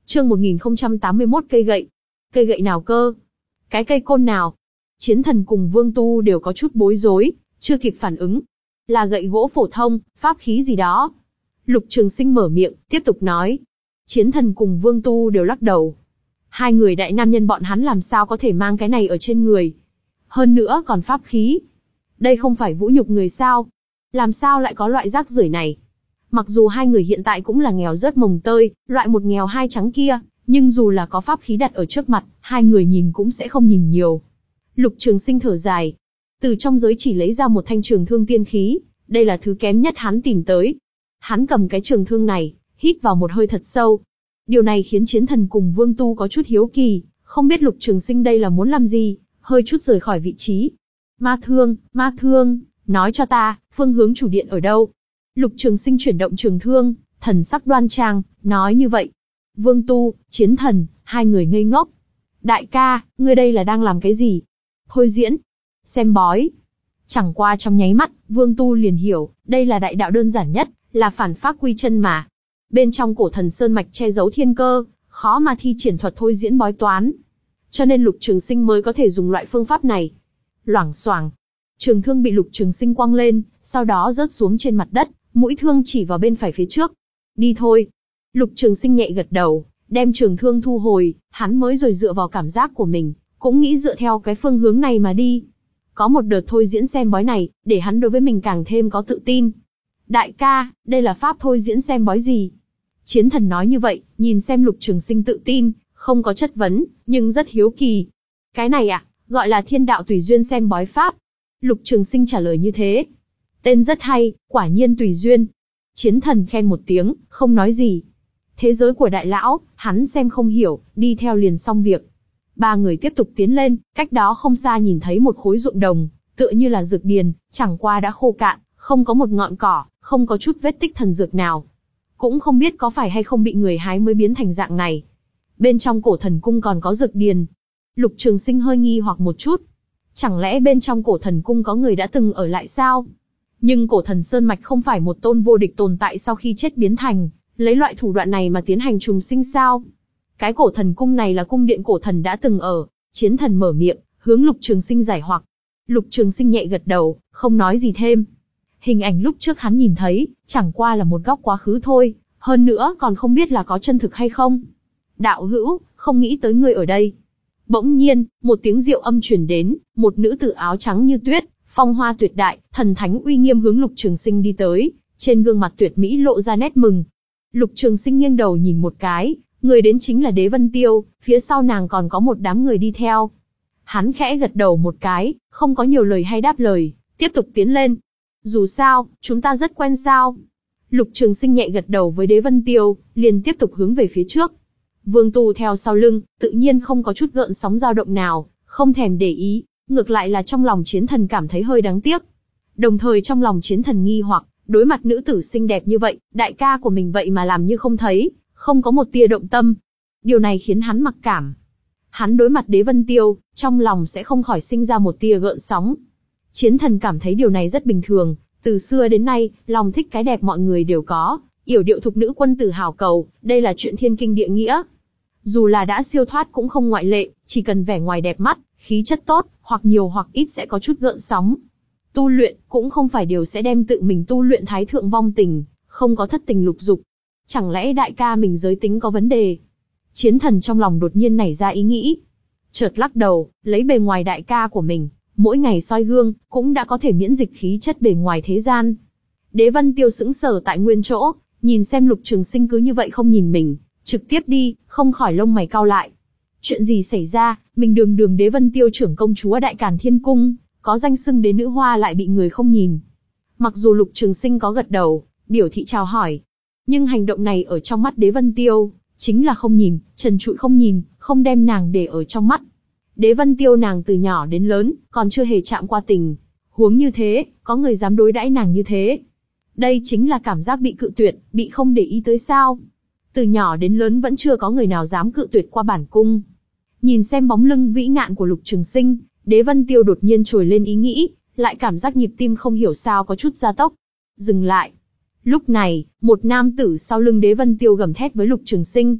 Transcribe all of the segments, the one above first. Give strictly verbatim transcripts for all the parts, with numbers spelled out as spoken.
Chương một nghìn không trăm tám mươi mốt cây gậy. Cây gậy nào cơ? Cái cây côn nào? Chiến thần cùng Vương Tu đều có chút bối rối, chưa kịp phản ứng. Là gậy gỗ phổ thông, pháp khí gì đó. Lục Trường Sinh mở miệng, tiếp tục nói. Chiến thần cùng Vương Tu đều lắc đầu. Hai người đại nam nhân bọn hắn làm sao có thể mang cái này ở trên người? Hơn nữa còn pháp khí. Đây không phải vũ nhục người sao? Làm sao lại có loại rác rưởi này? Mặc dù hai người hiện tại cũng là nghèo rớt mồng tơi, loại một nghèo hai trắng kia, nhưng dù là có pháp khí đặt ở trước mặt, hai người nhìn cũng sẽ không nhìn nhiều. Lục Trường Sinh thở dài. Từ trong giới chỉ lấy ra một thanh trường thương tiên khí, đây là thứ kém nhất hắn tìm tới. Hắn cầm cái trường thương này, hít vào một hơi thật sâu. Điều này khiến Chiến thần cùng Vương Tu có chút hiếu kỳ, không biết Lục Trường Sinh đây là muốn làm gì, hơi chút rời khỏi vị trí. Ma thương, ma thương, nói cho ta, phương hướng chủ điện ở đâu? Lục Trường Sinh chuyển động trường thương, thần sắc đoan trang, nói như vậy. Vương Tu, Chiến thần, hai người ngây ngốc. Đại ca, ngươi đây là đang làm cái gì? Thôi diễn, xem bói. Chẳng qua trong nháy mắt, Vương Tu liền hiểu, đây là đại đạo đơn giản nhất, là phản pháp quy chân mà. Bên trong cổ thần sơn mạch che giấu thiên cơ, khó mà thi triển thuật thôi diễn bói toán. Cho nên Lục Trường Sinh mới có thể dùng loại phương pháp này. Loảng xoảng, trường thương bị Lục Trường Sinh quăng lên, sau đó rớt xuống trên mặt đất, mũi thương chỉ vào bên phải phía trước. Đi thôi. Lục Trường Sinh nhẹ gật đầu, đem trường thương thu hồi, hắn mới rồi dựa vào cảm giác của mình, cũng nghĩ dựa theo cái phương hướng này mà đi. Có một đợt thôi diễn xem bói này, để hắn đối với mình càng thêm có tự tin. Đại ca, đây là pháp thôi diễn xem bói gì? Chiến thần nói như vậy, nhìn xem Lục Trường Sinh tự tin, không có chất vấn, nhưng rất hiếu kỳ. Cái này à, gọi là thiên đạo tùy duyên xem bói pháp. Lục Trường Sinh trả lời như thế. Tên rất hay, quả nhiên tùy duyên. Chiến thần khen một tiếng, không nói gì. Thế giới của đại lão, hắn xem không hiểu, đi theo liền xong việc. Ba người tiếp tục tiến lên, cách đó không xa nhìn thấy một khối ruộng đồng, tựa như là dược điền, chẳng qua đã khô cạn, không có một ngọn cỏ, không có chút vết tích thần dược nào. Cũng không biết có phải hay không bị người hái mới biến thành dạng này. Bên trong cổ thần cung còn có dược điền. Lục Trường Sinh hơi nghi hoặc một chút. Chẳng lẽ bên trong cổ thần cung có người đã từng ở lại sao? Nhưng cổ thần sơn mạch không phải một tôn vô địch tồn tại sau khi chết biến thành, lấy loại thủ đoạn này mà tiến hành trùng sinh sao? Cái cổ thần cung này là cung điện cổ thần đã từng ở. Chiến thần mở miệng, hướng Lục Trường Sinh giải hoặc. Lục Trường Sinh nhẹ gật đầu, không nói gì thêm. Hình ảnh lúc trước hắn nhìn thấy, chẳng qua là một góc quá khứ thôi, hơn nữa còn không biết là có chân thực hay không. Đạo hữu, không nghĩ tới ngươi ở đây. Bỗng nhiên, một tiếng diệu âm truyền đến, một nữ tử áo trắng như tuyết, phong hoa tuyệt đại, thần thánh uy nghiêm hướng Lục Trường Sinh đi tới, trên gương mặt tuyệt mỹ lộ ra nét mừng. Lục Trường Sinh nghiêng đầu nhìn một cái, người đến chính là Đế Vân Tiêu, phía sau nàng còn có một đám người đi theo. Hắn khẽ gật đầu một cái, không có nhiều lời hay đáp lời, tiếp tục tiến lên. Dù sao, chúng ta rất quen sao? Lục Trường Sinh nhẹ gật đầu với Đế Vân Tiêu, liền tiếp tục hướng về phía trước. Vương Tu theo sau lưng, tự nhiên không có chút gợn sóng dao động nào, không thèm để ý, ngược lại là trong lòng Chiến thần cảm thấy hơi đáng tiếc. Đồng thời trong lòng Chiến thần nghi hoặc, đối mặt nữ tử xinh đẹp như vậy, đại ca của mình vậy mà làm như không thấy, không có một tia động tâm. Điều này khiến hắn mặc cảm. Hắn đối mặt Đế Vân Tiêu, trong lòng sẽ không khỏi sinh ra một tia gợn sóng. Chiến thần cảm thấy điều này rất bình thường, từ xưa đến nay, lòng thích cái đẹp mọi người đều có, yểu điệu thục nữ quân tử hảo cầu, đây là chuyện thiên kinh địa nghĩa. Dù là đã siêu thoát cũng không ngoại lệ, chỉ cần vẻ ngoài đẹp mắt, khí chất tốt, hoặc nhiều hoặc ít sẽ có chút gợn sóng. Tu luyện, cũng không phải đều sẽ đem tự mình tu luyện thái thượng vong tình, không có thất tình lục dục. Chẳng lẽ đại ca mình giới tính có vấn đề? Chiến thần trong lòng đột nhiên nảy ra ý nghĩ. Chợt lắc đầu, lấy bề ngoài đại ca của mình, mỗi ngày soi gương, cũng đã có thể miễn dịch khí chất bề ngoài thế gian. Đế Vân Tiêu sững sờ tại nguyên chỗ, nhìn xem Lục Trường Sinh cứ như vậy không nhìn mình, trực tiếp đi, không khỏi lông mày cau lại. Chuyện gì xảy ra, mình đường đường Đế Vân Tiêu trưởng công chúa Đại Càn Thiên Cung, có danh xưng đế nữ hoa lại bị người không nhìn. Mặc dù Lục Trường Sinh có gật đầu, biểu thị chào hỏi, nhưng hành động này ở trong mắt Đế Vân Tiêu, chính là không nhìn, trần trụi không nhìn, không đem nàng để ở trong mắt. Đế Vân Tiêu nàng từ nhỏ đến lớn, còn chưa hề chạm qua tình. Huống như thế, có người dám đối đãi nàng như thế. Đây chính là cảm giác bị cự tuyệt, bị không để ý tới sao. Từ nhỏ đến lớn vẫn chưa có người nào dám cự tuyệt qua bản cung. Nhìn xem bóng lưng vĩ ngạn của Lục Trường Sinh, Đế Vân Tiêu đột nhiên trồi lên ý nghĩ, lại cảm giác nhịp tim không hiểu sao có chút gia tốc. Dừng lại. Lúc này, một nam tử sau lưng Đế Vân Tiêu gầm thét với Lục Trường Sinh.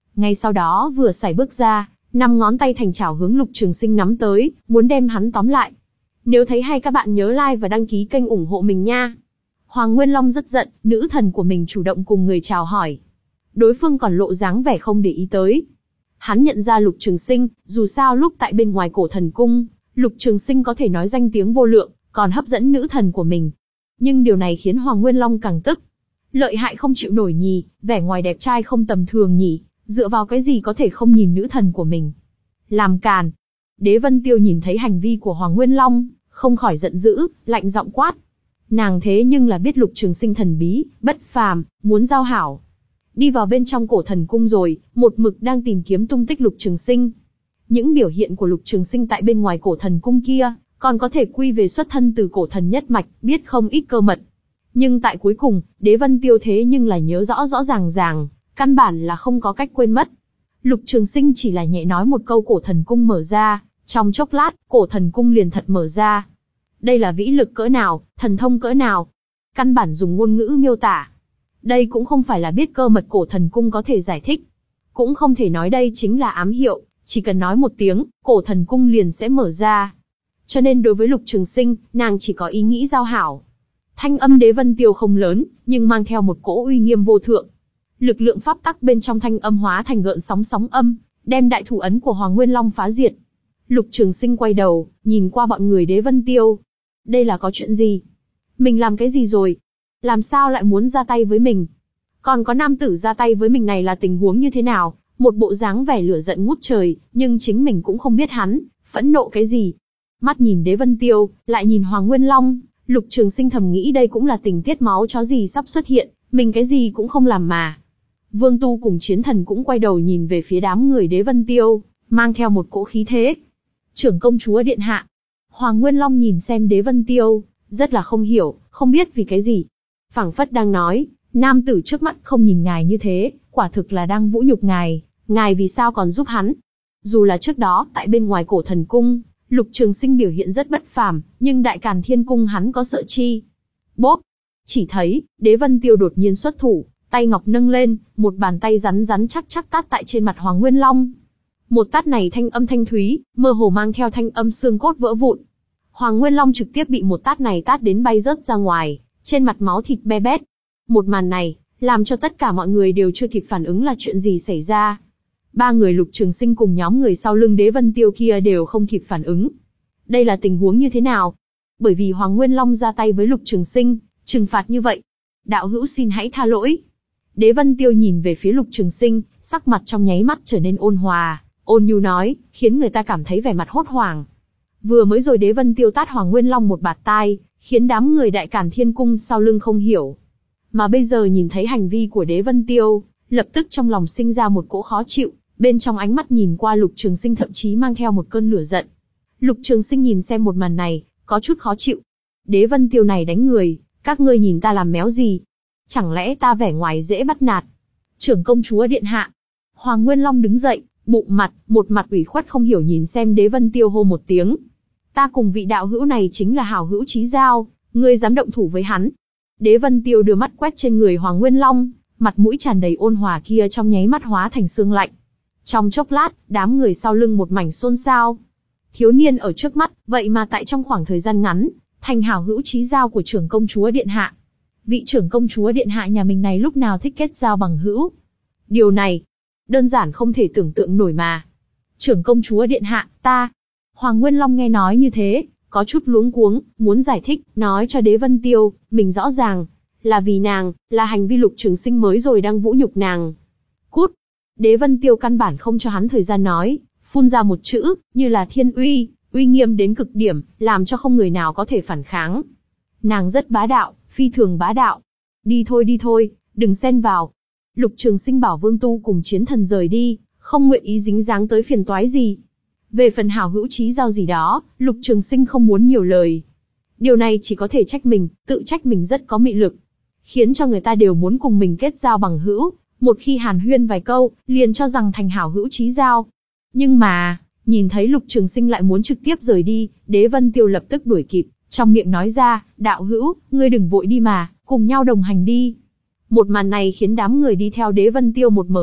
Ngay sau đó vừa sải bước ra, năm ngón tay thành chảo hướng Lục Trường Sinh nắm tới, muốn đem hắn tóm lại. Nếu thấy hay các bạn nhớ like và đăng ký kênh ủng hộ mình nha. Hoàng Nguyên Long rất giận, nữ thần của mình chủ động cùng người chào hỏi. Đối phương còn lộ dáng vẻ không để ý tới. Hắn nhận ra Lục Trường Sinh, dù sao lúc tại bên ngoài cổ thần cung, Lục Trường Sinh có thể nói danh tiếng vô lượng, còn hấp dẫn nữ thần của mình. Nhưng điều này khiến Hoàng Nguyên Long càng tức. Lợi hại không chịu nổi nhỉ, vẻ ngoài đẹp trai không tầm thường nhỉ, dựa vào cái gì có thể không nhìn nữ thần của mình. Làm càn. Đế Vân Tiêu nhìn thấy hành vi của Hoàng Nguyên Long, không khỏi giận dữ, lạnh giọng quát. Nàng thế nhưng là biết Lục Trường Sinh thần bí, bất phàm, muốn giao hảo. Đi vào bên trong cổ thần cung rồi, một mực đang tìm kiếm tung tích Lục Trường Sinh. Những biểu hiện của Lục Trường Sinh tại bên ngoài cổ thần cung kia, còn có thể quy về xuất thân từ cổ thần nhất mạch, biết không ít cơ mật. Nhưng tại cuối cùng, Đế Vân Tiêu thế nhưng là nhớ rõ rõ ràng ràng, căn bản là không có cách quên mất. Lục Trường Sinh chỉ là nhẹ nói một câu cổ thần cung mở ra, trong chốc lát, cổ thần cung liền thật mở ra. Đây là vĩ lực cỡ nào, thần thông cỡ nào. Căn bản dùng ngôn ngữ miêu tả. Đây cũng không phải là biết cơ mật cổ thần cung có thể giải thích. Cũng không thể nói đây chính là ám hiệu, chỉ cần nói một tiếng, cổ thần cung liền sẽ mở ra. Cho nên đối với Lục Trường Sinh, nàng chỉ có ý nghĩ giao hảo. Thanh âm Đế Vân Tiêu không lớn, nhưng mang theo một cỗ uy nghiêm vô thượng. Lực lượng pháp tắc bên trong thanh âm hóa thành gợn sóng sóng âm, đem đại thủ ấn của Hoàng Nguyên Long phá diệt. Lục Trường Sinh quay đầu, nhìn qua bọn người Đế Vân Tiêu. Đây là có chuyện gì? Mình làm cái gì rồi? Làm sao lại muốn ra tay với mình? Còn có nam tử ra tay với mình này là tình huống như thế nào? Một bộ dáng vẻ lửa giận ngút trời, nhưng chính mình cũng không biết hắn phẫn nộ cái gì. Mắt nhìn Đế Vân Tiêu, lại nhìn Hoàng Nguyên Long, Lục Trường Sinh thầm nghĩ đây cũng là tình tiết máu chó gì sắp xuất hiện, mình cái gì cũng không làm mà. Vương Tu cùng Chiến Thần cũng quay đầu nhìn về phía đám người Đế Vân Tiêu, mang theo một cỗ khí thế. Trưởng công chúa điện hạ. Hoàng Nguyên Long nhìn xem Đế Vân Tiêu, rất là không hiểu, không biết vì cái gì. Phảng phất đang nói, nam tử trước mắt không nhìn ngài như thế, quả thực là đang vũ nhục ngài, ngài vì sao còn giúp hắn? Dù là trước đó, tại bên ngoài cổ thần cung, Lục Trường Sinh biểu hiện rất bất phàm, nhưng Đại Càn Thiên Cung hắn có sợ chi? Bốp! Chỉ thấy, Đế Vân Tiêu đột nhiên xuất thủ, tay ngọc nâng lên, một bàn tay rắn rắn chắc chắc tát tại trên mặt Hoàng Nguyên Long. Một tát này thanh âm thanh thúy, mơ hồ mang theo thanh âm xương cốt vỡ vụn. Hoàng Nguyên Long trực tiếp bị một tát này tát đến bay rớt ra ngoài, trên mặt máu thịt be bét. Một màn này, làm cho tất cả mọi người đều chưa kịp phản ứng là chuyện gì xảy ra. Ba người Lục Trường Sinh cùng nhóm người sau lưng Đế Vân Tiêu kia đều không kịp phản ứng. Đây là tình huống như thế nào? Bởi vì Hoàng Nguyên Long ra tay với Lục Trường Sinh, trừng phạt như vậy. Đạo hữu xin hãy tha lỗi. Đế Vân Tiêu nhìn về phía Lục Trường Sinh, sắc mặt trong nháy mắt trở nên ôn hòa, ôn nhu nói, khiến người ta cảm thấy vẻ mặt hốt hoảng. Vừa mới rồi Đế Vân Tiêu tát Hoàng Nguyên Long một bạt tai, khiến đám người Đại Càn Thiên Cung sau lưng không hiểu. Mà bây giờ nhìn thấy hành vi của Đế Vân Tiêu, lập tức trong lòng sinh ra một cỗ khó chịu, bên trong ánh mắt nhìn qua Lục Trường Sinh thậm chí mang theo một cơn lửa giận. Lục Trường Sinh nhìn xem một màn này, có chút khó chịu. Đế Vân Tiêu này đánh người, các ngươi nhìn ta làm méo gì? Chẳng lẽ ta vẻ ngoài dễ bắt nạt? Trưởng công chúa điện hạ. Hoàng Nguyên Long đứng dậy, bụng mặt, một mặt ủy khuất không hiểu nhìn xem Đế Vân Tiêu hô một tiếng. Ta cùng vị đạo hữu này chính là hảo hữu chí giao, ngươi dám động thủ với hắn? Đế Vân Tiêu đưa mắt quét trên người Hoàng Nguyên Long, mặt mũi tràn đầy ôn hòa kia trong nháy mắt hóa thành xương lạnh. Trong chốc lát, đám người sau lưng một mảnh xôn xao. Thiếu niên ở trước mắt, vậy mà tại trong khoảng thời gian ngắn, thành hảo hữu chí giao của trưởng công chúa điện hạ. Vị trưởng công chúa điện hạ nhà mình này lúc nào thích kết giao bằng hữu? Điều này, đơn giản không thể tưởng tượng nổi mà. Trưởng công chúa điện hạ, ta. Hoàng Nguyên Long nghe nói như thế, có chút luống cuống, muốn giải thích, nói cho Đế Vân Tiêu, mình rõ ràng, là vì nàng, là hành vi Lục Trường Sinh mới rồi đang vũ nhục nàng. Cút! Đế Vân Tiêu căn bản không cho hắn thời gian nói, phun ra một chữ, như là thiên uy, uy nghiêm đến cực điểm, làm cho không người nào có thể phản kháng. Nàng rất bá đạo, phi thường bá đạo. Đi thôi đi thôi, đừng xen vào. Lục Trường Sinh bảo Vương Tu cùng Chiến Thần rời đi, không nguyện ý dính dáng tới phiền toái gì. Về phần hảo hữu chí giao gì đó, Lục Trường Sinh không muốn nhiều lời. Điều này chỉ có thể trách mình, tự trách mình rất có mị lực, khiến cho người ta đều muốn cùng mình kết giao bằng hữu. Một khi hàn huyên vài câu, liền cho rằng thành hảo hữu chí giao. Nhưng mà, nhìn thấy Lục Trường Sinh lại muốn trực tiếp rời đi, Đế Vân Tiêu lập tức đuổi kịp, trong miệng nói ra, đạo hữu, ngươi đừng vội đi mà, cùng nhau đồng hành đi. Một màn này khiến đám người đi theo Đế Vân Tiêu một mở mịt,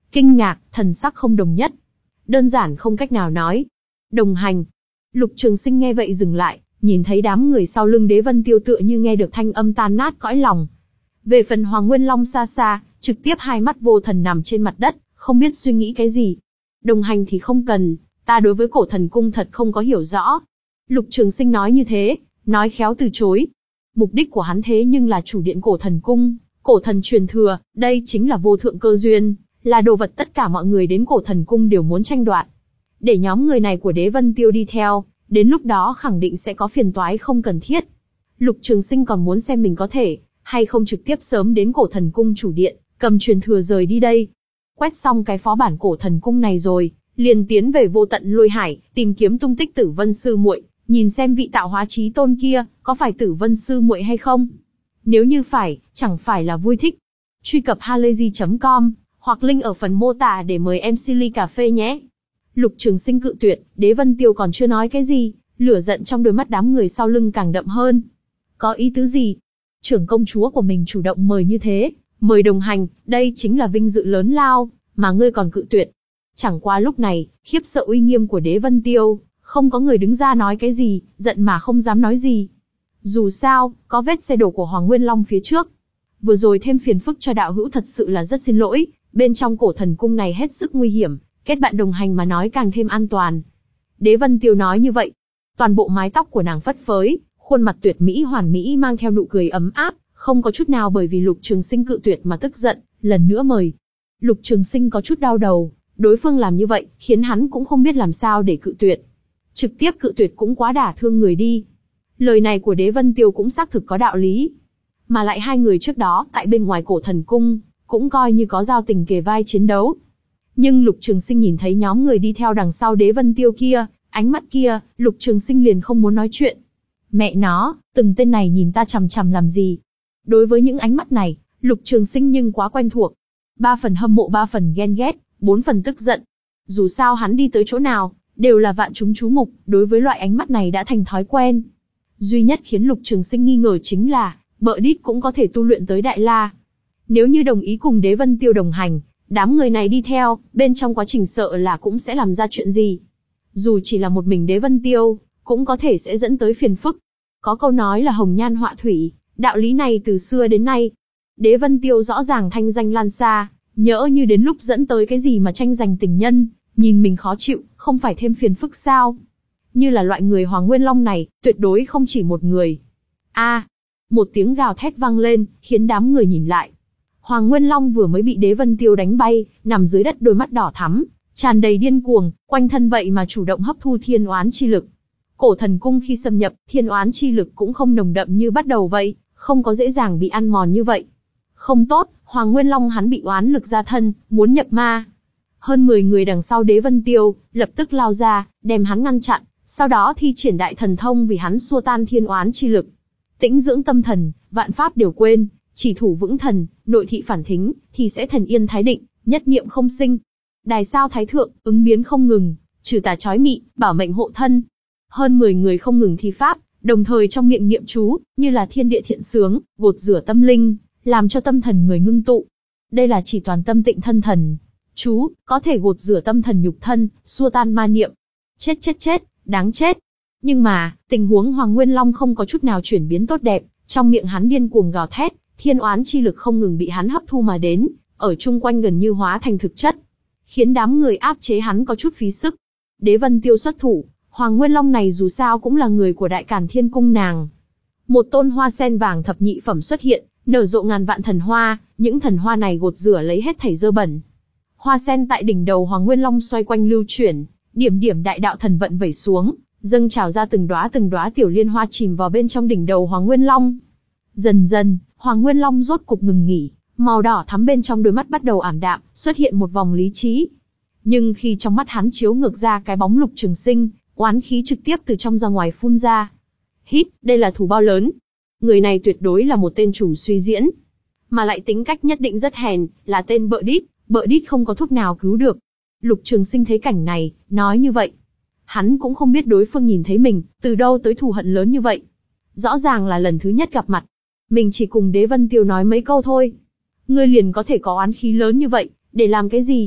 kinh ngạc, thần sắc không đồng nhất. Đơn giản không cách nào nói. Đồng hành. Lục Trường Sinh nghe vậy dừng lại, nhìn thấy đám người sau lưng Đế Vân Tiêu tựa như nghe được thanh âm tan nát cõi lòng. Về phần Hoàng Nguyên Long xa xa, trực tiếp hai mắt vô thần nằm trên mặt đất, không biết suy nghĩ cái gì. Đồng hành thì không cần, ta đối với cổ thần cung thật không có hiểu rõ. Lục Trường Sinh nói như thế, nói khéo từ chối. Mục đích của hắn thế nhưng là chủ điện cổ thần cung, cổ thần truyền thừa, đây chính là vô thượng cơ duyên, là đồ vật tất cả mọi người đến cổ thần cung đều muốn tranh đoạt. Để nhóm người này của Đế Vân Tiêu đi theo, đến lúc đó khẳng định sẽ có phiền toái không cần thiết. Lục Trường Sinh còn muốn xem mình có thể, hay không trực tiếp sớm đến cổ thần cung chủ điện, cầm truyền thừa rời đi đây. Quét xong cái phó bản cổ thần cung này rồi, liền tiến về vô tận lôi hải, tìm kiếm tung tích Tử Vân sư muội, nhìn xem vị tạo hóa chí tôn kia, có phải Tử Vân sư muội hay không. Nếu như phải, chẳng phải là vui thích. Truy cập halayzi chấm com, hoặc link ở phần mô tả để mời em xê ly cà phê nhé. Lục Trường Sinh cự tuyệt, Đế Vân Tiêu còn chưa nói cái gì, lửa giận trong đôi mắt đám người sau lưng càng đậm hơn. Có ý tứ gì? Trưởng công chúa của mình chủ động mời như thế, mời đồng hành, đây chính là vinh dự lớn lao, mà ngươi còn cự tuyệt. Chẳng qua lúc này, khiếp sợ uy nghiêm của Đế Vân Tiêu, không có người đứng ra nói cái gì, giận mà không dám nói gì. Dù sao, có vết xe đổ của Hoàng Nguyên Long phía trước. Vừa rồi thêm phiền phức cho đạo hữu thật sự là rất xin lỗi, bên trong cổ thần cung này hết sức nguy hiểm, kết bạn đồng hành mà nói càng thêm an toàn. Đế Vân Tiêu nói như vậy, toàn bộ mái tóc của nàng phất phới, khuôn mặt tuyệt mỹ hoàn mỹ mang theo nụ cười ấm áp, không có chút nào bởi vì Lục Trường Sinh cự tuyệt mà tức giận, lần nữa mời. Lục Trường Sinh có chút đau đầu, đối phương làm như vậy, khiến hắn cũng không biết làm sao để cự tuyệt. Trực tiếp cự tuyệt cũng quá đả thương người đi. Lời này của Đế Vân Tiêu cũng xác thực có đạo lý. Mà lại hai người trước đó, tại bên ngoài cổ thần cung, cũng coi như có giao tình kề vai chiến đấu. Nhưng Lục Trường Sinh nhìn thấy nhóm người đi theo đằng sau Đế Vân Tiêu kia, ánh mắt kia, Lục Trường Sinh liền không muốn nói chuyện. Mẹ nó, từng tên này nhìn ta chằm chằm làm gì? Đối với những ánh mắt này, Lục Trường Sinh nhưng quá quen thuộc. Ba phần hâm mộ, ba phần ghen ghét, bốn phần tức giận. Dù sao hắn đi tới chỗ nào, đều là vạn chúng chú mục, đối với loại ánh mắt này đã thành thói quen. Duy nhất khiến Lục Trường Sinh nghi ngờ chính là, Bợ Đít cũng có thể tu luyện tới Đại La. Nếu như đồng ý cùng Đế Vân Tiêu đồng hành, đám người này đi theo, bên trong quá trình sợ là cũng sẽ làm ra chuyện gì. Dù chỉ là một mình Đế Vân Tiêu, cũng có thể sẽ dẫn tới phiền phức. Có câu nói là hồng nhan họa thủy, đạo lý này từ xưa đến nay. Đế Vân Tiêu rõ ràng thanh danh lan xa, nhỡ như đến lúc dẫn tới cái gì mà tranh giành tình nhân, nhìn mình khó chịu, không phải thêm phiền phức sao? Như là loại người Hoàng Nguyên Long này, tuyệt đối không chỉ một người. A, một tiếng gào thét vang lên, khiến đám người nhìn lại. Hoàng Nguyên Long vừa mới bị Đế Vân Tiêu đánh bay, nằm dưới đất đôi mắt đỏ thắm, tràn đầy điên cuồng, quanh thân vậy mà chủ động hấp thu thiên oán chi lực. Cổ thần cung khi xâm nhập, thiên oán chi lực cũng không nồng đậm như bắt đầu vậy, không có dễ dàng bị ăn mòn như vậy. Không tốt, Hoàng Nguyên Long hắn bị oán lực ra thân, muốn nhập ma. Hơn mười người đằng sau Đế Vân Tiêu, lập tức lao ra, đem hắn ngăn chặn, sau đó thi triển đại thần thông vì hắn xua tan thiên oán chi lực. Tĩnh dưỡng tâm thần, vạn pháp đều quên, chỉ thủ vững thần, nội thị phản thính, thì sẽ thần yên thái định, nhất niệm không sinh. Đài sao thái thượng, ứng biến không ngừng, trừ tà chói mị, bảo mệnh hộ thân. Hơn mười người không ngừng thi pháp, đồng thời trong miệng niệm chú, như là thiên địa thiện sướng, gột rửa tâm linh, làm cho tâm thần người ngưng tụ. Đây là chỉ toàn tâm tịnh thân thần. Chú, có thể gột rửa tâm thần nhục thân, xua tan ma niệm. Chết chết chết, đáng chết. Nhưng mà, tình huống Hoàng Nguyên Long không có chút nào chuyển biến tốt đẹp, trong miệng hắn điên cuồng gào thét, thiên oán chi lực không ngừng bị hắn hấp thu mà đến, ở chung quanh gần như hóa thành thực chất, khiến đám người áp chế hắn có chút phí sức. Đế Vân Tiêu xuất thủ, Hoàng Nguyên Long này dù sao cũng là người của Đại Càn Thiên Cung nàng. Một tôn hoa sen vàng thập nhị phẩm xuất hiện, nở rộ ngàn vạn thần hoa, những thần hoa này gột rửa lấy hết thảy dơ bẩn. Hoa sen tại đỉnh đầu Hoàng Nguyên Long xoay quanh lưu chuyển, điểm điểm đại đạo thần vận vẩy xuống, dâng trào ra từng đóa từng đóa tiểu liên hoa chìm vào bên trong đỉnh đầu Hoàng Nguyên Long. Dần dần, Hoàng Nguyên Long rốt cục ngừng nghỉ, màu đỏ thắm bên trong đôi mắt bắt đầu ảm đạm, xuất hiện một vòng lý trí. Nhưng khi trong mắt hắn chiếu ngược ra cái bóng Lục Trường Sinh, oán khí trực tiếp từ trong ra ngoài phun ra. Hít, đây là thù bao lớn. Người này tuyệt đối là một tên trùm suy diễn, mà lại tính cách nhất định rất hèn, là tên Bợ Đít, Bợ Đít không có thuốc nào cứu được. Lục Trường Sinh thấy cảnh này, nói như vậy. Hắn cũng không biết đối phương nhìn thấy mình, từ đâu tới thù hận lớn như vậy. Rõ ràng là lần thứ nhất gặp mặt. Mình chỉ cùng Đế Vân Tiêu nói mấy câu thôi. Ngươi liền có thể có oán khí lớn như vậy, để làm cái gì?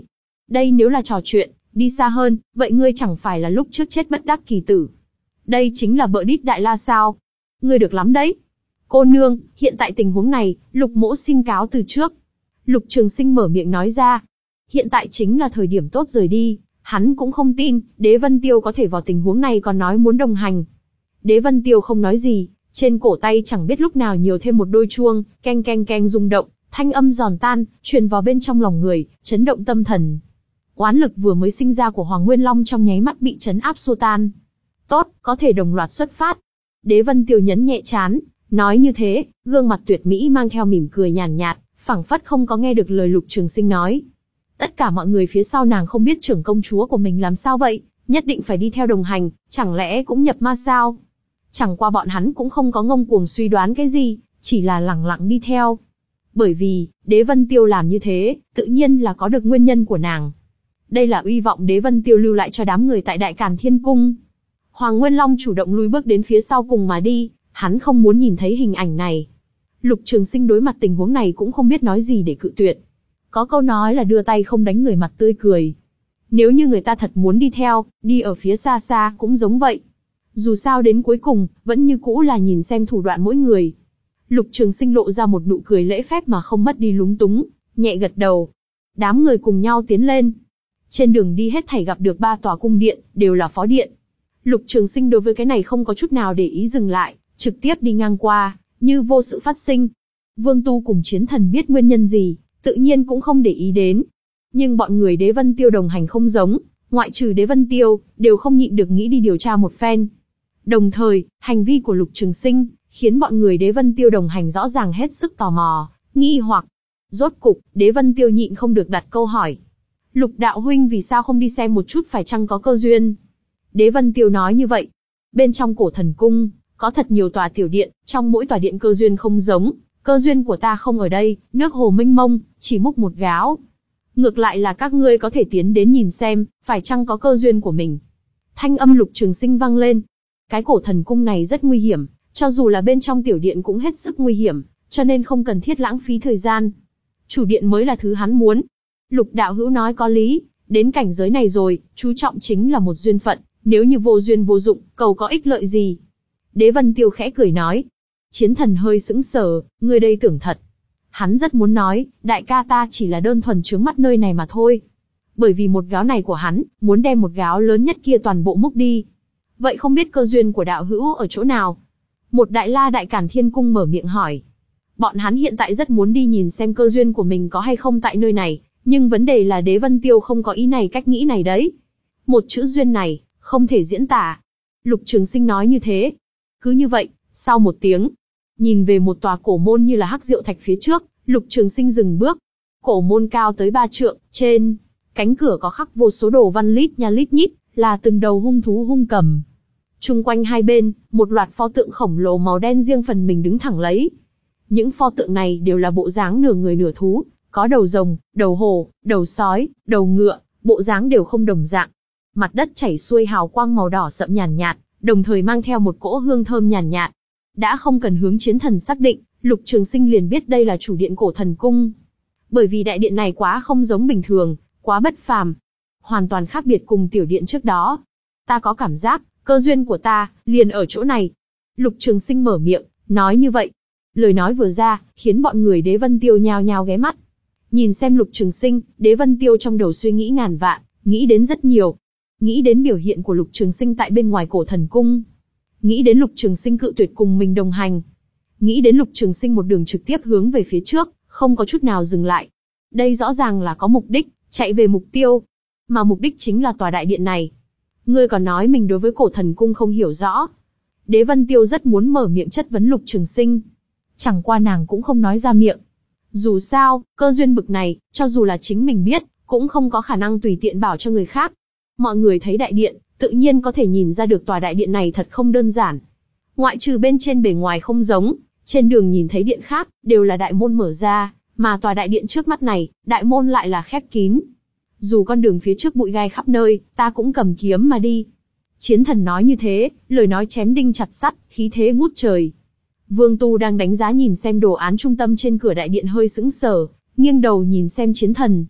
Đây nếu là trò chuyện, đi xa hơn, vậy ngươi chẳng phải là lúc trước chết bất đắc kỳ tử. Đây chính là bợ đít Đại La sao? Ngươi được lắm đấy. Cô nương, hiện tại tình huống này, Lục mỗ xin cáo từ trước. Lục Trường Sinh mở miệng nói ra. Hiện tại chính là thời điểm tốt rời đi, hắn cũng không tin, Đế Vân Tiêu có thể vào tình huống này còn nói muốn đồng hành. Đế Vân Tiêu không nói gì, trên cổ tay chẳng biết lúc nào nhiều thêm một đôi chuông, keng keng keng rung động, thanh âm giòn tan, truyền vào bên trong lòng người, chấn động tâm thần. Oán lực vừa mới sinh ra của Hoàng Nguyên Long trong nháy mắt bị chấn áp xua tan. Tốt, có thể đồng loạt xuất phát. Đế Vân Tiêu nhấn nhẹ trán, nói như thế, gương mặt tuyệt mỹ mang theo mỉm cười nhàn nhạt, phảng phất không có nghe được lời Lục Trường Sinh nói. Tất cả mọi người phía sau nàng không biết trưởng công chúa của mình làm sao vậy, nhất định phải đi theo đồng hành, chẳng lẽ cũng nhập ma sao? Chẳng qua bọn hắn cũng không có ngông cuồng suy đoán cái gì, chỉ là lẳng lặng đi theo. Bởi vì, Đế Vân Tiêu làm như thế, tự nhiên là có được nguyên nhân của nàng. Đây là uy vọng Đế Vân Tiêu lưu lại cho đám người tại Đại Càn Thiên Cung. Hoàng Nguyên Long chủ động lùi bước đến phía sau cùng mà đi, hắn không muốn nhìn thấy hình ảnh này. Lục Trường Sinh đối mặt tình huống này cũng không biết nói gì để cự tuyệt. Có câu nói là đưa tay không đánh người mặt tươi cười. Nếu như người ta thật muốn đi theo, đi ở phía xa xa cũng giống vậy. Dù sao đến cuối cùng, vẫn như cũ là nhìn xem thủ đoạn mỗi người. Lục Trường Sinh lộ ra một nụ cười lễ phép mà không mất đi lúng túng, nhẹ gật đầu. Đám người cùng nhau tiến lên. Trên đường đi hết thảy gặp được ba tòa cung điện, đều là phó điện. Lục Trường Sinh đối với cái này không có chút nào để ý dừng lại, trực tiếp đi ngang qua, như vô sự phát sinh. Vương Tu cùng Chiến Thần biết nguyên nhân gì, tự nhiên cũng không để ý đến. Nhưng bọn người Đế Vân Tiêu đồng hành không giống, ngoại trừ Đế Vân Tiêu, đều không nhịn được nghĩ đi điều tra một phen. Đồng thời, hành vi của Lục Trường Sinh, khiến bọn người Đế Vân Tiêu đồng hành rõ ràng hết sức tò mò, nghi hoặc. Rốt cục, Đế Vân Tiêu nhịn không được đặt câu hỏi. Lục đạo huynh vì sao không đi xem một chút phải chăng có cơ duyên? Đế Vân Tiêu nói như vậy. Bên trong Cổ Thần Cung, có thật nhiều tòa tiểu điện, trong mỗi tòa điện cơ duyên không giống. Cơ duyên của ta không ở đây, nước hồ mênh mông, chỉ múc một gáo. Ngược lại là các ngươi có thể tiến đến nhìn xem, phải chăng có cơ duyên của mình. Thanh âm Lục Trường Sinh vang lên. Cái Cổ Thần Cung này rất nguy hiểm, cho dù là bên trong tiểu điện cũng hết sức nguy hiểm, cho nên không cần thiết lãng phí thời gian. Chủ điện mới là thứ hắn muốn. Lục đạo hữu nói có lý, đến cảnh giới này rồi, chú trọng chính là một duyên phận, nếu như vô duyên vô dụng, cầu có ích lợi gì. Đế Vân Tiêu khẽ cười nói. Chiến Thần hơi sững sờ, ngươi đây tưởng thật. Hắn rất muốn nói, đại ca ta chỉ là đơn thuần chướng mắt nơi này mà thôi. Bởi vì một gáo này của hắn, muốn đem một gáo lớn nhất kia toàn bộ múc đi. Vậy không biết cơ duyên của đạo hữu ở chỗ nào? Một đại la Đại Càn Thiên Cung mở miệng hỏi. Bọn hắn hiện tại rất muốn đi nhìn xem cơ duyên của mình có hay không tại nơi này, nhưng vấn đề là Đế Vân Tiêu không có ý này cách nghĩ này đấy. Một chữ duyên này, không thể diễn tả. Lục Trường Sinh nói như thế. Cứ như vậy, sau một tiếng, nhìn về một tòa cổ môn như là hắc diệu thạch phía trước, Lục Trường Sinh dừng bước. Cổ môn cao tới ba trượng, trên cánh cửa có khắc vô số đồ văn lít nha lít nhít, là từng đầu hung thú hung cầm. Chung quanh hai bên, một loạt pho tượng khổng lồ màu đen riêng phần mình đứng thẳng lấy. Những pho tượng này đều là bộ dáng nửa người nửa thú, có đầu rồng, đầu hổ, đầu sói, đầu ngựa, bộ dáng đều không đồng dạng. Mặt đất chảy xuôi hào quang màu đỏ sậm nhàn nhạt, đồng thời mang theo một cỗ hương thơm nhàn nhạt. Đã không cần hướng Chiến Thần xác định, Lục Trường Sinh liền biết đây là chủ điện Cổ Thần Cung. Bởi vì đại điện này quá không giống bình thường, quá bất phàm, hoàn toàn khác biệt cùng tiểu điện trước đó. Ta có cảm giác, cơ duyên của ta liền ở chỗ này. Lục Trường Sinh mở miệng, nói như vậy. Lời nói vừa ra, khiến bọn người Đế Vân Tiêu nhao nhao ghé mắt. Nhìn xem Lục Trường Sinh, Đế Vân Tiêu trong đầu suy nghĩ ngàn vạn, nghĩ đến rất nhiều. Nghĩ đến biểu hiện của Lục Trường Sinh tại bên ngoài Cổ Thần Cung. Nghĩ đến Lục Trường Sinh cự tuyệt cùng mình đồng hành. Nghĩ đến Lục Trường Sinh một đường trực tiếp hướng về phía trước, không có chút nào dừng lại. Đây rõ ràng là có mục đích, chạy về mục tiêu. Mà mục đích chính là tòa đại điện này. Ngươi còn nói mình đối với Cổ Thần Cung không hiểu rõ. Đế Vân Tiêu rất muốn mở miệng chất vấn Lục Trường Sinh. Chẳng qua nàng cũng không nói ra miệng. Dù sao, cơ duyên bực này, cho dù là chính mình biết, cũng không có khả năng tùy tiện bảo cho người khác. Mọi người thấy đại điện, tự nhiên có thể nhìn ra được tòa đại điện này thật không đơn giản. Ngoại trừ bên trên bề ngoài không giống, trên đường nhìn thấy điện khác, đều là đại môn mở ra, mà tòa đại điện trước mắt này, đại môn lại là khép kín. Dù con đường phía trước bụi gai khắp nơi, ta cũng cầm kiếm mà đi. Chiến Thần nói như thế, lời nói chém đinh chặt sắt, khí thế ngút trời. Vương Tu đang đánh giá nhìn xem đồ án trung tâm trên cửa đại điện hơi sững sờ, nghiêng đầu nhìn xem Chiến Thần.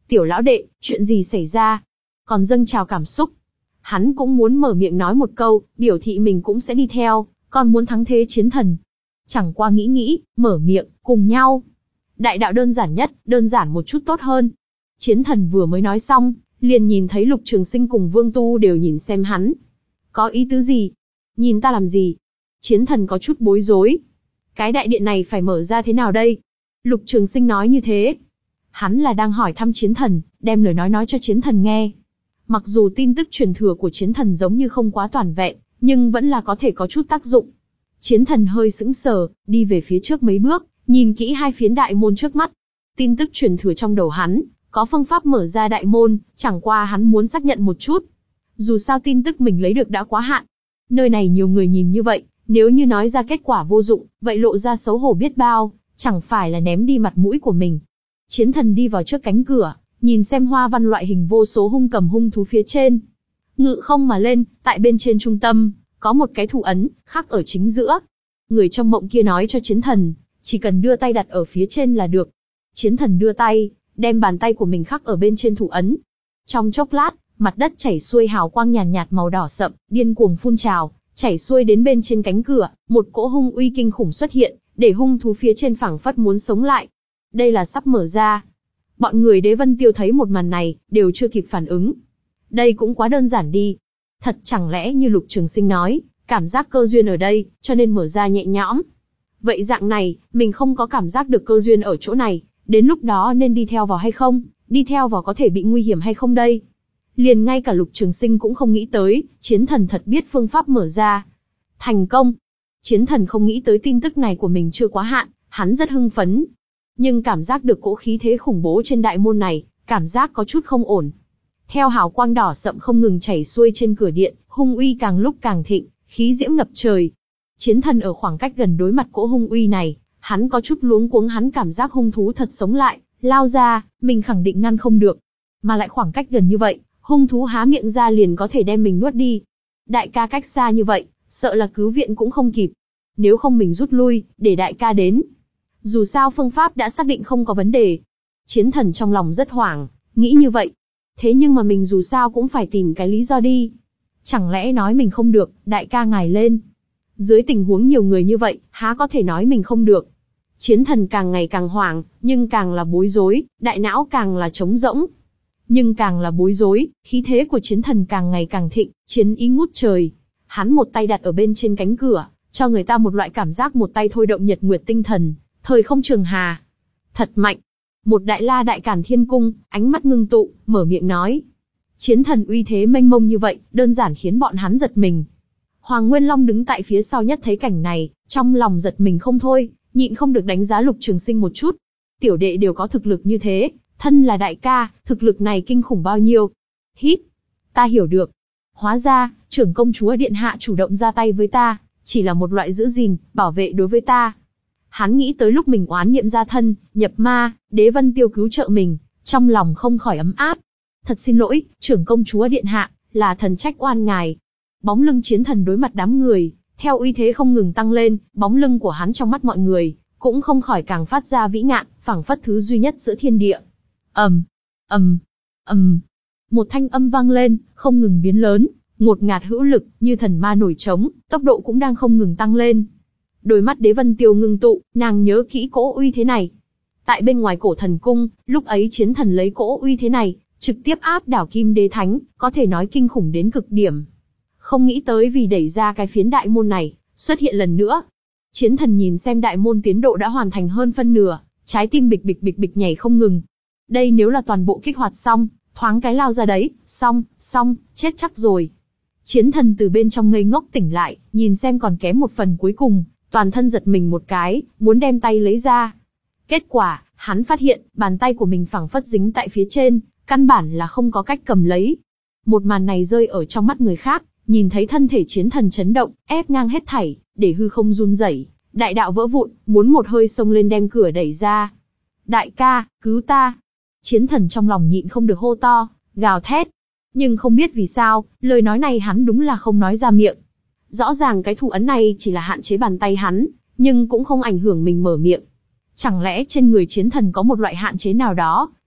Tiểu lão đệ, chuyện gì xảy ra? Còn dâng trào cảm xúc. Hắn cũng muốn mở miệng nói một câu, biểu thị mình cũng sẽ đi theo, còn muốn thắng thế chiến thần. Chẳng qua nghĩ nghĩ, mở miệng, cùng nhau. Đại đạo đơn giản nhất, đơn giản một chút tốt hơn. Chiến thần vừa mới nói xong, liền nhìn thấy Lục Trường Sinh cùng Vương Tu đều nhìn xem hắn. Có ý tứ gì? Nhìn ta làm gì? Chiến thần có chút bối rối. Cái đại điện này phải mở ra thế nào đây? Lục Trường Sinh nói như thế. Hắn là đang hỏi thăm chiến thần, đem lời nói nói cho chiến thần nghe. Mặc dù tin tức truyền thừa của chiến thần giống như không quá toàn vẹn, nhưng vẫn là có thể có chút tác dụng. Chiến thần hơi sững sờ, đi về phía trước mấy bước, nhìn kỹ hai phiến đại môn trước mắt. Tin tức truyền thừa trong đầu hắn, có phương pháp mở ra đại môn, chẳng qua hắn muốn xác nhận một chút. Dù sao tin tức mình lấy được đã quá hạn. Nơi này nhiều người nhìn như vậy, nếu như nói ra kết quả vô dụng, vậy lộ ra xấu hổ biết bao, chẳng phải là ném đi mặt mũi của mình. Chiến thần đi vào trước cánh cửa, nhìn xem hoa văn loại hình vô số hung cầm hung thú phía trên. Ngự không mà lên, tại bên trên trung tâm, có một cái thủ ấn, khắc ở chính giữa. Người trong mộng kia nói cho chiến thần, chỉ cần đưa tay đặt ở phía trên là được. Chiến thần đưa tay, đem bàn tay của mình khắc ở bên trên thủ ấn. Trong chốc lát, mặt đất chảy xuôi hào quang nhàn nhạt, nhạt màu đỏ sậm, điên cuồng phun trào, chảy xuôi đến bên trên cánh cửa, một cỗ hung uy kinh khủng xuất hiện, để hung thú phía trên phảng phất muốn sống lại. Đây là sắp mở ra. Bọn người Đế Vân Tiêu thấy một màn này, đều chưa kịp phản ứng. Đây cũng quá đơn giản đi. Thật chẳng lẽ như Lục Trường Sinh nói, cảm giác cơ duyên ở đây, cho nên mở ra nhẹ nhõm. Vậy dạng này, mình không có cảm giác được cơ duyên ở chỗ này, đến lúc đó nên đi theo vào hay không, đi theo vào có thể bị nguy hiểm hay không đây? Liền ngay cả Lục Trường Sinh cũng không nghĩ tới, chiến thần thật biết phương pháp mở ra. Thành công! Chiến thần không nghĩ tới tin tức này của mình chưa quá hạn, hắn rất hưng phấn. Nhưng cảm giác được cỗ khí thế khủng bố trên đại môn này, cảm giác có chút không ổn. Theo hào quang đỏ sậm không ngừng chảy xuôi trên cửa điện, hung uy càng lúc càng thịnh, khí diễm ngập trời. Chiến thần ở khoảng cách gần đối mặt cỗ hung uy này, hắn có chút luống cuống, hắn cảm giác hung thú thật sống lại, lao ra, mình khẳng định ngăn không được. Mà lại khoảng cách gần như vậy, hung thú há miệng ra liền có thể đem mình nuốt đi. Đại ca cách xa như vậy, sợ là cứu viện cũng không kịp. Nếu không mình rút lui, để đại ca đến. Dù sao phương pháp đã xác định không có vấn đề. Chiến thần trong lòng rất hoảng, nghĩ như vậy. Thế nhưng mà mình dù sao cũng phải tìm cái lý do đi. Chẳng lẽ nói mình không được, đại ca ngài lên. Dưới tình huống nhiều người như vậy, há có thể nói mình không được. Chiến thần càng ngày càng hoảng, nhưng càng là bối rối, đại não càng là trống rỗng. Nhưng càng là bối rối, khí thế của chiến thần càng ngày càng thịnh, chiến ý ngút trời. Hắn một tay đặt ở bên trên cánh cửa, cho người ta một loại cảm giác một tay thôi động nhật nguyệt tinh thần, thời không trường hà. Thật mạnh. Một đại la đại càn thiên cung, ánh mắt ngưng tụ, mở miệng nói. Chiến thần uy thế mênh mông như vậy, đơn giản khiến bọn hắn giật mình. Hoàng Nguyên Long đứng tại phía sau nhất thấy cảnh này, trong lòng giật mình không thôi, nhịn không được đánh giá Lục Trường Sinh một chút. Tiểu đệ đều có thực lực như thế, thân là đại ca, thực lực này kinh khủng bao nhiêu. Hít, ta hiểu được. Hóa ra, trưởng công chúa điện hạ chủ động ra tay với ta, chỉ là một loại giữ gìn, bảo vệ đối với ta. Hắn nghĩ tới lúc mình oán niệm ra thân, nhập ma, Đế Vân Tiêu cứu trợ mình, trong lòng không khỏi ấm áp. Thật xin lỗi, trưởng công chúa điện hạ, là thần trách oan ngài. Bóng lưng chiến thần đối mặt đám người, theo uy thế không ngừng tăng lên, bóng lưng của hắn trong mắt mọi người, cũng không khỏi càng phát ra vĩ ngạn, phảng phất thứ duy nhất giữa thiên địa. ầm, ầm, ầm, một thanh âm vang lên, không ngừng biến lớn, ngột ngạt hữu lực, như thần ma nổi trống, tốc độ cũng đang không ngừng tăng lên. Đôi mắt Đế Vân Tiêu ngưng tụ, nàng nhớ kỹ cỗ uy thế này. Tại bên ngoài cổ thần cung, lúc ấy chiến thần lấy cỗ uy thế này, trực tiếp áp đảo Kim Đế Thánh, có thể nói kinh khủng đến cực điểm. Không nghĩ tới vì đẩy ra cái phiến đại môn này, xuất hiện lần nữa. Chiến thần nhìn xem đại môn tiến độ đã hoàn thành hơn phân nửa, trái tim bịch bịch bịch bịch nhảy không ngừng. Đây nếu là toàn bộ kích hoạt xong, thoáng cái lao ra đấy, xong, xong, chết chắc rồi. Chiến thần từ bên trong ngây ngốc tỉnh lại, nhìn xem còn kém một phần cuối cùng, toàn thân giật mình một cái, muốn đem tay lấy ra. Kết quả, hắn phát hiện, bàn tay của mình phẳng phất dính tại phía trên, căn bản là không có cách cầm lấy. Một màn này rơi ở trong mắt người khác, nhìn thấy thân thể chiến thần chấn động, ép ngang hết thảy, để hư không run rẩy, đại đạo vỡ vụn, muốn một hơi xông lên đem cửa đẩy ra. Đại ca, cứu ta! Chiến thần trong lòng nhịn không được hô to, gào thét. Nhưng không biết vì sao, lời nói này hắn đúng là không nói ra miệng. Rõ ràng cái thủ ấn này chỉ là hạn chế bàn tay hắn, nhưng cũng không ảnh hưởng mình mở miệng. Chẳng lẽ trên người chiến thần có một loại hạn chế nào đó,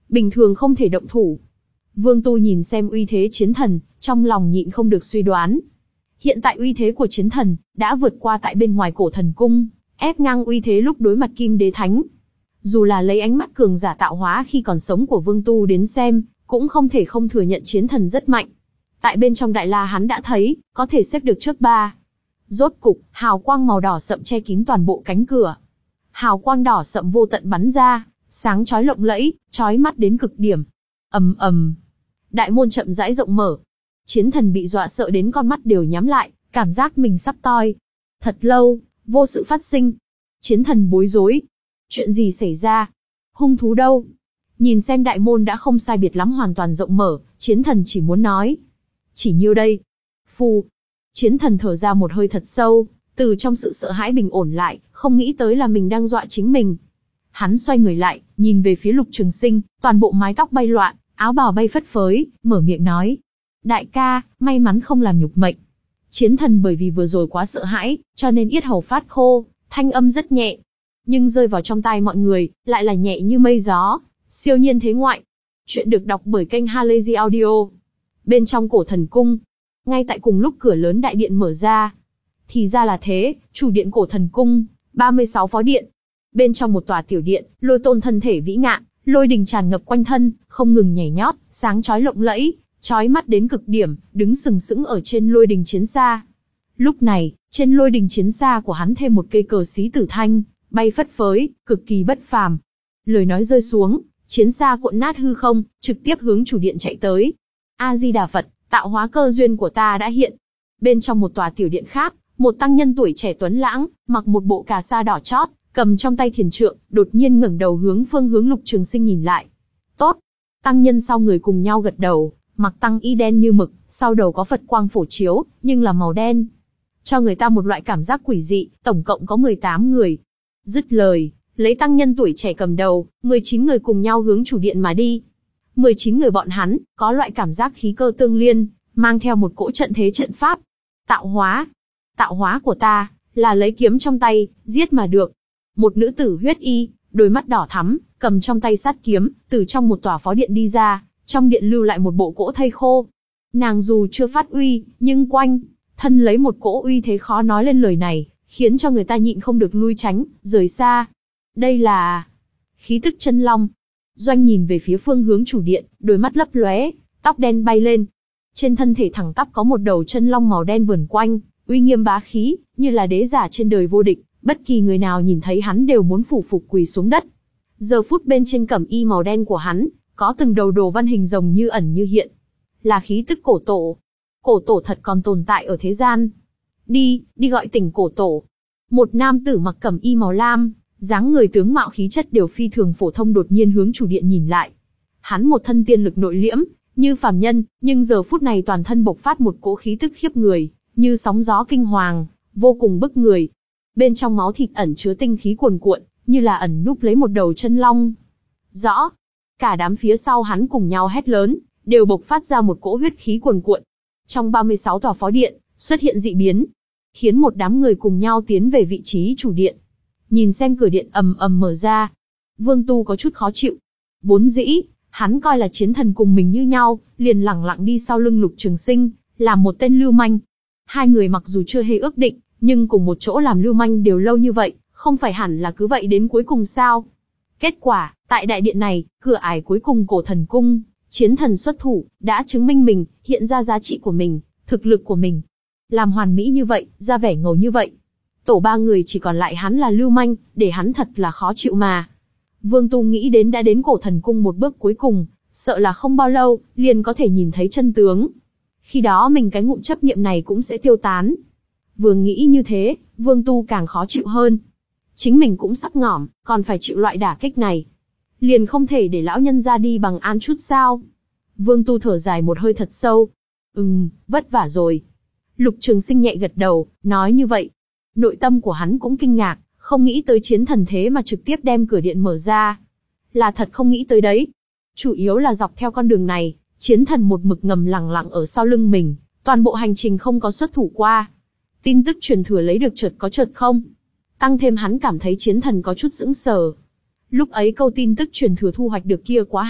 bình thường không thể động thủ. Vương Tu nhìn xem uy thế chiến thần, trong lòng nhịn không được suy đoán. Hiện tại uy thế của chiến thần đã vượt qua tại bên ngoài cổ thần cung, ép ngang uy thế lúc đối mặt Kim Đế Thánh. Dù là lấy ánh mắt cường giả tạo hóa khi còn sống của Vương Tu đến xem, cũng không thể không thừa nhận chiến thần rất mạnh. Tại bên trong Đại La hắn đã thấy, có thể xếp được trước ba. Rốt cục, hào quang màu đỏ sậm che kín toàn bộ cánh cửa. Hào quang đỏ sậm vô tận bắn ra, sáng chói lộng lẫy, chói mắt đến cực điểm. Ầm ầm, đại môn chậm rãi rộng mở. Chiến thần bị dọa sợ đến con mắt đều nhắm lại, cảm giác mình sắp toi. Thật lâu, vô sự phát sinh. Chiến thần bối rối. Chuyện gì xảy ra? Hung thú đâu? Nhìn xem đại môn đã không sai biệt lắm hoàn toàn rộng mở, chiến thần chỉ muốn nói. Chỉ nhiêu đây. Phù. Chiến thần thở ra một hơi thật sâu, từ trong sự sợ hãi bình ổn lại, không nghĩ tới là mình đang dọa chính mình. Hắn xoay người lại, nhìn về phía Lục Trường Sinh, toàn bộ mái tóc bay loạn, áo bào bay phất phới, mở miệng nói. Đại ca, may mắn không làm nhục mệnh. Chiến thần bởi vì vừa rồi quá sợ hãi, cho nên yết hầu phát khô, thanh âm rất nhẹ. Nhưng rơi vào trong tai mọi người, lại là nhẹ như mây gió, siêu nhiên thế ngoại. Chuyện được đọc bởi kênh Halazy Audio. Bên trong cổ thần cung, ngay tại cùng lúc cửa lớn đại điện mở ra. Thì ra là thế, chủ điện cổ thần cung, ba mươi sáu phó điện. Bên trong một tòa tiểu điện, Lôi Tôn thân thể vĩ ngạn, lôi đình tràn ngập quanh thân, không ngừng nhảy nhót, sáng chói lộng lẫy, chói mắt đến cực điểm, đứng sừng sững ở trên lôi đình chiến xa. Lúc này, trên lôi đình chiến xa của hắn thêm một cây cờ xí tử thanh, bay phất phới, cực kỳ bất phàm. Lời nói rơi xuống, chiến xa cuộn nát hư không, trực tiếp hướng chủ điện chạy tới. A Di Đà Phật, tạo hóa cơ duyên của ta đã hiện. Bên trong một tòa tiểu điện khác, một tăng nhân tuổi trẻ tuấn lãng, mặc một bộ cà sa đỏ chót, cầm trong tay thiền trượng, đột nhiên ngẩng đầu hướng phương hướng Lục Trường Sinh nhìn lại. Tốt. Tăng nhân sau người cùng nhau gật đầu, mặc tăng y đen như mực, sau đầu có Phật quang phổ chiếu, nhưng là màu đen, cho người ta một loại cảm giác quỷ dị. Tổng cộng có mười tám người. Dứt lời, lấy tăng nhân tuổi trẻ cầm đầu, mười chín người cùng nhau hướng chủ điện mà đi. mười chín người bọn hắn, có loại cảm giác khí cơ tương liên, mang theo một cỗ trận thế trận pháp. Tạo hóa. Tạo hóa của ta, là lấy kiếm trong tay, giết mà được. Một nữ tử huyết y, đôi mắt đỏ thắm, cầm trong tay sát kiếm, từ trong một tòa phó điện đi ra, trong điện lưu lại một bộ cỗ thây khô. Nàng dù chưa phát uy, nhưng quanh thân lấy một cỗ uy thế khó nói lên lời này, khiến cho người ta nhịn không được lui tránh, rời xa. Đây là khí tức chân long. Doanh nhìn về phía phương hướng chủ điện, đôi mắt lấp lóe, tóc đen bay lên. Trên thân thể thẳng tắp có một đầu chân long màu đen vờn quanh, uy nghiêm bá khí, như là đế giả trên đời vô địch, bất kỳ người nào nhìn thấy hắn đều muốn phủ phục quỳ xuống đất. Giờ phút bên trên cẩm y màu đen của hắn, có từng đầu đồ văn hình rồng như ẩn như hiện. Là khí tức cổ tổ. Cổ tổ thật còn tồn tại ở thế gian. Đi, đi gọi tỉnh cổ tổ. Một nam tử mặc cẩm y màu lam, dáng người tướng mạo khí chất đều phi thường phổ thông đột nhiên hướng chủ điện nhìn lại. Hắn một thân tiên lực nội liễm, như phàm nhân, nhưng giờ phút này toàn thân bộc phát một cỗ khí tức khiếp người, như sóng gió kinh hoàng, vô cùng bức người. Bên trong máu thịt ẩn chứa tinh khí cuồn cuộn, như là ẩn núp lấy một đầu chân long. Rõ. Cả đám phía sau hắn cùng nhau hét lớn, đều bộc phát ra một cỗ huyết khí cuồn cuộn. Trong ba mươi sáu tòa phó điện, xuất hiện dị biến, khiến một đám người cùng nhau tiến về vị trí chủ điện. Nhìn xem cửa điện ầm ầm mở ra, Vương Tu có chút khó chịu. Vốn dĩ, hắn coi là chiến thần cùng mình như nhau, liền lẳng lặng đi sau lưng Lục Trường Sinh, làm một tên lưu manh. Hai người mặc dù chưa hề ước định, nhưng cùng một chỗ làm lưu manh đều lâu như vậy, không phải hẳn là cứ vậy đến cuối cùng sao? Kết quả, tại đại điện này, cửa ải cuối cùng cổ thần cung, chiến thần xuất thủ, đã chứng minh mình, hiện ra giá trị của mình, thực lực của mình. Làm hoàn mỹ như vậy, ra vẻ ngầu như vậy. Tổ ba người chỉ còn lại hắn là lưu manh, để hắn thật là khó chịu mà. Vương Tu nghĩ đến đã đến cổ thần cung một bước cuối cùng, sợ là không bao lâu, liền có thể nhìn thấy chân tướng. Khi đó mình cái ngụm chấp niệm này cũng sẽ tiêu tán. Vừa nghĩ như thế, Vương Tu càng khó chịu hơn. Chính mình cũng sắp ngỏm, còn phải chịu loại đả kích này. Liền không thể để lão nhân ra đi bằng an chút sao. Vương Tu thở dài một hơi thật sâu. Ừm, vất vả rồi. Lục Trường Sinh nhẹ gật đầu, nói như vậy. Nội tâm của hắn cũng kinh ngạc, không nghĩ tới chiến thần thế mà trực tiếp đem cửa điện mở ra. Là thật không nghĩ tới đấy. Chủ yếu là dọc theo con đường này, chiến thần một mực ngầm lặng lặng ở sau lưng mình, toàn bộ hành trình không có xuất thủ qua. Tin tức truyền thừa lấy được chợt có chợt không. Tăng thêm hắn cảm thấy chiến thần có chút sững sờ. Lúc ấy câu tin tức truyền thừa thu hoạch được kia quá hạn,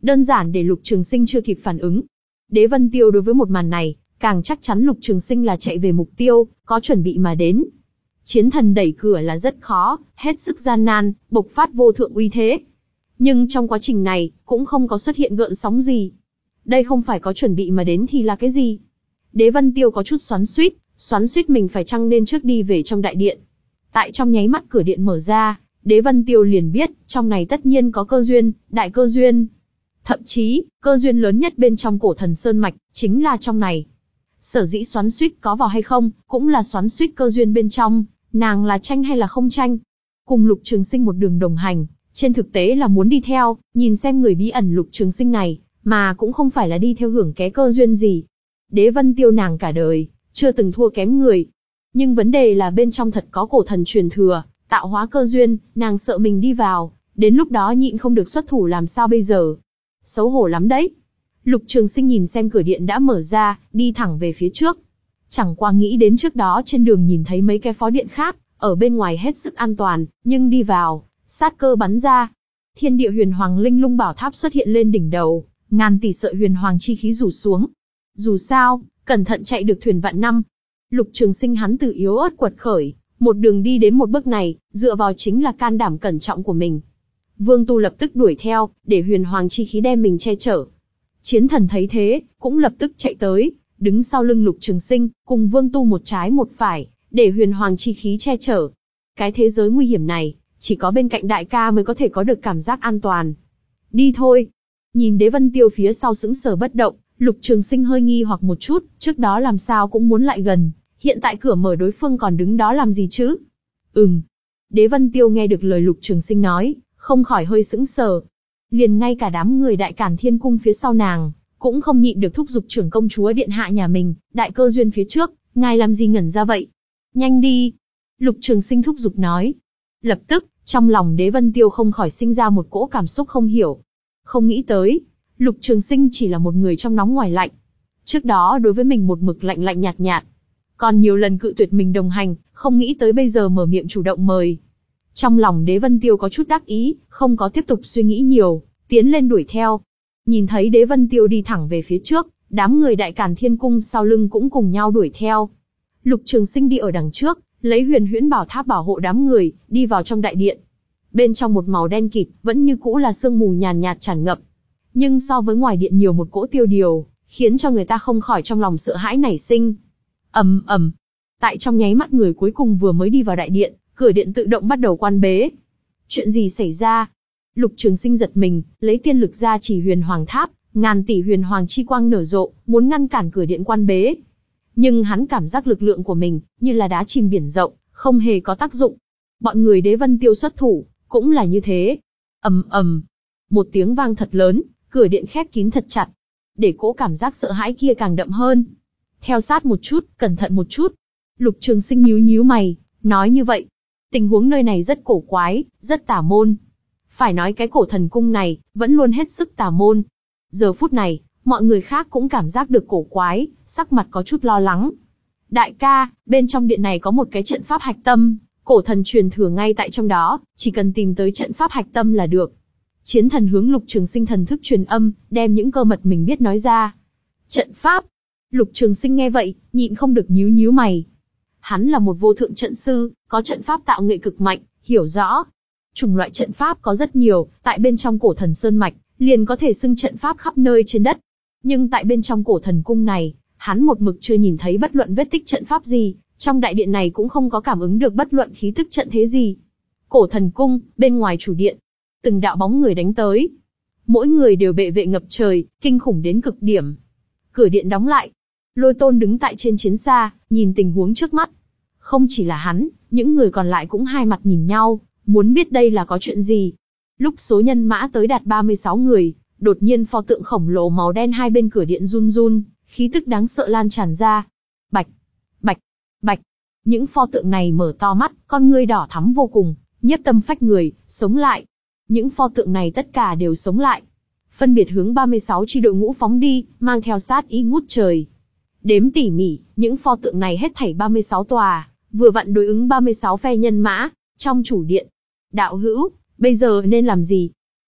đơn giản để Lục Trường Sinh chưa kịp phản ứng. Đế Vân Tiêu đối với một màn này, càng chắc chắn Lục Trường Sinh là chạy về mục tiêu, có chuẩn bị mà đến. Chiến thần đẩy cửa là rất khó, hết sức gian nan, bộc phát vô thượng uy thế. Nhưng trong quá trình này, cũng không có xuất hiện gợn sóng gì. Đây không phải có chuẩn bị mà đến thì là cái gì? Đế Vân Tiêu có chút xoắn xuýt, xoắn xuýt mình phải chăng nên trước đi về trong đại điện. Tại trong nháy mắt cửa điện mở ra, Đế Vân Tiêu liền biết, trong này tất nhiên có cơ duyên, đại cơ duyên. Thậm chí, cơ duyên lớn nhất bên trong Cổ Thần Sơn Mạch, chính là trong này. Sở dĩ xoắn xuýt có vào hay không, cũng là xoắn xuýt cơ duyên bên trong, nàng là tranh hay là không tranh. Cùng Lục Trường Sinh một đường đồng hành, trên thực tế là muốn đi theo, nhìn xem người bí ẩn Lục Trường Sinh này, mà cũng không phải là đi theo hưởng ké cơ duyên gì. Đế Vân Tiêu nàng cả đời, chưa từng thua kém người. Nhưng vấn đề là bên trong thật có cổ thần truyền thừa, tạo hóa cơ duyên, nàng sợ mình đi vào, đến lúc đó nhịn không được xuất thủ làm sao bây giờ. Xấu hổ lắm đấy. Lục Trường Sinh nhìn xem cửa điện đã mở ra, đi thẳng về phía trước. Chẳng qua nghĩ đến trước đó trên đường nhìn thấy mấy cái phó điện khác, ở bên ngoài hết sức an toàn, nhưng đi vào, sát cơ bắn ra. Thiên địa huyền hoàng linh lung bảo tháp xuất hiện lên đỉnh đầu, ngàn tỷ sợi huyền hoàng chi khí rủ xuống. Dù sao, cẩn thận chạy được thuyền vạn năm. Lục Trường Sinh hắn từ yếu ớt quật khởi, một đường đi đến một bước này, dựa vào chính là can đảm cẩn trọng của mình. Vương Tu lập tức đuổi theo, để huyền hoàng chi khí đem mình che chở. Chiến thần thấy thế, cũng lập tức chạy tới, đứng sau lưng Lục Trường Sinh, cùng Vương Tu một trái một phải, để huyền hoàng chi khí che chở. Cái thế giới nguy hiểm này, chỉ có bên cạnh đại ca mới có thể có được cảm giác an toàn. Đi thôi. Nhìn Đế Vân Tiêu phía sau sững sờ bất động, Lục Trường Sinh hơi nghi hoặc một chút, trước đó làm sao cũng muốn lại gần, hiện tại cửa mở đối phương còn đứng đó làm gì chứ? Ừm. Đế Vân Tiêu nghe được lời Lục Trường Sinh nói, không khỏi hơi sững sờ. Liền ngay cả đám người Đại Càn Thiên Cung phía sau nàng, cũng không nhịn được thúc giục trưởng công chúa điện hạ nhà mình, đại cơ duyên phía trước, ngài làm gì ngẩn ra vậy? Nhanh đi. Lục Trường Sinh thúc giục nói. Lập tức, trong lòng Đế Vân Tiêu không khỏi sinh ra một cỗ cảm xúc không hiểu. Không nghĩ tới, Lục Trường Sinh chỉ là một người trong nóng ngoài lạnh. Trước đó đối với mình một mực lạnh lạnh nhạt nhạt, còn nhiều lần cự tuyệt mình đồng hành, không nghĩ tới bây giờ mở miệng chủ động mời. Trong lòng Đế Vân Tiêu có chút đắc ý, không có tiếp tục suy nghĩ nhiều, tiến lên đuổi theo. Nhìn thấy Đế Vân Tiêu đi thẳng về phía trước, đám người Đại Càn Thiên Cung sau lưng cũng cùng nhau đuổi theo. Lục Trường Sinh đi ở đằng trước, lấy huyền huyễn bảo tháp bảo hộ đám người, đi vào trong đại điện. Bên trong một màu đen kịt, vẫn như cũ là sương mù nhàn nhạt tràn ngập. Nhưng so với ngoài điện nhiều một cỗ tiêu điều, khiến cho người ta không khỏi trong lòng sợ hãi nảy sinh. Ầm ầm. Tại trong nháy mắt người cuối cùng vừa mới đi vào đại điện, cửa điện tự động bắt đầu quan bế. Chuyện gì xảy ra? Lục Trường Sinh giật mình, lấy tiên lực ra chỉ huyền hoàng tháp, ngàn tỷ huyền hoàng chi quang nở rộ, muốn ngăn cản cửa điện quan bế. Nhưng hắn cảm giác lực lượng của mình, như là đá chìm biển rộng, không hề có tác dụng. Bọn người Đế Vân Tiêu xuất thủ, cũng là như thế. Ầm ầm. Một tiếng vang thật lớn, cửa điện khép kín thật chặt, để cỗ cảm giác sợ hãi kia càng đậm hơn. Theo sát một chút, cẩn thận một chút. Lục Trường Sinh nhíu nhíu mày, nói như vậy. Tình huống nơi này rất cổ quái, rất tà môn. Phải nói cái Cổ Thần Cung này, vẫn luôn hết sức tà môn. Giờ phút này, mọi người khác cũng cảm giác được cổ quái, sắc mặt có chút lo lắng. Đại ca, bên trong điện này có một cái trận pháp hạch tâm, cổ thần truyền thừa ngay tại trong đó, chỉ cần tìm tới trận pháp hạch tâm là được. Chiến thần hướng Lục Trường Sinh thần thức truyền âm, đem những cơ mật mình biết nói ra. Trận pháp. Lục Trường Sinh nghe vậy, nhịn không được nhíu nhíu mày. Hắn là một vô thượng trận sư, có trận pháp tạo nghệ cực mạnh, hiểu rõ. Chủng loại trận pháp có rất nhiều, tại bên trong Cổ Thần Sơn Mạch, liền có thể xưng trận pháp khắp nơi trên đất. Nhưng tại bên trong Cổ Thần Cung này, hắn một mực chưa nhìn thấy bất luận vết tích trận pháp gì, trong đại điện này cũng không có cảm ứng được bất luận khí tức trận thế gì. Cổ Thần Cung, bên ngoài chủ điện, từng đạo bóng người đánh tới. Mỗi người đều bệ vệ ngập trời, kinh khủng đến cực điểm. Cửa điện đóng lại. Lôi Tôn đứng tại trên chiến xa, nhìn tình huống trước mắt. Không chỉ là hắn, những người còn lại cũng hai mặt nhìn nhau, muốn biết đây là có chuyện gì. Lúc số nhân mã tới đạt ba mươi sáu người, đột nhiên pho tượng khổng lồ màu đen hai bên cửa điện run run, khí tức đáng sợ lan tràn ra. Bạch, bạch, bạch. Những pho tượng này mở to mắt, con ngươi đỏ thắm vô cùng, nhiếp tâm phách người, sống lại. Những pho tượng này tất cả đều sống lại. Phân biệt hướng ba mươi sáu chi đội ngũ phóng đi, mang theo sát ý ngút trời. Đếm tỉ mỉ, những pho tượng này hết thảy ba mươi sáu tòa, vừa vặn đối ứng ba mươi sáu phe nhân mã, trong chủ điện. Đạo hữu, bây giờ nên làm gì?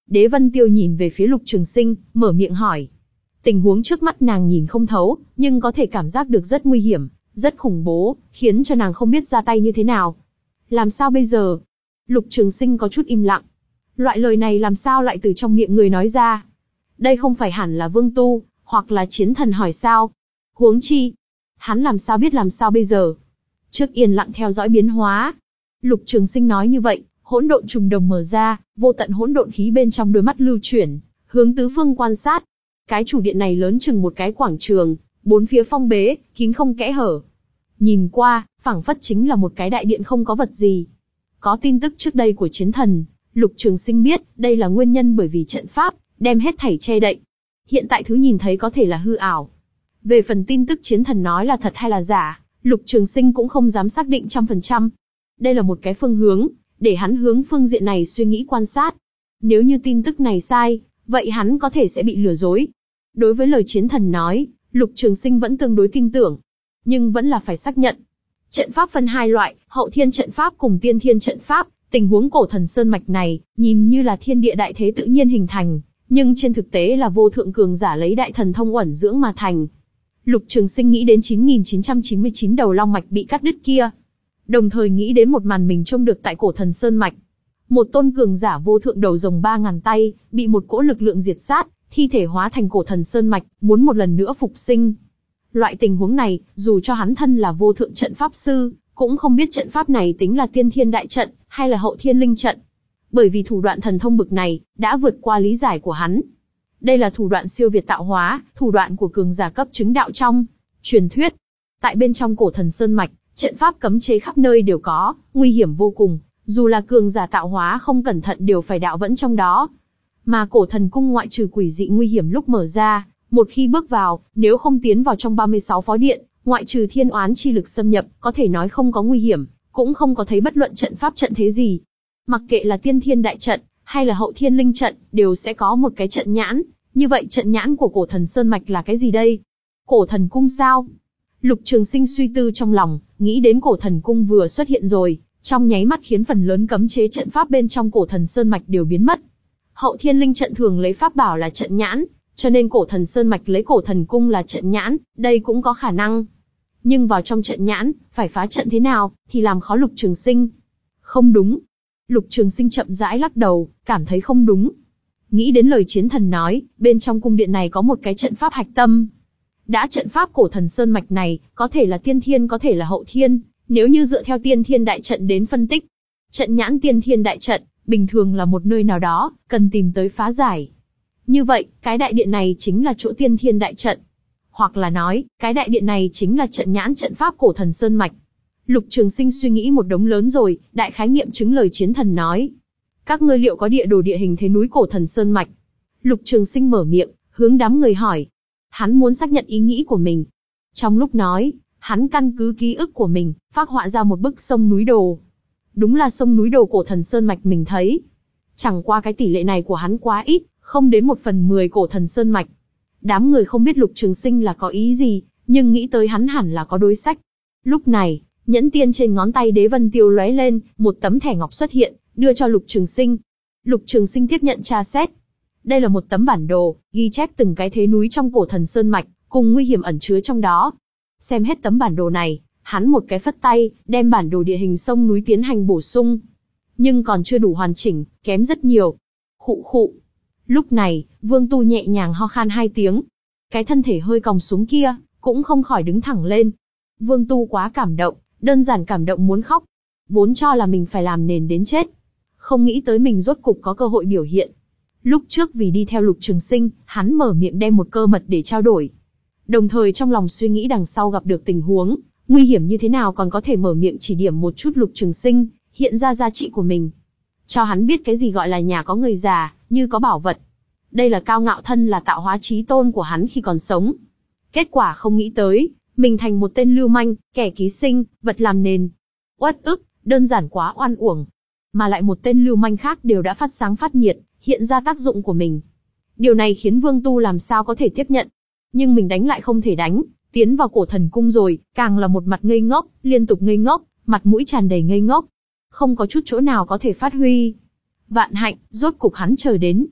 Đế Vân Tiêu nhìn về phía Lục Trường Sinh, mở miệng hỏi. Tình huống trước mắt nàng nhìn không thấu, nhưng có thể cảm giác được rất nguy hiểm, rất khủng bố, khiến cho nàng không biết ra tay như thế nào. Làm sao bây giờ? Lục Trường Sinh có chút im lặng. Loại lời này làm sao lại từ trong miệng người nói ra? Đây không phải hẳn là Vương Tu, hoặc là Chiến Thần hỏi sao? Huống chi, hắn làm sao biết làm sao bây giờ? Trước yên lặng theo dõi biến hóa. Lục Trường Sinh nói như vậy, hỗn độn trùng đồng mở ra, vô tận hỗn độn khí bên trong đôi mắt lưu chuyển, hướng tứ phương quan sát. Cái chủ điện này lớn chừng một cái quảng trường, bốn phía phong bế, kín không kẽ hở. Nhìn qua, phảng phất chính là một cái đại điện không có vật gì. Có tin tức trước đây của Chiến Thần, Lục Trường Sinh biết, đây là nguyên nhân bởi vì trận pháp, đem hết thảy che đậy. Hiện tại thứ nhìn thấy có thể là hư ảo. Về phần tin tức Chiến Thần nói là thật hay là giả, Lục Trường Sinh cũng không dám xác định trăm phần trăm. Đây là một cái phương hướng, để hắn hướng phương diện này suy nghĩ quan sát. Nếu như tin tức này sai, vậy hắn có thể sẽ bị lừa dối. Đối với lời Chiến Thần nói, Lục Trường Sinh vẫn tương đối tin tưởng, nhưng vẫn là phải xác nhận. Trận pháp phân hai loại, hậu thiên trận pháp cùng tiên thiên trận pháp. Tình huống cổ thần sơn mạch này, nhìn như là thiên địa đại thế tự nhiên hình thành, nhưng trên thực tế là vô thượng cường giả lấy đại thần thông uẩn dưỡng mà thành. Lục Trường Sinh nghĩ đến chín nghìn chín trăm chín mươi chín đầu long mạch bị cắt đứt kia, đồng thời nghĩ đến một màn mình trông được tại cổ thần sơn mạch. Một tôn cường giả vô thượng đầu rồng ba ngàn tay, bị một cỗ lực lượng diệt sát, thi thể hóa thành cổ thần sơn mạch, muốn một lần nữa phục sinh. Loại tình huống này, dù cho hắn thân là vô thượng trận pháp sư, cũng không biết trận pháp này tính là tiên thiên đại trận, hay là hậu thiên linh trận. Bởi vì thủ đoạn thần thông bực này, đã vượt qua lý giải của hắn. Đây là thủ đoạn siêu việt tạo hóa, thủ đoạn của cường giả cấp chứng đạo trong truyền thuyết. Tại bên trong cổ thần sơn mạch, trận pháp cấm chế khắp nơi đều có, nguy hiểm vô cùng, dù là cường giả tạo hóa không cẩn thận đều phải đạo vẫn trong đó. Mà cổ thần cung ngoại trừ quỷ dị nguy hiểm lúc mở ra, một khi bước vào, nếu không tiến vào trong ba mươi sáu phó điện, ngoại trừ thiên oán chi lực xâm nhập, có thể nói không có nguy hiểm, cũng không có thấy bất luận trận pháp trận thế gì. Mặc kệ là tiên thiên đại trận, hay là hậu thiên linh trận, đều sẽ có một cái trận nhãn. Như vậy trận nhãn của cổ thần sơn mạch là cái gì đây? Cổ thần cung sao? Lục Trường Sinh suy tư trong lòng, nghĩ đến cổ thần cung vừa xuất hiện rồi, trong nháy mắt khiến phần lớn cấm chế trận pháp bên trong cổ thần sơn mạch đều biến mất. Hậu thiên linh trận thường lấy pháp bảo là trận nhãn, cho nên cổ thần sơn mạch lấy cổ thần cung là trận nhãn, đây cũng có khả năng. Nhưng vào trong trận nhãn, phải phá trận thế nào, thì làm khó Lục Trường Sinh. Không đúng. Lục Trường Sinh chậm rãi lắc đầu, cảm thấy không đúng. Nghĩ đến lời Chiến Thần nói, bên trong cung điện này có một cái trận pháp hạch tâm. Đã trận pháp cổ thần sơn mạch này, có thể là tiên thiên có thể là hậu thiên, nếu như dựa theo tiên thiên đại trận đến phân tích. Trận nhãn tiên thiên đại trận, bình thường là một nơi nào đó, cần tìm tới phá giải. Như vậy, cái đại điện này chính là chỗ tiên thiên đại trận. Hoặc là nói, cái đại điện này chính là trận nhãn trận pháp cổ thần sơn mạch. Lục Trường Sinh suy nghĩ một đống lớn rồi, đại khái nghiệm chứng lời Chiến Thần nói. Các ngươi liệu có địa đồ địa hình thế núi cổ thần sơn mạch? Lục Trường Sinh mở miệng, hướng đám người hỏi. Hắn muốn xác nhận ý nghĩ của mình. Trong lúc nói, hắn căn cứ ký ức của mình, phác họa ra một bức sông núi đồ. Đúng là sông núi đồ cổ thần sơn mạch mình thấy. Chẳng qua cái tỷ lệ này của hắn quá ít, không đến một phần mười cổ thần sơn mạch. Đám người không biết Lục Trường Sinh là có ý gì, nhưng nghĩ tới hắn hẳn là có đối sách. Lúc này, nhẫn tiên trên ngón tay Đế Vân Tiêu lóe lên, một tấm thẻ ngọc xuất hiện, đưa cho Lục Trường Sinh. Lục Trường Sinh tiếp nhận tra xét. Đây là một tấm bản đồ, ghi chép từng cái thế núi trong cổ thần sơn mạch, cùng nguy hiểm ẩn chứa trong đó. Xem hết tấm bản đồ này, hắn một cái phất tay, đem bản đồ địa hình sông núi tiến hành bổ sung. Nhưng còn chưa đủ hoàn chỉnh, kém rất nhiều. Khụ khụ. Lúc này, Vương Tu nhẹ nhàng ho khan hai tiếng. Cái thân thể hơi còng xuống kia, cũng không khỏi đứng thẳng lên. Vương Tu quá cảm động, đơn giản cảm động muốn khóc. Vốn cho là mình phải làm nền đến chết. Không nghĩ tới mình rốt cục có cơ hội biểu hiện. Lúc trước vì đi theo Lục Trường Sinh, hắn mở miệng đem một cơ mật để trao đổi. Đồng thời trong lòng suy nghĩ đằng sau gặp được tình huống, nguy hiểm như thế nào còn có thể mở miệng chỉ điểm một chút Lục Trường Sinh, hiện ra giá trị của mình. Cho hắn biết cái gì gọi là nhà có người già, như có bảo vật. Đây là cao ngạo thân là tạo hóa chí tôn của hắn khi còn sống. Kết quả không nghĩ tới, mình thành một tên lưu manh, kẻ ký sinh, vật làm nền. Uất ức, đơn giản quá oan uổng. Mà lại một tên lưu manh khác đều đã phát sáng phát nhiệt, hiện ra tác dụng của mình. Điều này khiến Vương Tu làm sao có thể tiếp nhận. Nhưng mình đánh lại không thể đánh, tiến vào cổ thần cung rồi, càng là một mặt ngây ngốc, liên tục ngây ngốc, mặt mũi tràn đầy ngây ngốc. Không có chút chỗ nào có thể phát huy. Vạn hạnh, rốt cục hắn chờ đến,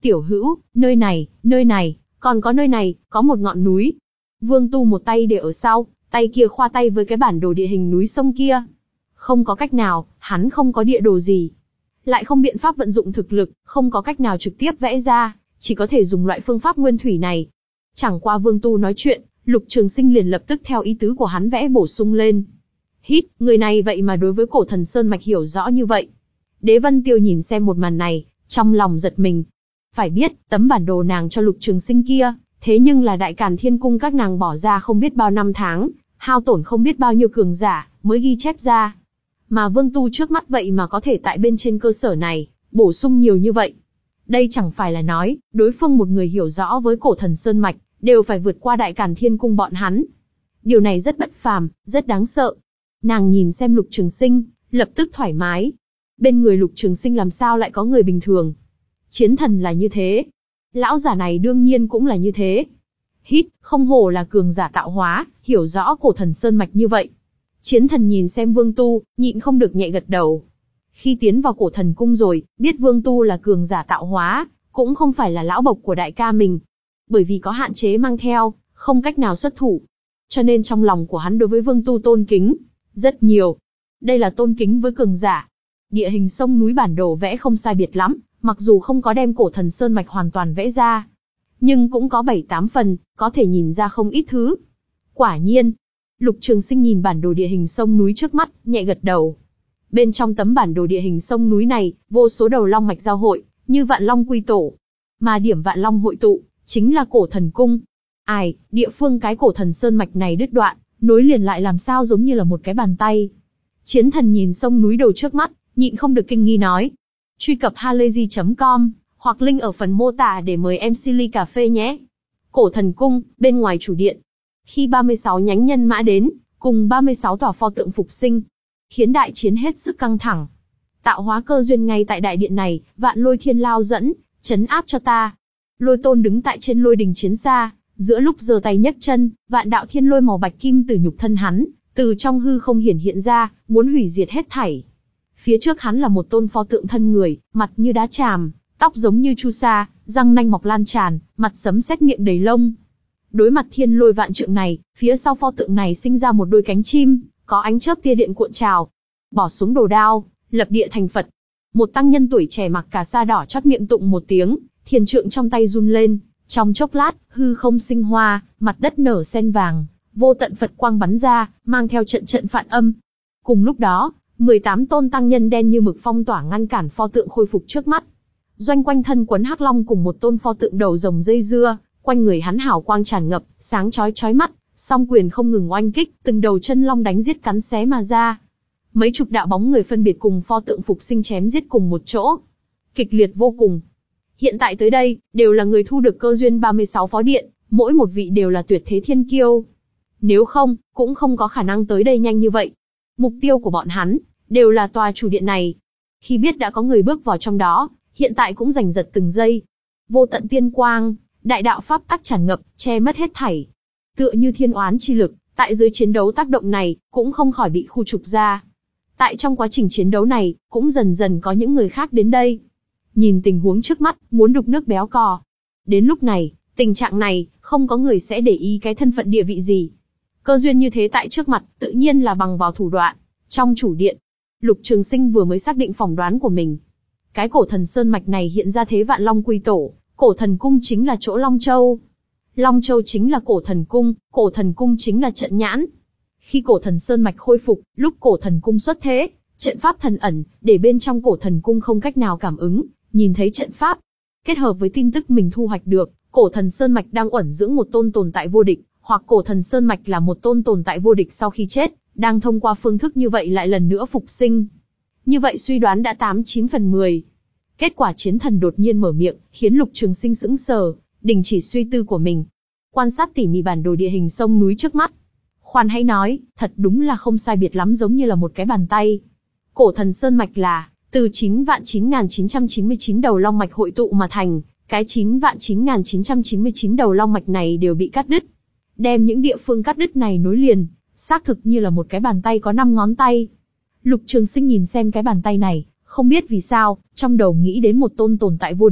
Tiểu hữu, nơi này, nơi này, còn có nơi này, có một ngọn núi. Vương Tu một tay để ở sau, tay kia khoa tay với cái bản đồ địa hình núi sông kia. Không có cách nào, hắn không có địa đồ gì. Lại không biện pháp vận dụng thực lực, không có cách nào trực tiếp vẽ ra, chỉ có thể dùng loại phương pháp nguyên thủy này. Chẳng qua Vương Tu nói chuyện, Lục Trường Sinh liền lập tức theo ý tứ của hắn vẽ bổ sung lên. Hít, người này vậy mà đối với cổ thần Sơn Mạch hiểu rõ như vậy. Đế Vân Tiêu nhìn xem một màn này, trong lòng giật mình. Phải biết, tấm bản đồ nàng cho Lục Trường Sinh kia, thế nhưng là Đại Càn Thiên Cung các nàng bỏ ra không biết bao năm tháng, hao tổn không biết bao nhiêu cường giả, mới ghi chép ra. Mà Vương Tu trước mắt vậy mà có thể tại bên trên cơ sở này, bổ sung nhiều như vậy. Đây chẳng phải là nói, đối phương một người hiểu rõ với cổ thần Sơn Mạch, đều phải vượt qua Đại Càn Thiên Cung bọn hắn. Điều này rất bất phàm, rất đáng sợ. Nàng nhìn xem Lục Trường Sinh, lập tức thoải mái. Bên người Lục Trường Sinh làm sao lại có người bình thường? Chiến thần là như thế. Lão giả này đương nhiên cũng là như thế. Hít, không hổ là cường giả tạo hóa, hiểu rõ cổ thần Sơn Mạch như vậy. Chiến thần nhìn xem Vương Tu, nhịn không được nhẹ gật đầu. Khi tiến vào cổ thần cung rồi, biết Vương Tu là cường giả tạo hóa, cũng không phải là lão bộc của đại ca mình. Bởi vì có hạn chế mang theo, không cách nào xuất thủ. Cho nên trong lòng của hắn đối với Vương Tu tôn kính, rất nhiều. Đây là tôn kính với cường giả. Địa hình sông núi bản đồ vẽ không sai biệt lắm, mặc dù không có đem cổ thần Sơn Mạch hoàn toàn vẽ ra. Nhưng cũng có bảy tám phần, có thể nhìn ra không ít thứ. Quả nhiên, Lục Trường Sinh nhìn bản đồ địa hình sông núi trước mắt, nhẹ gật đầu. Bên trong tấm bản đồ địa hình sông núi này, vô số đầu long mạch giao hội, như vạn long quy tổ. Mà điểm vạn long hội tụ, chính là cổ thần cung. Ai, địa phương cái cổ thần Sơn Mạch này đứt đoạn, nối liền lại làm sao giống như là một cái bàn tay. Chiến thần nhìn sông núi đầu trước mắt, nhịn không được kinh nghi nói. Truy cập halayzi chấm com, hoặc link ở phần mô tả để mời em xê ly cà phê nhé. Cổ thần cung, bên ngoài chủ điện. Khi ba mươi sáu nhánh nhân mã đến, cùng ba mươi sáu tòa pho tượng phục sinh, khiến đại chiến hết sức căng thẳng. Tạo hóa cơ duyên ngay tại đại điện này, vạn lôi thiên lao dẫn, chấn áp cho ta. Lôi tôn đứng tại trên lôi đình chiến xa, giữa lúc giơ tay nhấc chân, vạn đạo thiên lôi màu bạch kim từ nhục thân hắn, từ trong hư không hiển hiện ra, muốn hủy diệt hết thảy. Phía trước hắn là một tôn pho tượng thân người, mặt như đá tràm, tóc giống như chu sa, răng nanh mọc lan tràn, mặt sấm sét miệng đầy lông. Đối mặt thiên lôi vạn trượng này, phía sau pho tượng này sinh ra một đôi cánh chim, có ánh chớp tia điện cuộn trào. Bỏ xuống đồ đao, lập địa thành Phật. Một tăng nhân tuổi trẻ mặc cà sa đỏ chót miệng tụng một tiếng, thiền trượng trong tay run lên, trong chốc lát, hư không sinh hoa, mặt đất nở sen vàng, vô tận Phật quang bắn ra, mang theo trận trận phạn âm. Cùng lúc đó, mười tám tôn tăng nhân đen như mực phong tỏa ngăn cản pho tượng khôi phục trước mắt. Doanh quanh thân quấn hắc long cùng một tôn pho tượng đầu rồng dây dưa, quanh người hắn hào quang tràn ngập, sáng chói chói mắt, song quyền không ngừng oanh kích, từng đầu chân long đánh giết cắn xé mà ra. Mấy chục đạo bóng người phân biệt cùng pho tượng phục sinh chém giết cùng một chỗ, kịch liệt vô cùng. Hiện tại tới đây, đều là người thu được cơ duyên ba mươi sáu phó điện, mỗi một vị đều là tuyệt thế thiên kiêu. Nếu không, cũng không có khả năng tới đây nhanh như vậy. Mục tiêu của bọn hắn, đều là tòa chủ điện này. Khi biết đã có người bước vào trong đó, hiện tại cũng giành giật từng giây. Vô tận tiên quang, đại đạo pháp tắc tràn ngập, che mất hết thảy. Tựa như thiên oán chi lực, tại dưới chiến đấu tác động này, cũng không khỏi bị khu trục ra. Tại trong quá trình chiến đấu này, cũng dần dần có những người khác đến đây. Nhìn tình huống trước mắt, muốn đục nước béo cò. Đến lúc này, tình trạng này, không có người sẽ để ý cái thân phận địa vị gì. Cơ duyên như thế tại trước mặt, tự nhiên là bằng vào thủ đoạn. Trong chủ điện, Lục Trường Sinh vừa mới xác định phỏng đoán của mình. Cái cổ thần Sơn Mạch này hiện ra thế vạn long quy tổ, cổ thần cung chính là chỗ Long Châu. Long Châu chính là cổ thần cung, cổ thần cung chính là trận nhãn. Khi cổ thần Sơn Mạch khôi phục, lúc cổ thần cung xuất thế, trận pháp thần ẩn, để bên trong cổ thần cung không cách nào cảm ứng, nhìn thấy trận pháp. Kết hợp với tin tức mình thu hoạch được, cổ thần Sơn Mạch đang ẩn dưỡng một tôn tồn tại vô địch, hoặc cổ thần Sơn Mạch là một tôn tồn tại vô địch sau khi chết, đang thông qua phương thức như vậy lại lần nữa phục sinh. Như vậy suy đoán đã tám chín phần mười. Kết quả chiến thần đột nhiên mở miệng, khiến Lục Trường Sinh sững sờ, đình chỉ suy tư của mình. Quan sát tỉ mỉ bản đồ địa hình sông núi trước mắt. Khoan hãy nói, thật đúng là không sai biệt lắm giống như là một cái bàn tay. Cổ thần Sơn Mạch là, từ chín vạn chín nghìn chín trăm chín mươi chín đầu long mạch hội tụ mà thành, cái chín vạn chín nghìn chín trăm chín mươi chín đầu long mạch này đều bị cắt đứt. Đem những địa phương cắt đứt này nối liền, xác thực như là một cái bàn tay có năm ngón tay. Lục Trường Sinh nhìn xem cái bàn tay này, không biết vì sao, trong đầu nghĩ đến một tôn tồn tại vô địch,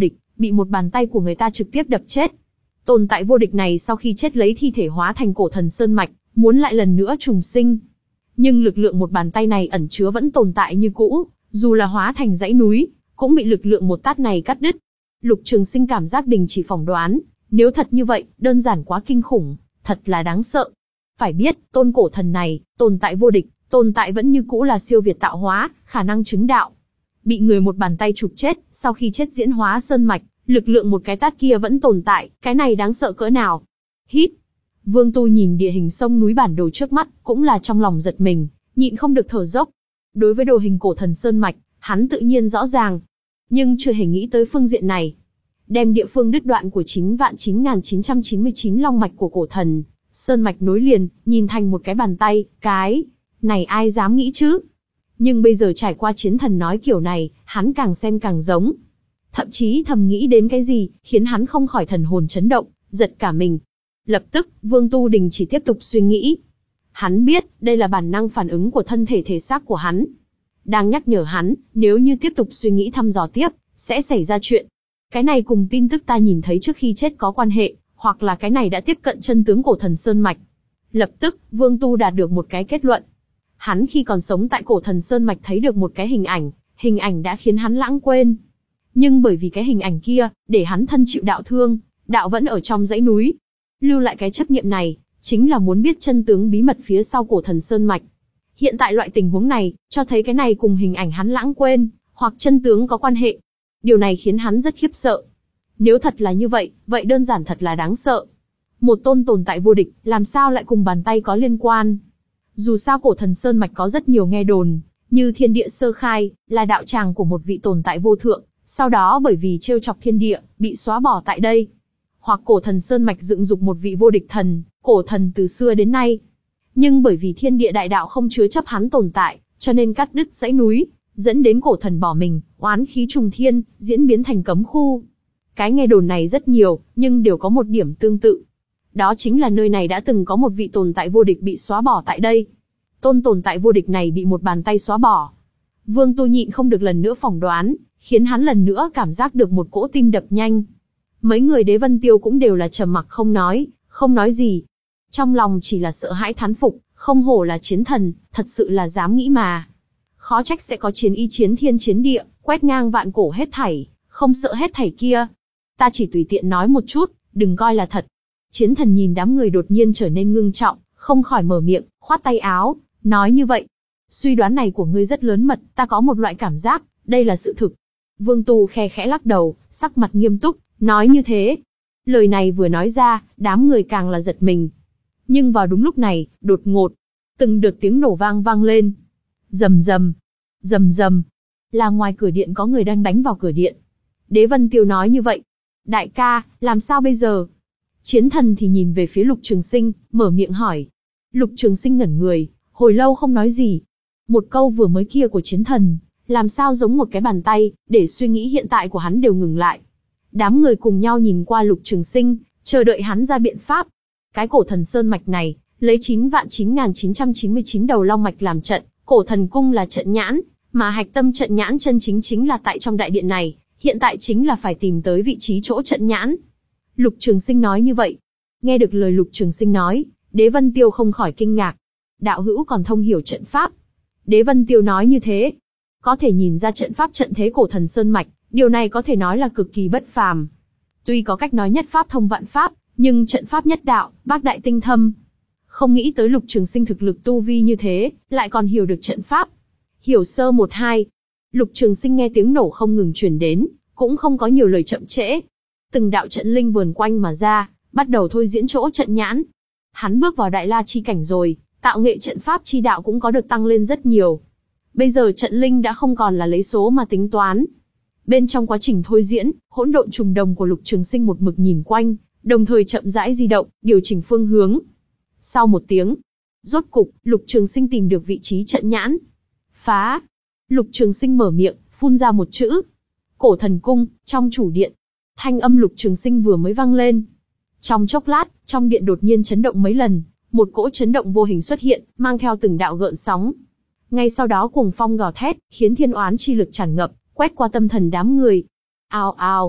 bị một bàn tay của người ta trực tiếp đập chết. Tồn tại vô địch này sau khi chết lấy thi thể hóa thành cổ thần sơn mạch, muốn lại lần nữa trùng sinh. Nhưng lực lượng một bàn tay này ẩn chứa vẫn tồn tại như cũ, dù là hóa thành dãy núi, cũng bị lực lượng một tát này cắt đứt. Lục Trường Sinh cảm giác đình chỉ phỏng đoán, nếu thật như vậy, đơn giản quá kinh khủng, thật là đáng sợ. Phải biết, tôn cổ thần này, tồn tại vô địch, tồn tại vẫn như cũ là siêu việt tạo hóa, khả năng chứng đạo. Bị người một bàn tay chụp chết, sau khi chết diễn hóa sơn mạch, lực lượng một cái tát kia vẫn tồn tại, cái này đáng sợ cỡ nào. Hít. Vương Tu nhìn địa hình sông núi bản đồ trước mắt, cũng là trong lòng giật mình, nhịn không được thở dốc. Đối với đồ hình cổ thần sơn mạch, hắn tự nhiên rõ ràng, nhưng chưa hề nghĩ tới phương diện này. Đem địa phương đứt đoạn của chín vạn chín nghìn chín trăm chín mươi chín long mạch của cổ thần sơn mạch nối liền, nhìn thành một cái bàn tay, cái này ai dám nghĩ chứ? Nhưng bây giờ trải qua chiến thần nói kiểu này, hắn càng xem càng giống. Thậm chí thầm nghĩ đến cái gì, khiến hắn không khỏi thần hồn chấn động, giật cả mình. Lập tức, Vương Tu Đình chỉ tiếp tục suy nghĩ. Hắn biết, đây là bản năng phản ứng của thân thể thể xác của hắn. Đang nhắc nhở hắn, nếu như tiếp tục suy nghĩ thăm dò tiếp, sẽ xảy ra chuyện. Cái này cùng tin tức ta nhìn thấy trước khi chết có quan hệ, hoặc là cái này đã tiếp cận chân tướng cổ thần Sơn Mạch. Lập tức, Vương Tu đạt được một cái kết luận. Hắn khi còn sống tại cổ thần Sơn Mạch thấy được một cái hình ảnh, hình ảnh đã khiến hắn lãng quên. Nhưng bởi vì cái hình ảnh kia, để hắn thân chịu đạo thương, đạo vẫn ở trong dãy núi. Lưu lại cái chấp niệm này, chính là muốn biết chân tướng bí mật phía sau cổ thần Sơn Mạch. Hiện tại loại tình huống này, cho thấy cái này cùng hình ảnh hắn lãng quên, hoặc chân tướng có quan hệ. Điều này khiến hắn rất khiếp sợ. Nếu thật là như vậy, vậy đơn giản thật là đáng sợ. Một tôn tồn tại vô địch, làm sao lại cùng bàn tay có liên quan? Dù sao cổ thần Sơn Mạch có rất nhiều nghe đồn, như thiên địa sơ khai, là đạo tràng của một vị tồn tại vô thượng, sau đó bởi vì trêu chọc thiên địa, bị xóa bỏ tại đây. Hoặc cổ thần Sơn Mạch dựng dục một vị vô địch thần, cổ thần từ xưa đến nay. Nhưng bởi vì thiên địa đại đạo không chứa chấp hắn tồn tại, cho nên cắt đứt dãy núi, dẫn đến cổ thần bỏ mình, oán khí trùng thiên, diễn biến thành cấm khu. Cái nghe đồn này rất nhiều, nhưng đều có một điểm tương tự. Đó chính là nơi này đã từng có một vị tồn tại vô địch bị xóa bỏ tại đây. Tôn tồn tại vô địch này bị một bàn tay xóa bỏ. Vương Tu nhịn không được lần nữa phỏng đoán, khiến hắn lần nữa cảm giác được một cỗ tim đập nhanh. Mấy người Đế Vân Tiêu cũng đều là trầm mặc không nói, không nói gì. Trong lòng chỉ là sợ hãi thán phục, không hổ là chiến thần, thật sự là dám nghĩ mà. Khó trách sẽ có chiến ý chiến thiên chiến địa, quét ngang vạn cổ hết thảy, không sợ hết thảy kia. Ta chỉ tùy tiện nói một chút, đừng coi là thật. Chiến thần nhìn đám người đột nhiên trở nên ngưng trọng, không khỏi mở miệng, khoát tay áo, nói như vậy. Suy đoán này của ngươi rất lớn mật, ta có một loại cảm giác, đây là sự thực. Vương Tu khe khẽ lắc đầu, sắc mặt nghiêm túc, nói như thế. Lời này vừa nói ra, đám người càng là giật mình. Nhưng vào đúng lúc này, đột ngột, từng đợt tiếng nổ vang vang lên. Rầm rầm, rầm rầm, là ngoài cửa điện có người đang đánh vào cửa điện. Đế Vân Tiêu nói như vậy. Đại ca, làm sao bây giờ? Chiến thần thì nhìn về phía Lục Trường Sinh, mở miệng hỏi. Lục Trường Sinh ngẩn người, hồi lâu không nói gì. Một câu vừa mới kia của chiến thần, làm sao giống một cái bàn tay, để suy nghĩ hiện tại của hắn đều ngừng lại. Đám người cùng nhau nhìn qua Lục Trường Sinh, chờ đợi hắn ra biện pháp. Cái cổ thần Sơn Mạch này, lấy chín vạn chín nghìn chín trăm chín mươi chín đầu long mạch làm trận, cổ thần cung là trận nhãn, mà hạch tâm trận nhãn chân chính chính là tại trong đại điện này, hiện tại chính là phải tìm tới vị trí chỗ trận nhãn. Lục Trường Sinh nói như vậy. Nghe được lời Lục Trường Sinh nói, Đế Vân Tiêu không khỏi kinh ngạc. Đạo hữu còn thông hiểu trận pháp. Đế Vân Tiêu nói như thế. Có thể nhìn ra trận pháp trận thế cổ thần Sơn Mạch, điều này có thể nói là cực kỳ bất phàm. Tuy có cách nói nhất pháp thông vạn pháp, nhưng trận pháp nhất đạo, bác đại tinh thâm. Không nghĩ tới Lục Trường Sinh thực lực tu vi như thế, lại còn hiểu được trận pháp. Hiểu sơ một hai. Lục Trường Sinh nghe tiếng nổ không ngừng truyền đến, cũng không có nhiều lời chậm trễ. Từng đạo trận linh vờn quanh mà ra, bắt đầu thôi diễn chỗ trận nhãn. Hắn bước vào đại la chi cảnh rồi, tạo nghệ trận pháp chi đạo cũng có được tăng lên rất nhiều. Bây giờ trận linh đã không còn là lấy số mà tính toán. Bên trong quá trình thôi diễn, hỗn độn trùng đồng của Lục Trường Sinh một mực nhìn quanh, đồng thời chậm rãi di động, điều chỉnh phương hướng. Sau một tiếng, rốt cục, Lục Trường Sinh tìm được vị trí trận nhãn. Phá! Lục Trường Sinh mở miệng, phun ra một chữ. Cổ thần cung, trong chủ điện. Thanh âm Lục Trường Sinh vừa mới vang lên. Trong chốc lát, trong điện đột nhiên chấn động mấy lần, một cỗ chấn động vô hình xuất hiện, mang theo từng đạo gợn sóng. Ngay sau đó cuồng phong gào thét, khiến thiên oán chi lực tràn ngập, quét qua tâm thần đám người. Ào ào!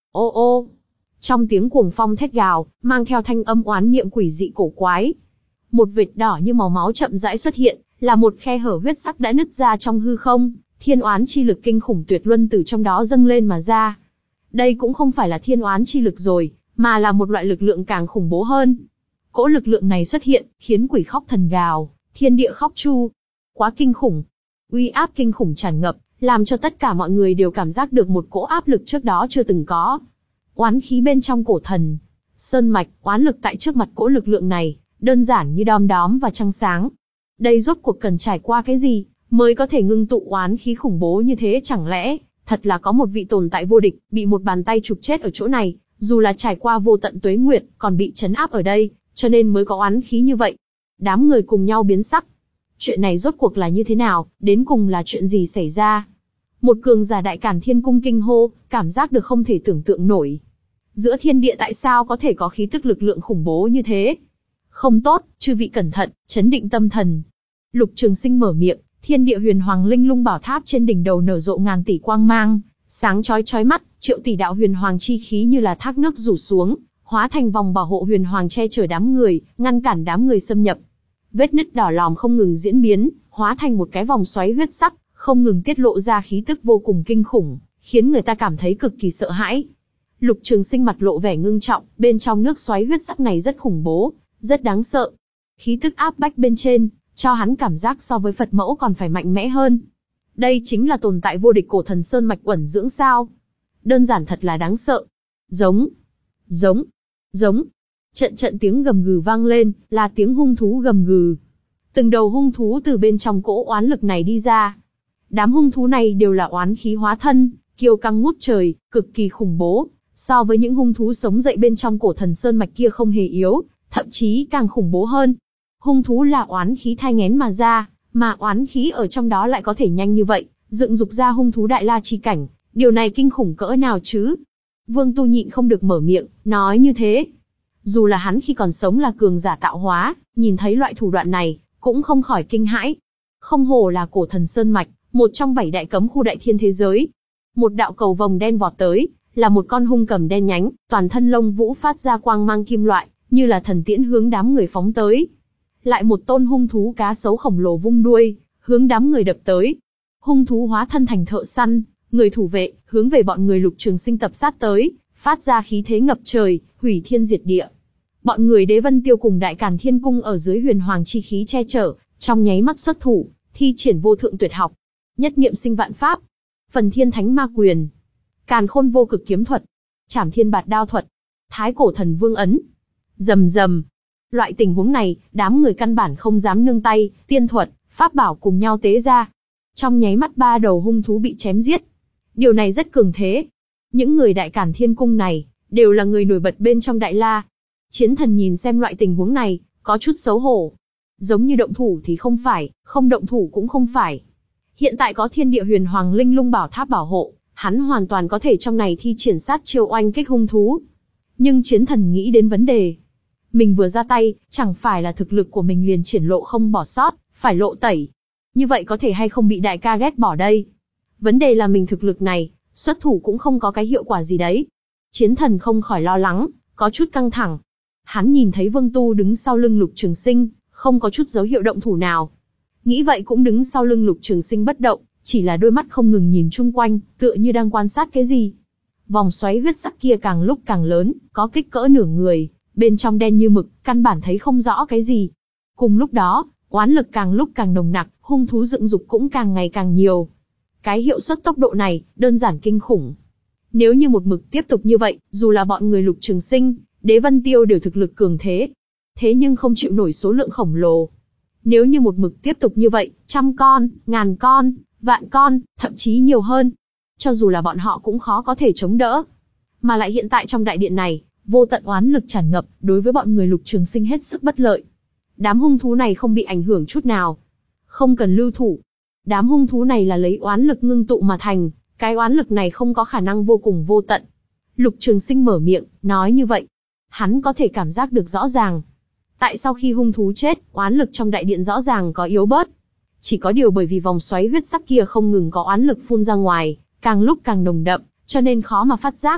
Ô ô, trong tiếng cuồng phong thét gào, mang theo thanh âm oán niệm quỷ dị cổ quái. Một vệt đỏ như màu máu chậm rãi xuất hiện, là một khe hở huyết sắc đã nứt ra trong hư không, thiên oán chi lực kinh khủng tuyệt luân từ trong đó dâng lên mà ra. Đây cũng không phải là thiên oán chi lực rồi, mà là một loại lực lượng càng khủng bố hơn. Cỗ lực lượng này xuất hiện, khiến quỷ khóc thần gào, thiên địa khóc chu. Quá kinh khủng. Uy áp kinh khủng tràn ngập, làm cho tất cả mọi người đều cảm giác được một cỗ áp lực trước đó chưa từng có. Oán khí bên trong cổ thần sơn mạch, oán lực tại trước mặt cỗ lực lượng này, đơn giản như đom đóm và trăng sáng. Đây rốt cuộc cần trải qua cái gì, mới có thể ngưng tụ oán khí khủng bố như thế? Chẳng lẽ, thật là có một vị tồn tại vô địch, bị một bàn tay chụp chết ở chỗ này, dù là trải qua vô tận tuế nguyệt, còn bị trấn áp ở đây, cho nên mới có oán khí như vậy? Đám người cùng nhau biến sắc. Chuyện này rốt cuộc là như thế nào, đến cùng là chuyện gì xảy ra? Một cường giả Đại Càn Thiên Cung kinh hô, cảm giác được không thể tưởng tượng nổi. Giữa thiên địa tại sao có thể có khí tức lực lượng khủng bố như thế? Không tốt, chư vị cẩn thận, chấn định tâm thần. Lục Trường Sinh mở miệng, thiên địa huyền hoàng linh lung bảo tháp trên đỉnh đầu nở rộ ngàn tỷ quang mang, sáng chói chói mắt, triệu tỷ đạo huyền hoàng chi khí như là thác nước rủ xuống, hóa thành vòng bảo hộ huyền hoàng che chở đám người, ngăn cản đám người xâm nhập. Vết nứt đỏ lòm không ngừng diễn biến, hóa thành một cái vòng xoáy huyết sắc, không ngừng tiết lộ ra khí tức vô cùng kinh khủng, khiến người ta cảm thấy cực kỳ sợ hãi. Lục Trường Sinh mặt lộ vẻ ngưng trọng, bên trong nước xoáy huyết sắc này rất khủng bố, rất đáng sợ. Khí tức áp bách bên trên, cho hắn cảm giác so với Phật mẫu còn phải mạnh mẽ hơn. Đây chính là tồn tại vô địch cổ thần sơn mạch uẩn dưỡng sao? Đơn giản thật là đáng sợ. Giống, giống, giống. Trận trận tiếng gầm gừ vang lên, là tiếng hung thú gầm gừ. Từng đầu hung thú từ bên trong cỗ oán lực này đi ra. Đám hung thú này đều là oán khí hóa thân, kiêu căng ngút trời, cực kỳ khủng bố. So với những hung thú sống dậy bên trong cổ thần sơn mạch kia không hề yếu, thậm chí càng khủng bố hơn. Hung thú là oán khí thai nghén mà ra, mà oán khí ở trong đó lại có thể nhanh như vậy, dựng dục ra hung thú đại la chi cảnh, điều này kinh khủng cỡ nào chứ? Vương Tu nhịn không được mở miệng, nói như thế. Dù là hắn khi còn sống là cường giả tạo hóa, nhìn thấy loại thủ đoạn này, cũng không khỏi kinh hãi. Không hổ là cổ thần sơn mạch, một trong bảy đại cấm khu đại thiên thế giới. Một đạo cầu vồng đen vọt tới, là một con hung cầm đen nhánh, toàn thân lông vũ phát ra quang mang kim loại, như là thần tiễn hướng đám người phóng tới. Lại một tôn hung thú cá sấu khổng lồ vung đuôi, hướng đám người đập tới. Hung thú hóa thân thành thợ săn, người thủ vệ, hướng về bọn người Lục Trường Sinh tập sát tới, phát ra khí thế ngập trời, hủy thiên diệt địa. Bọn người Đế Vân Tiêu cùng Đại Càn Thiên Cung ở dưới huyền hoàng chi khí che chở, trong nháy mắt xuất thủ, thi triển vô thượng tuyệt học, nhất niệm sinh vạn pháp, phần thiên thánh ma quyền, càn khôn vô cực kiếm thuật, trảm thiên bạt đao thuật, thái cổ thần vương ấn. Rầm rầm. Loại tình huống này, đám người căn bản không dám nương tay, tiên thuật, pháp bảo cùng nhau tế ra. Trong nháy mắt ba đầu hung thú bị chém giết. Điều này rất cường thế. Những người Đại Càn Thiên Cung này, đều là người nổi bật bên trong Đại La. Chiến thần nhìn xem loại tình huống này, có chút xấu hổ. Giống như động thủ thì không phải, không động thủ cũng không phải. Hiện tại có thiên địa huyền hoàng linh lung bảo tháp bảo hộ, hắn hoàn toàn có thể trong này thi triển sát chiêu oanh kích hung thú. Nhưng chiến thần nghĩ đến vấn đề. Mình vừa ra tay, chẳng phải là thực lực của mình liền triển lộ không bỏ sót, phải lộ tẩy. Như vậy có thể hay không bị đại ca ghét bỏ đây? Vấn đề là mình thực lực này, xuất thủ cũng không có cái hiệu quả gì đấy. Chiến thần không khỏi lo lắng, có chút căng thẳng. Hắn nhìn thấy Vương Tu đứng sau lưng Lục Trường Sinh, không có chút dấu hiệu động thủ nào. Nghĩ vậy cũng đứng sau lưng Lục Trường Sinh bất động, chỉ là đôi mắt không ngừng nhìn chung quanh, tựa như đang quan sát cái gì. Vòng xoáy huyết sắc kia càng lúc càng lớn, có kích cỡ nửa người, bên trong đen như mực, căn bản thấy không rõ cái gì. Cùng lúc đó, oán lực càng lúc càng nồng nặc, hung thú dựng dục cũng càng ngày càng nhiều. Cái hiệu suất tốc độ này, đơn giản kinh khủng. Nếu như một mực tiếp tục như vậy, dù là bọn người Lục Trường Sinh, Đế Vân Tiêu đều thực lực cường thế. Thế nhưng không chịu nổi số lượng khổng lồ. Nếu như một mực tiếp tục như vậy, trăm con, ngàn con, vạn con, thậm chí nhiều hơn. Cho dù là bọn họ cũng khó có thể chống đỡ. Mà lại hiện tại trong đại điện này, vô tận oán lực tràn ngập, đối với bọn người Lục Trường Sinh hết sức bất lợi. Đám hung thú này không bị ảnh hưởng chút nào. Không cần lưu thủ. Đám hung thú này là lấy oán lực ngưng tụ mà thành, cái oán lực này không có khả năng vô cùng vô tận. Lục Trường Sinh mở miệng, nói như vậy. Hắn có thể cảm giác được rõ ràng. Tại sau khi hung thú chết, oán lực trong đại điện rõ ràng có yếu bớt. Chỉ có điều bởi vì vòng xoáy huyết sắc kia không ngừng có oán lực phun ra ngoài, càng lúc càng nồng đậm, cho nên khó mà phát giác.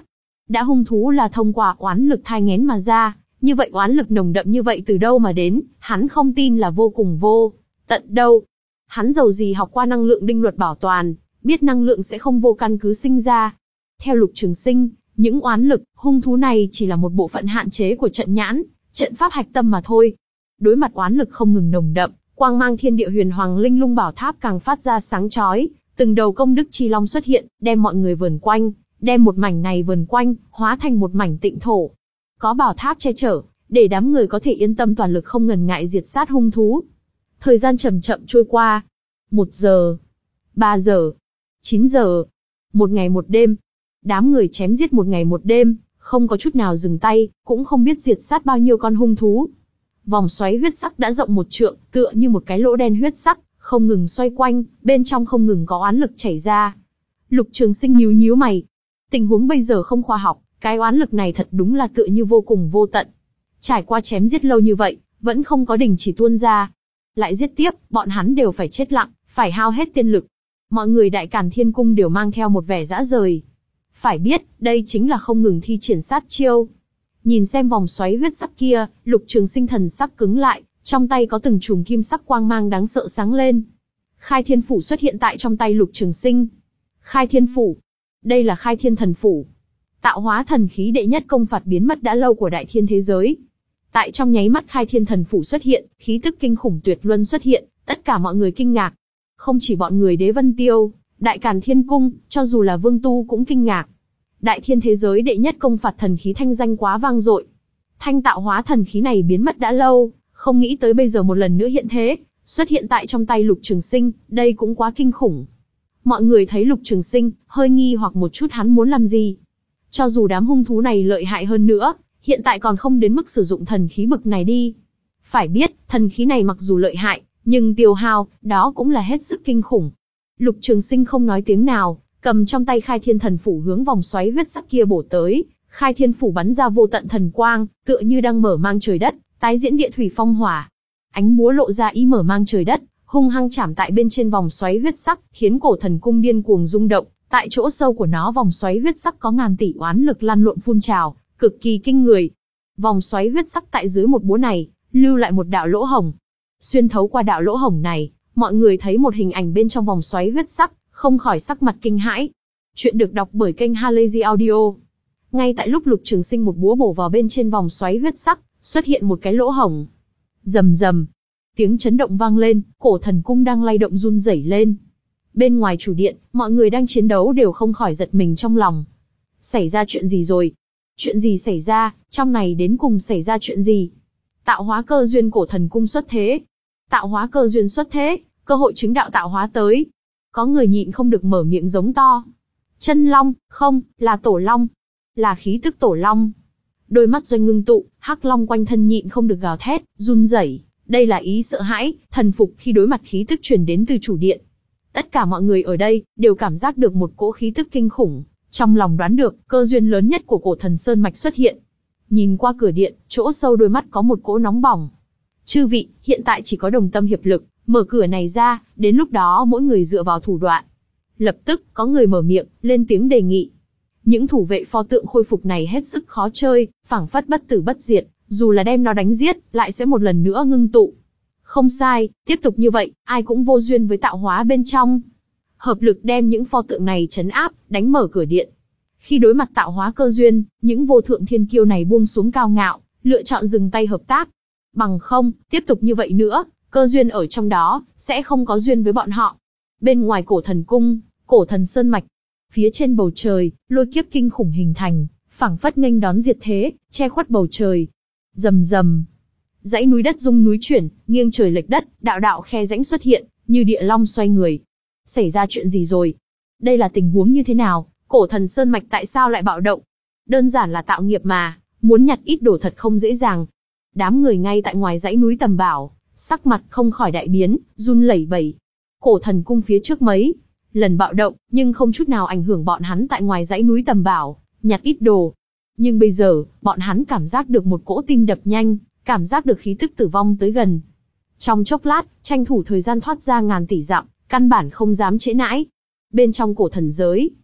Đã hung thú là thông qua oán lực thai nghén mà ra, như vậy oán lực nồng đậm như vậy từ đâu mà đến, hắn không tin là vô cùng vô tận đâu. Hắn dầu gì học qua năng lượng định luật bảo toàn, biết năng lượng sẽ không vô căn cứ sinh ra. Theo Lục Trường Sinh, những oán lực, hung thú này chỉ là một bộ phận hạn chế của trận nhãn, trận pháp hạch tâm mà thôi. Đối mặt oán lực không ngừng nồng đậm, quang mang thiên địa huyền hoàng linh lung bảo tháp càng phát ra sáng chói, từng đầu công đức chi long xuất hiện, đem mọi người vờn quanh, đem một mảnh này vờn quanh, hóa thành một mảnh tịnh thổ. Có bảo tháp che chở, để đám người có thể yên tâm toàn lực không ngần ngại diệt sát hung thú. Thời gian chậm chậm trôi qua. Một giờ, ba giờ, chín giờ, một ngày một đêm. Đám người chém giết một ngày một đêm, không có chút nào dừng tay, cũng không biết diệt sát bao nhiêu con hung thú. Vòng xoáy huyết sắc đã rộng một trượng, tựa như một cái lỗ đen huyết sắc, không ngừng xoay quanh, bên trong không ngừng có oán lực chảy ra. Lục Trường Sinh nhíu nhíu mày. Tình huống bây giờ không khoa học, cái oán lực này thật đúng là tựa như vô cùng vô tận. Trải qua chém giết lâu như vậy, vẫn không có đình chỉ tuôn ra. Lại giết tiếp, bọn hắn đều phải chết lặng, phải hao hết tiên lực. Mọi người Đại Càn Thiên Cung đều mang theo một vẻ dã rời. Phải biết, đây chính là không ngừng thi triển sát chiêu. Nhìn xem vòng xoáy huyết sắc kia, Lục Trường Sinh thần sắc cứng lại, trong tay có từng chùm kim sắc quang mang đáng sợ sáng lên. Khai Thiên Phủ xuất hiện tại trong tay Lục Trường Sinh. Khai Thiên Phủ. Đây là Khai Thiên Thần Phủ. Tạo hóa thần khí đệ nhất công phạt biến mất đã lâu của đại thiên thế giới. Tại trong nháy mắt Khai Thiên Thần Phủ xuất hiện, khí tức kinh khủng tuyệt luân xuất hiện, tất cả mọi người kinh ngạc. Không chỉ bọn người Đế Vân Tiêu, Đại Càn Thiên Cung, cho dù là Vương Tu cũng kinh ngạc. Đại thiên thế giới đệ nhất công phạt thần khí thanh danh quá vang dội. Thanh tạo hóa thần khí này biến mất đã lâu, không nghĩ tới bây giờ một lần nữa hiện thế, xuất hiện tại trong tay Lục Trường Sinh, đây cũng quá kinh khủng. Mọi người thấy Lục Trường Sinh, hơi nghi hoặc một chút hắn muốn làm gì. Cho dù đám hung thú này lợi hại hơn nữa, hiện tại còn không đến mức sử dụng thần khí bực này đi. Phải biết, thần khí này mặc dù lợi hại, nhưng tiêu hao, đó cũng là hết sức kinh khủng. Lục Trường Sinh không nói tiếng nào, cầm trong tay Khai Thiên Thần Phủ hướng vòng xoáy huyết sắc kia bổ tới. Khai Thiên Phủ bắn ra vô tận thần quang, tựa như đang mở mang trời đất, tái diễn địa thủy phong hỏa. Ánh búa lộ ra ý mở mang trời đất, hung hăng chạm tại bên trên vòng xoáy huyết sắc, khiến cổ thần cung điên cuồng rung động. Tại chỗ sâu của nó vòng xoáy huyết sắc có ngàn tỷ oán lực lăn lộn phun trào, cực kỳ kinh người. Vòng xoáy huyết sắc tại dưới một búa này, lưu lại một đạo lỗ hổng. Xuyên thấu qua đạo lỗ hổng này, mọi người thấy một hình ảnh bên trong vòng xoáy huyết sắc, không khỏi sắc mặt kinh hãi. Chuyện được đọc bởi kênh Halazy Audio. Ngay tại lúc Lục Trường Sinh một búa bổ vào bên trên vòng xoáy huyết sắc, xuất hiện một cái lỗ hổng. Rầm rầm, tiếng chấn động vang lên, cổ thần cung đang lay động run rẩy lên. Bên ngoài chủ điện, mọi người đang chiến đấu đều không khỏi giật mình trong lòng. Xảy ra chuyện gì rồi? Chuyện gì xảy ra? Trong này đến cùng xảy ra chuyện gì? Tạo hóa cơ duyên cổ thần cung xuất thế. Tạo hóa cơ duyên xuất thế, cơ hội chứng đạo tạo hóa tới. Có người nhịn không được mở miệng giống to. Chân long, không, là tổ long. Là khí tức tổ long. Đôi mắt Doanh ngưng tụ, hắc long quanh thân nhịn không được gào thét, run rẩy. Đây là ý sợ hãi, thần phục khi đối mặt khí tức truyền đến từ chủ điện. Tất cả mọi người ở đây, đều cảm giác được một cỗ khí tức kinh khủng. Trong lòng đoán được, cơ duyên lớn nhất của cổ thần Sơn Mạch xuất hiện. Nhìn qua cửa điện, chỗ sâu đôi mắt có một cỗ nóng bỏng. Chư vị, hiện tại chỉ có đồng tâm hiệp lực, mở cửa này ra, đến lúc đó mỗi người dựa vào thủ đoạn. Lập tức, có người mở miệng, lên tiếng đề nghị. Những thủ vệ pho tượng khôi phục này hết sức khó chơi, phảng phất bất tử bất diệt, dù là đem nó đánh giết, lại sẽ một lần nữa ngưng tụ. Không sai, tiếp tục như vậy, ai cũng vô duyên với tạo hóa bên trong. Hợp lực đem những pho tượng này trấn áp, đánh mở cửa điện. Khi đối mặt tạo hóa cơ duyên, những vô thượng thiên kiêu này buông xuống cao ngạo, lựa chọn dừng tay hợp tác. Bằng không, tiếp tục như vậy nữa, cơ duyên ở trong đó, sẽ không có duyên với bọn họ. Bên ngoài cổ thần cung, cổ thần Sơn Mạch, phía trên bầu trời, lôi kiếp kinh khủng hình thành, phảng phất nghênh đón diệt thế, che khuất bầu trời. Rầm rầm, dãy núi đất rung núi chuyển, nghiêng trời lệch đất, đạo đạo khe rãnh xuất hiện, như địa long xoay người. Xảy ra chuyện gì rồi? Đây là tình huống như thế nào? Cổ thần Sơn Mạch tại sao lại bạo động? Đơn giản là tạo nghiệp mà, muốn nhặt ít đồ thật không dễ dàng. Đám người ngay tại ngoài dãy núi tầm bảo, sắc mặt không khỏi đại biến, run lẩy bẩy. Cổ thần cung phía trước mấy lần bạo động, nhưng không chút nào ảnh hưởng bọn hắn tại ngoài dãy núi tầm bảo, nhặt ít đồ. Nhưng bây giờ, bọn hắn cảm giác được một cỗ tim đập nhanh, cảm giác được khí tức tử vong tới gần. Trong chốc lát, tranh thủ thời gian thoát ra ngàn tỷ dặm, căn bản không dám trễ nãi. Bên trong cổ thần giới,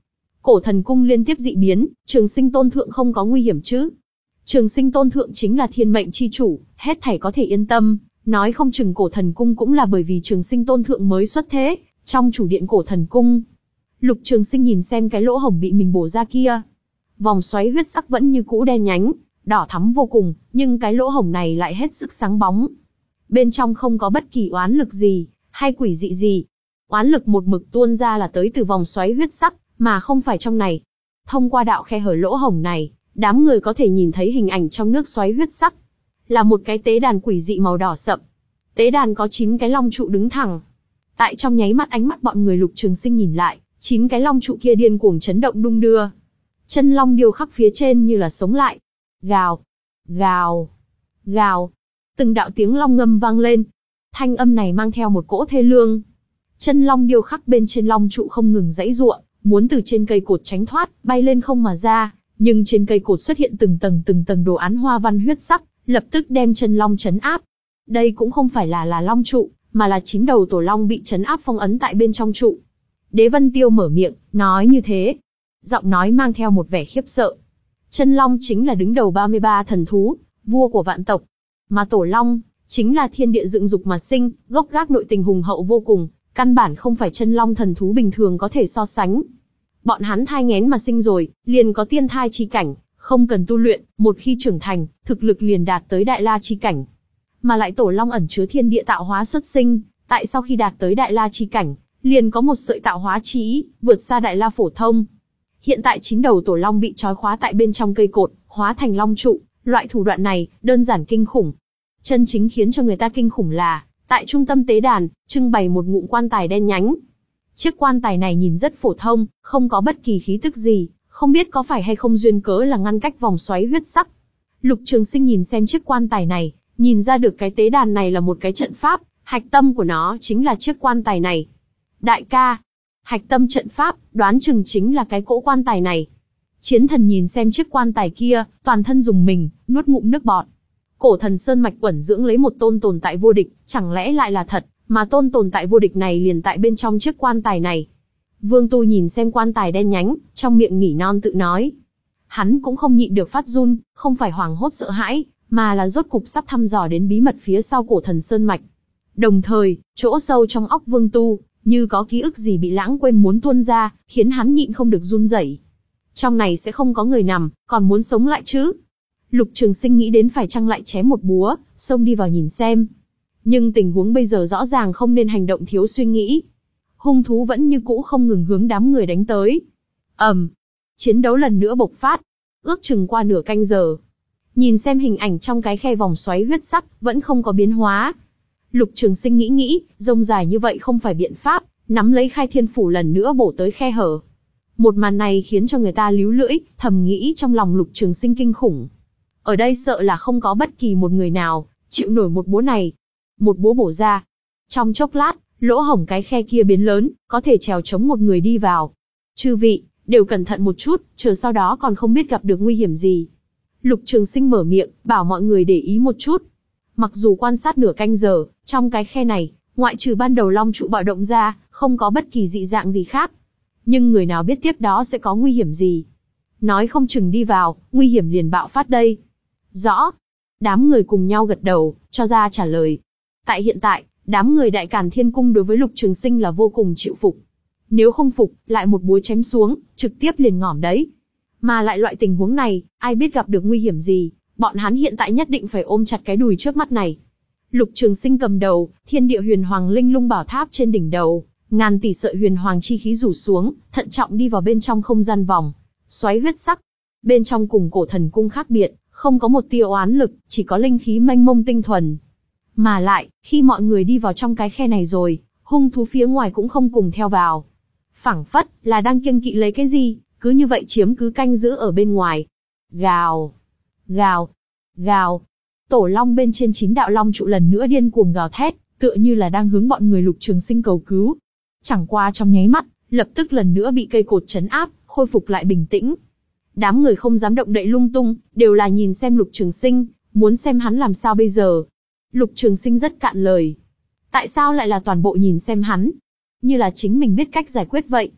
Cổ thần cung liên tiếp dị biến, Trường Sinh tôn thượng không có nguy hiểm chứ? Trường Sinh tôn thượng chính là thiên mệnh chi chủ, hết thảy có thể yên tâm, nói không chừng cổ thần cung cũng là bởi vì Trường Sinh tôn thượng mới xuất thế, trong chủ điện cổ thần cung. Lục Trường Sinh nhìn xem cái lỗ hổng bị mình bổ ra kia. Vòng xoáy huyết sắc vẫn như cũ đen nhánh, đỏ thắm vô cùng, nhưng cái lỗ hổng này lại hết sức sáng bóng. Bên trong không có bất kỳ oán lực gì, hay quỷ dị gì. Oán lực một mực tuôn ra là tới từ vòng xoáy huyết sắc, mà không phải trong này. Thông qua đạo khe hở lỗ hổng này, đám người có thể nhìn thấy hình ảnh trong nước xoáy huyết sắc. Là một cái tế đàn quỷ dị màu đỏ sậm. Tế đàn có chín cái long trụ đứng thẳng. Tại trong nháy mắt ánh mắt bọn người Lục Trường Sinh nhìn lại, chín cái long trụ kia điên cuồng chấn động đung đưa. Chân long điêu khắc phía trên như là sống lại. Gào, gào, gào. Từng đạo tiếng long ngâm vang lên. Thanh âm này mang theo một cỗ thê lương. Chân long điêu khắc bên trên long trụ không ngừng giãy giụa, muốn từ trên cây cột tránh thoát, bay lên không mà ra, nhưng trên cây cột xuất hiện từng tầng từng tầng đồ án hoa văn huyết sắc, lập tức đem chân long trấn áp. Đây cũng không phải là là long trụ, mà là chín đầu tổ long bị trấn áp phong ấn tại bên trong trụ. Đế Vân Tiêu mở miệng, nói như thế. Giọng nói mang theo một vẻ khiếp sợ. Chân long chính là đứng đầu ba mươi ba thần thú, vua của vạn tộc. Mà tổ long, chính là thiên địa dựng dục mà sinh, gốc gác nội tình hùng hậu vô cùng, căn bản không phải chân long thần thú bình thường có thể so sánh. Bọn hắn thai nghén mà sinh rồi, liền có tiên thai chi cảnh, không cần tu luyện, một khi trưởng thành, thực lực liền đạt tới đại la chi cảnh. Mà lại tổ long ẩn chứa thiên địa tạo hóa xuất sinh, tại sau khi đạt tới đại la chi cảnh, liền có một sợi tạo hóa chi ý, vượt xa đại la phổ thông. Hiện tại chín đầu tổ long bị trói khóa tại bên trong cây cột, hóa thành long trụ, loại thủ đoạn này, đơn giản kinh khủng. Chân chính khiến cho người ta kinh khủng là, tại trung tâm tế đàn, trưng bày một ngụm quan tài đen nhánh. Chiếc quan tài này nhìn rất phổ thông, không có bất kỳ khí tức gì, không biết có phải hay không duyên cớ là ngăn cách vòng xoáy huyết sắc. Lục Trường Sinh nhìn xem chiếc quan tài này, nhìn ra được cái tế đàn này là một cái trận pháp, hạch tâm của nó chính là chiếc quan tài này. Đại ca, hạch tâm trận pháp, đoán chừng chính là cái cỗ quan tài này. Chiến thần nhìn xem chiếc quan tài kia, toàn thân rùng mình, nuốt ngụm nước bọt. Cổ thần sơn mạch quẩn dưỡng lấy một tôn tồn tại vô địch, chẳng lẽ lại là thật, mà tôn tồn tại vô địch này liền tại bên trong chiếc quan tài này. Vương Tu nhìn xem quan tài đen nhánh, trong miệng nỉ non tự nói. Hắn cũng không nhịn được phát run, không phải hoảng hốt sợ hãi, mà là rốt cục sắp thăm dò đến bí mật phía sau cổ thần sơn mạch. Đồng thời, chỗ sâu trong óc Vương Tu, như có ký ức gì bị lãng quên muốn tuôn ra, khiến hắn nhịn không được run rẩy. Trong này sẽ không có người nằm, còn muốn sống lại chứ? Lục Trường Sinh nghĩ đến phải chăng lại chém một búa, xông đi vào nhìn xem. Nhưng tình huống bây giờ rõ ràng không nên hành động thiếu suy nghĩ. Hung thú vẫn như cũ không ngừng hướng đám người đánh tới. ầm, um, chiến đấu lần nữa bộc phát. Ước chừng qua nửa canh giờ. Nhìn xem hình ảnh trong cái khe vòng xoáy huyết sắc, vẫn không có biến hóa. Lục Trường Sinh nghĩ nghĩ, rông dài như vậy không phải biện pháp, nắm lấy khai thiên phủ lần nữa bổ tới khe hở. Một màn này khiến cho người ta líu lưỡi, thầm nghĩ trong lòng Lục Trường Sinh kinh khủng. Ở đây sợ là không có bất kỳ một người nào chịu nổi một búa này. Một búa bổ ra. Trong chốc lát, lỗ hổng cái khe kia biến lớn, có thể trèo chống một người đi vào. Chư vị, đều cẩn thận một chút, chờ sau đó còn không biết gặp được nguy hiểm gì. Lục Trường Sinh mở miệng, bảo mọi người để ý một chút. Mặc dù quan sát nửa canh giờ, trong cái khe này, ngoại trừ ban đầu long trụ bạo động ra, không có bất kỳ dị dạng gì khác. Nhưng người nào biết tiếp đó sẽ có nguy hiểm gì. Nói không chừng đi vào, nguy hiểm liền bạo phát đây. Rõ. Đám người cùng nhau gật đầu, cho ra trả lời. Tại hiện tại, đám người Đại Càn Thiên Cung đối với Lục Trường Sinh là vô cùng chịu phục. Nếu không phục, lại một búa chém xuống, trực tiếp liền ngỏm đấy. Mà lại loại tình huống này, ai biết gặp được nguy hiểm gì, bọn hắn hiện tại nhất định phải ôm chặt cái đùi trước mắt này. Lục Trường Sinh cầm đầu, thiên địa huyền hoàng linh lung bảo tháp trên đỉnh đầu, ngàn tỷ sợi huyền hoàng chi khí rủ xuống, thận trọng đi vào bên trong không gian vòng xoáy huyết sắc. Bên trong cùng cổ thần cung khác biệt, không có một tia oán lực, chỉ có linh khí mênh mông tinh thuần. Mà lại, khi mọi người đi vào trong cái khe này rồi, hung thú phía ngoài cũng không cùng theo vào. Phảng phất là đang kiêng kỵ lấy cái gì, cứ như vậy chiếm cứ canh giữ ở bên ngoài. Gào, gào, gào. Tổ long bên trên chín đạo long trụ lần nữa điên cuồng gào thét, tựa như là đang hướng bọn người Lục Trường Sinh cầu cứu. Chẳng qua trong nháy mắt, lập tức lần nữa bị cây cột trấn áp, khôi phục lại bình tĩnh. Đám người không dám động đậy lung tung, đều là nhìn xem Lục Trường Sinh, muốn xem hắn làm sao bây giờ. Lục Trường Sinh rất cạn lời. Tại sao lại là toàn bộ nhìn xem hắn? Như là chính mình biết cách giải quyết vậy.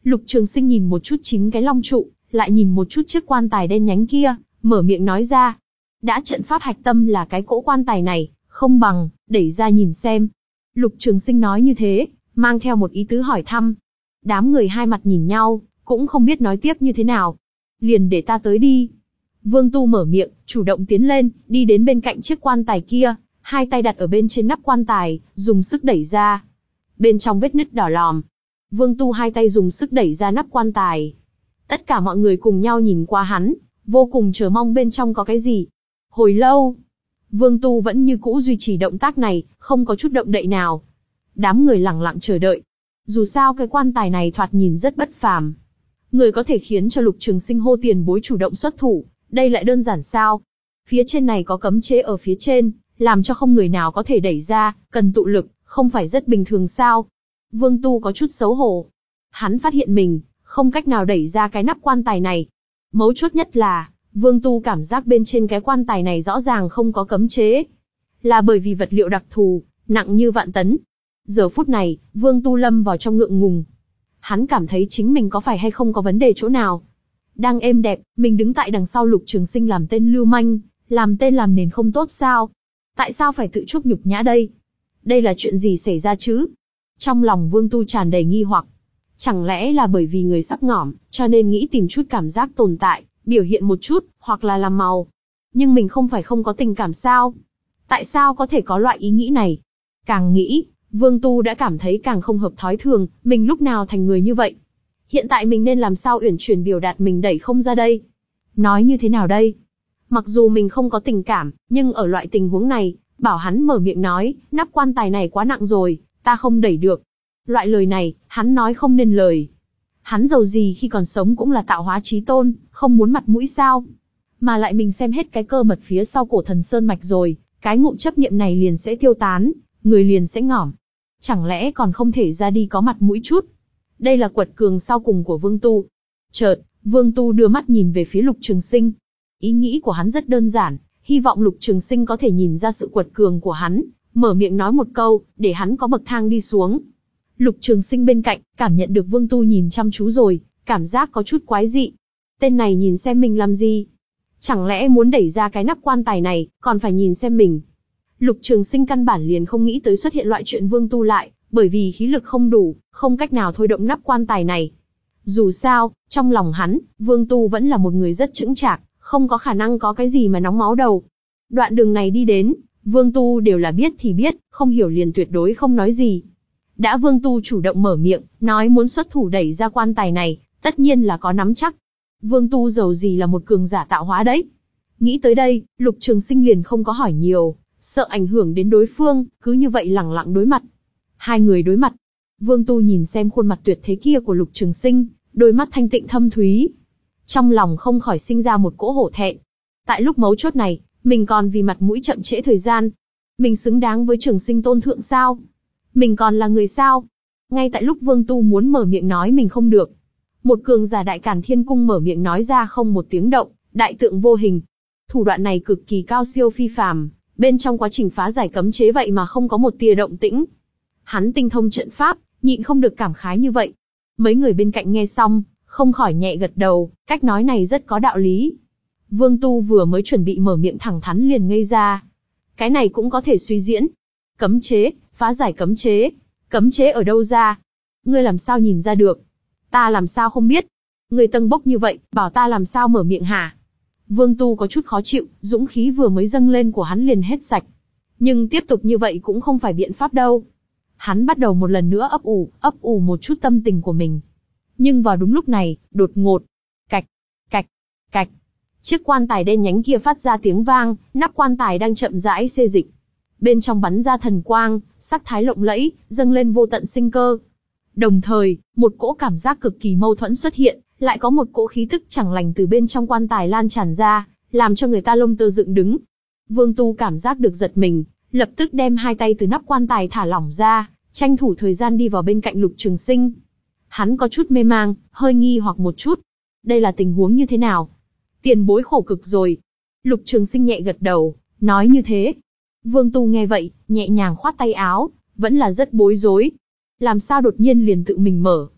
Lục Trường Sinh nhìn một chút chín cái long trụ, lại nhìn một chút chiếc quan tài đen nhánh kia, mở miệng nói ra. Đã trận pháp hạch tâm là cái cỗ quan tài này, không bằng, đẩy ra nhìn xem. Lục Trường Sinh nói như thế, mang theo một ý tứ hỏi thăm. Đám người hai mặt nhìn nhau, cũng không biết nói tiếp như thế nào. Liền để ta tới đi. Vương Tu mở miệng, chủ động tiến lên, đi đến bên cạnh chiếc quan tài kia, hai tay đặt ở bên trên nắp quan tài, dùng sức đẩy ra. Bên trong vết nứt đỏ lòm. Vương Tu hai tay dùng sức đẩy ra nắp quan tài. Tất cả mọi người cùng nhau nhìn qua hắn, vô cùng chờ mong bên trong có cái gì. Hồi lâu, Vương Tu vẫn như cũ duy trì động tác này, không có chút động đậy nào. Đám người lặng lặng chờ đợi. Dù sao cái quan tài này thoạt nhìn rất bất phàm. Người có thể khiến cho Lục Trường Sinh hô tiền bối chủ động xuất thủ, đây lại đơn giản sao? Phía trên này có cấm chế ở phía trên, làm cho không người nào có thể đẩy ra, cần tụ lực, không phải rất bình thường sao? Vương Tu có chút xấu hổ. Hắn phát hiện mình, không cách nào đẩy ra cái nắp quan tài này. Mấu chốt nhất là, Vương Tu cảm giác bên trên cái quan tài này rõ ràng không có cấm chế. Là bởi vì vật liệu đặc thù, nặng như vạn tấn. Giờ phút này, Vương Tu lâm vào trong ngượng ngùng. Hắn cảm thấy chính mình có phải hay không có vấn đề chỗ nào. Đang êm đẹp, mình đứng tại đằng sau Lục Trường Sinh làm tên lưu manh, làm tên làm nền không tốt sao? Tại sao phải tự chuốc nhục nhã đây? Đây là chuyện gì xảy ra chứ? Trong lòng Vương Tu tràn đầy nghi hoặc. Chẳng lẽ là bởi vì người sắp ngỏm, cho nên nghĩ tìm chút cảm giác tồn tại, biểu hiện một chút, hoặc là làm màu. Nhưng mình không phải không có tình cảm sao? Tại sao có thể có loại ý nghĩ này? Càng nghĩ, Vương Tu đã cảm thấy càng không hợp thói thường, mình lúc nào thành người như vậy? Hiện tại mình nên làm sao uyển chuyển biểu đạt mình đẩy không ra đây? Nói như thế nào đây? Mặc dù mình không có tình cảm, nhưng ở loại tình huống này, bảo hắn mở miệng nói, nắp quan tài này quá nặng rồi, ta không đẩy được. Loại lời này, hắn nói không nên lời. Hắn giàu gì khi còn sống cũng là tạo hóa chí tôn, không muốn mặt mũi sao? Mà lại mình xem hết cái cơ mật phía sau cổ thần sơn mạch rồi, cái ngụm chấp niệm này liền sẽ tiêu tán, người liền sẽ ngỏm. Chẳng lẽ còn không thể ra đi có mặt mũi chút? Đây là quật cường sau cùng của Vương Tu. Chợt, Vương Tu đưa mắt nhìn về phía Lục Trường Sinh. Ý nghĩ của hắn rất đơn giản, hy vọng Lục Trường Sinh có thể nhìn ra sự quật cường của hắn, mở miệng nói một câu, để hắn có bậc thang đi xuống. Lục Trường Sinh bên cạnh, cảm nhận được Vương Tu nhìn chăm chú rồi, cảm giác có chút quái dị. Tên này nhìn xem mình làm gì? Chẳng lẽ muốn đẩy ra cái nắp quan tài này, còn phải nhìn xem mình? Lục Trường Sinh căn bản liền không nghĩ tới xuất hiện loại chuyện Vương Tu lại, bởi vì khí lực không đủ, không cách nào thôi động nắp quan tài này. Dù sao, trong lòng hắn, Vương Tu vẫn là một người rất chững chạc, không có khả năng có cái gì mà nóng máu đầu. Đoạn đường này đi đến, Vương Tu đều là biết thì biết, không hiểu liền tuyệt đối không nói gì. Đã Vương Tu chủ động mở miệng, nói muốn xuất thủ đẩy ra quan tài này, tất nhiên là có nắm chắc. Vương Tu giàu gì là một cường giả tạo hóa đấy. Nghĩ tới đây, Lục Trường Sinh liền không có hỏi nhiều, sợ ảnh hưởng đến đối phương, cứ như vậy lẳng lặng đối mặt. Hai người đối mặt. Vương Tu nhìn xem khuôn mặt tuyệt thế kia của Lục Trường Sinh, đôi mắt thanh tịnh thâm thúy. Trong lòng không khỏi sinh ra một cỗ hổ thẹn. Tại lúc mấu chốt này, mình còn vì mặt mũi chậm trễ thời gian. Mình xứng đáng với Trường Sinh tôn thượng sao? Mình còn là người sao? Ngay tại lúc Vương Tu muốn mở miệng nói mình không được, một cường giả Đại Càn Thiên Cung mở miệng nói ra không một tiếng động, đại tượng vô hình. Thủ đoạn này cực kỳ cao siêu phi phàm, bên trong quá trình phá giải cấm chế vậy mà không có một tia động tĩnh. Hắn tinh thông trận pháp, nhịn không được cảm khái như vậy. Mấy người bên cạnh nghe xong, không khỏi nhẹ gật đầu, cách nói này rất có đạo lý. Vương Tu vừa mới chuẩn bị mở miệng thẳng thắn liền ngây ra. Cái này cũng có thể suy diễn. Cấm chế, phá giải cấm chế. Cấm chế ở đâu ra? Ngươi làm sao nhìn ra được? Ta làm sao không biết? Ngươi tâng bốc như vậy, bảo ta làm sao mở miệng hả? Vương Tu có chút khó chịu, dũng khí vừa mới dâng lên của hắn liền hết sạch. Nhưng tiếp tục như vậy cũng không phải biện pháp đâu. Hắn bắt đầu một lần nữa ấp ủ, ấp ủ một chút tâm tình của mình. Nhưng vào đúng lúc này, đột ngột, cạch, cạch, cạch. Chiếc quan tài đen nhánh kia phát ra tiếng vang, nắp quan tài đang chậm rãi xê dịch. Bên trong bắn ra thần quang, sắc thái lộng lẫy, dâng lên vô tận sinh cơ. Đồng thời, một cỗ cảm giác cực kỳ mâu thuẫn xuất hiện, lại có một cỗ khí tức chẳng lành từ bên trong quan tài lan tràn ra, làm cho người ta lông tơ dựng đứng. Vương Tu cảm giác được giật mình, lập tức đem hai tay từ nắp quan tài thả lỏng ra, tranh thủ thời gian đi vào bên cạnh Lục Trường Sinh. Hắn có chút mê mang, hơi nghi hoặc một chút. Đây là tình huống như thế nào? Tiền bối khổ cực rồi. Lục Trường Sinh nhẹ gật đầu, nói như thế. Vương Tu nghe vậy, nhẹ nhàng khoát tay áo, vẫn là rất bối rối. Làm sao đột nhiên liền tự mình mở?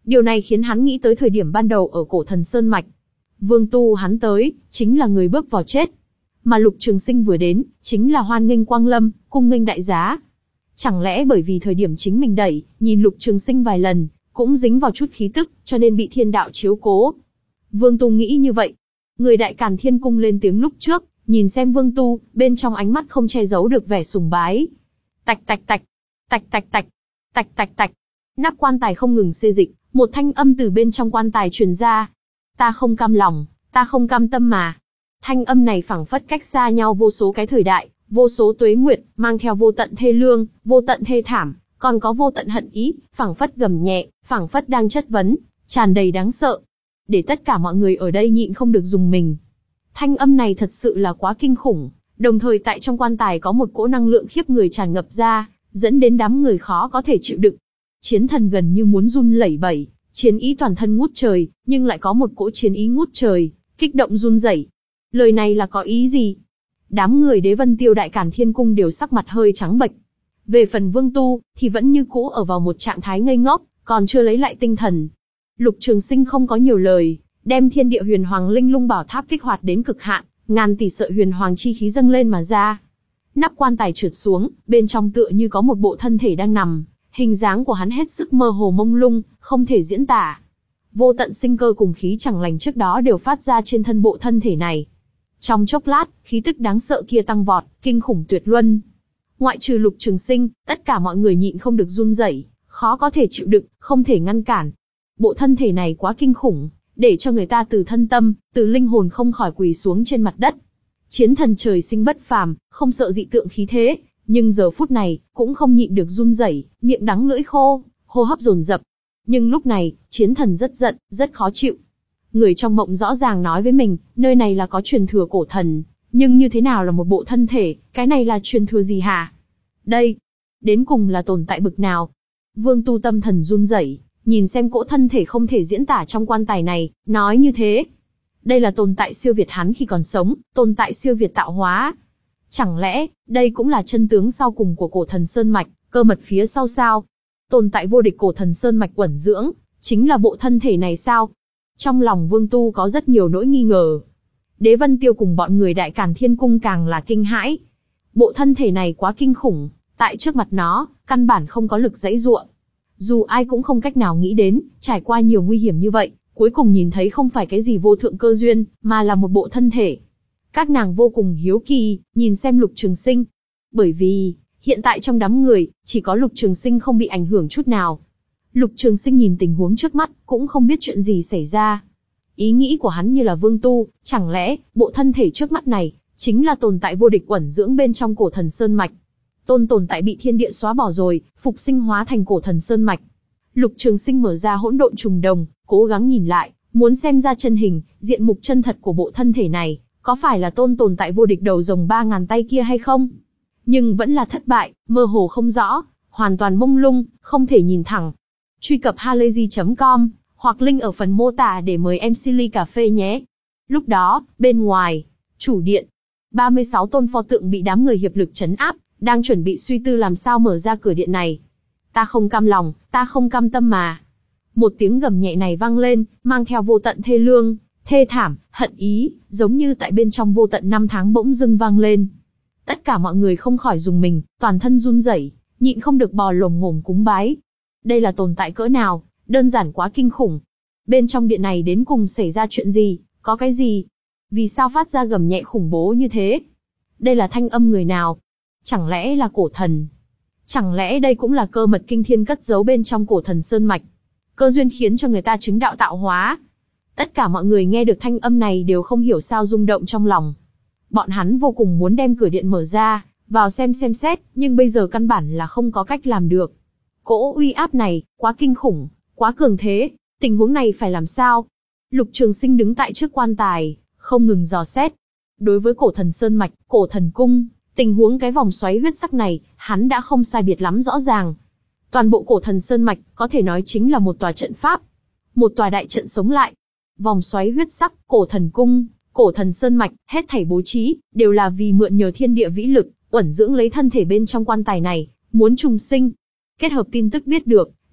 Điều này khiến hắn nghĩ tới thời điểm ban đầu ở cổ thần Sơn Mạch. Vương Tu hắn tới, chính là người bước vào chết. Mà Lục Trường Sinh vừa đến, chính là hoan nghênh quang lâm, cung nghênh đại giá. Chẳng lẽ bởi vì thời điểm chính mình đẩy, nhìn Lục Trường Sinh vài lần, cũng dính vào chút khí tức, cho nên bị thiên đạo chiếu cố. Vương Tu nghĩ như vậy. Người Đại Càn Thiên Cung lên tiếng lúc trước, nhìn xem Vương Tu, bên trong ánh mắt không che giấu được vẻ sùng bái. Tạch tạch tạch, tạch tạch tạch, tạch tạch tạch. Nắp quan tài không ngừng xê dịch, một thanh âm từ bên trong quan tài truyền ra. Ta không cam lòng, ta không cam tâm mà. Thanh âm này phảng phất cách xa nhau vô số cái thời đại, vô số tuế nguyệt, mang theo vô tận thê lương, vô tận thê thảm, còn có vô tận hận ý, phảng phất gầm nhẹ, phảng phất đang chất vấn, tràn đầy đáng sợ. Để tất cả mọi người ở đây nhịn không được dùng mình. Thanh âm này thật sự là quá kinh khủng, đồng thời tại trong quan tài có một cỗ năng lượng khiếp người tràn ngập ra, dẫn đến đám người khó có thể chịu đựng. Chiến thần gần như muốn run lẩy bẩy, chiến ý toàn thân ngút trời, nhưng lại có một cỗ chiến ý ngút trời, kích động run rẩy. Lời này là có ý gì? Đám người Đế Vân Tiêu Đại Càn Thiên Cung đều sắc mặt hơi trắng bệch. Về phần Vương Tu, thì vẫn như cũ ở vào một trạng thái ngây ngốc, còn chưa lấy lại tinh thần. Lục Trường Sinh không có nhiều lời, đem Thiên Địa Huyền Hoàng Linh Lung Bảo Tháp kích hoạt đến cực hạn, ngàn tỷ sợi huyền hoàng chi khí dâng lên mà ra. Nắp quan tài trượt xuống, bên trong tựa như có một bộ thân thể đang nằm, hình dáng của hắn hết sức mơ hồ mông lung, không thể diễn tả. Vô tận sinh cơ cùng khí chẳng lành trước đó đều phát ra trên thân bộ thân thể này. Trong chốc lát, khí tức đáng sợ kia tăng vọt, kinh khủng tuyệt luân. Ngoại trừ Lục Trường Sinh, tất cả mọi người nhịn không được run rẩy, khó có thể chịu đựng, không thể ngăn cản. Bộ thân thể này quá kinh khủng, để cho người ta từ thân tâm, từ linh hồn không khỏi quỳ xuống trên mặt đất. Chiến thần trời sinh bất phàm, không sợ dị tượng khí thế, nhưng giờ phút này, cũng không nhịn được run rẩy, miệng đắng lưỡi khô, hô hấp dồn dập. Nhưng lúc này, chiến thần rất giận, rất khó chịu. Người trong mộng rõ ràng nói với mình, nơi này là có truyền thừa cổ thần, nhưng như thế nào là một bộ thân thể, cái này là truyền thừa gì hả? Đây, đến cùng là tồn tại bực nào? Vương Tu tâm thần run rẩy, nhìn xem cỗ thân thể không thể diễn tả trong quan tài này, nói như thế. Đây là tồn tại siêu việt hắn khi còn sống, tồn tại siêu việt tạo hóa. Chẳng lẽ, đây cũng là chân tướng sau cùng của cổ thần Sơn Mạch, cơ mật phía sau sao? Tồn tại vô địch cổ thần Sơn Mạch uẩn dưỡng, chính là bộ thân thể này sao? Trong lòng Vương Tu có rất nhiều nỗi nghi ngờ. Đế Vân Tiêu cùng bọn người Đại Càn Thiên Cung càng là kinh hãi. Bộ thân thể này quá kinh khủng, tại trước mặt nó, căn bản không có lực giãy giụa. Dù ai cũng không cách nào nghĩ đến, trải qua nhiều nguy hiểm như vậy, cuối cùng nhìn thấy không phải cái gì vô thượng cơ duyên, mà là một bộ thân thể. Các nàng vô cùng hiếu kỳ, nhìn xem Lục Trường Sinh. Bởi vì, hiện tại trong đám người, chỉ có Lục Trường Sinh không bị ảnh hưởng chút nào. Lục Trường Sinh nhìn tình huống trước mắt, cũng không biết chuyện gì xảy ra. Ý nghĩ của hắn như là Vương Tu, chẳng lẽ, bộ thân thể trước mắt này, chính là tồn tại vô địch uẩn dưỡng bên trong cổ thần Sơn Mạch. Tôn tồn tại bị thiên địa xóa bỏ rồi, phục sinh hóa thành cổ thần Sơn Mạch. Lục Trường Sinh mở ra hỗn độn trùng đồng, cố gắng nhìn lại, muốn xem ra chân hình, diện mục chân thật của bộ thân thể này, có phải là tôn tồn tại vô địch đầu rồng ba ngàn tay kia hay không? Nhưng vẫn là thất bại, mơ hồ không rõ, hoàn toàn mông lung, không thể nhìn thẳng. Truy cập halayzi chấm com, hoặc link ở phần mô tả để mời em xê ly cà phê nhé. Lúc đó, bên ngoài, chủ điện, ba mươi sáu tôn pho tượng bị đám người hiệp lực trấn áp, đang chuẩn bị suy tư làm sao mở ra cửa điện này. Ta không cam lòng, ta không cam tâm mà. Một tiếng gầm nhẹ này vang lên, mang theo vô tận thê lương, thê thảm, hận ý, giống như tại bên trong vô tận năm tháng bỗng dưng vang lên. Tất cả mọi người không khỏi dùng mình, toàn thân run rẩy, nhịn không được bò lồm ngồm cúng bái. Đây là tồn tại cỡ nào, đơn giản quá kinh khủng. Bên trong điện này đến cùng xảy ra chuyện gì, có cái gì? Vì sao phát ra gầm nhẹ khủng bố như thế? Đây là thanh âm người nào? Chẳng lẽ là cổ thần? Chẳng lẽ đây cũng là cơ mật kinh thiên cất giấu bên trong cổ thần Sơn Mạch? Cơ duyên khiến cho người ta chứng đạo tạo hóa. Tất cả mọi người nghe được thanh âm này đều không hiểu sao rung động trong lòng. Bọn hắn vô cùng muốn đem cửa điện mở ra, vào xem xem xét, nhưng bây giờ căn bản là không có cách làm được. Cỗ uy áp này, quá kinh khủng, quá cường thế, tình huống này phải làm sao? Lục Trường Sinh đứng tại trước quan tài, không ngừng dò xét. Đối với cổ thần Sơn Mạch, cổ thần cung, tình huống cái vòng xoáy huyết sắc này, hắn đã không sai biệt lắm rõ ràng. Toàn bộ cổ thần Sơn Mạch, có thể nói chính là một tòa trận pháp. Một tòa đại trận sống lại. Vòng xoáy huyết sắc, cổ thần cung, cổ thần Sơn Mạch, hết thảy bố trí, đều là vì mượn nhờ thiên địa vĩ lực, uẩn dưỡng lấy thân thể bên trong quan tài này, muốn trùng sinh. Kết hợp tin tức biết được,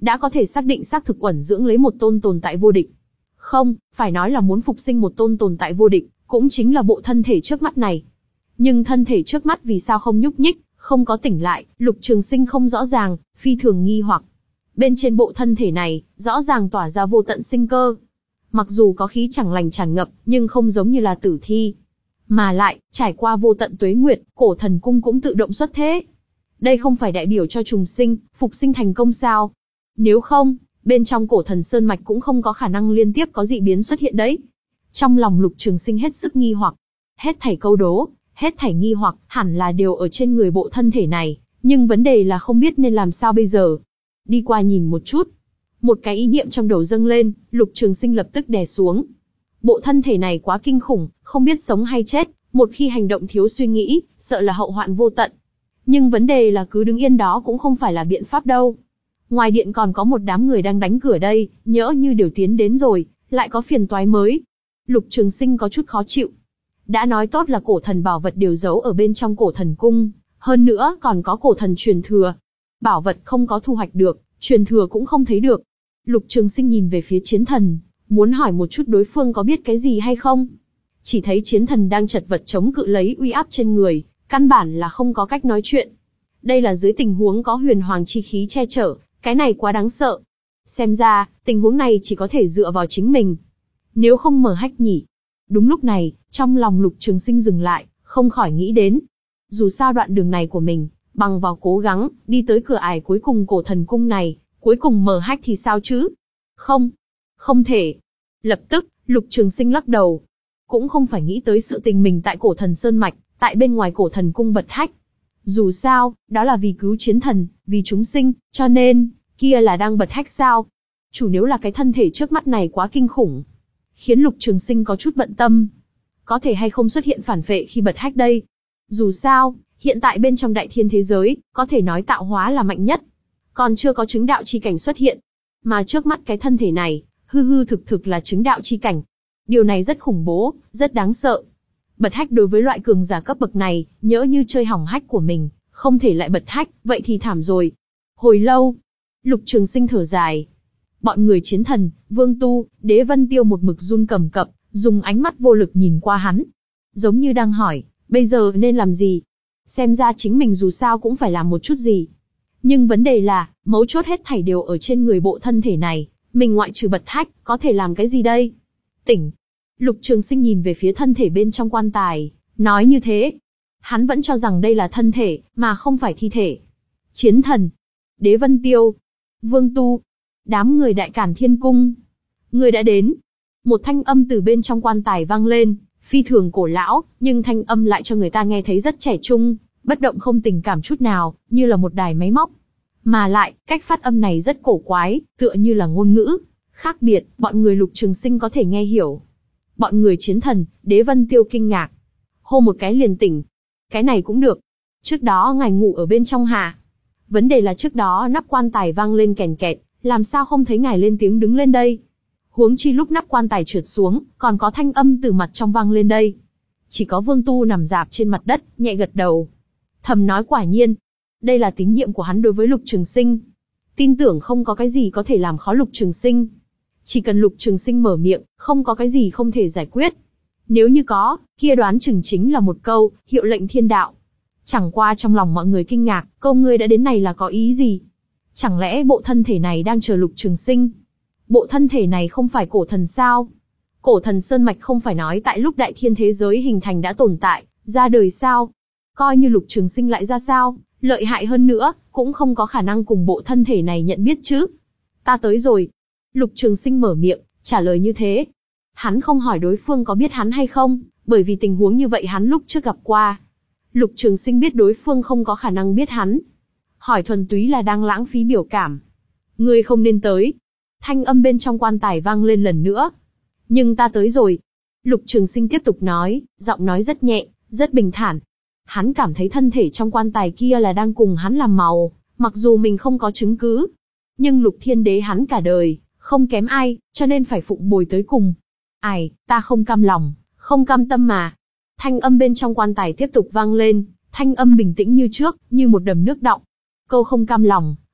đã có thể xác định xác thực uẩn dưỡng lấy một tôn tồn tại vô địch. Không, phải nói là muốn phục sinh một tôn tồn tại vô địch, cũng chính là bộ thân thể trước mắt này. Nhưng thân thể trước mắt vì sao không nhúc nhích, không có tỉnh lại, Lục Trường Sinh không rõ ràng, phi thường nghi hoặc. Bên trên bộ thân thể này, rõ ràng tỏa ra vô tận sinh cơ. Mặc dù có khí chẳng lành tràn ngập, nhưng không giống như là tử thi. Mà lại, trải qua vô tận tuế nguyệt, cổ thần cung cũng tự động xuất thế. Đây không phải đại biểu cho trùng sinh, phục sinh thành công sao? Nếu không, bên trong cổ thần sơn mạch cũng không có khả năng liên tiếp có dị biến xuất hiện đấy. Trong lòng Lục Trường Sinh hết sức nghi hoặc. Hết thảy câu đố, hết thảy nghi hoặc, hẳn là đều ở trên người bộ thân thể này. Nhưng vấn đề là không biết nên làm sao bây giờ. Đi qua nhìn một chút. Một cái ý niệm trong đầu dâng lên, Lục Trường Sinh lập tức đè xuống. Bộ thân thể này quá kinh khủng, không biết sống hay chết, một khi hành động thiếu suy nghĩ, sợ là hậu hoạn vô tận. Nhưng vấn đề là cứ đứng yên đó cũng không phải là biện pháp đâu. Ngoài điện còn có một đám người đang đánh cửa đây, nhỡ như đều tiến đến rồi, lại có phiền toái mới. Lục Trường Sinh có chút khó chịu. Đã nói tốt là cổ thần bảo vật đều giấu ở bên trong cổ thần cung, hơn nữa còn có cổ thần truyền thừa. Bảo vật không có thu hoạch được, truyền thừa cũng không thấy được. Lục Trường Sinh nhìn về phía chiến thần, muốn hỏi một chút đối phương có biết cái gì hay không. Chỉ thấy chiến thần đang chật vật chống cự lấy uy áp trên người, căn bản là không có cách nói chuyện. Đây là dưới tình huống có huyền hoàng chi khí che chở, cái này quá đáng sợ. Xem ra, tình huống này chỉ có thể dựa vào chính mình. Nếu không mở hách nhỉ. Đúng lúc này, trong lòng Lục Trường Sinh dừng lại, không khỏi nghĩ đến. Dù sao đoạn đường này của mình, bằng vào cố gắng, đi tới cửa ải cuối cùng cổ thần cung này, cuối cùng mở hách thì sao chứ? Không, không thể. Lập tức, Lục Trường Sinh lắc đầu. Cũng không phải nghĩ tới sự tình mình tại cổ thần Sơn Mạch, tại bên ngoài cổ thần cung bật hách. Dù sao, đó là vì cứu chiến thần, vì chúng sinh, cho nên, kia là đang bật hách sao? Chủ nếu là cái thân thể trước mắt này quá kinh khủng, khiến Lục Trường Sinh có chút bận tâm. Có thể hay không xuất hiện phản phệ khi bật hách đây? Dù sao, hiện tại bên trong đại thiên thế giới, có thể nói tạo hóa là mạnh nhất. Còn chưa có chứng đạo chi cảnh xuất hiện. Mà trước mắt cái thân thể này, hư hư thực thực là chứng đạo chi cảnh. Điều này rất khủng bố, rất đáng sợ. Bật hách đối với loại cường giả cấp bậc này, nhỡ như chơi hỏng hách của mình, không thể lại bật hách, vậy thì thảm rồi. Hồi lâu, Lục Trường Sinh thở dài. Bọn người chiến thần, Vương Tu, Đế Vân Tiêu một mực run cầm cập, dùng ánh mắt vô lực nhìn qua hắn. Giống như đang hỏi, bây giờ nên làm gì? Xem ra chính mình dù sao cũng phải làm một chút gì. Nhưng vấn đề là, mấu chốt hết thảy đều ở trên người bộ thân thể này, mình ngoại trừ bật hách, có thể làm cái gì đây? Tỉnh. Lục Trường Sinh nhìn về phía thân thể bên trong quan tài, nói như thế. Hắn vẫn cho rằng đây là thân thể, mà không phải thi thể. Chiến thần, Đế Vân Tiêu, Vương Tu, đám người Đại Càn Thiên Cung. Người đã đến. Một thanh âm từ bên trong quan tài vang lên, phi thường cổ lão, nhưng thanh âm lại cho người ta nghe thấy rất trẻ trung, bất động không tình cảm chút nào, như là một đài máy móc. Mà lại, cách phát âm này rất cổ quái, tựa như là ngôn ngữ khác biệt, bọn người Lục Trường Sinh có thể nghe hiểu. Bọn người chiến thần, Đế Vân Tiêu kinh ngạc. Hô một cái liền tỉnh. Cái này cũng được. Trước đó ngài ngủ ở bên trong hà. Vấn đề là trước đó nắp quan tài vang lên kèn kẹt, làm sao không thấy ngài lên tiếng đứng lên đây? Huống chi lúc nắp quan tài trượt xuống, còn có thanh âm từ mặt trong vang lên đây. Chỉ có Vương Tu nằm rạp trên mặt đất, nhẹ gật đầu. Thầm nói quả nhiên. Đây là tín nhiệm của hắn đối với Lục Trường Sinh. Tin tưởng không có cái gì có thể làm khó Lục Trường Sinh. Chỉ cần Lục Trường Sinh mở miệng, không có cái gì không thể giải quyết. Nếu như có, kia đoán chừng chính là một câu, hiệu lệnh thiên đạo. Chẳng qua trong lòng mọi người kinh ngạc, câu ngươi đã đến này là có ý gì? Chẳng lẽ bộ thân thể này đang chờ Lục Trường Sinh? Bộ thân thể này không phải cổ thần sao? Cổ thần Sơn Mạch không phải nói tại lúc đại thiên thế giới hình thành đã tồn tại, ra đời sao? Coi như Lục Trường Sinh lại ra sao, lợi hại hơn nữa, cũng không có khả năng cùng bộ thân thể này nhận biết chứ. Ta tới rồi. Lục Trường Sinh mở miệng, trả lời như thế. Hắn không hỏi đối phương có biết hắn hay không, bởi vì tình huống như vậy hắn lúc trước gặp qua. Lục Trường Sinh biết đối phương không có khả năng biết hắn. Hỏi thuần túy là đang lãng phí biểu cảm. Ngươi không nên tới. Thanh âm bên trong quan tài vang lên lần nữa. Nhưng ta tới rồi. Lục Trường Sinh tiếp tục nói, giọng nói rất nhẹ, rất bình thản. Hắn cảm thấy thân thể trong quan tài kia là đang cùng hắn làm màu, mặc dù mình không có chứng cứ. Nhưng Lục Thiên Đế hắn cả đời, không kém ai, cho nên phải phụng bồi tới cùng. Ai, ta không cam lòng, không cam tâm mà. Thanh âm bên trong quan tài tiếp tục vang lên, thanh âm bình tĩnh như trước, như một đầm nước đọng. Câu không cam lòng,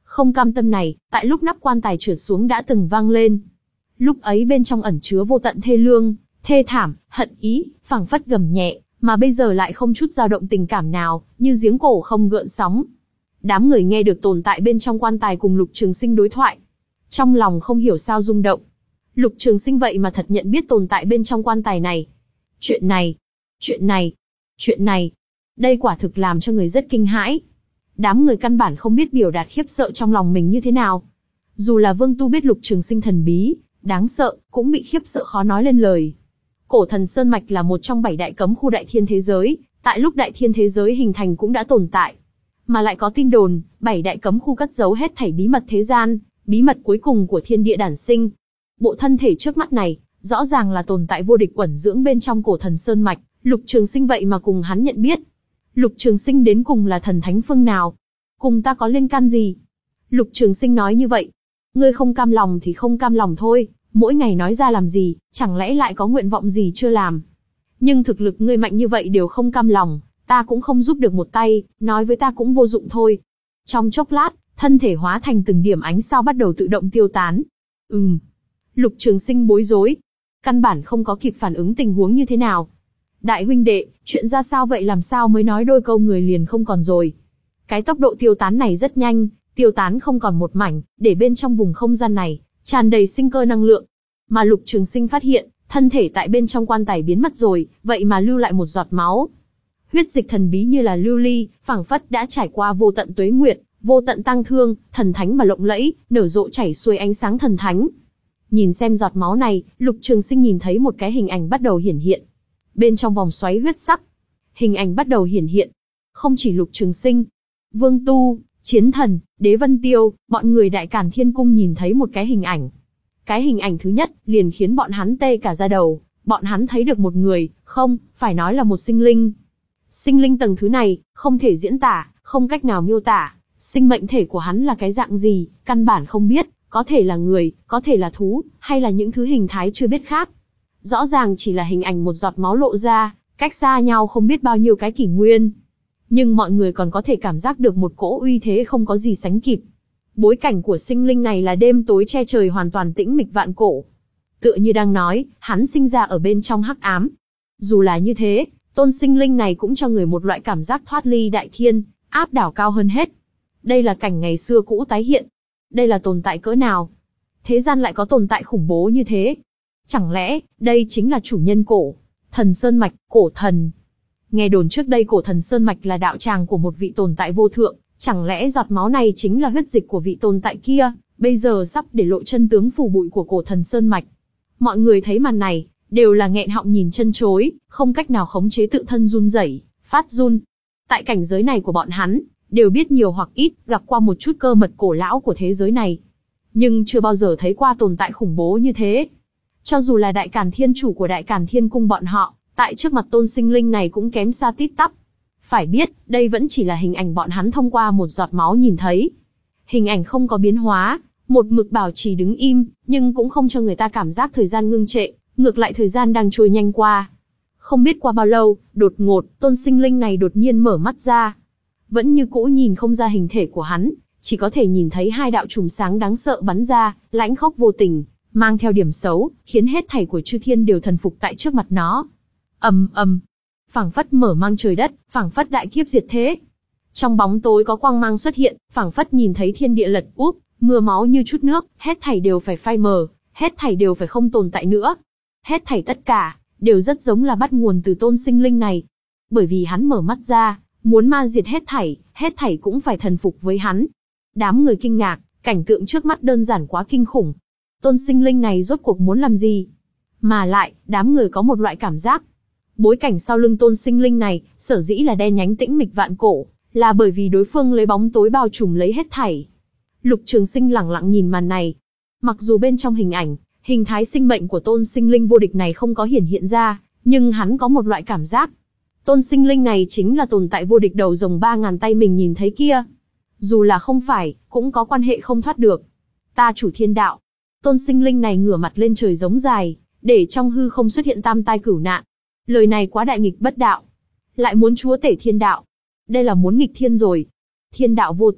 Không cam tâm này, tại lúc nắp quan tài trượt xuống đã từng vang lên. Lúc ấy bên trong ẩn chứa vô tận thê lương, thê thảm, hận ý, phảng phất gầm nhẹ, mà bây giờ lại không chút dao động tình cảm nào, như giếng cổ không gợn sóng. Đám người nghe được tồn tại bên trong quan tài cùng Lục Trường Sinh đối thoại. Trong lòng không hiểu sao rung động. Lục Trường Sinh vậy mà thật nhận biết tồn tại bên trong quan tài này. Chuyện này, chuyện này, chuyện này. Đây quả thực làm cho người rất kinh hãi. Đám người căn bản không biết biểu đạt khiếp sợ trong lòng mình như thế nào. Dù là Vương Tu biết Lục Trường Sinh thần bí, đáng sợ, cũng bị khiếp sợ khó nói lên lời. Cổ Thần Sơn Mạch là một trong bảy đại cấm khu đại thiên thế giới, tại lúc đại thiên thế giới hình thành cũng đã tồn tại. Mà lại có tin đồn, bảy đại cấm khu cất giấu hết thảy bí mật thế gian, bí mật cuối cùng của thiên địa đản sinh. Bộ thân thể trước mắt này, rõ ràng là tồn tại vô địch uẩn dưỡng bên trong Cổ Thần Sơn Mạch, Lục Trường Sinh vậy mà cùng hắn nhận biết. Lục Trường Sinh đến cùng là thần thánh phương nào? Cùng ta có liên can gì? Lục Trường Sinh nói như vậy. Ngươi không cam lòng thì không cam lòng thôi, mỗi ngày nói ra làm gì, chẳng lẽ lại có nguyện vọng gì chưa làm? Nhưng thực lực ngươi mạnh như vậy đều không cam lòng, ta cũng không giúp được một tay, nói với ta cũng vô dụng thôi. Trong chốc lát, thân thể hóa thành từng điểm ánh sao bắt đầu tự động tiêu tán. Ừm. Lục Trường Sinh bối rối. Căn bản không có kịp phản ứng tình huống như thế nào. Đại huynh đệ, chuyện ra sao vậy, làm sao mới nói đôi câu người liền không còn rồi. Cái tốc độ tiêu tán này rất nhanh, tiêu tán không còn một mảnh, để bên trong vùng không gian này, tràn đầy sinh cơ năng lượng. Mà Lục Trường Sinh phát hiện, thân thể tại bên trong quan tài biến mất rồi, vậy mà lưu lại một giọt máu. Huyết dịch thần bí như là lưu ly, phảng phất đã trải qua vô tận tuế nguyệt, vô tận tang thương, thần thánh mà lộng lẫy, nở rộ chảy xuôi ánh sáng thần thánh. Nhìn xem giọt máu này, Lục Trường Sinh nhìn thấy một cái hình ảnh bắt đầu hiển hiện. Bên trong vòng xoáy huyết sắc, hình ảnh bắt đầu hiển hiện. Không chỉ Lục Trường Sinh, Vương Tu, Chiến Thần, Đế Vân Tiêu, bọn người Đại Càn Thiên Cung nhìn thấy một cái hình ảnh. Cái hình ảnh thứ nhất liền khiến bọn hắn tê cả da đầu, bọn hắn thấy được một người, không, phải nói là một sinh linh. Sinh linh tầng thứ này, không thể diễn tả, không cách nào miêu tả, sinh mệnh thể của hắn là cái dạng gì, căn bản không biết, có thể là người, có thể là thú, hay là những thứ hình thái chưa biết khác. Rõ ràng chỉ là hình ảnh một giọt máu lộ ra, cách xa nhau không biết bao nhiêu cái kỷ nguyên. Nhưng mọi người còn có thể cảm giác được một cỗ uy thế không có gì sánh kịp. Bối cảnh của sinh linh này là đêm tối che trời hoàn toàn tĩnh mịch vạn cổ. Tựa như đang nói, hắn sinh ra ở bên trong hắc ám. Dù là như thế, tôn sinh linh này cũng cho người một loại cảm giác thoát ly đại thiên, áp đảo cao hơn hết. Đây là cảnh ngày xưa cũ tái hiện. Đây là tồn tại cỡ nào? Thế gian lại có tồn tại khủng bố như thế? Chẳng lẽ, đây chính là chủ nhân Cổ Thần Sơn Mạch, Cổ Thần? Nghe đồn trước đây Cổ Thần Sơn Mạch là đạo tràng của một vị tồn tại vô thượng, chẳng lẽ giọt máu này chính là huyết dịch của vị tồn tại kia, bây giờ sắp để lộ chân tướng phù bụi của Cổ Thần Sơn Mạch. Mọi người thấy màn này, đều là nghẹn họng nhìn chân chối, không cách nào khống chế tự thân run rẩy, phát run. Tại cảnh giới này của bọn hắn, đều biết nhiều hoặc ít, gặp qua một chút cơ mật cổ lão của thế giới này. Nhưng chưa bao giờ thấy qua tồn tại khủng bố như thế. Cho dù là Đại Càn Thiên Chủ của Đại Càn Thiên Cung bọn họ, tại trước mặt tôn sinh linh này cũng kém xa tít tắp. Phải biết, đây vẫn chỉ là hình ảnh bọn hắn thông qua một giọt máu nhìn thấy. Hình ảnh không có biến hóa, một mực bảo trì đứng im, nhưng cũng không cho người ta cảm giác thời gian ngưng trệ, ngược lại thời gian đang trôi nhanh qua. Không biết qua bao lâu, đột ngột, tôn sinh linh này đột nhiên mở mắt ra. Vẫn như cũ nhìn không ra hình thể của hắn, chỉ có thể nhìn thấy hai đạo chùm sáng đáng sợ bắn ra, lãnh khốc vô tình, mang theo điểm xấu, khiến hết thảy của chư thiên đều thần phục tại trước mặt nó. Ầm ầm, phảng phất mở mang trời đất, phảng phất đại kiếp diệt thế. Trong bóng tối có quang mang xuất hiện, phảng phất nhìn thấy thiên địa lật úp, mưa máu như chút nước, hết thảy đều phải phai mờ, hết thảy đều phải không tồn tại nữa. Hết thảy tất cả, đều rất giống là bắt nguồn từ tôn sinh linh này. Bởi vì hắn mở mắt ra, muốn ma diệt hết thảy, hết thảy cũng phải thần phục với hắn. Đám người kinh ngạc, cảnh tượng trước mắt đơn giản quá kinh khủng. Tôn sinh linh này rốt cuộc muốn làm gì? Mà lại, đám người có một loại cảm giác. Bối cảnh sau lưng tôn sinh linh này, sở dĩ là đen nhánh tĩnh mịch vạn cổ, là bởi vì đối phương lấy bóng tối bao trùm lấy hết thảy. Lục Trường Sinh lẳng lặng nhìn màn này. Mặc dù bên trong hình ảnh, hình thái sinh mệnh của tôn sinh linh vô địch này không có hiển hiện ra, nhưng hắn có một loại cảm giác. Tôn sinh linh này chính là tồn tại vô địch đầu rồng ba ngàn tay mình nhìn thấy kia. Dù là không phải, cũng có quan hệ không thoát được. Ta chủ thiên đạo. Tôn sinh linh này ngửa mặt lên trời giống dài, để trong hư không xuất hiện tam tai cửu nạn. Lời này quá đại nghịch bất đạo. Lại muốn chúa tể thiên đạo. Đây là muốn nghịch thiên rồi. Thiên đạo vô tình,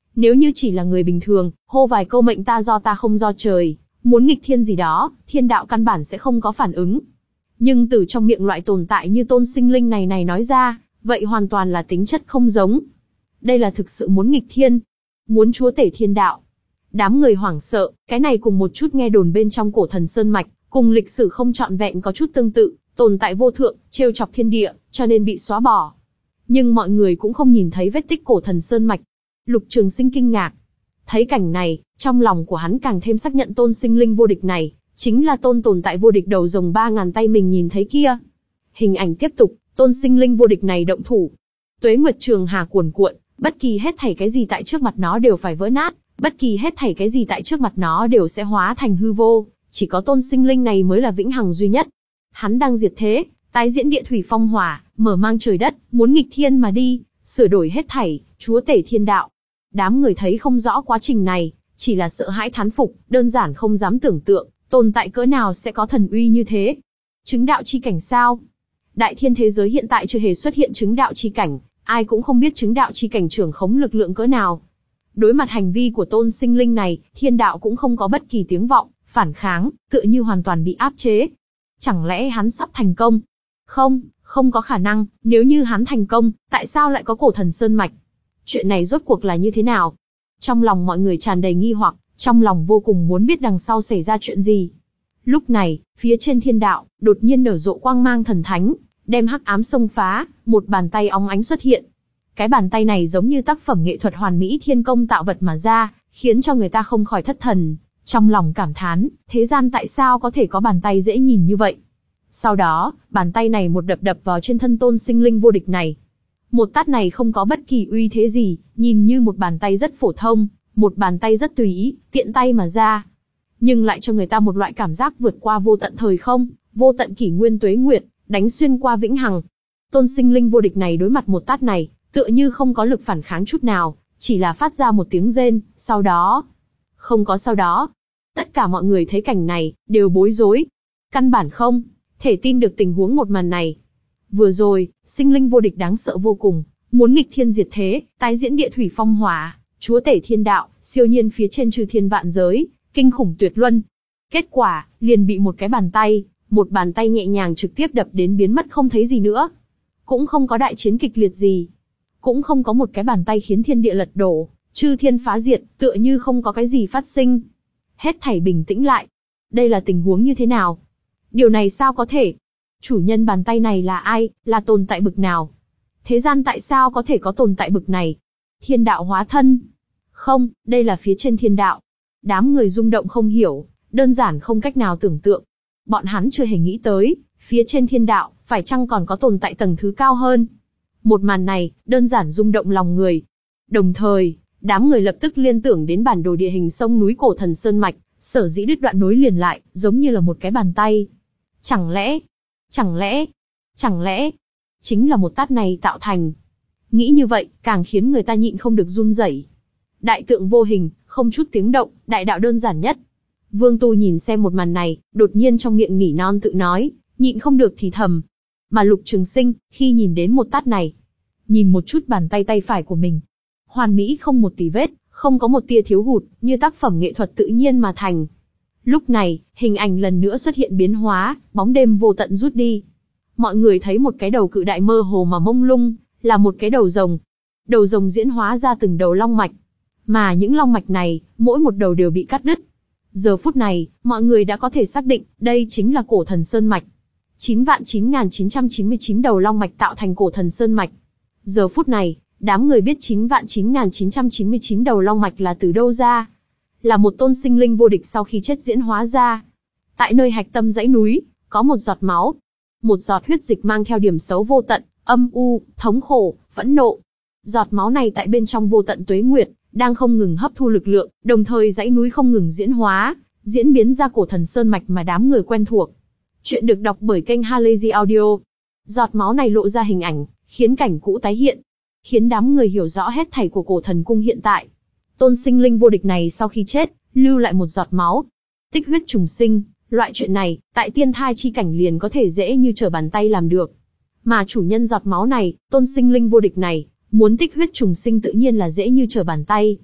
Nếu như chỉ là người bình thường, hô vài câu mệnh ta do ta không do trời, muốn nghịch thiên gì đó, thiên đạo căn bản sẽ không có phản ứng. Nhưng từ trong miệng loại tồn tại như tôn sinh linh này này nói ra, vậy hoàn toàn là tính chất không giống. Đây là thực sự muốn nghịch thiên, muốn chúa tể thiên đạo. Đám người hoảng sợ, cái này cùng một chút nghe đồn bên trong cổ thần Sơn Mạch, cùng lịch sử không trọn vẹn có chút tương tự, tồn tại vô thượng, trêu chọc thiên địa, cho nên bị xóa bỏ. Nhưng mọi người cũng không nhìn thấy vết tích cổ thần Sơn Mạch. Lục Trường Sinh kinh ngạc. Thấy cảnh này, trong lòng của hắn càng thêm xác nhận tôn sinh linh vô địch này, chính là tôn tồn tại vô địch đầu rồng ba ngàn tay mình nhìn thấy kia. Hình ảnh tiếp tục, tôn sinh linh vô địch này động thủ. Tuế Nguyệt Trường Hà cuồn cuộn, bất kỳ hết thảy cái gì tại trước mặt nó đều phải vỡ nát, bất kỳ hết thảy cái gì tại trước mặt nó đều sẽ hóa thành hư vô, chỉ có tôn sinh linh này mới là vĩnh hằng duy nhất. Hắn đang diệt thế, tái diễn địa thủy phong hỏa, mở mang trời đất, muốn nghịch thiên mà đi, sửa đổi hết thảy, chúa tể thiên đạo. Đám người thấy không rõ quá trình này, chỉ là sợ hãi thán phục, đơn giản không dám tưởng tượng, tồn tại cỡ nào sẽ có thần uy như thế. Chứng đạo chi cảnh sao? Đại thiên thế giới hiện tại chưa hề xuất hiện chứng đạo chi cảnh, ai cũng không biết chứng đạo chi cảnh trưởng khống lực lượng cỡ nào. Đối mặt hành vi của tôn sinh linh này, thiên đạo cũng không có bất kỳ tiếng vọng, phản kháng, tựa như hoàn toàn bị áp chế. Chẳng lẽ hắn sắp thành công? Không, không có khả năng, nếu như hắn thành công, tại sao lại có cổ thần Sơn Mạch? Chuyện này rốt cuộc là như thế nào? Trong lòng mọi người tràn đầy nghi hoặc, trong lòng vô cùng muốn biết đằng sau xảy ra chuyện gì. Lúc này, phía trên thiên đạo, đột nhiên nở rộ quang mang thần thánh, đem hắc ám xông phá, một bàn tay óng ánh xuất hiện. Cái bàn tay này giống như tác phẩm nghệ thuật hoàn mỹ thiên công tạo vật mà ra, khiến cho người ta không khỏi thất thần, trong lòng cảm thán, thế gian tại sao có thể có bàn tay dễ nhìn như vậy. Sau đó, bàn tay này một đập đập vào trên thân tôn sinh linh vô địch này. Một tát này không có bất kỳ uy thế gì, nhìn như một bàn tay rất phổ thông, một bàn tay rất tùy ý, tiện tay mà ra. Nhưng lại cho người ta một loại cảm giác vượt qua vô tận thời không, vô tận kỷ nguyên tuế nguyệt, đánh xuyên qua vĩnh hằng. Tôn sinh linh vô địch này đối mặt một tát này, tựa như không có lực phản kháng chút nào, chỉ là phát ra một tiếng rên, sau đó... Không có sau đó. Tất cả mọi người thấy cảnh này, đều bối rối. Căn bản không thể tin được tình huống một màn này. Vừa rồi, sinh linh vô địch đáng sợ vô cùng, muốn nghịch thiên diệt thế, tái diễn địa thủy phong hỏa, chúa tể thiên đạo, siêu nhiên phía trên chư thiên vạn giới, kinh khủng tuyệt luân. Kết quả, liền bị một cái bàn tay, một bàn tay nhẹ nhàng trực tiếp đập đến biến mất không thấy gì nữa. Cũng không có đại chiến kịch liệt gì. Cũng không có một cái bàn tay khiến thiên địa lật đổ, chư thiên phá diệt, tựa như không có cái gì phát sinh. Hết thảy bình tĩnh lại. Đây là tình huống như thế nào? Điều này sao có thể? Chủ nhân bàn tay này là ai, là tồn tại bực nào? Thế gian tại sao có thể có tồn tại bực này? Thiên đạo hóa thân? Không, đây là phía trên thiên đạo. Đám người rung động không hiểu, đơn giản không cách nào tưởng tượng. Bọn hắn chưa hề nghĩ tới, phía trên thiên đạo, phải chăng còn có tồn tại tầng thứ cao hơn? Một màn này, đơn giản rung động lòng người. Đồng thời, đám người lập tức liên tưởng đến bản đồ địa hình sông núi cổ thần Sơn Mạch, sở dĩ đứt đoạn nối liền lại, giống như là một cái bàn tay. Chẳng lẽ, chẳng lẽ, chẳng lẽ, chính là một tát này tạo thành. Nghĩ như vậy, càng khiến người ta nhịn không được run rẩy. Đại tượng vô hình, không chút tiếng động, đại đạo đơn giản nhất. Vương Tu nhìn xem một màn này, đột nhiên trong miệng nỉ non tự nói, nhịn không được thì thầm. Mà Lục Trường Sinh, khi nhìn đến một tát này, nhìn một chút bàn tay tay phải của mình, hoàn mỹ không một tì vết, không có một tia thiếu hụt, như tác phẩm nghệ thuật tự nhiên mà thành. Lúc này, hình ảnh lần nữa xuất hiện biến hóa, bóng đêm vô tận rút đi. Mọi người thấy một cái đầu cự đại mơ hồ mà mông lung, là một cái đầu rồng. Đầu rồng diễn hóa ra từng đầu long mạch. Mà những long mạch này, mỗi một đầu đều bị cắt đứt. Giờ phút này, mọi người đã có thể xác định, đây chính là cổ thần Sơn Mạch. chín vạn chín nghìn chín trăm chín mươi chín đầu long mạch tạo thành cổ thần Sơn Mạch. Giờ phút này, đám người biết chín vạn chín nghìn chín trăm chín mươi chín đầu long mạch là từ đâu ra. Là một tôn sinh linh vô địch sau khi chết diễn hóa ra. Tại nơi hạch tâm dãy núi, có một giọt máu. Một giọt huyết dịch mang theo điểm xấu vô tận, âm u, thống khổ, phẫn nộ. Giọt máu này tại bên trong vô tận tuế nguyệt, đang không ngừng hấp thu lực lượng, đồng thời dãy núi không ngừng diễn hóa, diễn biến ra cổ thần Sơn Mạch mà đám người quen thuộc. Chuyện được đọc bởi kênh Halazy Audio. Giọt máu này lộ ra hình ảnh, khiến cảnh cũ tái hiện, khiến đám người hiểu rõ hết thảy của cổ thần cung hiện tại. Tôn sinh linh vô địch này sau khi chết, lưu lại một giọt máu. Tích huyết trùng sinh, loại chuyện này, tại tiên thai chi cảnh liền có thể dễ như trở bàn tay làm được. Mà chủ nhân giọt máu này, tôn sinh linh vô địch này, muốn tích huyết trùng sinh tự nhiên là dễ như trở bàn tay.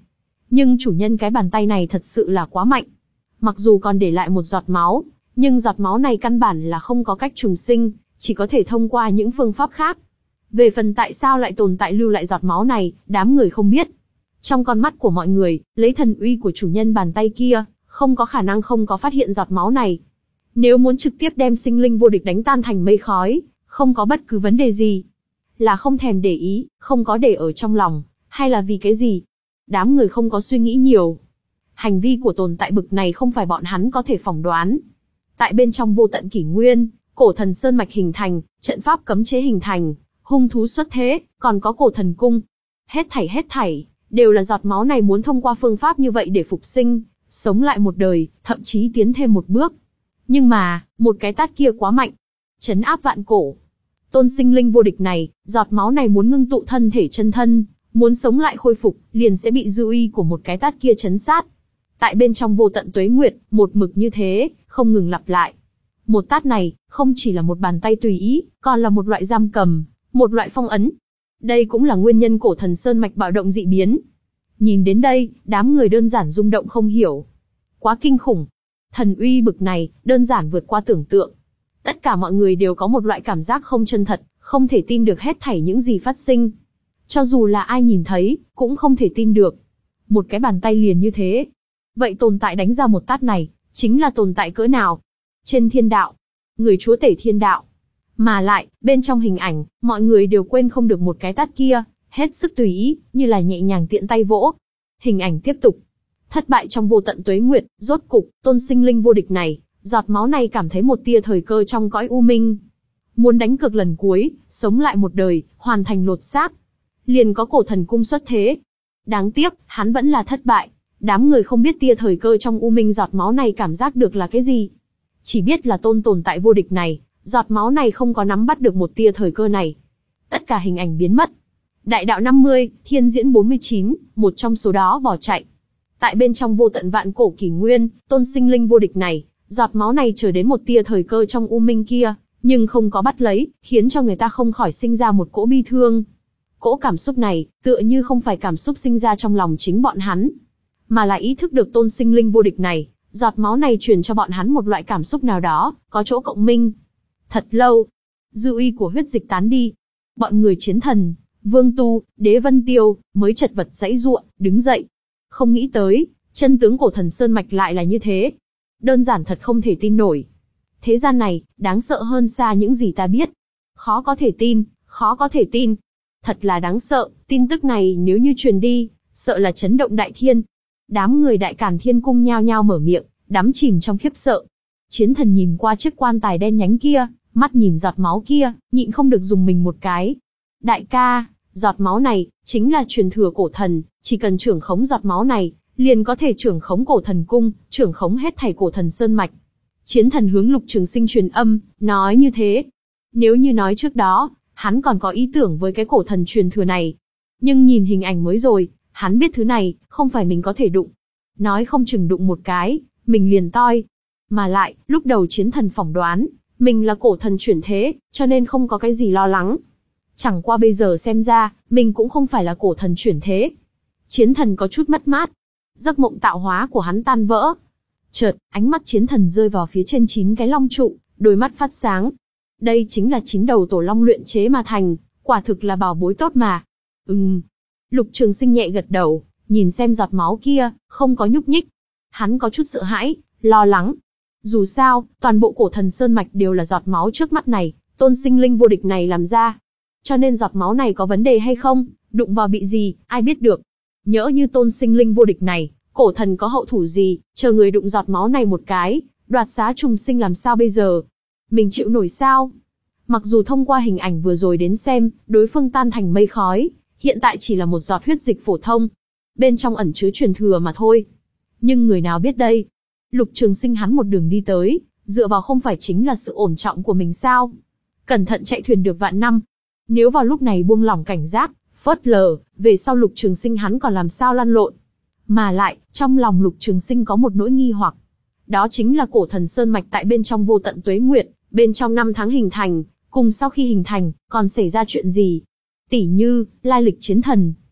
Nhưng chủ nhân cái bàn tay này thật sự là quá mạnh. Mặc dù còn để lại một giọt máu, nhưng giọt máu này căn bản là không có cách trùng sinh, chỉ có thể thông qua những phương pháp khác. Về phần tại sao lại tồn tại lưu lại giọt máu này, đám người không biết. Trong con mắt của mọi người, lấy thần uy của chủ nhân bàn tay kia, không có khả năng không có phát hiện giọt máu này. Nếu muốn trực tiếp đem sinh linh vô địch đánh tan thành mây khói, không có bất cứ vấn đề gì. Là không thèm để ý, không có để ở trong lòng, hay là vì cái gì? Đám người không có suy nghĩ nhiều. Hành vi của tồn tại bực này không phải bọn hắn có thể phỏng đoán. Tại bên trong vô tận kỷ nguyên, cổ thần sơn mạch hình thành, trận pháp cấm chế hình thành, hung thú xuất thế, còn có cổ thần cung. Hết thảy hết thảy, đều là giọt máu này muốn thông qua phương pháp như vậy để phục sinh, sống lại một đời, thậm chí tiến thêm một bước. Nhưng mà, một cái tát kia quá mạnh. Trấn áp vạn cổ. Tôn sinh linh vô địch này, giọt máu này muốn ngưng tụ thân thể chân thân, muốn sống lại khôi phục, liền sẽ bị dư uy của một cái tát kia chấn sát. Tại bên trong vô tận tuế nguyệt, một mực như thế, không ngừng lặp lại. Một tát này, không chỉ là một bàn tay tùy ý, còn là một loại giam cầm, một loại phong ấn. Đây cũng là nguyên nhân cổ thần sơn mạch bạo động dị biến. Nhìn đến đây, đám người đơn giản rung động không hiểu. Quá kinh khủng. Thần uy bực này, đơn giản vượt qua tưởng tượng. Tất cả mọi người đều có một loại cảm giác không chân thật, không thể tin được hết thảy những gì phát sinh. Cho dù là ai nhìn thấy, cũng không thể tin được. Một cái bàn tay liền như thế. Vậy tồn tại đánh ra một tát này, chính là tồn tại cỡ nào? Trên thiên đạo, người chúa tể thiên đạo. Mà lại, bên trong hình ảnh, mọi người đều quên không được một cái tát kia, hết sức tùy ý, như là nhẹ nhàng tiện tay vỗ. Hình ảnh tiếp tục. Thất bại trong vô tận tuế nguyệt, rốt cục, tôn sinh linh vô địch này, giọt máu này cảm thấy một tia thời cơ trong cõi u minh. Muốn đánh cược lần cuối, sống lại một đời, hoàn thành lột xác. Liền có cổ thần cung xuất thế. Đáng tiếc, hắn vẫn là thất bại. Đám người không biết tia thời cơ trong u minh giọt máu này cảm giác được là cái gì. Chỉ biết là tôn tồn tại vô địch này, giọt máu này không có nắm bắt được một tia thời cơ này. Tất cả hình ảnh biến mất. Đại đạo năm mươi, thiên diễn bốn mươi chín, một trong số đó bỏ chạy. Tại bên trong vô tận vạn cổ kỷ nguyên, tôn sinh linh vô địch này, giọt máu này chờ đến một tia thời cơ trong u minh kia, nhưng không có bắt lấy, khiến cho người ta không khỏi sinh ra một cỗ bi thương. Cỗ cảm xúc này, tựa như không phải cảm xúc sinh ra trong lòng chính bọn hắn, mà là ý thức được tôn sinh linh vô địch này, giọt máu này truyền cho bọn hắn một loại cảm xúc nào đó, có chỗ cộng minh. Thật lâu, dư uy của huyết dịch tán đi. Bọn người chiến thần, Vương Tu, Đế Vân Tiêu, mới chật vật giãy giụa, đứng dậy. Không nghĩ tới, chân tướng cổ thần Sơn Mạch lại là như thế. Đơn giản thật không thể tin nổi. Thế gian này, đáng sợ hơn xa những gì ta biết. Khó có thể tin, khó có thể tin. Thật là đáng sợ, tin tức này nếu như truyền đi, sợ là chấn động đại thiên. Đám người Đại Càn Thiên Cung nhao nhao mở miệng, đắm chìm trong khiếp sợ. Chiến thần nhìn qua chiếc quan tài đen nhánh kia, mắt nhìn giọt máu kia, nhịn không được dùng mình một cái. Đại ca, giọt máu này, chính là truyền thừa cổ thần, chỉ cần trưởng khống giọt máu này, liền có thể trưởng khống cổ thần cung, trưởng khống hết thảy cổ thần sơn mạch. Chiến thần hướng Lục Trường Sinh truyền âm, nói như thế. Nếu như nói trước đó, hắn còn có ý tưởng với cái cổ thần truyền thừa này. Nhưng nhìn hình ảnh mới rồi, hắn biết thứ này, không phải mình có thể đụng. Nói không chừng đụng một cái, mình liền toi. Mà lại, lúc đầu chiến thần phỏng đoán, mình là cổ thần chuyển thế, cho nên không có cái gì lo lắng. Chẳng qua bây giờ xem ra, mình cũng không phải là cổ thần chuyển thế. Chiến thần có chút mất mát. Giấc mộng tạo hóa của hắn tan vỡ. Chợt, ánh mắt chiến thần rơi vào phía trên chín cái long trụ, đôi mắt phát sáng. Đây chính là chín đầu tổ long luyện chế mà thành, quả thực là bảo bối tốt mà. Ừm. Lục Trường Sinh nhẹ gật đầu, nhìn xem giọt máu kia, không có nhúc nhích. Hắn có chút sợ hãi, lo lắng. Dù sao, toàn bộ cổ thần sơn mạch đều là giọt máu trước mắt này, tôn sinh linh vô địch này làm ra. Cho nên giọt máu này có vấn đề hay không, đụng vào bị gì, ai biết được. Nhỡ như tôn sinh linh vô địch này, cổ thần có hậu thủ gì, chờ người đụng giọt máu này một cái, đoạt xá trùng sinh làm sao bây giờ? Mình chịu nổi sao? Mặc dù thông qua hình ảnh vừa rồi đến xem, đối phương tan thành mây khói, hiện tại chỉ là một giọt huyết dịch phổ thông. Bên trong ẩn chứa truyền thừa mà thôi. Nhưng người nào biết đây? Lục Trường Sinh hắn một đường đi tới, dựa vào không phải chính là sự ổn trọng của mình sao? Cẩn thận chạy thuyền được vạn năm. Nếu vào lúc này buông lỏng cảnh giác, phớt lờ, về sau Lục Trường Sinh hắn còn làm sao lăn lộn. Mà lại, trong lòng Lục Trường Sinh có một nỗi nghi hoặc. Đó chính là cổ thần sơn mạch tại bên trong vô tận tuế nguyệt, bên trong năm tháng hình thành, cùng sau khi hình thành, còn xảy ra chuyện gì? Tỉ như, lai lịch chiến thần.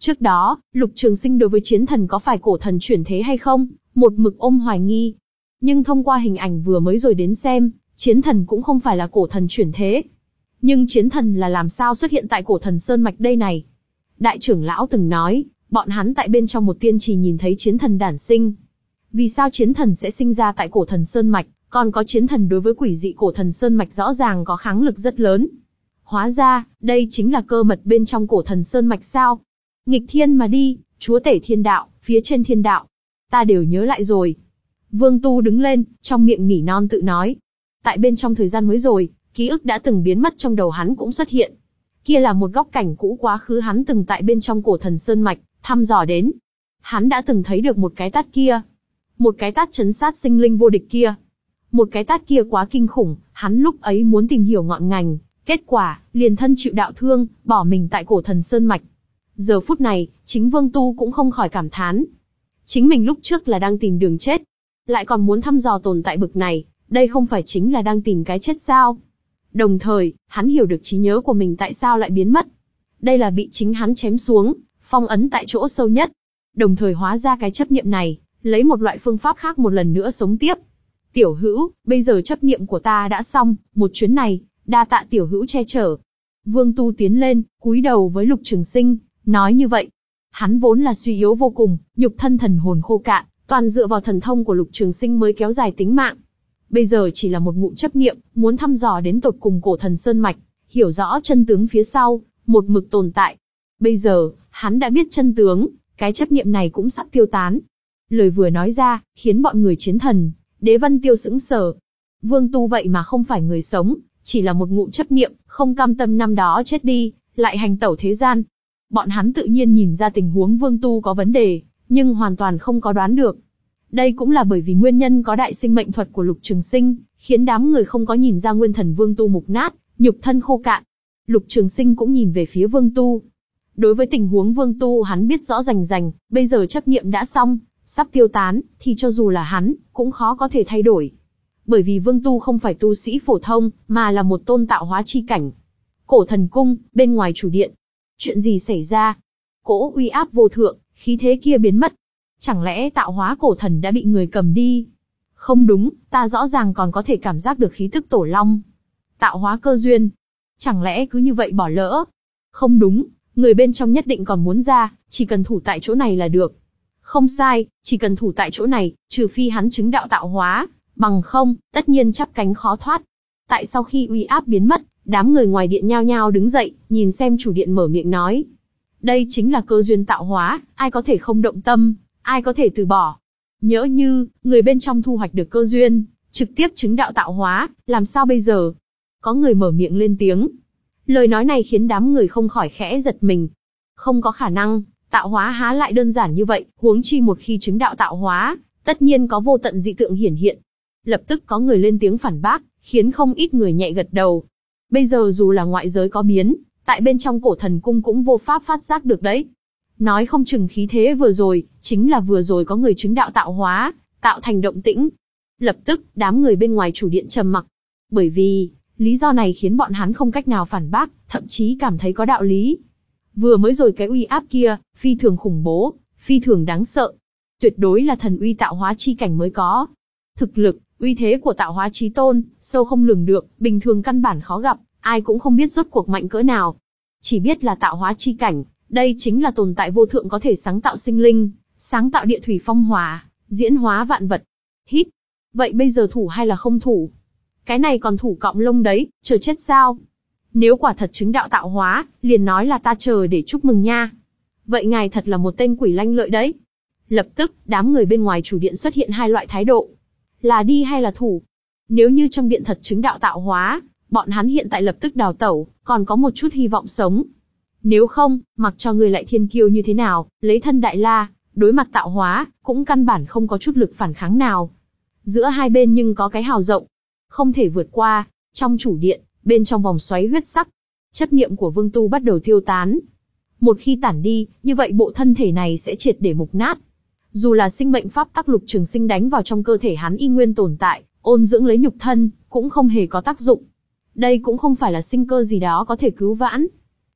Trước đó, Lục Trường Sinh đối với chiến thần có phải cổ thần chuyển thế hay không, một mực ôm hoài nghi. Nhưng thông qua hình ảnh vừa mới rồi đến xem, chiến thần cũng không phải là cổ thần chuyển thế. Nhưng chiến thần là làm sao xuất hiện tại cổ thần Sơn Mạch đây này? Đại trưởng lão từng nói, bọn hắn tại bên trong một tiên trì nhìn thấy chiến thần đản sinh. Vì sao chiến thần sẽ sinh ra tại cổ thần Sơn Mạch, còn có chiến thần đối với quỷ dị cổ thần Sơn Mạch rõ ràng có kháng lực rất lớn. Hóa ra, đây chính là cơ mật bên trong cổ thần Sơn Mạch sao? Nghịch thiên mà đi, chúa tể thiên đạo, phía trên thiên đạo. Ta đều nhớ lại rồi. Vương Tu đứng lên, trong miệng nỉ non tự nói. Tại bên trong thời gian mới rồi, ký ức đã từng biến mất trong đầu hắn cũng xuất hiện. Kia là một góc cảnh cũ quá khứ hắn từng tại bên trong cổ thần Sơn Mạch, thăm dò đến. Hắn đã từng thấy được một cái tát kia. Một cái tát chấn sát sinh linh vô địch kia. Một cái tát kia quá kinh khủng, hắn lúc ấy muốn tìm hiểu ngọn ngành. Kết quả, liền thân chịu đạo thương, bỏ mình tại cổ thần Sơn Mạch. Giờ phút này, chính Vương Tu cũng không khỏi cảm thán. Chính mình lúc trước là đang tìm đường chết. Lại còn muốn thăm dò tồn tại bực này, đây không phải chính là đang tìm cái chết sao? Đồng thời, hắn hiểu được trí nhớ của mình tại sao lại biến mất. Đây là bị chính hắn chém xuống, phong ấn tại chỗ sâu nhất. Đồng thời hóa ra cái chấp niệm này, lấy một loại phương pháp khác một lần nữa sống tiếp. Tiểu hữu, bây giờ chấp niệm của ta đã xong, một chuyến này, đa tạ tiểu hữu che chở. Vương Tu tiến lên, cúi đầu với Lục Trường Sinh, nói như vậy. Hắn vốn là suy yếu vô cùng, nhục thân thần hồn khô cạn, toàn dựa vào thần thông của Lục Trường Sinh mới kéo dài tính mạng. Bây giờ chỉ là một ngụm chấp niệm, muốn thăm dò đến tột cùng cổ thần Sơn Mạch, hiểu rõ chân tướng phía sau, một mực tồn tại. Bây giờ, hắn đã biết chân tướng, cái chấp niệm này cũng sắp tiêu tán. Lời vừa nói ra, khiến bọn người chiến thần, Đế Vân Tiêu sững sờ. Vương Tu vậy mà không phải người sống, chỉ là một ngụm chấp niệm, không cam tâm năm đó chết đi, lại hành tẩu thế gian. Bọn hắn tự nhiên nhìn ra tình huống Vương Tu có vấn đề, nhưng hoàn toàn không có đoán được. Đây cũng là bởi vì nguyên nhân có đại sinh mệnh thuật của Lục Trường Sinh, khiến đám người không có nhìn ra nguyên thần Vương Tu mục nát, nhục thân khô cạn. Lục Trường Sinh cũng nhìn về phía Vương Tu. Đối với tình huống Vương Tu hắn biết rõ rành rành, bây giờ chấp niệm đã xong, sắp tiêu tán, thì cho dù là hắn, cũng khó có thể thay đổi. Bởi vì Vương Tu không phải tu sĩ phổ thông, mà là một tôn tạo hóa chi cảnh. Cổ thần cung, bên ngoài chủ điện. Chuyện gì xảy ra? Cỗ uy áp vô thượng, khí thế kia biến mất. Chẳng lẽ tạo hóa cổ thần đã bị người cầm đi? Không đúng, ta rõ ràng còn có thể cảm giác được khí tức tổ long. Tạo hóa cơ duyên. Chẳng lẽ cứ như vậy bỏ lỡ? Không đúng, người bên trong nhất định còn muốn ra, chỉ cần thủ tại chỗ này là được. Không sai, chỉ cần thủ tại chỗ này, trừ phi hắn chứng đạo tạo hóa, bằng không, tất nhiên chắp cánh khó thoát. Tại sau khi uy áp biến mất, đám người ngoài điện nhao nhao đứng dậy, nhìn xem chủ điện mở miệng nói. Đây chính là cơ duyên tạo hóa, ai có thể không động tâm, ai có thể từ bỏ. Nhỡ như, người bên trong thu hoạch được cơ duyên, trực tiếp chứng đạo tạo hóa, làm sao bây giờ? Có người mở miệng lên tiếng. Lời nói này khiến đám người không khỏi khẽ giật mình. Không có khả năng, tạo hóa há lại đơn giản như vậy, huống chi một khi chứng đạo tạo hóa, tất nhiên có vô tận dị tượng hiển hiện. Lập tức có người lên tiếng phản bác, khiến không ít người nhẹ gật đầu. Bây giờ dù là ngoại giới có biến, tại bên trong cổ thần cung cũng vô pháp phát giác được đấy. Nói không chừng khí thế vừa rồi, chính là vừa rồi có người chứng đạo tạo hóa, tạo thành động tĩnh. Lập tức, đám người bên ngoài chủ điện trầm mặc. Bởi vì, lý do này khiến bọn hắn không cách nào phản bác, thậm chí cảm thấy có đạo lý. Vừa mới rồi cái uy áp kia, phi thường khủng bố, phi thường đáng sợ. Tuyệt đối là thần uy tạo hóa chi cảnh mới có. Thực lực, uy thế của tạo hóa chí tôn, sâu không lường được, bình thường căn bản khó gặp, ai cũng không biết rốt cuộc mạnh cỡ nào. Chỉ biết là tạo hóa chi cảnh, đây chính là tồn tại vô thượng có thể sáng tạo sinh linh, sáng tạo địa thủy phong hỏa, diễn hóa vạn vật. Hít. Vậy bây giờ thủ hay là không thủ? Cái này còn thủ cọng lông đấy, chờ chết sao? Nếu quả thật chứng đạo tạo hóa, liền nói là ta chờ để chúc mừng nha. Vậy ngài thật là một tên quỷ lanh lợi đấy. Lập tức, đám người bên ngoài chủ điện xuất hiện hai loại thái độ. Là đi hay là thủ? Nếu như trong điện thật chứng đạo tạo hóa, bọn hắn hiện tại lập tức đào tẩu, còn có một chút hy vọng sống. Nếu không, mặc cho người lại thiên kiêu như thế nào, lấy thân đại la, đối mặt tạo hóa, cũng căn bản không có chút lực phản kháng nào. Giữa hai bên nhưng có cái hào rộng, không thể vượt qua. Trong chủ điện, bên trong vòng xoáy huyết sắc, chấp niệm của Vương Tu bắt đầu tiêu tán. Một khi tản đi, như vậy bộ thân thể này sẽ triệt để mục nát. Dù là sinh mệnh pháp tắc Lục Trường Sinh đánh vào trong cơ thể hắn y nguyên tồn tại, ôn dưỡng lấy nhục thân, cũng không hề có tác dụng. Đây cũng không phải là sinh cơ gì đó có thể cứu vãn.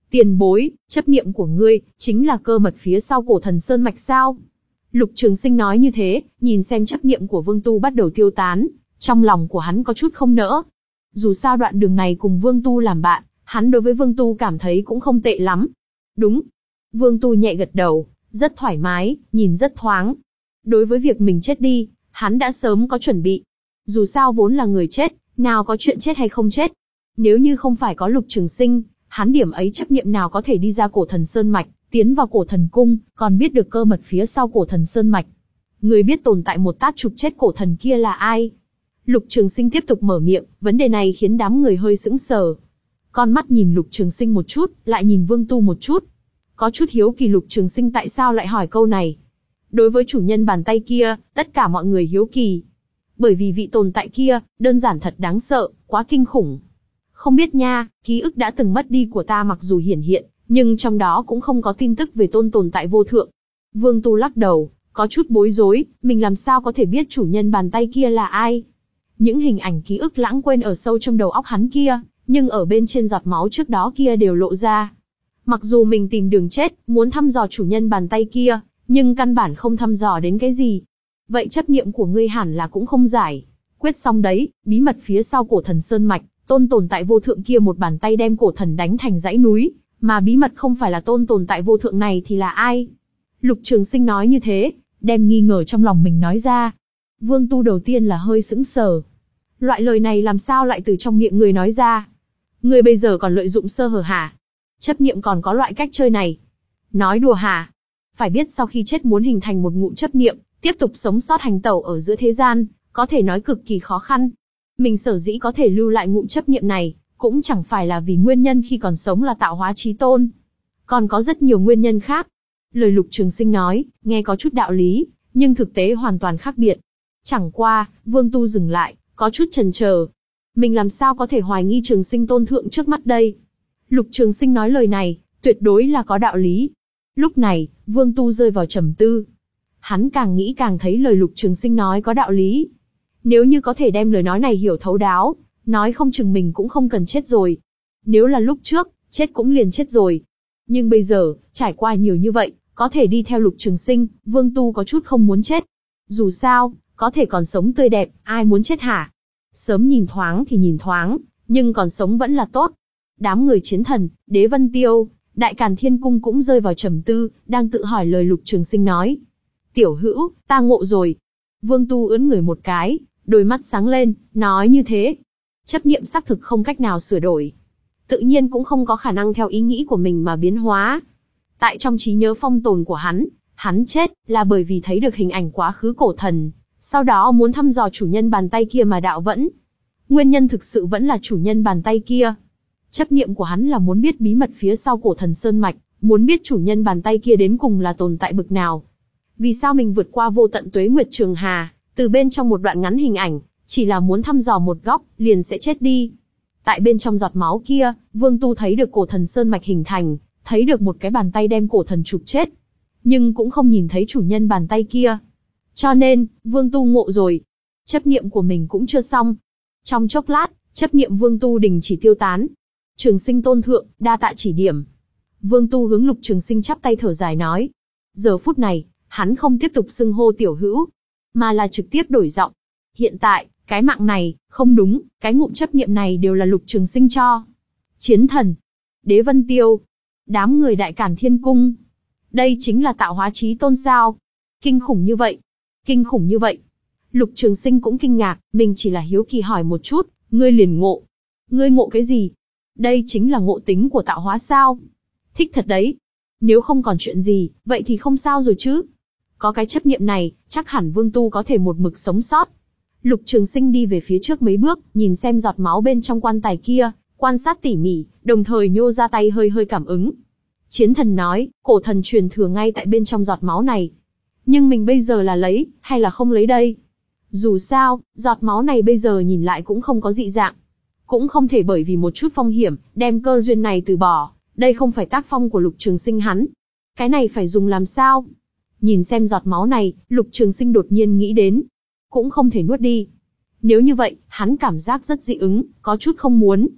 Tiền bối, chấp niệm của ngươi, chính là cơ mật phía sau cổ thần Sơn Mạch sao? Lục Trường Sinh nói như thế, nhìn xem chấp niệm của Vương Tu bắt đầu tiêu tán, trong lòng của hắn có chút không nỡ. Dù sao đoạn đường này cùng Vương Tu làm bạn, hắn đối với Vương Tu cảm thấy cũng không tệ lắm. Đúng. Vương Tu nhẹ gật đầu, rất thoải mái, nhìn rất thoáng. Đối với việc mình chết đi, hắn đã sớm có chuẩn bị. Dù sao vốn là người chết, nào có chuyện chết hay không chết. Nếu như không phải có Lục Trường Sinh, hắn điểm ấy chấp niệm nào có thể đi ra cổ thần Sơn Mạch, tiến vào cổ thần cung, còn biết được cơ mật phía sau cổ thần Sơn Mạch. Người biết tồn tại một tát chụp chết cổ thần kia là ai? Lục Trường Sinh tiếp tục mở miệng, vấn đề này khiến đám người hơi sững sờ. Con mắt nhìn Lục Trường Sinh một chút, lại nhìn Vương Tu một chút. Có chút hiếu kỳ Lục Trường Sinh tại sao lại hỏi câu này. Đối với chủ nhân bàn tay kia, tất cả mọi người hiếu kỳ. Bởi vì vị tồn tại kia, đơn giản thật đáng sợ, quá kinh khủng. Không biết nha, ký ức đã từng mất đi của ta mặc dù hiển hiện, nhưng trong đó cũng không có tin tức về tôn tồn tại vô thượng. Vương Tu lắc đầu, có chút bối rối, mình làm sao có thể biết chủ nhân bàn tay kia là ai? Những hình ảnh ký ức lãng quên ở sâu trong đầu óc hắn kia, nhưng ở bên trên giọt máu trước đó kia đều lộ ra. Mặc dù mình tìm đường chết, muốn thăm dò chủ nhân bàn tay kia, nhưng căn bản không thăm dò đến cái gì. Vậy chấp niệm của ngươi hẳn là cũng không giải. Quyết xong đấy, bí mật phía sau cổ thần Sơn Mạch, tôn tồn tại vô thượng kia một bàn tay đem cổ thần đánh thành dãy núi, mà bí mật không phải là tôn tồn tại vô thượng này thì là ai? Lục Trường Sinh nói như thế, đem nghi ngờ trong lòng mình nói ra. Vương Tu đầu tiên là hơi sững sờ. Loại lời này làm sao lại từ trong miệng người nói ra? Người bây giờ còn lợi dụng sơ hở hả? Chấp niệm còn có loại cách chơi này? Nói đùa hả? Phải biết sau khi chết muốn hình thành một ngụm chấp niệm, tiếp tục sống sót hành tẩu ở giữa thế gian, có thể nói cực kỳ khó khăn. Mình sở dĩ có thể lưu lại ngụm chấp niệm này, cũng chẳng phải là vì nguyên nhân khi còn sống là tạo hóa chí tôn. Còn có rất nhiều nguyên nhân khác. Lời Lục Trường Sinh nói, nghe có chút đạo lý, nhưng thực tế hoàn toàn khác biệt. Chẳng qua, Vương Tu dừng lại, có chút chần chờ. Mình làm sao có thể hoài nghi Trường Sinh tôn thượng trước mắt đây? Lục Trường Sinh nói lời này, tuyệt đối là có đạo lý. Lúc này, Vương Tu rơi vào trầm tư. Hắn càng nghĩ càng thấy lời Lục Trường Sinh nói có đạo lý. Nếu như có thể đem lời nói này hiểu thấu đáo, nói không chừng mình cũng không cần chết rồi. Nếu là lúc trước, chết cũng liền chết rồi. Nhưng bây giờ, trải qua nhiều như vậy, có thể đi theo Lục Trường Sinh, Vương Tu có chút không muốn chết. Dù sao, có thể còn sống tươi đẹp, ai muốn chết hả? Sớm nhìn thoáng thì nhìn thoáng, nhưng còn sống vẫn là tốt. Đám người Chiến Thần, Đế Vân Tiêu, Đại Càn Thiên Cung cũng rơi vào trầm tư, đang tự hỏi lời Lục Trường Sinh nói. Tiểu hữu, ta ngộ rồi. Vương Tu ưỡn người một cái, đôi mắt sáng lên, nói như thế. Chấp niệm xác thực không cách nào sửa đổi. Tự nhiên cũng không có khả năng theo ý nghĩ của mình mà biến hóa. Tại trong trí nhớ phong tồn của hắn, hắn chết là bởi vì thấy được hình ảnh quá khứ cổ thần, sau đó muốn thăm dò chủ nhân bàn tay kia mà đạo vẫn. Nguyên nhân thực sự vẫn là chủ nhân bàn tay kia. Chấp niệm của hắn là muốn biết bí mật phía sau cổ thần Sơn Mạch, muốn biết chủ nhân bàn tay kia đến cùng là tồn tại bực nào. Vì sao mình vượt qua vô tận tuế nguyệt trường hà, từ bên trong một đoạn ngắn hình ảnh, chỉ là muốn thăm dò một góc, liền sẽ chết đi. Tại bên trong giọt máu kia, Vương Tu thấy được cổ thần Sơn Mạch hình thành, thấy được một cái bàn tay đem cổ thần chụp chết. Nhưng cũng không nhìn thấy chủ nhân bàn tay kia. Cho nên, Vương Tu ngộ rồi. Chấp niệm của mình cũng chưa xong. Trong chốc lát, chấp niệm Vương Tu đình chỉ tiêu tán. Trường Sinh tôn thượng, đa tạ chỉ điểm. Vương Tu hướng Lục Trường Sinh chắp tay thở dài nói. Giờ phút này, hắn không tiếp tục xưng hô tiểu hữu, mà là trực tiếp đổi giọng. Hiện tại, cái mạng này, không đúng, cái ngụm chấp niệm này đều là Lục Trường Sinh cho. Chiến Thần, Đế Vân Tiêu, đám người Đại Càn Thiên Cung. Đây chính là tạo hóa chí tôn sao? Kinh khủng như vậy, kinh khủng như vậy. Lục Trường Sinh cũng kinh ngạc, mình chỉ là hiếu kỳ hỏi một chút, ngươi liền ngộ. Ngươi ngộ cái gì? Đây chính là ngộ tính của tạo hóa sao? Thích thật đấy. Nếu không còn chuyện gì, vậy thì không sao rồi chứ. Có cái chấp niệm này, chắc hẳn Vương Tu có thể một mực sống sót. Lục Trường Sinh đi về phía trước mấy bước, nhìn xem giọt máu bên trong quan tài kia, quan sát tỉ mỉ, đồng thời nhô ra tay hơi hơi cảm ứng. Chiến Thần nói, cổ thần truyền thừa ngay tại bên trong giọt máu này. Nhưng mình bây giờ là lấy, hay là không lấy đây? Dù sao, giọt máu này bây giờ nhìn lại cũng không có dị dạng. Cũng không thể bởi vì một chút phong hiểm, đem cơ duyên này từ bỏ. Đây không phải tác phong của Lục Trường Sinh hắn. Cái này phải dùng làm sao? Nhìn xem giọt máu này, Lục Trường Sinh đột nhiên nghĩ đến. Cũng không thể nuốt đi. Nếu như vậy, hắn cảm giác rất dị ứng, có chút không muốn.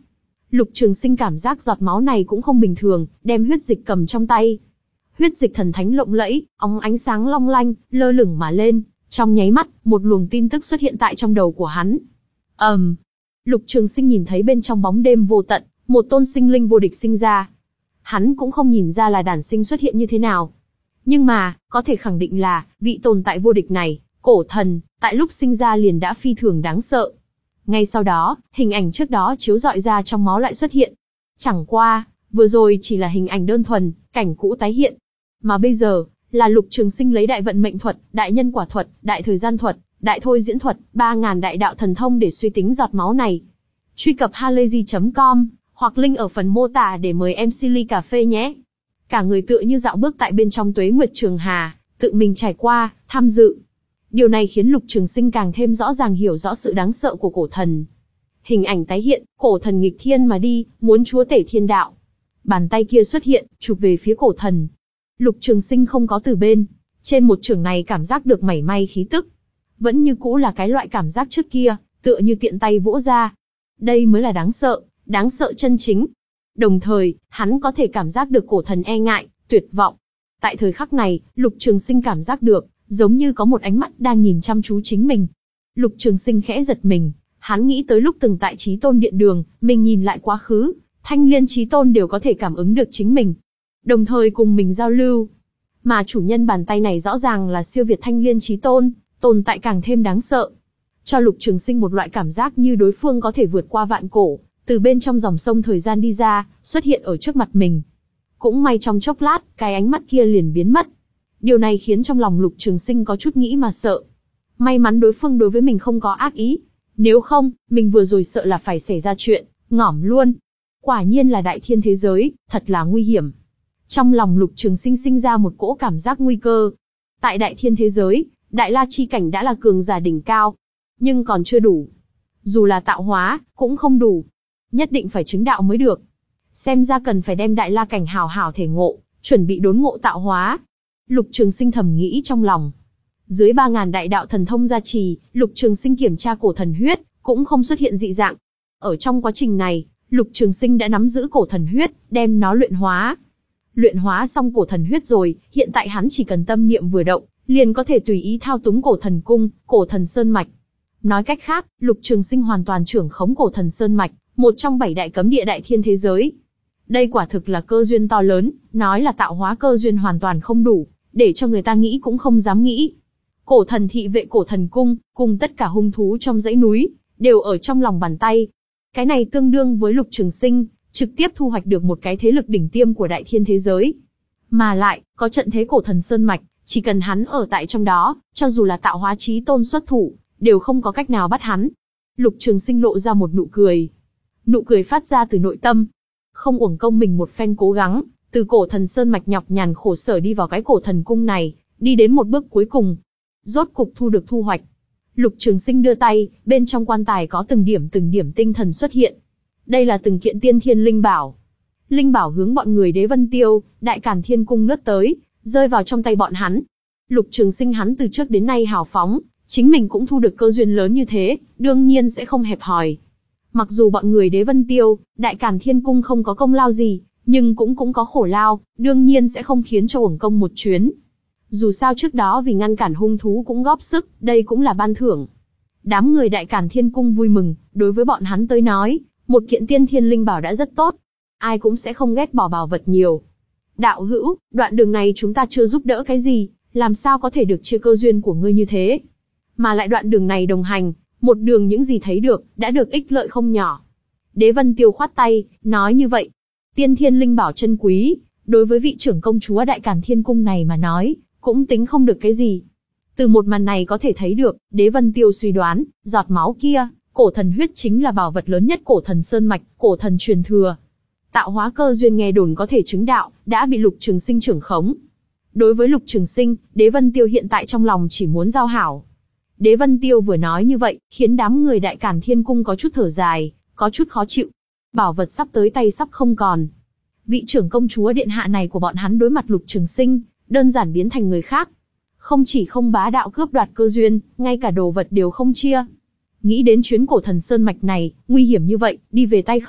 Lục Trường Sinh cảm giác giọt máu này cũng không bình thường, đem huyết dịch cầm trong tay. Huyết dịch thần thánh lộng lẫy, óng ánh sáng long lanh, lơ lửng mà lên, trong nháy mắt, một luồng tin tức xuất hiện tại trong đầu của hắn. Ầm, um, Lục Trường Sinh nhìn thấy bên trong bóng đêm vô tận, một tôn sinh linh vô địch sinh ra. Hắn cũng không nhìn ra là đản sinh xuất hiện như thế nào. Nhưng mà, có thể khẳng định là, vị tồn tại vô địch này, cổ thần, tại lúc sinh ra liền đã phi thường đáng sợ. Ngay sau đó, hình ảnh trước đó chiếu rọi ra trong máu lại xuất hiện. Chẳng qua, vừa rồi chỉ là hình ảnh đơn thuần, cảnh cũ tái hiện. Mà bây giờ, là Lục Trường Sinh lấy đại vận mệnh thuật, đại nhân quả thuật, đại thời gian thuật, đại thôi diễn thuật, ba ngàn đại đạo thần thông để suy tính giọt máu này. Truy cập halayzi chấm com, hoặc link ở phần mô tả để mời em xê ly cà phê nhé. Cả người tựa như dạo bước tại bên trong tuế nguyệt trường hà, tự mình trải qua, tham dự. Điều này khiến Lục Trường Sinh càng thêm rõ ràng hiểu rõ sự đáng sợ của cổ thần. Hình ảnh tái hiện, cổ thần nghịch thiên mà đi, muốn chúa tể thiên đạo. Bàn tay kia xuất hiện, chụp về phía cổ thần. Lục Trường Sinh không có từ bên, trên một chưởng này cảm giác được mảy may khí tức. Vẫn như cũ là cái loại cảm giác trước kia, tựa như tiện tay vỗ ra. Đây mới là đáng sợ, đáng sợ chân chính. Đồng thời, hắn có thể cảm giác được cổ thần e ngại, tuyệt vọng. Tại thời khắc này, Lục Trường Sinh cảm giác được, giống như có một ánh mắt đang nhìn chăm chú chính mình. Lục Trường Sinh khẽ giật mình, hắn nghĩ tới lúc từng tại Chí Tôn Điện Đường, mình nhìn lại quá khứ, Thanh Liên Chí Tôn đều có thể cảm ứng được chính mình, đồng thời cùng mình giao lưu. Mà chủ nhân bàn tay này rõ ràng là siêu việt Thanh Liên Chí Tôn, tồn tại càng thêm đáng sợ. Cho Lục Trường Sinh một loại cảm giác như đối phương có thể vượt qua vạn cổ, từ bên trong dòng sông thời gian đi ra, xuất hiện ở trước mặt mình. Cũng may trong chốc lát, cái ánh mắt kia liền biến mất. Điều này khiến trong lòng Lục Trường Sinh có chút nghĩ mà sợ. May mắn đối phương đối với mình không có ác ý. Nếu không, mình vừa rồi sợ là phải xảy ra chuyện, ngỏm luôn. Quả nhiên là đại thiên thế giới, thật là nguy hiểm. Trong lòng Lục Trường Sinh sinh ra một cỗ cảm giác nguy cơ. Tại đại thiên thế giới, Đại La chi cảnh đã là cường giả đỉnh cao. Nhưng còn chưa đủ. Dù là tạo hóa, cũng không đủ. Nhất định phải chứng đạo mới được. Xem ra cần phải đem Đại La cảnh hào hào thể ngộ, chuẩn bị đốn ngộ tạo hóa. Lục Trường Sinh thầm nghĩ trong lòng. Dưới ba ngàn đại đạo thần thông gia trì, Lục Trường Sinh kiểm tra cổ thần huyết, cũng không xuất hiện dị dạng. Ở trong quá trình này, Lục Trường Sinh đã nắm giữ cổ thần huyết, đem nó luyện hóa. Luyện hóa xong cổ thần huyết rồi, hiện tại hắn chỉ cần tâm niệm vừa động, liền có thể tùy ý thao túng cổ thần cung, cổ thần sơn mạch. Nói cách khác, Lục Trường Sinh hoàn toàn trưởng khống cổ thần sơn mạch, một trong bảy đại cấm địa đại thiên thế giới. Đây quả thực là cơ duyên to lớn, nói là tạo hóa cơ duyên hoàn toàn không đủ, để cho người ta nghĩ cũng không dám nghĩ. Cổ thần thị vệ cổ thần cung, cùng tất cả hung thú trong dãy núi, đều ở trong lòng bàn tay. Cái này tương đương với Lục Trường Sinh, trực tiếp thu hoạch được một cái thế lực đỉnh tiêm của đại thiên thế giới. Mà lại, có trận thế cổ thần sơn mạch, chỉ cần hắn ở tại trong đó, cho dù là tạo hóa chí tôn xuất thủ, đều không có cách nào bắt hắn. Lục Trường Sinh lộ ra một nụ cười. Nụ cười phát ra từ nội tâm. Không uổng công mình một phen cố gắng, từ cổ thần sơn mạch nhọc nhằn khổ sở đi vào cái cổ thần cung này, đi đến một bước cuối cùng. Rốt cục thu được thu hoạch. Lục Trường Sinh đưa tay, bên trong quan tài có từng điểm từng điểm tinh thần xuất hiện. Đây là từng kiện tiên thiên linh bảo. Linh bảo hướng bọn người Đế Vân Tiêu, Đại Càn Thiên Cung lướt tới, rơi vào trong tay bọn hắn. Lục Trường Sinh hắn từ trước đến nay hào phóng, chính mình cũng thu được cơ duyên lớn như thế, đương nhiên sẽ không hẹp hòi. Mặc dù bọn người Đế Vân Tiêu, Đại Càn Thiên Cung không có công lao gì, nhưng cũng cũng có khổ lao, đương nhiên sẽ không khiến cho uổng công một chuyến. Dù sao trước đó vì ngăn cản hung thú cũng góp sức, đây cũng là ban thưởng. Đám người Đại Càn Thiên Cung vui mừng, đối với bọn hắn tới nói, một kiện tiên thiên linh bảo đã rất tốt. Ai cũng sẽ không ghét bỏ bảo vật nhiều. Đạo hữu, đoạn đường này chúng ta chưa giúp đỡ cái gì, làm sao có thể được chia cơ duyên của ngươi như thế? Mà lại đoạn đường này đồng hành, một đường những gì thấy được, đã được ích lợi không nhỏ. Đế Vân Tiêu khoát tay, nói như vậy. Tiên thiên linh bảo chân quý, đối với vị trưởng công chúa Đại Càn Thiên Cung này mà nói, cũng tính không được cái gì. Từ một màn này có thể thấy được, Đế Vân Tiêu suy đoán, giọt máu kia, cổ thần huyết chính là bảo vật lớn nhất cổ thần sơn mạch, cổ thần truyền thừa. Tạo hóa cơ duyên nghe đồn có thể chứng đạo, đã bị Lục Trường Sinh trưởng khống. Đối với Lục Trường Sinh, Đế Vân Tiêu hiện tại trong lòng chỉ muốn giao hảo. Đế Vân Tiêu vừa nói như vậy, khiến đám người Đại Càn Thiên Cung có chút thở dài, có chút khó chịu. Bảo vật sắp tới tay sắp không còn. Vị trưởng công chúa điện hạ này của bọn hắn đối mặt Lục Trường Sinh, đơn giản biến thành người khác. Không chỉ không bá đạo cướp đoạt cơ duyên, ngay cả đồ vật đều không chia. Nghĩ đến chuyến cổ thần sơn mạch này, nguy hiểm như vậy, đi về tay không,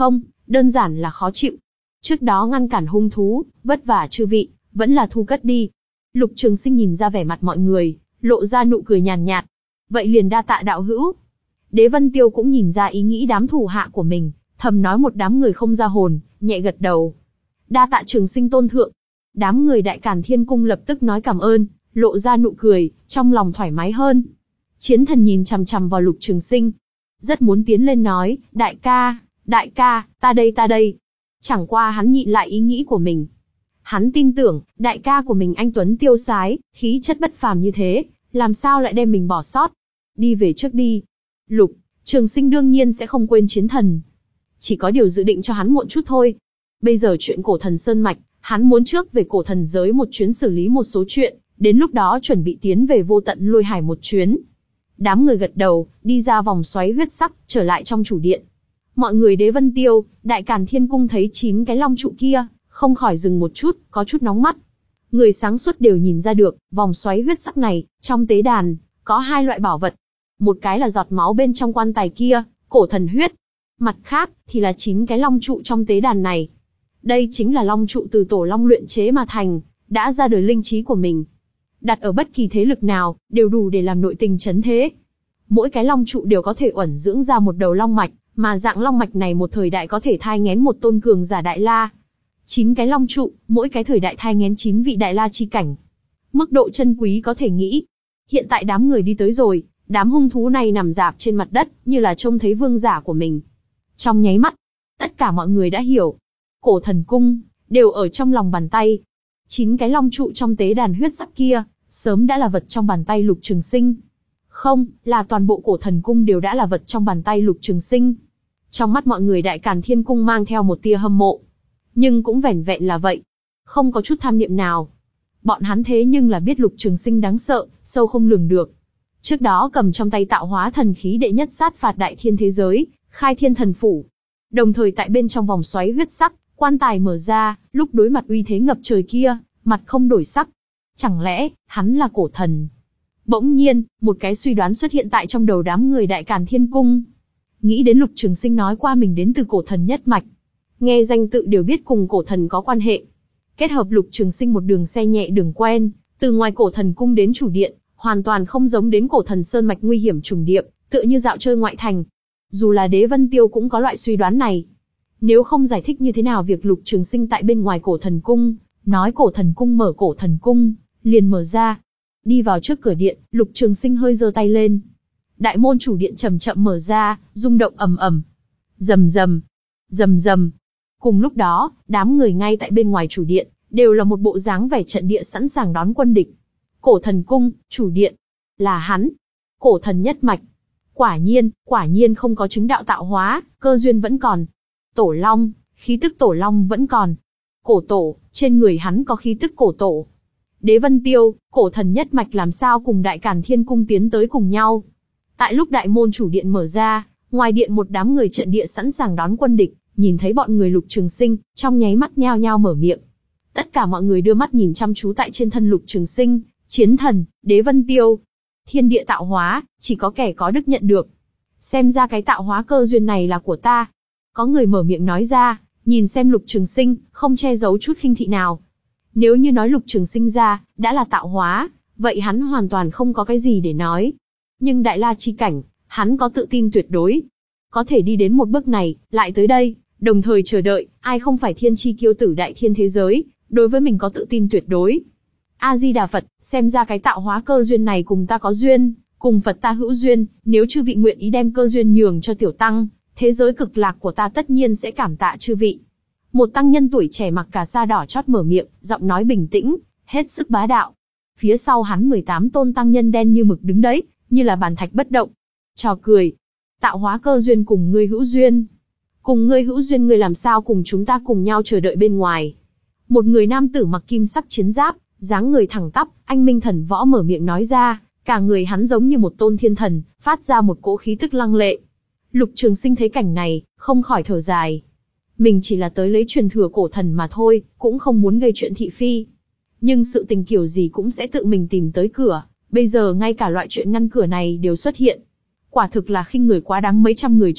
đơn giản là khó chịu. Trước đó ngăn cản hung thú, vất vả chư vị, vẫn là thu cất đi. Lục Trường Sinh nhìn ra vẻ mặt mọi người, lộ ra nụ cười nhàn nhạt. Vậy liền đa tạ đạo hữu. Đế Vân Tiêu cũng nhìn ra ý nghĩ đám thủ hạ của mình, thầm nói một đám người không ra hồn, nhẹ gật đầu. Đa tạ Trường Sinh tôn thượng. Đám người Đại Càn Thiên Cung lập tức nói cảm ơn, lộ ra nụ cười, trong lòng thoải mái hơn. Chiến Thần nhìn chằm chằm vào Lục Trường Sinh, rất muốn tiến lên nói, đại ca, đại ca, ta đây ta đây. Chẳng qua hắn nhịn lại ý nghĩ của mình. Hắn tin tưởng, đại ca của mình anh tuấn tiêu sái, khí chất bất phàm như thế, làm sao lại đem mình bỏ sót. Đi về trước đi. Lục Trường Sinh đương nhiên sẽ không quên Chiến Thần. Chỉ có điều dự định cho hắn muộn chút thôi. Bây giờ chuyện cổ thần Sơn Mạch, hắn muốn trước về cổ thần giới một chuyến xử lý một số chuyện, đến lúc đó chuẩn bị tiến về vô tận lôi hải một chuyến. Đám người gật đầu, đi ra vòng xoáy huyết sắc, trở lại trong chủ điện. Mọi người Đế Vân Tiêu, Đại Càn Thiên Cung thấy chín cái long trụ kia, không khỏi dừng một chút, có chút nóng mắt. Người sáng suốt đều nhìn ra được, vòng xoáy huyết sắc này, trong tế đàn, có hai loại bảo vật. Một cái là giọt máu bên trong quan tài kia, cổ thần huyết. Mặt khác, thì là chín cái long trụ trong tế đàn này. Đây chính là long trụ từ tổ long luyện chế mà thành, đã ra đời linh trí của mình. Đặt ở bất kỳ thế lực nào, đều đủ để làm nội tình chấn thế. Mỗi cái long trụ đều có thể uẩn dưỡng ra một đầu long mạch, mà dạng long mạch này một thời đại có thể thai nghén một tôn cường giả đại la. Chín cái long trụ, mỗi cái thời đại thai nghén chín vị đại la chi cảnh. Mức độ chân quý có thể nghĩ. Hiện tại đám người đi tới rồi, đám hung thú này nằm rạp trên mặt đất, như là trông thấy vương giả của mình. Trong nháy mắt, tất cả mọi người đã hiểu. Cổ thần cung, đều ở trong lòng bàn tay. Chín cái long trụ trong tế đàn huyết sắc kia, sớm đã là vật trong bàn tay Lục Trường Sinh. Không, là toàn bộ cổ thần cung đều đã là vật trong bàn tay Lục Trường Sinh. Trong mắt mọi người Đại Càn Thiên Cung mang theo một tia hâm mộ. Nhưng cũng vẻn vẹn là vậy. Không có chút tham niệm nào. Bọn hắn thế nhưng là biết Lục Trường Sinh đáng sợ, sâu không lường được. Trước đó cầm trong tay tạo hóa thần khí đệ nhất sát phạt đại thiên thế giới, khai thiên thần phủ. Đồng thời tại bên trong vòng xoáy huyết sắc, quan tài mở ra, lúc đối mặt uy thế ngập trời kia, mặt không đổi sắc. Chẳng lẽ, hắn là cổ thần? Bỗng nhiên, một cái suy đoán xuất hiện tại trong đầu đám người Đại Càn Thiên Cung. Nghĩ đến Lục Trường Sinh nói qua mình đến từ cổ thần nhất mạch. Nghe danh tự đều biết cùng cổ thần có quan hệ. Kết hợp Lục Trường Sinh một đường xe nhẹ đường quen, từ ngoài cổ thần cung đến chủ điện, hoàn toàn không giống đến cổ thần sơn mạch nguy hiểm trùng điệp, tựa như dạo chơi ngoại thành. Dù là Đế Vân Tiêu cũng có loại suy đoán này. Nếu không giải thích như thế nào việc Lục Trường Sinh tại bên ngoài cổ thần cung, nói cổ thần cung mở cổ thần cung, liền mở ra. Đi vào trước cửa điện, Lục Trường Sinh hơi giơ tay lên. Đại môn chủ điện chậm chậm mở ra, rung động ầm ầm. Rầm rầm, rầm rầm. Cùng lúc đó, đám người ngay tại bên ngoài chủ điện, đều là một bộ dáng vẻ trận địa sẵn sàng đón quân địch. Cổ thần cung, chủ điện, là hắn. Cổ thần nhất mạch. Quả nhiên, quả nhiên không có chứng đạo tạo hóa, cơ duyên vẫn còn. Tổ long, khí tức tổ long vẫn còn. Cổ tổ, trên người hắn có khí tức cổ tổ. Đế Vân Tiêu, cổ thần nhất mạch làm sao cùng Đại Càn Thiên Cung tiến tới cùng nhau. Tại lúc đại môn chủ điện mở ra, ngoài điện một đám người trận địa sẵn sàng đón quân địch, nhìn thấy bọn người Lục Trường Sinh, trong nháy mắt nhao nhao mở miệng. Tất cả mọi người đưa mắt nhìn chăm chú tại trên thân Lục Trường Sinh, Chiến Thần, Đế Vân Tiêu. Thiên địa tạo hóa, chỉ có kẻ có đức nhận được. Xem ra cái tạo hóa cơ duyên này là của ta. Có người mở miệng nói ra, nhìn xem Lục Trường Sinh, không che giấu chút khinh thị nào. Nếu như nói Lục Trường Sinh ra, đã là tạo hóa, vậy hắn hoàn toàn không có cái gì để nói. Nhưng Đại La chi cảnh, hắn có tự tin tuyệt đối. Có thể đi đến một bước này, lại tới đây, đồng thời chờ đợi, ai không phải thiên chi kiêu tử đại thiên thế giới, đối với mình có tự tin tuyệt đối. A-di-đà Phật, xem ra cái tạo hóa cơ duyên này cùng ta có duyên, cùng Phật ta hữu duyên, nếu chư vị nguyện ý đem cơ duyên nhường cho tiểu tăng, thế giới cực lạc của ta tất nhiên sẽ cảm tạ chư vị. Một tăng nhân tuổi trẻ mặc cà sa đỏ chót mở miệng, giọng nói bình tĩnh, hết sức bá đạo. Phía sau hắn mười tám tôn tăng nhân đen như mực đứng đấy, như là bàn thạch bất động. Trò cười. Tạo hóa cơ duyên cùng ngươi hữu duyên. Cùng ngươi hữu duyên ngươi làm sao cùng chúng ta cùng nhau chờ đợi bên ngoài. Một người nam tử mặc kim sắc chiến giáp, dáng người thẳng tắp, anh minh thần võ mở miệng nói ra, cả người hắn giống như một tôn thiên thần, phát ra một cỗ khí tức lăng lệ. Lục Trường Sinh thấy cảnh này, không khỏi thở dài. Mình chỉ là tới lấy truyền thừa cổ thần mà thôi, cũng không muốn gây chuyện thị phi. Nhưng sự tình kiểu gì cũng sẽ tự mình tìm tới cửa, bây giờ ngay cả loại chuyện ngăn cửa này đều xuất hiện. Quả thực là khinh người quá đáng mấy trăm người trước mắt,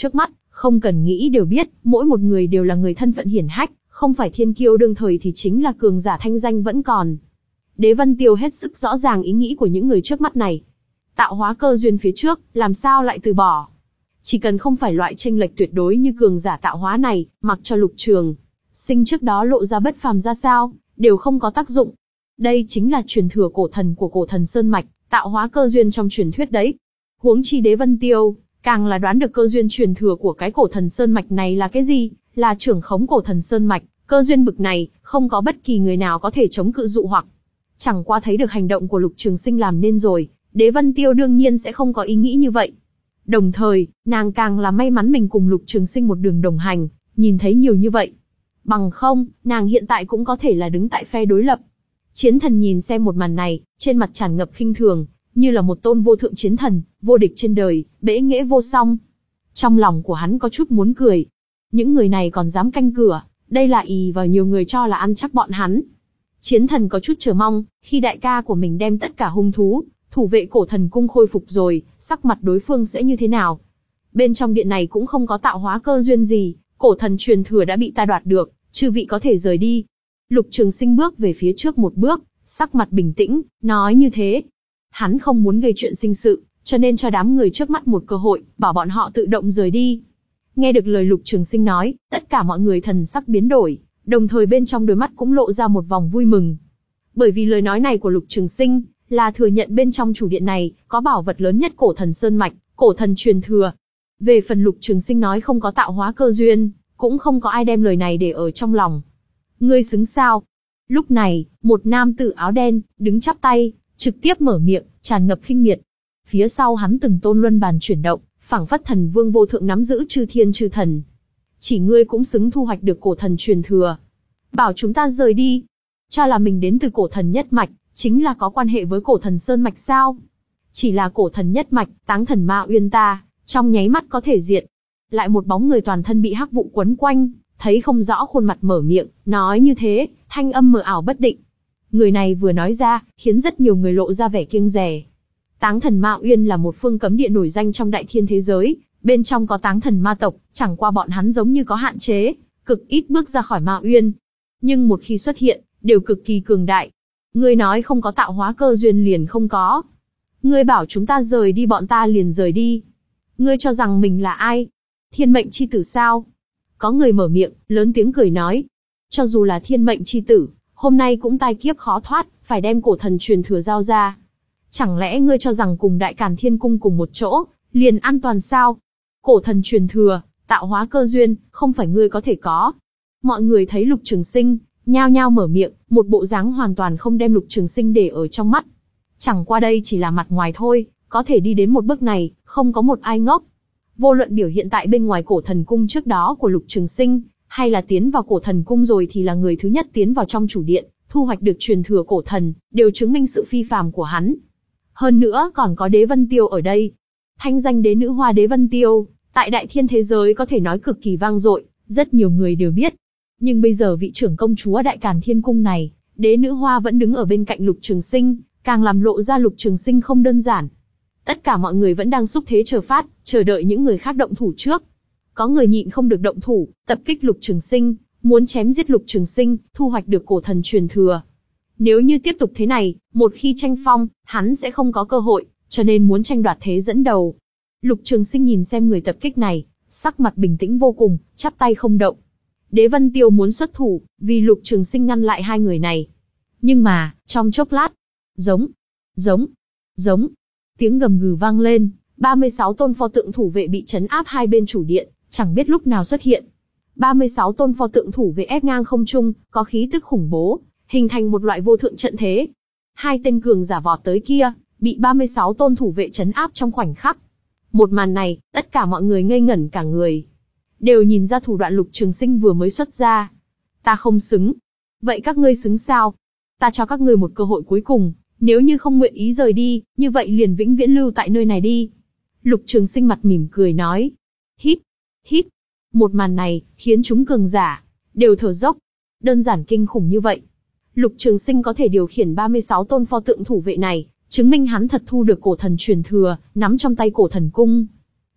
Không cần nghĩ đều biết, mỗi một người đều là người thân phận hiển hách, không phải thiên kiêu đương thời thì chính là cường giả thanh danh vẫn còn. Đế Vân Tiêu hết sức rõ ràng ý nghĩ của những người trước mắt này. Tạo hóa cơ duyên phía trước, làm sao lại từ bỏ? Chỉ cần không phải loại chênh lệch tuyệt đối như cường giả tạo hóa này, mặc cho Lục Trường Sinh trước đó lộ ra bất phàm ra sao, đều không có tác dụng. Đây chính là truyền thừa cổ thần của cổ thần Sơn Mạch, tạo hóa cơ duyên trong truyền thuyết đấy. Huống chi Đế Vân Tiêu, càng là đoán được cơ duyên truyền thừa của cái cổ thần Sơn Mạch này là cái gì, là trưởng khống cổ thần Sơn Mạch, cơ duyên bực này, không có bất kỳ người nào có thể chống cự dụ hoặc. Chẳng qua thấy được hành động của Lục Trường Sinh làm nên rồi, Đế Vân Tiêu đương nhiên sẽ không có ý nghĩ như vậy. Đồng thời, nàng càng là may mắn mình cùng Lục Trường Sinh một đường đồng hành, nhìn thấy nhiều như vậy. Bằng không, nàng hiện tại cũng có thể là đứng tại phe đối lập. Chiến thần nhìn xem một màn này, trên mặt tràn ngập khinh thường, như là một tôn vô thượng chiến thần, vô địch trên đời, bẽ nghễ vô song. Trong lòng của hắn có chút muốn cười. Những người này còn dám canh cửa, đây là ỷ vào nhiều người cho là ăn chắc bọn hắn. Chiến thần có chút chờ mong, khi đại ca của mình đem tất cả hung thú, thủ vệ cổ thần cung khôi phục rồi, sắc mặt đối phương sẽ như thế nào? Bên trong điện này cũng không có tạo hóa cơ duyên gì, cổ thần truyền thừa đã bị ta đoạt được, chư vị có thể rời đi. Lục Trường Sinh bước về phía trước một bước, sắc mặt bình tĩnh, nói như thế. Hắn không muốn gây chuyện sinh sự, cho nên cho đám người trước mắt một cơ hội, bảo bọn họ tự động rời đi. Nghe được lời Lục Trường Sinh nói, tất cả mọi người thần sắc biến đổi, đồng thời bên trong đôi mắt cũng lộ ra một vòng vui mừng. Bởi vì lời nói này của Lục Trường Sinh, là thừa nhận bên trong chủ điện này, có bảo vật lớn nhất cổ thần Sơn Mạch, cổ thần truyền thừa. Về phần Lục Trường Sinh nói không có tạo hóa cơ duyên, cũng không có ai đem lời này để ở trong lòng. Ngươi xứng sao? Lúc này, một nam tử áo đen, đứng chắp tay, trực tiếp mở miệng, tràn ngập khinh miệt. Phía sau hắn từng tôn luân bàn chuyển động, phảng phất thần vương vô thượng nắm giữ chư thiên chư thần. Chỉ ngươi cũng xứng thu hoạch được cổ thần truyền thừa. Bảo chúng ta rời đi. Cho là mình đến từ cổ thần nhất mạch, chính là có quan hệ với cổ thần Sơn Mạch sao? Chỉ là cổ thần nhất mạch, Táng Thần Ma Uyên ta, trong nháy mắt có thể diệt. Lại một bóng người toàn thân bị hắc vụ quấn quanh, thấy không rõ khuôn mặt mở miệng, nói như thế, thanh âm mờ ảo bất định. Người này vừa nói ra, khiến rất nhiều người lộ ra vẻ kiêng dè. Táng Thần Ma Uyên là một phương cấm địa nổi danh trong đại thiên thế giới, bên trong có Táng Thần ma tộc, chẳng qua bọn hắn giống như có hạn chế, cực ít bước ra khỏi Ma Uyên. Nhưng một khi xuất hiện, đều cực kỳ cường đại. Ngươi nói không có tạo hóa cơ duyên liền không có. Ngươi bảo chúng ta rời đi bọn ta liền rời đi. Ngươi cho rằng mình là ai? Thiên mệnh chi tử sao? Có người mở miệng, lớn tiếng cười nói. Cho dù là thiên mệnh chi tử, hôm nay cũng tai kiếp khó thoát, phải đem cổ thần truyền thừa giao ra. Chẳng lẽ ngươi cho rằng cùng Đại Càn Thiên Cung cùng một chỗ, liền an toàn sao? Cổ thần truyền thừa, tạo hóa cơ duyên, không phải ngươi có thể có. Mọi người thấy Lục Trường Sinh, nhao nhao mở miệng, một bộ dáng hoàn toàn không đem Lục Trường Sinh để ở trong mắt. Chẳng qua đây chỉ là mặt ngoài thôi, có thể đi đến một bước này, không có một ai ngốc. Vô luận biểu hiện tại bên ngoài cổ thần cung trước đó của Lục Trường Sinh, hay là tiến vào cổ thần cung rồi thì là người thứ nhất tiến vào trong chủ điện, thu hoạch được truyền thừa cổ thần, đều chứng minh sự phi phàm của hắn. Hơn nữa còn có Đế Vân Tiêu ở đây. Thanh danh đế nữ hoa Đế Vân Tiêu, tại đại thiên thế giới có thể nói cực kỳ vang dội, rất nhiều người đều biết. Nhưng bây giờ vị trưởng công chúa Đại Càn Thiên Cung này, đế nữ hoa vẫn đứng ở bên cạnh Lục Trường Sinh, càng làm lộ ra Lục Trường Sinh không đơn giản. Tất cả mọi người vẫn đang xúc thế chờ phát, chờ đợi những người khác động thủ trước. Có người nhịn không được động thủ, tập kích Lục Trường Sinh, muốn chém giết Lục Trường Sinh, thu hoạch được cổ thần truyền thừa. Nếu như tiếp tục thế này, một khi tranh phong, hắn sẽ không có cơ hội, cho nên muốn tranh đoạt thế dẫn đầu. Lục Trường Sinh nhìn xem người tập kích này, sắc mặt bình tĩnh vô cùng, chắp tay không động. Đế Vân Tiêu muốn xuất thủ, vì Lục Trường Sinh ngăn lại hai người này. Nhưng mà, trong chốc lát, giống, giống, giống, tiếng gầm gừ vang lên, ba mươi sáu tôn pho tượng thủ vệ bị trấn áp hai bên chủ điện, chẳng biết lúc nào xuất hiện. ba mươi sáu tôn pho tượng thủ vệ ép ngang không trung, có khí tức khủng bố, hình thành một loại vô thượng trận thế. Hai tên cường giả vọt tới kia, bị ba mươi sáu tôn thủ vệ trấn áp trong khoảnh khắc. Một màn này, tất cả mọi người ngây ngẩn cả người. Đều nhìn ra thủ đoạn Lục Trường Sinh vừa mới xuất ra. Ta không xứng. Vậy các ngươi xứng sao? Ta cho các ngươi một cơ hội cuối cùng, nếu như không nguyện ý rời đi, như vậy liền vĩnh viễn lưu tại nơi này đi. Lục Trường Sinh mặt mỉm cười nói. Hít, hít. Một màn này, khiến chúng cường giả, đều thở dốc. Đơn giản kinh khủng như vậy. Lục Trường Sinh có thể điều khiển ba mươi sáu tôn pho tượng thủ vệ này, chứng minh hắn thật thu được cổ thần truyền thừa, nắm trong tay cổ thần cung.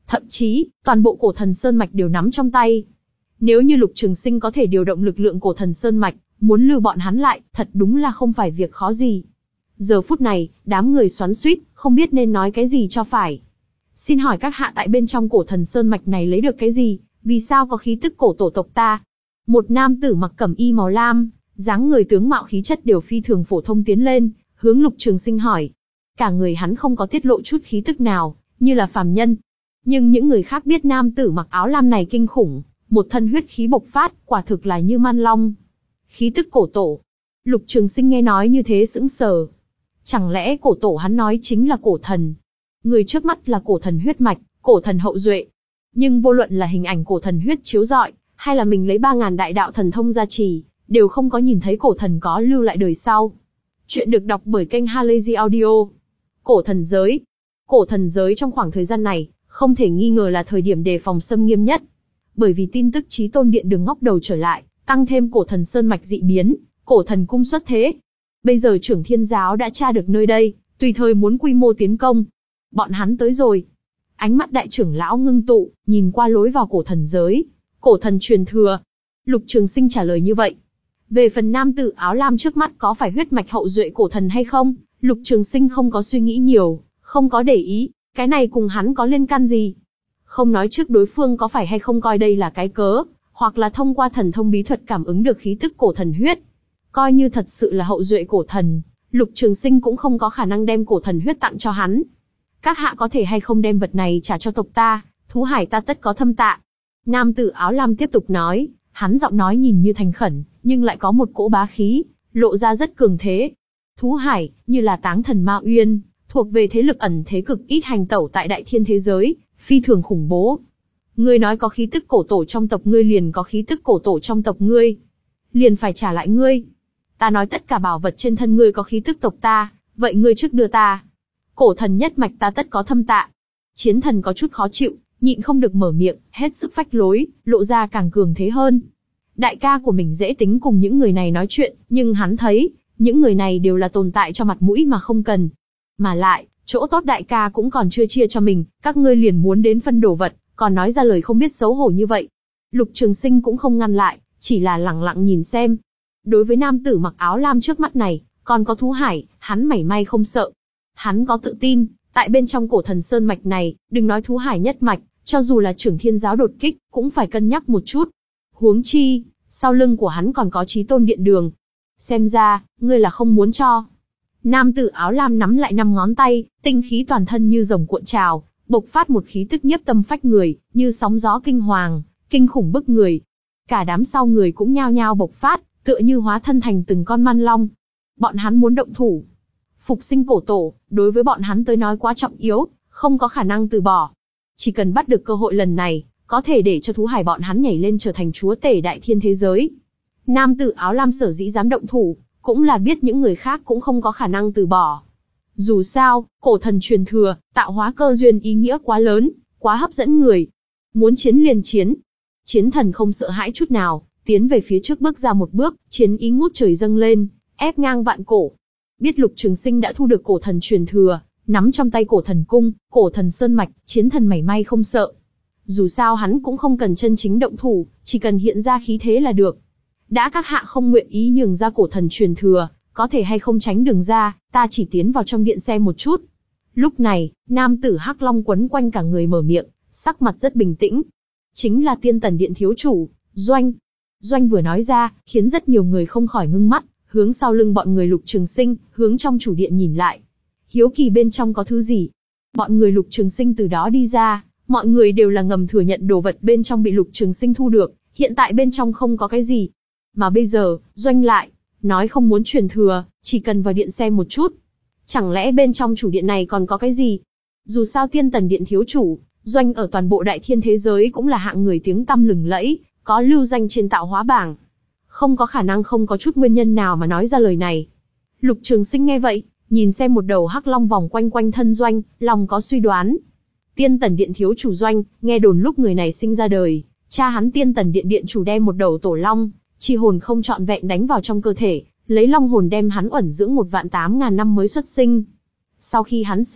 thậm chí, toàn bộ cổ thần Sơn Mạch đều nắm trong tay. Nếu như Lục Trường Sinh có thể điều động lực lượng cổ thần Sơn Mạch, muốn lưu bọn hắn lại, thật đúng là không phải việc khó gì. Giờ phút này, đám người xoắn xuýt, không biết nên nói cái gì cho phải. Xin hỏi các hạ tại bên trong cổ thần Sơn Mạch này lấy được cái gì, vì sao có khí tức cổ tổ tộc ta? Một nam tử mặc cẩm y màu lam, dáng người tướng mạo khí chất đều phi thường phổ thông tiến lên, hướng Lục Trường Sinh hỏi. Cả người hắn không có tiết lộ chút khí tức nào, như là phàm nhân. Nhưng những người khác biết nam tử mặc áo lam này kinh khủng, một thân huyết khí bộc phát, quả thực là như man long. Khí tức cổ tổ. Lục Trường Sinh nghe nói như thế sững sờ. Chẳng lẽ cổ tổ hắn nói chính là cổ thần? Người trước mắt là cổ thần huyết mạch, cổ thần hậu duệ. Nhưng vô luận là hình ảnh cổ thần huyết chiếu rọi, hay là mình lấy ba ngàn đại đạo thần thông gia trì, đều không có nhìn thấy cổ thần có lưu lại đời sau. Chuyện được đọc bởi kênh Halazy Audio. Cổ thần giới. Cổ thần giới trong khoảng thời gian này, không thể nghi ngờ là thời điểm đề phòng xâm nghiêm nhất. Bởi vì tin tức Chí Tôn Điện đường ngóc đầu trở lại, tăng thêm cổ thần Sơn Mạch dị biến, cổ thần cung xuất thế. Bây giờ Trưởng Thiên Giáo đã tra được nơi đây, tùy thời muốn quy mô tiến công. Bọn hắn tới rồi. Ánh mắt đại trưởng lão ngưng tụ, nhìn qua lối vào cổ thần giới. Cổ thần truyền thừa. Lục Trường Sinh trả lời như vậy. Về phần nam tử áo lam trước mắt có phải huyết mạch hậu duệ cổ thần hay không, Lục Trường Sinh không có suy nghĩ nhiều, không có để ý, cái này cùng hắn có liên can gì. Không nói trước đối phương có phải hay không coi đây là cái cớ, hoặc là thông qua thần thông bí thuật cảm ứng được khí tức cổ thần huyết. Coi như thật sự là hậu duệ cổ thần, Lục Trường Sinh cũng không có khả năng đem cổ thần huyết tặng cho hắn. Các hạ có thể hay không đem vật này trả cho tộc ta, Thú Hải ta tất có thâm tạ. Nam tử áo lam tiếp tục nói, hắn giọng nói nhìn như thành khẩn, nhưng lại có một cỗ bá khí, lộ ra rất cường thế. Thú Hải, như là táng thần Ma Uyên, thuộc về thế lực ẩn thế cực ít hành tẩu tại đại thiên thế giới, phi thường khủng bố. Ngươi nói có khí tức cổ tổ trong tộc ngươi liền có khí tức cổ tổ trong tộc ngươi. Liền phải trả lại ngươi. Ta nói tất cả bảo vật trên thân ngươi có khí tức tộc ta, vậy ngươi trước đưa ta. Cổ thần nhất mạch ta tất có thâm tạ. Chiến thần có chút khó chịu, nhịn không được mở miệng, hết sức phách lối, lộ ra càng cường thế hơn. Đại ca của mình dễ tính cùng những người này nói chuyện, nhưng hắn thấy, những người này đều là tồn tại cho mặt mũi mà không cần. Mà lại, chỗ tốt đại ca cũng còn chưa chia cho mình, các ngươi liền muốn đến phân đồ vật, còn nói ra lời không biết xấu hổ như vậy. Lục Trường Sinh cũng không ngăn lại, chỉ là lẳng lặng nhìn xem. Đối với nam tử mặc áo lam trước mắt này, còn có Thú Hải, hắn mảy may không sợ. Hắn có tự tin, tại bên trong cổ thần Sơn Mạch này, đừng nói Thú Hải nhất mạch, cho dù là Trưởng Thiên Giáo đột kích, cũng phải cân nhắc một chút. Huống chi, sau lưng của hắn còn có Chí Tôn Điện đường. Xem ra, ngươi là không muốn cho. Nam tử áo lam nắm lại năm ngón tay, tinh khí toàn thân như rồng cuộn trào, bộc phát một khí tức nhiếp tâm phách người, như sóng gió kinh hoàng, kinh khủng bức người. Cả đám sau người cũng nhao nhao bộc phát, tựa như hóa thân thành từng con man long. Bọn hắn muốn động thủ. Phục sinh cổ tổ, đối với bọn hắn tới nói quá trọng yếu, không có khả năng từ bỏ. Chỉ cần bắt được cơ hội lần này, có thể để cho Thú Hải bọn hắn nhảy lên trở thành chúa tể đại thiên thế giới. Nam tử áo lam sở dĩ dám động thủ, cũng là biết những người khác cũng không có khả năng từ bỏ. Dù sao, cổ thần truyền thừa, tạo hóa cơ duyên ý nghĩa quá lớn, quá hấp dẫn người. Muốn chiến liền chiến. Chiến thần không sợ hãi chút nào, tiến về phía trước bước ra một bước, chiến ý ngút trời dâng lên, ép ngang vạn cổ. Biết Lục Trường Sinh đã thu được cổ thần truyền thừa, nắm trong tay cổ thần cung, cổ thần sơn mạch, chiến thần mảy may không sợ. Dù sao hắn cũng không cần chân chính động thủ, chỉ cần hiện ra khí thế là được. Đã các hạ không nguyện ý nhường ra cổ thần truyền thừa, có thể hay không tránh đường ra, ta chỉ tiến vào trong điện xem một chút. Lúc này, nam tử hắc long quấn quanh cả người mở miệng, sắc mặt rất bình tĩnh. Chính là Tiên Tần Điện thiếu chủ, Doanh. Doanh vừa nói ra, khiến rất nhiều người không khỏi ngưng mắt, hướng sau lưng bọn người Lục Trường Sinh, hướng trong chủ điện nhìn lại. Hiếu kỳ bên trong có thứ gì? Bọn người Lục Trường Sinh từ đó đi ra, mọi người đều là ngầm thừa nhận đồ vật bên trong bị Lục Trường Sinh thu được, hiện tại bên trong không có cái gì. Mà bây giờ, Doanh lại, nói không muốn truyền thừa, chỉ cần vào điện xem một chút. Chẳng lẽ bên trong chủ điện này còn có cái gì? Dù sao Tiên Tần Điện thiếu chủ, Doanh ở toàn bộ đại thiên thế giới cũng là hạng người tiếng tăm lừng lẫy, có lưu danh trên tạo hóa bảng. Không có khả năng không có chút nguyên nhân nào mà nói ra lời này. Lục Trường Sinh nghe vậy, nhìn xem một đầu hắc long vòng quanh quanh thân Doanh, lòng có suy đoán. Tiên Tần Điện thiếu chủ Doanh, nghe đồn lúc người này sinh ra đời, cha hắn Tiên Tần Điện điện chủ đem một đầu tổ long, chi hồn không trọn vẹn đánh vào trong cơ thể, lấy long hồn đem hắn uẩn dưỡng một vạn tám ngàn năm mới xuất sinh. Sau khi hắn sinh,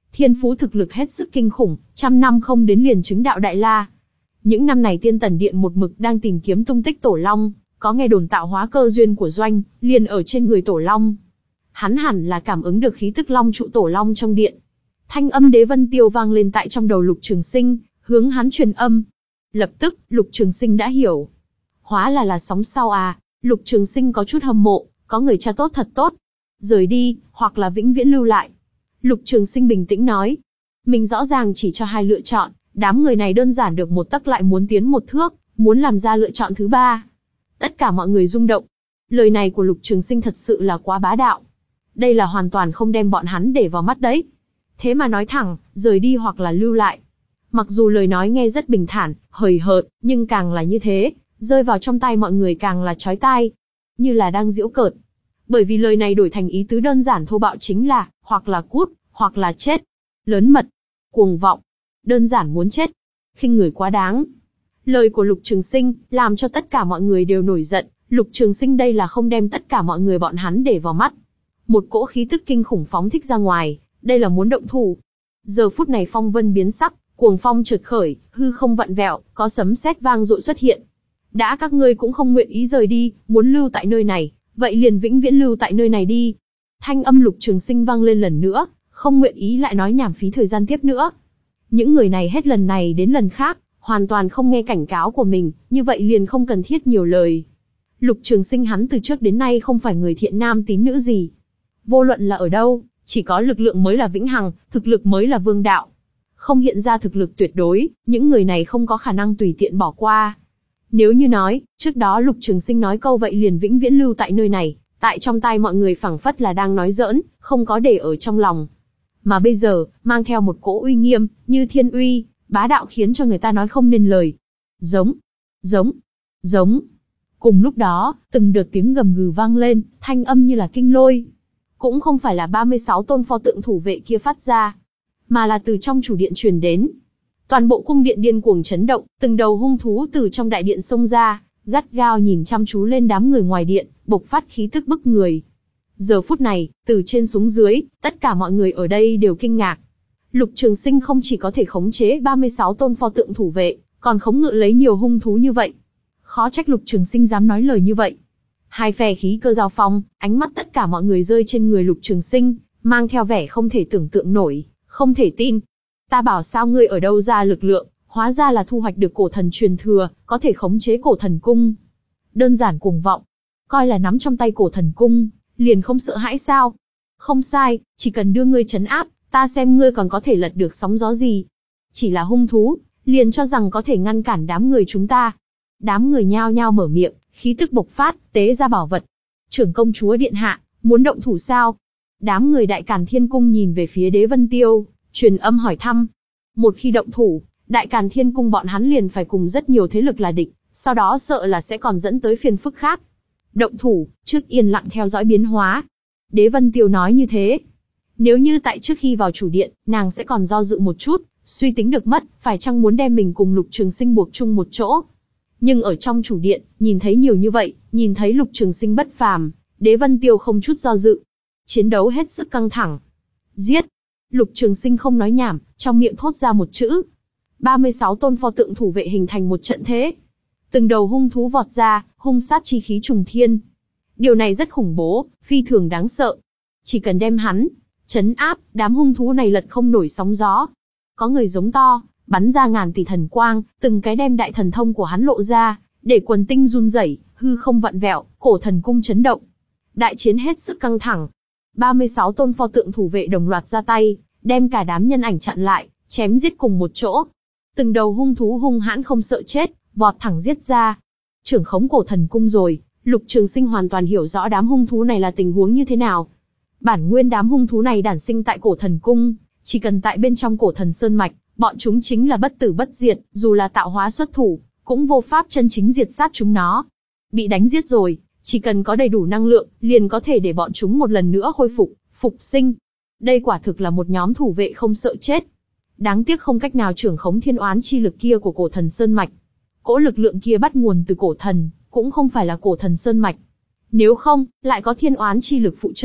Thiên phú thực lực hết sức kinh khủng, trăm năm không đến liền chứng đạo đại la. Những năm này Tiên Tần Điện một mực đang tìm kiếm tung tích Tổ Long, có nghe đồn tạo hóa cơ duyên của Doanh, liền ở trên người Tổ Long. Hắn hẳn là cảm ứng được khí tức Long trụ Tổ Long trong điện. Thanh âm Đế Vân Tiêu vang lên tại trong đầu Lục Trường Sinh, hướng hắn truyền âm. Lập tức, Lục Trường Sinh đã hiểu. Hóa là là sóng sau à, Lục Trường Sinh có chút hâm mộ, có người cha tốt thật tốt. Rời đi, hoặc là vĩnh viễn lưu lại. Lục Trường Sinh bình tĩnh nói. Mình rõ ràng chỉ cho hai lựa chọn, đám người này đơn giản được một tấc lại muốn tiến một thước, muốn làm ra lựa chọn thứ ba. Tất cả mọi người rung động. Lời này của Lục Trường Sinh thật sự là quá bá đạo. Đây là hoàn toàn không đem bọn hắn để vào mắt đấy. Thế mà nói thẳng, rời đi hoặc là lưu lại. Mặc dù lời nói nghe rất bình thản, hời hợt, nhưng càng là như thế, rơi vào trong tai mọi người càng là chói tai. Như là đang giễu cợt. Bởi vì lời này đổi thành ý tứ đơn giản thô bạo chính là, hoặc là cút, hoặc là chết. Lớn mật, cuồng vọng, đơn giản muốn chết. Khinh người quá đáng. Lời của Lục Trường Sinh, làm cho tất cả mọi người đều nổi giận. Lục Trường Sinh đây là không đem tất cả mọi người bọn hắn để vào mắt. Một cỗ khí tức kinh khủng phóng thích ra ngoài, đây là muốn động thủ. Giờ phút này phong vân biến sắc, cuồng phong chợt khởi, hư không vặn vẹo, có sấm sét vang dội xuất hiện. Đã các ngươi cũng không nguyện ý rời đi, muốn lưu tại nơi này, vậy liền vĩnh viễn lưu tại nơi này đi. Thanh âm Lục Trường Sinh vang lên lần nữa, không nguyện ý lại nói nhảm phí thời gian tiếp nữa. Những người này hết lần này đến lần khác, hoàn toàn không nghe cảnh cáo của mình, như vậy liền không cần thiết nhiều lời. Lục Trường Sinh hắn từ trước đến nay không phải người thiện nam tín nữ gì. Vô luận là ở đâu, chỉ có lực lượng mới là vĩnh hằng, thực lực mới là vương đạo. Không hiện ra thực lực tuyệt đối, những người này không có khả năng tùy tiện bỏ qua. Nếu như nói, trước đó Lục Trường Sinh nói câu vậy liền vĩnh viễn lưu tại nơi này, tại trong tai mọi người phảng phất là đang nói giỡn, không có để ở trong lòng. Mà bây giờ, mang theo một cỗ uy nghiêm, như thiên uy, bá đạo khiến cho người ta nói không nên lời. Giống, giống, giống. Cùng lúc đó, từng đợt tiếng gầm gừ vang lên, thanh âm như là kinh lôi. Cũng không phải là ba mươi sáu tôn pho tượng thủ vệ kia phát ra, mà là từ trong chủ điện truyền đến. Toàn bộ cung điện điên cuồng chấn động, từng đầu hung thú từ trong đại điện xông ra, gắt gao nhìn chăm chú lên đám người ngoài điện, bộc phát khí tức bức người. Giờ phút này, từ trên xuống dưới, tất cả mọi người ở đây đều kinh ngạc. Lục Trường Sinh không chỉ có thể khống chế ba mươi sáu tôn pho tượng thủ vệ, còn khống ngự lấy nhiều hung thú như vậy. Khó trách Lục Trường Sinh dám nói lời như vậy. Hai phe khí cơ giao phong, ánh mắt tất cả mọi người rơi trên người Lục Trường Sinh, mang theo vẻ không thể tưởng tượng nổi, không thể tin. Ta bảo sao ngươi ở đâu ra lực lượng, hóa ra là thu hoạch được cổ thần truyền thừa, có thể khống chế cổ thần cung. Đơn giản cuồng vọng, coi là nắm trong tay cổ thần cung, liền không sợ hãi sao? Không sai, chỉ cần đưa ngươi trấn áp, ta xem ngươi còn có thể lật được sóng gió gì. Chỉ là hung thú, liền cho rằng có thể ngăn cản đám người chúng ta. Đám người nhao nhao mở miệng, khí tức bộc phát, tế ra bảo vật. Trưởng công chúa điện hạ, muốn động thủ sao? Đám người Đại Càn Thiên Cung nhìn về phía Đế Vân Tiêu, truyền âm hỏi thăm. Một khi động thủ, Đại Càn Thiên Cung bọn hắn liền phải cùng rất nhiều thế lực là địch, sau đó sợ là sẽ còn dẫn tới phiền phức khác. Động thủ, trước yên lặng theo dõi biến hóa. Đế Vân Tiêu nói như thế. Nếu như tại trước khi vào chủ điện, nàng sẽ còn do dự một chút, suy tính được mất, phải chăng muốn đem mình cùng Lục Trường Sinh buộc chung một chỗ. Nhưng ở trong chủ điện, nhìn thấy nhiều như vậy, nhìn thấy Lục Trường Sinh bất phàm, Đế Vân Tiêu không chút do dự. Chiến đấu hết sức căng thẳng. Giết! Lục Trường Sinh không nói nhảm, trong miệng thốt ra một chữ. ba mươi sáu tôn pho tượng thủ vệ hình thành một trận thế. Từng đầu hung thú vọt ra, hung sát chi khí trùng thiên. Điều này rất khủng bố, phi thường đáng sợ. Chỉ cần đem hắn trấn áp, đám hung thú này lật không nổi sóng gió. Có người giống to, bắn ra ngàn tỷ thần quang, từng cái đem đại thần thông của hắn lộ ra, để quần tinh run rẩy, hư không vặn vẹo, cổ thần cung chấn động. Đại chiến hết sức căng thẳng. ba mươi sáu tôn pho tượng thủ vệ đồng loạt ra tay, đem cả đám nhân ảnh chặn lại, chém giết cùng một chỗ. Từng đầu hung thú hung hãn không sợ chết, vọt thẳng giết ra. Trưởng khống cổ thần cung rồi, Lục Trường Sinh hoàn toàn hiểu rõ đám hung thú này là tình huống như thế nào. Bản nguyên đám hung thú này đản sinh tại cổ thần cung, chỉ cần tại bên trong cổ thần sơn mạch, bọn chúng chính là bất tử bất diệt, dù là tạo hóa xuất thủ, cũng vô pháp chân chính diệt sát chúng nó. Bị đánh giết rồi, chỉ cần có đầy đủ năng lượng, liền có thể để bọn chúng một lần nữa khôi phục, phục sinh. Đây quả thực là một nhóm thủ vệ không sợ chết. Đáng tiếc không cách nào trưởng khống thiên oán chi lực kia của cổ thần sơn mạch. Cỗ lực lượng kia bắt nguồn từ cổ thần, cũng không phải là cổ thần sơn mạch. Nếu không, lại có thiên oán chi lực phụ trợ,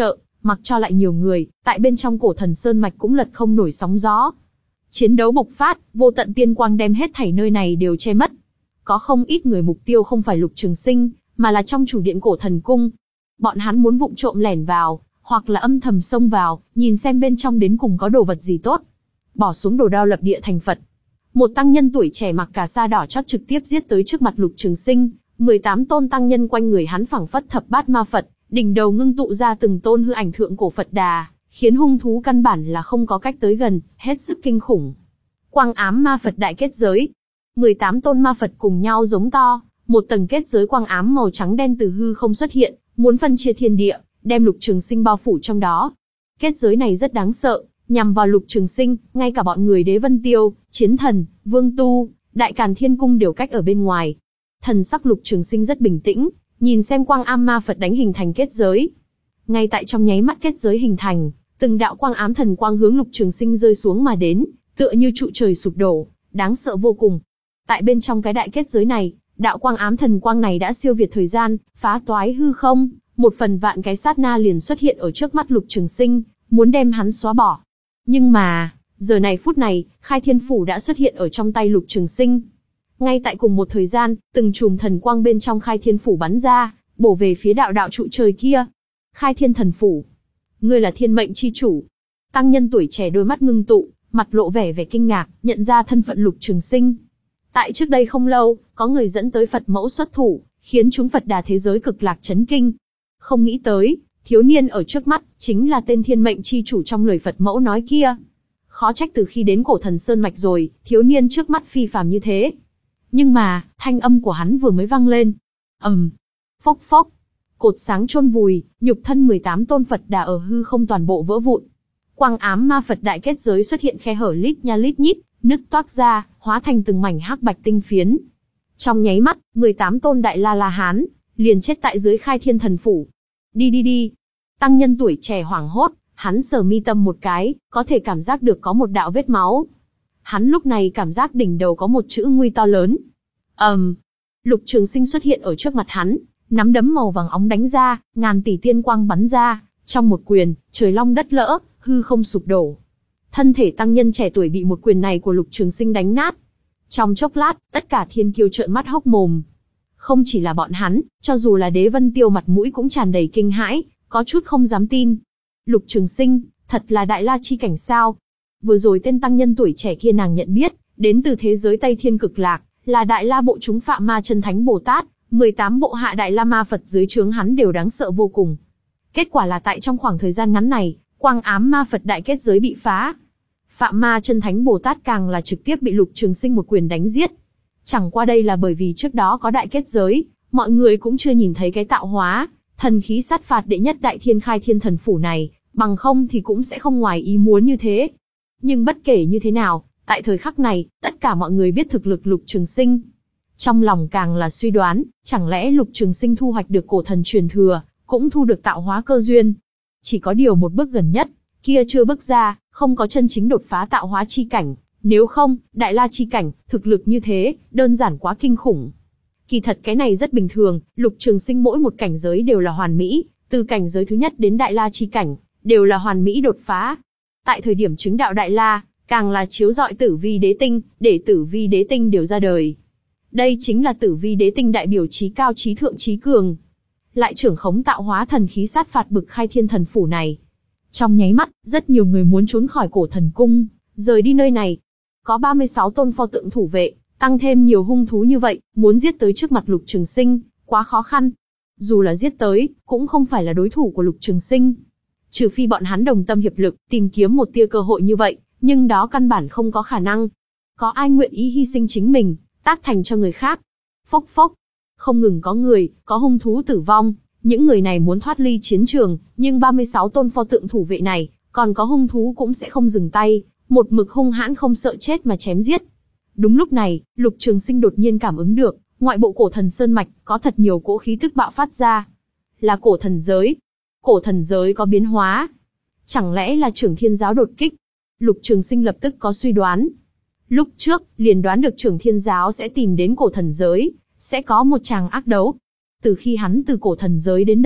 Mặc cho lại nhiều người, tại bên trong cổ thần sơn mạch cũng lật không nổi sóng gió. Chiến đấu bộc phát, vô tận tiên quang đem hết thảy nơi này đều che mất. Có không ít người mục tiêu không phải Lục Trường Sinh, mà là trong chủ điện cổ thần cung. Bọn hắn muốn vụng trộm lẻn vào, hoặc là âm thầm xông vào, nhìn xem bên trong đến cùng có đồ vật gì tốt. Bỏ xuống đồ đao lập địa thành Phật. Một tăng nhân tuổi trẻ mặc cà sa đỏ chót trực tiếp giết tới trước mặt Lục Trường Sinh, mười tám tôn tăng nhân quanh người hắn phảng phất thập bát ma Phật, đỉnh đầu ngưng tụ ra từng tôn hư ảnh thượng cổ Phật Đà, khiến hung thú căn bản là không có cách tới gần, hết sức kinh khủng. Quang ám ma Phật đại kết giới. mười tám tôn ma Phật cùng nhau giống to, một tầng kết giới quang ám màu trắng đen từ hư không xuất hiện, muốn phân chia thiên địa, đem Lục Trường Sinh bao phủ trong đó. Kết giới này rất đáng sợ, nhằm vào Lục Trường Sinh, ngay cả bọn người Đế Vân Tiêu, Chiến Thần, Vương Tu, Đại Càn Thiên Cung đều cách ở bên ngoài. Thần sắc Lục Trường Sinh rất bình tĩnh, nhìn xem quang ám ma Phật đánh hình thành kết giới. Ngay tại trong nháy mắt kết giới hình thành, từng đạo quang ám thần quang hướng Lục Trường Sinh rơi xuống mà đến, tựa như trụ trời sụp đổ, đáng sợ vô cùng. Tại bên trong cái đại kết giới này, đạo quang ám thần quang này đã siêu việt thời gian, phá toái hư không, một phần vạn cái sát na liền xuất hiện ở trước mắt Lục Trường Sinh, muốn đem hắn xóa bỏ. Nhưng mà, giờ này phút này, Khai Thiên Phủ đã xuất hiện ở trong tay Lục Trường Sinh. Ngay tại cùng một thời gian, từng chùm thần quang bên trong Khai Thiên Phủ bắn ra, bổ về phía đạo đạo trụ trời kia. Khai Thiên Thần Phủ, ngươi là thiên mệnh chi chủ. Tăng nhân tuổi trẻ đôi mắt ngưng tụ, mặt lộ vẻ vẻ kinh ngạc, nhận ra thân phận Lục Trường Sinh. Tại trước đây không lâu, có người dẫn tới Phật mẫu xuất thủ, khiến chúng Phật Đà thế giới cực lạc chấn kinh. Không nghĩ tới, thiếu niên ở trước mắt, chính là tên thiên mệnh chi chủ trong lời Phật mẫu nói kia. Khó trách từ khi đến cổ thần Sơn Mạch rồi, thiếu niên trước mắt phi phàm như thế. Nhưng mà, thanh âm của hắn vừa mới vang lên. ầm, um, phốc phốc, cột sáng chôn vùi, nhục thân mười tám tôn Phật Đà ở hư không toàn bộ vỡ vụn. Quang ám ma Phật đại kết giới xuất hiện khe hở lít nha lít nhít, nứt toác ra, hóa thành từng mảnh hắc bạch tinh phiến. Trong nháy mắt, mười tám tôn đại la la hán liền chết tại dưới Khai Thiên Thần Phủ. Đi đi đi. Tăng nhân tuổi trẻ hoảng hốt, hắn sờ mi tâm một cái, có thể cảm giác được có một đạo vết máu. Hắn lúc này cảm giác đỉnh đầu có một chữ nguy to lớn. ầm, um, Lục Trường Sinh xuất hiện ở trước mặt hắn, nắm đấm màu vàng óng đánh ra, ngàn tỷ tiên quang bắn ra, trong một quyền, trời long đất lỡ, hư không sụp đổ. Thân thể tăng nhân trẻ tuổi bị một quyền này của Lục Trường Sinh đánh nát. Trong chốc lát, tất cả thiên kiêu trợn mắt hốc mồm. Không chỉ là bọn hắn, cho dù là Đế Vân Tiêu mặt mũi cũng tràn đầy kinh hãi, có chút không dám tin. Lục Trường Sinh, thật là đại la chi cảnh sao? Vừa rồi tên tăng nhân tuổi trẻ kia nàng nhận biết, đến từ thế giới Tây Thiên Cực Lạc, là đại la bộ chúng Phạm Ma Chân Thánh Bồ Tát, mười tám bộ hạ đại la ma Phật dưới trướng hắn đều đáng sợ vô cùng. Kết quả là tại trong khoảng thời gian ngắn này, quang ám ma Phật đại kết giới bị phá. Phạm Ma Chân Thánh Bồ Tát càng là trực tiếp bị Lục Trường Sinh một quyền đánh giết. Chẳng qua đây là bởi vì trước đó có đại kết giới, mọi người cũng chưa nhìn thấy cái tạo hóa, thần khí sát phạt đệ nhất đại thiên Khai Thiên Thần Phủ này, bằng không thì cũng sẽ không ngoài ý muốn như thế. Nhưng bất kể như thế nào, tại thời khắc này, tất cả mọi người biết thực lực Lục Trường Sinh. Trong lòng càng là suy đoán, chẳng lẽ Lục Trường Sinh thu hoạch được cổ thần truyền thừa, cũng thu được tạo hóa cơ duyên. Chỉ có điều một bước gần nhất, kia chưa bước ra, không có chân chính đột phá tạo hóa chi cảnh, nếu không, đại la chi cảnh, thực lực như thế, đơn giản quá kinh khủng. Kỳ thật cái này rất bình thường, Lục Trường Sinh mỗi một cảnh giới đều là hoàn mỹ, từ cảnh giới thứ nhất đến đại la chi cảnh, đều là hoàn mỹ đột phá. Tại thời điểm chứng đạo đại la, càng là chiếu rọi Tử Vi Đế Tinh, để Tử Vi Đế Tinh đều ra đời. Đây chính là Tử Vi Đế Tinh đại biểu trí cao trí thượng trí cường. Lại trưởng khống tạo hóa thần khí sát phạt bực Khai Thiên Thần Phủ này. Trong nháy mắt, rất nhiều người muốn trốn khỏi cổ thần cung, rời đi nơi này. Có ba mươi sáu tôn pho tượng thủ vệ, tăng thêm nhiều hung thú như vậy, muốn giết tới trước mặt Lục Trường Sinh, quá khó khăn. Dù là giết tới, cũng không phải là đối thủ của Lục Trường Sinh. Trừ phi bọn hắn đồng tâm hiệp lực, tìm kiếm một tia cơ hội như vậy, nhưng đó căn bản không có khả năng. Có ai nguyện ý hy sinh chính mình, tác thành cho người khác? Phốc phốc. Không ngừng có người, có hung thú tử vong, những người này muốn thoát ly chiến trường, nhưng ba mươi sáu tôn pho tượng thủ vệ này, còn có hung thú cũng sẽ không dừng tay, một mực hung hãn không sợ chết mà chém giết. Đúng lúc này, Lục Trường Sinh đột nhiên cảm ứng được, ngoại bộ cổ thần sơn mạch có thật nhiều cỗ khí tức bạo phát ra. Là cổ thần giới. Cổ thần giới có biến hóa. Chẳng lẽ là Trưởng Thiên Giáo đột kích? Lục Trường Sinh lập tức có suy đoán. Lúc trước, liền đoán được Trưởng Thiên Giáo sẽ tìm đến cổ thần giới, sẽ có một tràng ác đấu. Từ khi hắn từ cổ thần giới đến đây,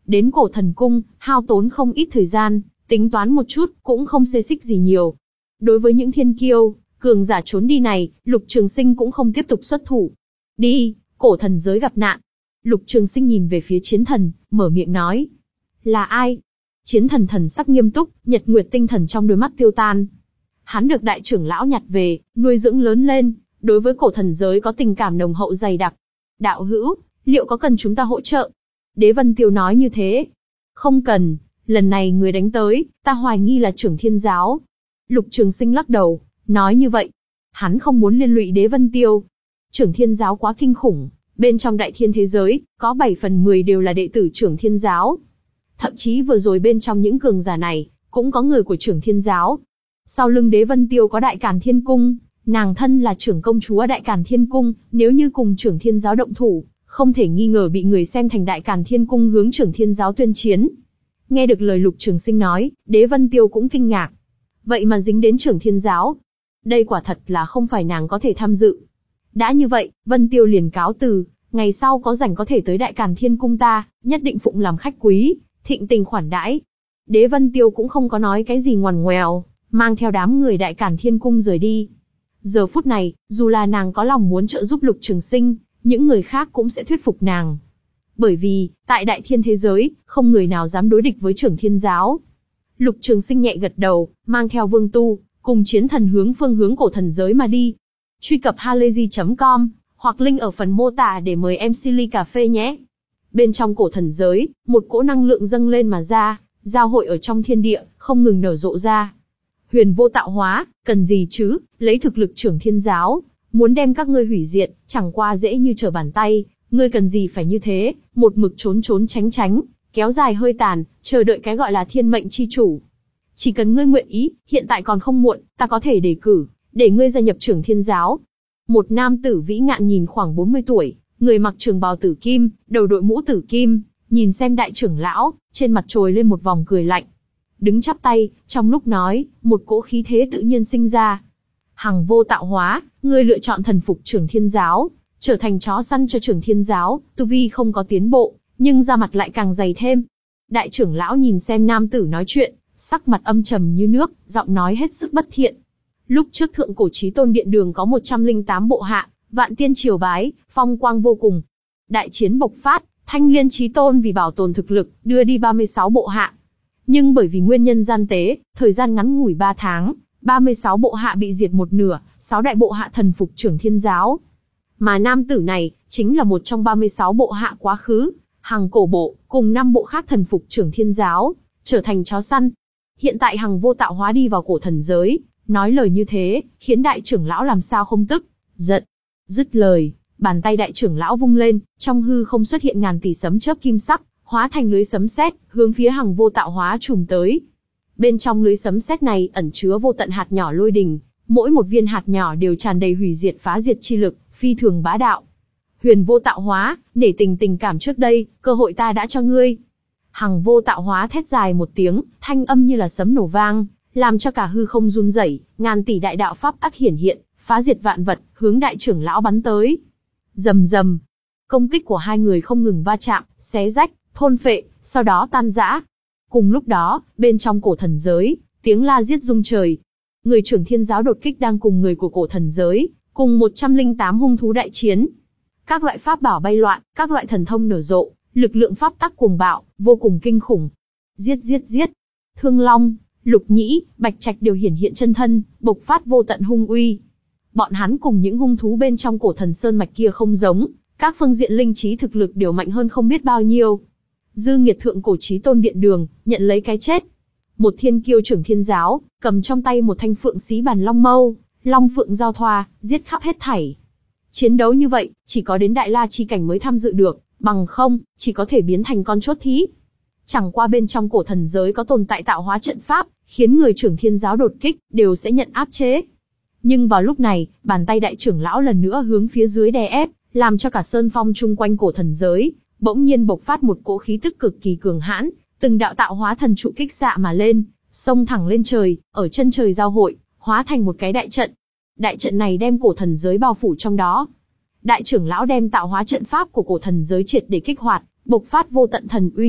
Đến cổ thần cung, hao tốn không ít thời gian, tính toán một chút, cũng không xê xích gì nhiều. Đối với những thiên kiêu, cường giả trốn đi này, Lục Trường Sinh cũng không tiếp tục xuất thủ. Đi, cổ thần giới gặp nạn. Lục Trường Sinh nhìn về phía chiến thần, mở miệng nói. Là ai? Chiến thần thần sắc nghiêm túc, nhật nguyệt tinh thần trong đôi mắt tiêu tan. Hắn được đại trưởng lão nhặt về, nuôi dưỡng lớn lên, đối với cổ thần giới có tình cảm nồng hậu dày đặc. Đạo hữu, liệu có cần chúng ta hỗ trợ? Đế Vân Tiêu nói như thế. Không cần, lần này người đánh tới, ta hoài nghi là trưởng thiên giáo. Lục Trường Sinh lắc đầu, nói như vậy. Hắn không muốn liên lụy Đế Vân Tiêu. Trưởng thiên giáo quá kinh khủng, bên trong đại thiên thế giới, có bảy phần mười đều là đệ tử trưởng thiên giáo. Thậm chí vừa rồi bên trong những cường giả này, cũng có người của trưởng thiên giáo. Sau lưng Đế Vân Tiêu có Đại Càn Thiên Cung, nàng thân là trưởng công chúa Đại Càn Thiên Cung, nếu như cùng trưởng thiên giáo động thủ, không thể nghi ngờ bị người xem thành Đại Càn Thiên Cung hướng trưởng thiên giáo tuyên chiến. Nghe được lời Lục Trường Sinh nói, Đế Vân Tiêu cũng kinh ngạc. Vậy mà dính đến trưởng thiên giáo. Đây quả thật là không phải nàng có thể tham dự. Đã như vậy, Vân Tiêu liền cáo từ, ngày sau có rảnh có thể tới Đại Càn Thiên Cung ta, nhất định phụng làm khách quý, thịnh tình khoản đãi. Đế Vân Tiêu cũng không có nói cái gì ngoằn ngoèo, mang theo đám người Đại Càn Thiên Cung rời đi. Giờ phút này, dù là nàng có lòng muốn trợ giúp Lục Trường Sinh, những người khác cũng sẽ thuyết phục nàng. Bởi vì, tại đại thiên thế giới, không người nào dám đối địch với trưởng thiên giáo. Lục Trường Sinh nhẹ gật đầu, mang theo Vương Tu, cùng chiến thần hướng phương hướng cổ thần giới mà đi. Truy cập halayzi chấm com, hoặc link ở phần mô tả để mời em xê ly cà phê nhé. Bên trong cổ thần giới, một cỗ năng lượng dâng lên mà ra, giao hội ở trong thiên địa, không ngừng nở rộ ra. Huyền vô tạo hóa, cần gì chứ, lấy thực lực trưởng thiên giáo, muốn đem các ngươi hủy diệt, chẳng qua dễ như trở bàn tay, ngươi cần gì phải như thế, một mực trốn trốn tránh tránh, kéo dài hơi tàn, chờ đợi cái gọi là thiên mệnh chi chủ. Chỉ cần ngươi nguyện ý, hiện tại còn không muộn, ta có thể đề cử, để ngươi gia nhập trưởng thiên giáo. Một nam tử vĩ ngạn nhìn khoảng bốn mươi tuổi, người mặc trường bào tử kim, đầu đội mũ tử kim, nhìn xem đại trưởng lão, trên mặt trồi lên một vòng cười lạnh. Đứng chắp tay, trong lúc nói, một cỗ khí thế tự nhiên sinh ra. Hằng vô tạo hóa, ngươi lựa chọn thần phục trưởng thiên giáo, trở thành chó săn cho trưởng thiên giáo, tu vi không có tiến bộ, nhưng da mặt lại càng dày thêm. Đại trưởng lão nhìn xem nam tử nói chuyện, sắc mặt âm trầm như nước, giọng nói hết sức bất thiện. Lúc trước thượng cổ chí tôn điện đường có một trăm lẻ tám bộ hạ, vạn tiên triều bái, phong quang vô cùng. Đại chiến bộc phát, thanh liên chí tôn vì bảo tồn thực lực, đưa đi ba mươi sáu bộ hạ. Nhưng bởi vì nguyên nhân gian tế, thời gian ngắn ngủi ba tháng, ba mươi sáu bộ hạ bị diệt một nửa, sáu đại bộ hạ thần phục trưởng thiên giáo. Mà nam tử này, chính là một trong ba mươi sáu bộ hạ quá khứ, Hằng cổ bộ, cùng năm bộ khác thần phục trưởng thiên giáo, trở thành chó săn. Hiện tại Hằng vô tạo hóa đi vào cổ thần giới, nói lời như thế, khiến đại trưởng lão làm sao không tức, giận. Dứt lời, bàn tay đại trưởng lão vung lên, trong hư không xuất hiện ngàn tỷ sấm chớp kim sắc, hóa thành lưới sấm sét, hướng phía Hằng vô tạo hóa trùm tới. Bên trong lưới sấm sét này ẩn chứa vô tận hạt nhỏ lôi đình, mỗi một viên hạt nhỏ đều tràn đầy hủy diệt phá diệt chi lực, phi thường bá đạo. Huyền vô tạo hóa, nể tình tình cảm trước đây, cơ hội ta đã cho ngươi. Hằng vô tạo hóa thét dài một tiếng, thanh âm như là sấm nổ vang, làm cho cả hư không run rẩy, ngàn tỷ đại đạo pháp tắc hiển hiện, phá diệt vạn vật, hướng đại trưởng lão bắn tới. Rầm rầm, công kích của hai người không ngừng va chạm, xé rách, thôn phệ, sau đó tan rã. Cùng lúc đó, bên trong cổ thần giới, tiếng la giết rung trời. Người trưởng thiên giáo đột kích đang cùng người của cổ thần giới, cùng một trăm lẻ tám hung thú đại chiến. Các loại pháp bảo bay loạn, các loại thần thông nở rộ, lực lượng pháp tắc cuồng bạo, vô cùng kinh khủng. Giết giết giết. Thương Long, Lục Nhĩ, Bạch Trạch đều hiển hiện chân thân, bộc phát vô tận hung uy. Bọn hắn cùng những hung thú bên trong cổ thần sơn mạch kia không giống, các phương diện linh trí thực lực đều mạnh hơn không biết bao nhiêu. Dư nghiệt thượng cổ chí tôn điện đường, nhận lấy cái chết. Một thiên kiêu trưởng thiên giáo, cầm trong tay một thanh phượng xí bàn long mâu, long phượng giao thoa, giết khắp hết thảy. Chiến đấu như vậy, chỉ có đến đại la chi cảnh mới tham dự được, bằng không, chỉ có thể biến thành con chốt thí. Chẳng qua bên trong cổ thần giới có tồn tại tạo hóa trận pháp, khiến người trưởng thiên giáo đột kích, đều sẽ nhận áp chế. Nhưng vào lúc này, bàn tay đại trưởng lão lần nữa hướng phía dưới đè ép, làm cho cả sơn phong chung quanh cổ thần giới, bỗng nhiên bộc phát một cỗ khí tức cực kỳ cường hãn, từng đạo tạo hóa thần trụ kích xạ mà lên, xông thẳng lên trời, ở chân trời giao hội, hóa thành một cái đại trận. Đại trận này đem cổ thần giới bao phủ trong đó. Đại trưởng lão đem tạo hóa trận pháp của cổ thần giới triệt để kích hoạt, bộc phát vô tận thần uy,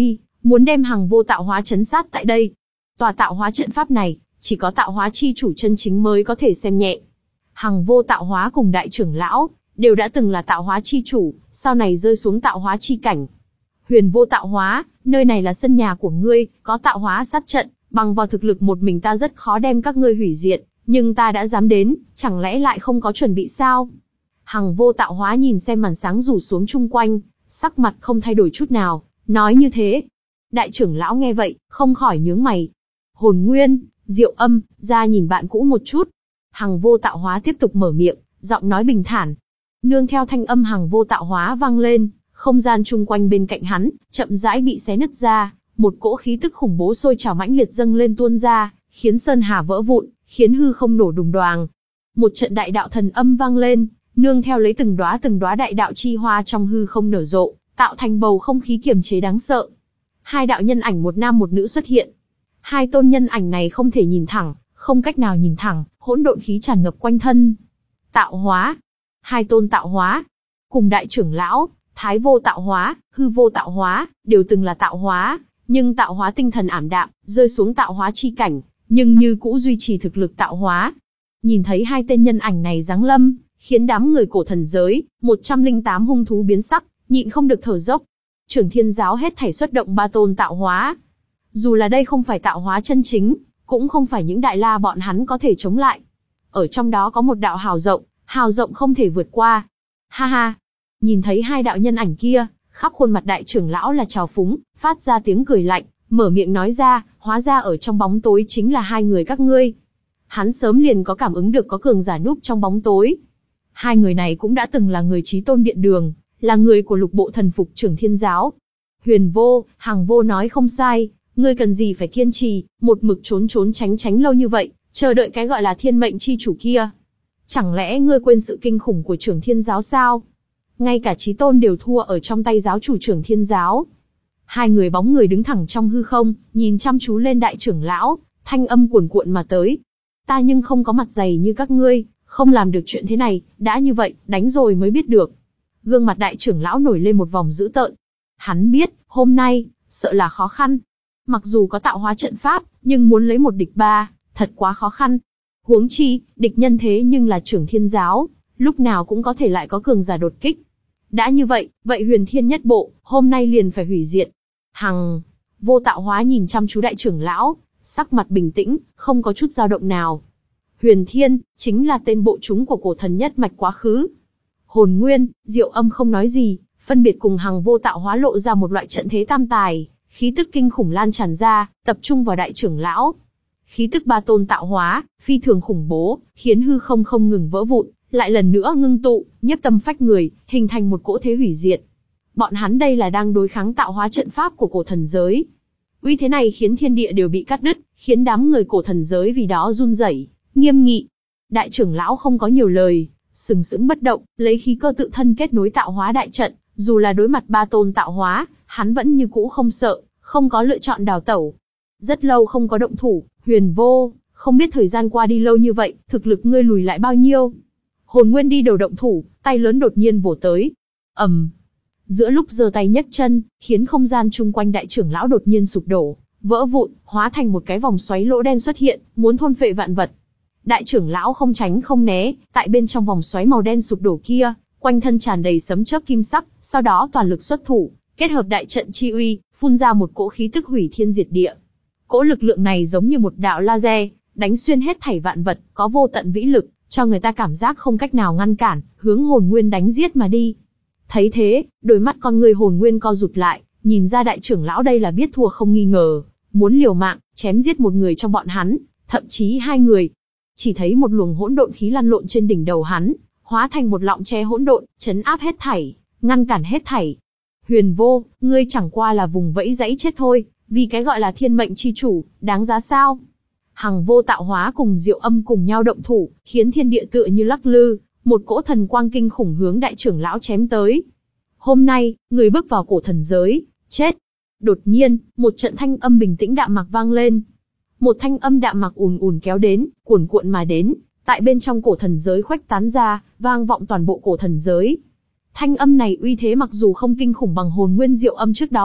muốn đem Hằng Vô tạo hóa trấn sát tại đây. Tòa tạo hóa trận pháp này, chỉ có tạo hóa chi chủ chân chính mới có thể xem nhẹ. Hằng Vô tạo hóa cùng đại trưởng lão, đều đã từng là tạo hóa chi chủ, sau này rơi xuống tạo hóa chi cảnh. Huyền Vô tạo hóa, nơi này là sân nhà của ngươi, có tạo hóa sát trận, bằng vào thực lực một mình ta rất khó đem các ngươi hủy diệt, nhưng ta đã dám đến, chẳng lẽ lại không có chuẩn bị sao? Hằng Vô tạo hóa nhìn xem màn sáng rủ xuống chung quanh, sắc mặt không thay đổi chút nào, nói như thế. Đại trưởng lão nghe vậy, không khỏi nhướng mày. Hồn Nguyên, Diệu Âm, ra nhìn bạn cũ một chút. Hằng Vô tạo hóa tiếp tục mở miệng, giọng nói bình thản. Nương theo thanh âm Hằng Vô tạo hóa vang lên, không gian chung quanh bên cạnh hắn, chậm rãi bị xé nứt ra, một cỗ khí tức khủng bố sôi trào mãnh liệt dâng lên tuôn ra, khiến sơn hà vỡ vụn, khiến hư không nổ đùng đoàng. Một trận đại đạo thần âm vang lên, nương theo lấy từng đóa từng đóa đại đạo chi hoa trong hư không nở rộ, tạo thành bầu không khí kiềm chế đáng sợ. Hai đạo nhân ảnh một nam một nữ xuất hiện. Hai tôn nhân ảnh này không thể nhìn thẳng, không cách nào nhìn thẳng, hỗn độn khí tràn ngập quanh thân. Tạo hóa. Hai tôn tạo hóa. Cùng đại trưởng lão, Thái Vô tạo hóa, Hư Vô tạo hóa, đều từng là tạo hóa, nhưng tạo hóa tinh thần ảm đạm, rơi xuống tạo hóa chi cảnh, nhưng như cũ duy trì thực lực tạo hóa. Nhìn thấy hai tên nhân ảnh này giáng lâm, khiến đám người cổ thần giới, một trăm linh tám hung thú biến sắc, nhịn không được thở dốc. Trưởng Thiên giáo hết thảy xuất động ba tôn tạo hóa. Dù là đây không phải tạo hóa chân chính, cũng không phải những đại la bọn hắn có thể chống lại. Ở trong đó có một đạo hào rộng, hào rộng không thể vượt qua. Ha ha! Nhìn thấy hai đạo nhân ảnh kia, khắp khuôn mặt đại trưởng lão là trào phúng, phát ra tiếng cười lạnh, mở miệng nói ra, hóa ra ở trong bóng tối chính là hai người các ngươi. Hắn sớm liền có cảm ứng được có cường giả núp trong bóng tối. Hai người này cũng đã từng là người Chí Tôn Điện Đường, là người của lục bộ thần phục Trưởng Thiên giáo. Huyền Vô, Hằng Vô nói không sai, ngươi cần gì phải kiên trì, một mực trốn trốn tránh tránh lâu như vậy, chờ đợi cái gọi là thiên mệnh chi chủ kia. Chẳng lẽ ngươi quên sự kinh khủng của Trưởng Thiên giáo sao? Ngay cả Chí Tôn đều thua ở trong tay giáo chủ Trưởng Thiên giáo. Hai người bóng người đứng thẳng trong hư không, nhìn chăm chú lên đại trưởng lão, thanh âm cuồn cuộn mà tới. Ta nhưng không có mặt dày như các ngươi, không làm được chuyện thế này, đã như vậy, đánh rồi mới biết được. Gương mặt đại trưởng lão nổi lên một vòng dữ tợn. Hắn biết, hôm nay, sợ là khó khăn. Mặc dù có tạo hóa trận pháp, nhưng muốn lấy một địch ba, thật quá khó khăn. Huống chi, địch nhân thế nhưng là Trưởng Thiên giáo, lúc nào cũng có thể lại có cường giả đột kích. Đã như vậy, vậy Huyền Thiên nhất bộ, hôm nay liền phải hủy diệt. Hằng Vô tạo hóa nhìn chăm chú đại trưởng lão, sắc mặt bình tĩnh, không có chút dao động nào. Huyền Thiên, chính là tên bộ chúng của cổ thần nhất mạch quá khứ. Hồn Nguyên, Diệu Âm không nói gì, phân biệt cùng Hằng Vô tạo hóa lộ ra một loại trận thế tam tài, khí tức kinh khủng lan tràn ra, tập trung vào đại trưởng lão. Khí tức ba tôn tạo hóa, phi thường khủng bố, khiến hư không không ngừng vỡ vụn, lại lần nữa ngưng tụ, nhiếp tâm phách người, hình thành một cỗ thế hủy diệt. Bọn hắn đây là đang đối kháng tạo hóa trận pháp của cổ thần giới. Uy thế này khiến thiên địa đều bị cắt đứt, khiến đám người cổ thần giới vì đó run rẩy, nghiêm nghị. Đại trưởng lão không có nhiều lời, sừng sững bất động, lấy khí cơ tự thân kết nối tạo hóa đại trận, dù là đối mặt ba tôn tạo hóa, hắn vẫn như cũ không sợ, không có lựa chọn đào tẩu. Rất lâu không có động thủ, Huyền Vô, không biết thời gian qua đi lâu như vậy, thực lực ngươi lùi lại bao nhiêu? Hồn Nguyên đi đầu động thủ, tay lớn đột nhiên vồ tới. ầm, um. Giữa lúc giơ tay nhấc chân, khiến không gian chung quanh đại trưởng lão đột nhiên sụp đổ, vỡ vụn, hóa thành một cái vòng xoáy lỗ đen xuất hiện, muốn thôn phệ vạn vật. Đại trưởng lão không tránh không né, tại bên trong vòng xoáy màu đen sụp đổ kia, quanh thân tràn đầy sấm chớp kim sắc, sau đó toàn lực xuất thủ, kết hợp đại trận chi uy, phun ra một cỗ khí tức hủy thiên diệt địa. Cỗ lực lượng này giống như một đạo laser, đánh xuyên hết thảy vạn vật, có vô tận vĩ lực, cho người ta cảm giác không cách nào ngăn cản, hướng Hồn Nguyên đánh giết mà đi. Thấy thế, đôi mắt con người Hồn Nguyên co rụt lại, nhìn ra đại trưởng lão đây là biết thua không nghi ngờ, muốn liều mạng, chém giết một người trong bọn hắn, thậm chí hai người. Chỉ thấy một luồng hỗn độn khí lăn lộn trên đỉnh đầu hắn, hóa thành một lọng che hỗn độn, chấn áp hết thảy, ngăn cản hết thảy. Huyền Vô, ngươi chẳng qua là vùng vẫy dãy chết thôi, vì cái gọi là thiên mệnh chi chủ, đáng giá sao? Hằng Vô tạo hóa cùng Diệu Âm cùng nhau động thủ, khiến thiên địa tựa như lắc lư, một cỗ thần quang kinh khủng hướng đại trưởng lão chém tới. Hôm nay, người bước vào cổ thần giới, chết. Đột nhiên, một trận thanh âm bình tĩnh đạm mạc vang lên. Một thanh âm đạm mạc ùn ùn kéo đến, cuồn cuộn mà đến, tại bên trong cổ thần giới khuếch tán ra, vang vọng toàn bộ cổ thần giới. Thanh âm này uy thế mặc dù không kinh khủng bằng Hồn Nguyên Diệu Âm trước đó vậy,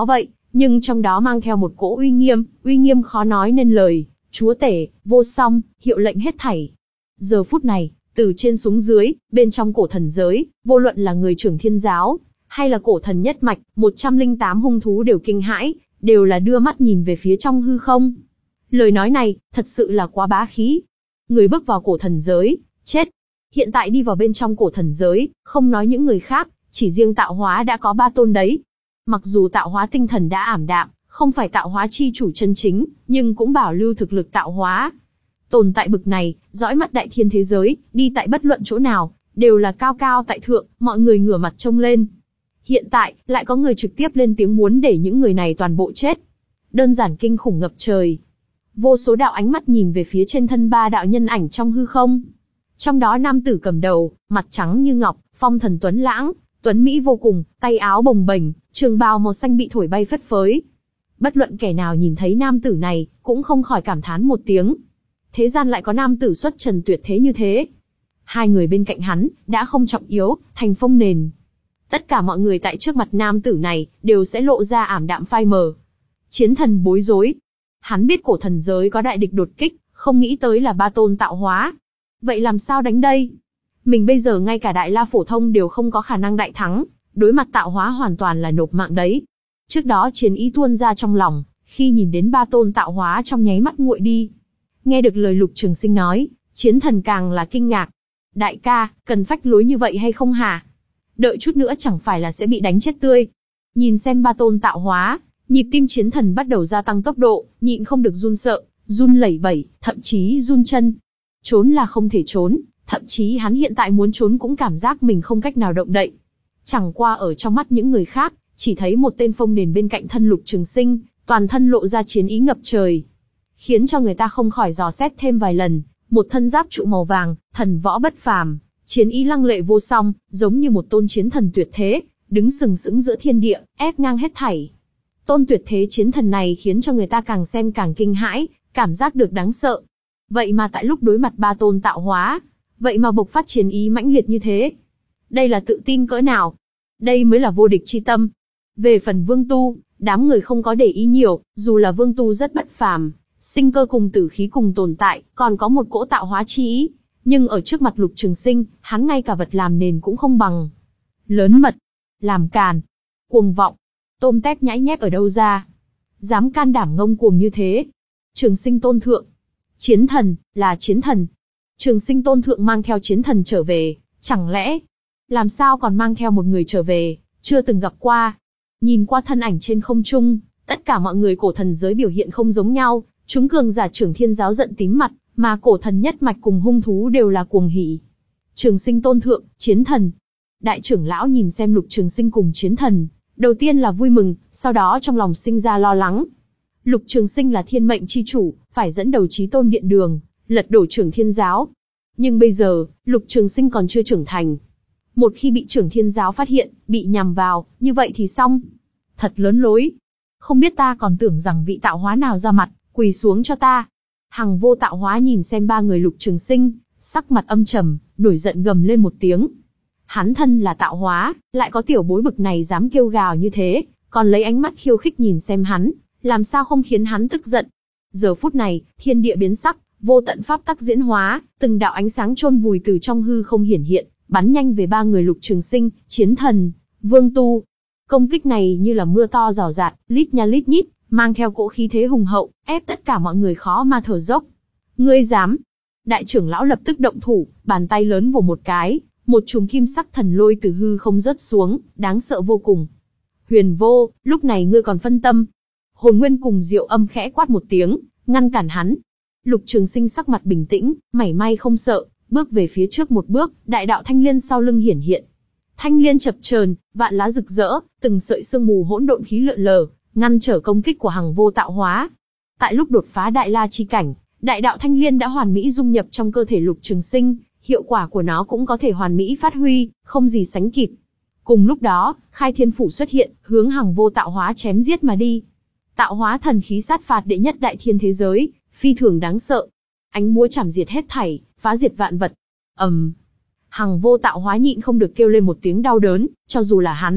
nhưng trong đó mang theo một cỗ uy nghiêm, uy nghiêm khó nói nên lời, chúa tể, vô song, hiệu lệnh hết thảy. Giờ phút này, từ trên xuống dưới, bên trong cổ thần giới, vô luận là người trưởng thiên giáo, hay là cổ thần nhất mạch, một trăm lẻ tám hung thú đều kinh hãi, đều là đưa mắt nhìn về phía trong hư không. Lời nói này, thật sự là quá bá khí. Người bước vào cổ thần giới, chết. Hiện tại đi vào bên trong cổ thần giới, không nói những người khác, chỉ riêng tạo hóa đã có ba tôn đấy. Mặc dù tạo hóa tinh thần đã ảm đạm, không phải tạo hóa chi chủ chân chính, nhưng cũng bảo lưu thực lực tạo hóa. Tồn tại bực này, dõi mắt đại thiên thế giới, đi tại bất luận chỗ nào, đều là cao cao tại thượng, mọi người ngửa mặt trông lên. Hiện tại, lại có người trực tiếp lên tiếng muốn để những người này toàn bộ chết. Đơn giản kinh khủng ngập trời. Vô số đạo ánh mắt nhìn về phía trên thân ba đạo nhân ảnh trong hư không. Trong đó nam tử cầm đầu, mặt trắng như ngọc, phong thần tuấn lãng, tuấn mỹ vô cùng, tay áo bồng bềnh, trường bào màu xanh bị thổi bay phất phới. Bất luận kẻ nào nhìn thấy nam tử này, cũng không khỏi cảm thán một tiếng. Thế gian lại có nam tử xuất trần tuyệt thế như thế. Hai người bên cạnh hắn, đã không trọng yếu, thành phong nền. Tất cả mọi người tại trước mặt nam tử này, đều sẽ lộ ra ảm đạm phai mờ. Chiến thần bối rối. Hắn biết cổ thần giới có đại địch đột kích, không nghĩ tới là ba tôn tạo hóa. Vậy làm sao đánh đây? Mình bây giờ ngay cả đại la phổ thông đều không có khả năng đại thắng, đối mặt tạo hóa hoàn toàn là nộp mạng đấy. Trước đó chiến ý tuôn ra trong lòng, khi nhìn đến ba tôn tạo hóa trong nháy mắt nguội đi. Nghe được lời Lục Trường Sinh nói, chiến thần càng là kinh ngạc. Đại ca, cần phách lối như vậy hay không hả? Đợi chút nữa chẳng phải là sẽ bị đánh chết tươi. Nhìn xem ba tôn tạo hóa, nhịp tim chiến thần bắt đầu gia tăng tốc độ, nhịn không được run sợ, run lẩy bẩy, thậm chí run chân. Trốn là không thể trốn, thậm chí hắn hiện tại muốn trốn cũng cảm giác mình không cách nào động đậy. Chẳng qua ở trong mắt những người khác, chỉ thấy một tên phong nền bên cạnh thân Lục Trường Sinh, toàn thân lộ ra chiến ý ngập trời. Khiến cho người ta không khỏi dò xét thêm vài lần, một thân giáp trụ màu vàng, thần võ bất phàm, chiến ý lăng lệ vô song, giống như một tôn chiến thần tuyệt thế, đứng sừng sững giữa thiên địa, ép ngang hết thảy. Tôn tuyệt thế chiến thần này khiến cho người ta càng xem càng kinh hãi, cảm giác được đáng sợ. Vậy mà tại lúc đối mặt ba tôn tạo hóa, vậy mà bộc phát chiến ý mãnh liệt như thế. Đây là tự tin cỡ nào? Đây mới là vô địch chi tâm. Về phần Vương Tu, đám người không có để ý nhiều, dù là Vương Tu rất bất phàm, sinh cơ cùng tử khí cùng tồn tại, còn có một cỗ tạo hóa chi ý. Nhưng ở trước mặt Lục Trường Sinh, hắn ngay cả vật làm nền cũng không bằng. Lớn mật, làm càn, cuồng vọng, tôm tép nhãi nhép ở đâu ra? Dám can đảm ngông cuồng như thế? Trường Sinh tôn thượng. Chiến thần, là chiến thần. Trường Sinh tôn thượng mang theo chiến thần trở về, chẳng lẽ... Làm sao còn mang theo một người trở về, chưa từng gặp qua. Nhìn qua thân ảnh trên không trung, tất cả mọi người cổ thần giới biểu hiện không giống nhau, chúng cường giả trưởng thiên giáo giận tím mặt, mà cổ thần nhất mạch cùng hung thú đều là cuồng hỉ. Trường Sinh tôn thượng, chiến thần. Đại trưởng lão nhìn xem Lục Trường Sinh cùng chiến thần, đầu tiên là vui mừng, sau đó trong lòng sinh ra lo lắng. Lục Trường Sinh là thiên mệnh chi chủ, phải dẫn đầu chí tôn điện đường, lật đổ trưởng thiên giáo. Nhưng bây giờ, Lục Trường Sinh còn chưa trưởng thành. Một khi bị trưởng thiên giáo phát hiện, bị nhằm vào, như vậy thì xong. Thật lớn lối. Không biết ta còn tưởng rằng vị tạo hóa nào ra mặt, quỳ xuống cho ta. Hằng Vô tạo hóa nhìn xem ba người Lục Trường Sinh, sắc mặt âm trầm, nổi giận gầm lên một tiếng. Hắn thân là tạo hóa, lại có tiểu bối bực này dám kêu gào như thế, còn lấy ánh mắt khiêu khích nhìn xem hắn, làm sao không khiến hắn tức giận. Giờ phút này, thiên địa biến sắc, vô tận pháp tắc diễn hóa, từng đạo ánh sáng chôn vùi từ trong hư không hiển hiện, bắn nhanh về ba người Lục Trường Sinh, chiến thần, Vương Tu. Công kích này như là mưa to rào rạt, lít nha lít nhít, mang theo cỗ khí thế hùng hậu, ép tất cả mọi người khó mà thở dốc. Ngươi dám? Đại trưởng lão lập tức động thủ, bàn tay lớn vồ một cái, một chùm kim sắc thần lôi từ hư không rớt xuống, đáng sợ vô cùng. Huyền Vô, lúc này ngươi còn phân tâm? Hồn Nguyên cùng Diệu Âm khẽ quát một tiếng, ngăn cản hắn. Lục Trường Sinh sắc mặt bình tĩnh, mảy may không sợ, bước về phía trước một bước, đại đạo thanh liên sau lưng hiển hiện. Thanh liên chập chờn, vạn lá rực rỡ, từng sợi sương mù hỗn độn khí lượn lờ, ngăn trở công kích của Hằng Vô tạo hóa. Tại lúc đột phá đại la chi cảnh, đại đạo thanh liên đã hoàn mỹ dung nhập trong cơ thể Lục Trường Sinh, hiệu quả của nó cũng có thể hoàn mỹ phát huy, không gì sánh kịp. Cùng lúc đó, Khai Thiên Phủ xuất hiện, hướng Hằng Vô tạo hóa chém giết mà đi. Tạo hóa thần khí sát phạt đệ nhất đại thiên thế giới, phi thường đáng sợ. Ánh búa chảm diệt hết thảy, phá diệt vạn vật. Ầm. Um. Hằng Vô tạo hóa nhịn không được kêu lên một tiếng đau đớn, cho dù là hắn,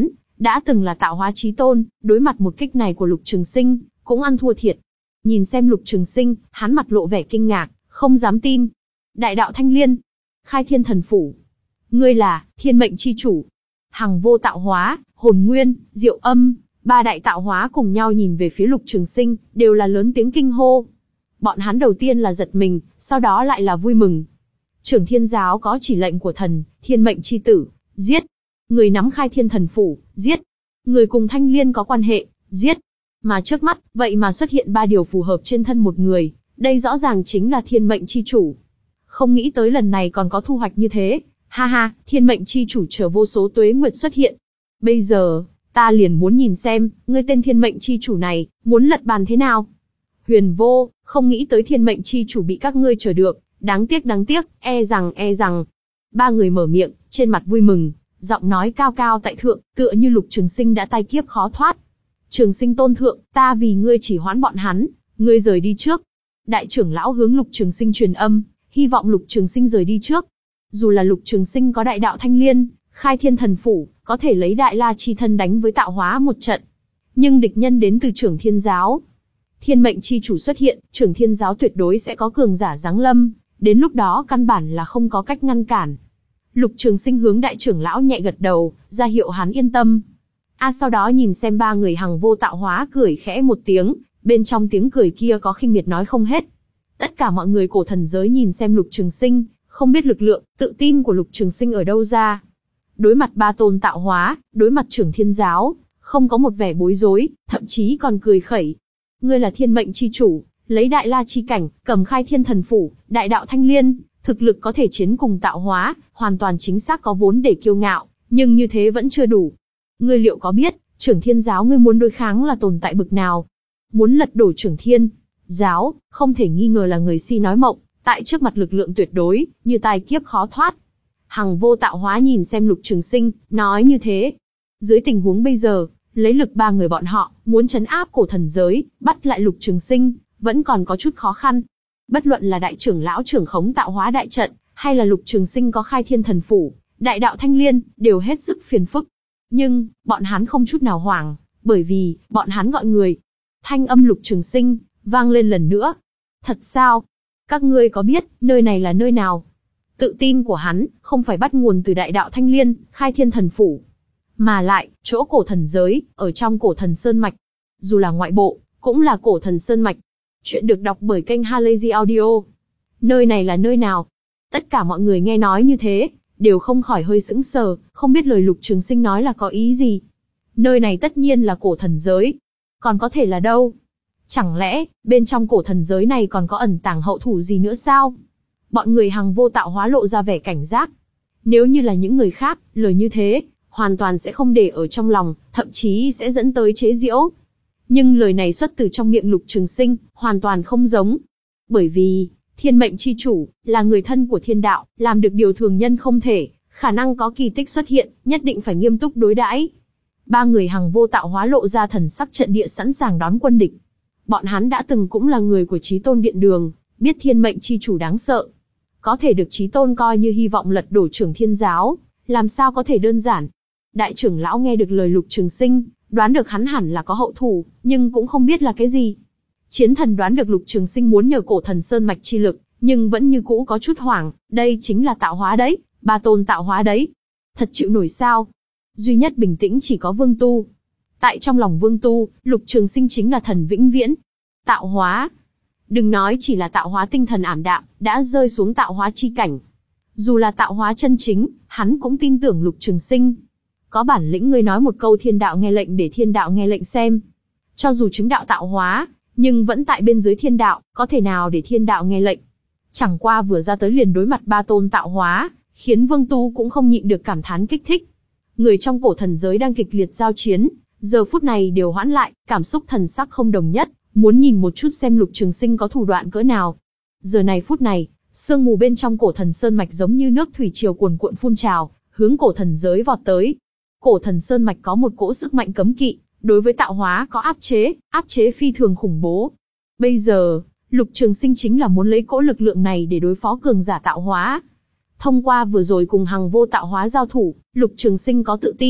đã từng là tạo hóa chí tôn, đối mặt một kích này của Lục Trường Sinh, cũng ăn thua thiệt. Nhìn xem Lục Trường Sinh, hắn mặt lộ vẻ kinh ngạc, không dám tin. Đại đạo Thanh Liên, Khai Thiên Thần Phủ, ngươi là Thiên Mệnh chi chủ. Hằng Vô tạo hóa, Hồn Nguyên, Diệu Âm, ba đại tạo hóa cùng nhau nhìn về phía Lục Trường Sinh, đều là lớn tiếng kinh hô. Bọn hắn đầu tiên là giật mình, sau đó lại là vui mừng. Trưởng Thiên giáo có chỉ lệnh của thần, Thiên Mệnh chi tử, giết. Người nắm Khai Thiên Thần Phủ, giết. Người cùng Thanh Liên có quan hệ, giết. Mà trước mắt, vậy mà xuất hiện ba điều phù hợp trên thân một người, đây rõ ràng chính là Thiên Mệnh chi chủ. Không nghĩ tới lần này còn có thu hoạch như thế, ha ha, Thiên Mệnh chi chủ chờ vô số tuế nguyệt xuất hiện. Bây giờ, ta liền muốn nhìn xem, ngươi tên Thiên Mệnh chi chủ này, muốn lật bàn thế nào? Huyền Vô, không nghĩ tới Thiên Mệnh chi chủ bị các ngươi chờ được, đáng tiếc đáng tiếc, e rằng e rằng. Ba người mở miệng, trên mặt vui mừng, giọng nói cao cao tại thượng, tựa như Lục Trường Sinh đã tai kiếp khó thoát. Trường Sinh tôn thượng, ta vì ngươi chỉ hoãn bọn hắn, ngươi rời đi trước. Đại trưởng lão hướng Lục Trường Sinh truyền âm, hy vọng Lục Trường Sinh rời đi trước. Dù là Lục Trường Sinh có đại đạo Thanh Liên, Khai Thiên Thần Phủ, có thể lấy đại la chi thân đánh với tạo hóa một trận. Nhưng địch nhân đến từ Trưởng Thiên giáo. Thiên Mệnh chi chủ xuất hiện, Trưởng Thiên giáo tuyệt đối sẽ có cường giả giáng lâm, đến lúc đó căn bản là không có cách ngăn cản. Lục Trường Sinh hướng đại trưởng lão nhẹ gật đầu, ra hiệu hắn yên tâm. A à, sau đó nhìn xem ba người Hằng Vô tạo hóa cười khẽ một tiếng, bên trong tiếng cười kia có khinh miệt nói không hết. Tất cả mọi người cổ thần giới nhìn xem Lục Trường Sinh, không biết lực lượng, tự tin của Lục Trường Sinh ở đâu ra. Đối mặt ba tôn tạo hóa, đối mặt Trưởng Thiên giáo, không có một vẻ bối rối, thậm chí còn cười khẩy. Ngươi là Thiên Mệnh chi chủ, lấy đại la chi cảnh, cầm Khai Thiên Thần Phủ, đại đạo Thanh Liên, thực lực có thể chiến cùng tạo hóa, hoàn toàn chính xác có vốn để kiêu ngạo, nhưng như thế vẫn chưa đủ. Ngươi liệu có biết, Trưởng Thiên giáo ngươi muốn đối kháng là tồn tại bực nào? Muốn lật đổ Trưởng Thiên giáo, không thể nghi ngờ là người si nói mộng, tại trước mặt lực lượng tuyệt đối, như tai kiếp khó thoát. Hằng Vô tạo hóa nhìn xem Lục Trường Sinh, nói như thế. Dưới tình huống bây giờ, lấy lực ba người bọn họ, muốn trấn áp cổ thần giới, bắt lại Lục Trường Sinh, vẫn còn có chút khó khăn. Bất luận là đại trưởng lão trưởng khống tạo hóa đại trận, hay là Lục Trường Sinh có Khai Thiên Thần Phủ, đại đạo Thanh Liên, đều hết sức phiền phức. Nhưng, bọn hắn không chút nào hoảng, bởi vì, bọn hắn gọi người. Thanh âm Lục Trường Sinh, vang lên lần nữa. Thật sao? Các ngươi có biết, nơi này là nơi nào? Tự tin của hắn, không phải bắt nguồn từ đại đạo Thanh Liên, Khai Thiên Thần Phủ. Mà lại, chỗ cổ thần giới, ở trong cổ thần Sơn Mạch. Dù là ngoại bộ, cũng là cổ thần Sơn Mạch. Chuyện được đọc bởi kênh Halazy Audio. Nơi này là nơi nào? Tất cả mọi người nghe nói như thế, đều không khỏi hơi sững sờ, không biết lời Lục Trường Sinh nói là có ý gì. Nơi này tất nhiên là cổ thần giới. Còn có thể là đâu? Chẳng lẽ, bên trong cổ thần giới này còn có ẩn tàng hậu thủ gì nữa sao? Bọn người Hằng Vô tạo hóa lộ ra vẻ cảnh giác. Nếu như là những người khác, lời như thế, hoàn toàn sẽ không để ở trong lòng, thậm chí sẽ dẫn tới chế giễu. Nhưng lời này xuất từ trong miệng Lục Trường Sinh, hoàn toàn không giống. Bởi vì, Thiên Mệnh chi chủ, là người thân của thiên đạo, làm được điều thường nhân không thể, khả năng có kỳ tích xuất hiện, nhất định phải nghiêm túc đối đãi. Ba người Hằng Vô tạo hóa lộ ra thần sắc trận địa sẵn sàng đón quân địch. Bọn hắn đã từng cũng là người của Chí Tôn Điện Đường, biết Thiên Mệnh chi chủ đáng sợ. Có thể được Chí Tôn coi như hy vọng lật đổ Trưởng Thiên giáo, làm sao có thể đơn giản. Đại trưởng lão nghe được lời Lục Trường Sinh, đoán được hắn hẳn là có hậu thủ, nhưng cũng không biết là cái gì. Chiến thần đoán được Lục Trường Sinh muốn nhờ cổ thần Sơn Mạch chi lực, nhưng vẫn như cũ có chút hoảng, đây chính là tạo hóa đấy, ba tôn tạo hóa đấy. Thật chịu nổi sao? Duy nhất bình tĩnh chỉ có Vương Tu. Tại trong lòng Vương Tu, Lục Trường Sinh chính là thần vĩnh viễn. Tạo hóa. Đừng nói chỉ là tạo hóa tinh thần ảm đạm, đã rơi xuống tạo hóa chi cảnh. Dù là tạo hóa chân chính, hắn cũng tin tưởng Lục Trường Sinh. Có bản lĩnh ngươi nói một câu thiên đạo nghe lệnh để thiên đạo nghe lệnh xem. Cho dù chứng đạo tạo hóa, nhưng vẫn tại bên dưới thiên đạo, có thể nào để thiên đạo nghe lệnh. Chẳng qua vừa ra tới liền đối mặt ba tôn tạo hóa, khiến Vương Tu cũng không nhịn được cảm thán kích thích. Người trong cổ thần giới đang kịch liệt giao chiến, giờ phút này đều hoãn lại, cảm xúc thần sắc không đồng nhất, muốn nhìn một chút xem Lục Trường Sinh có thủ đoạn cỡ nào. Giờ này phút này, sương mù bên trong cổ thần Sơn Mạch giống như nước thủy triều cuồn cuộn phun trào, hướng cổ thần giới vọt tới. Cổ thần Sơn Mạch có một cỗ sức mạnh cấm kỵ, đối với tạo hóa có áp chế, áp chế phi thường khủng bố. Bây giờ, Lục Trường Sinh chính là muốn lấy cỗ lực lượng này để đối phó cường giả tạo hóa. Thông qua vừa rồi cùng Hằng Vô tạo hóa giao thủ, Lục Trường Sinh có tự tin,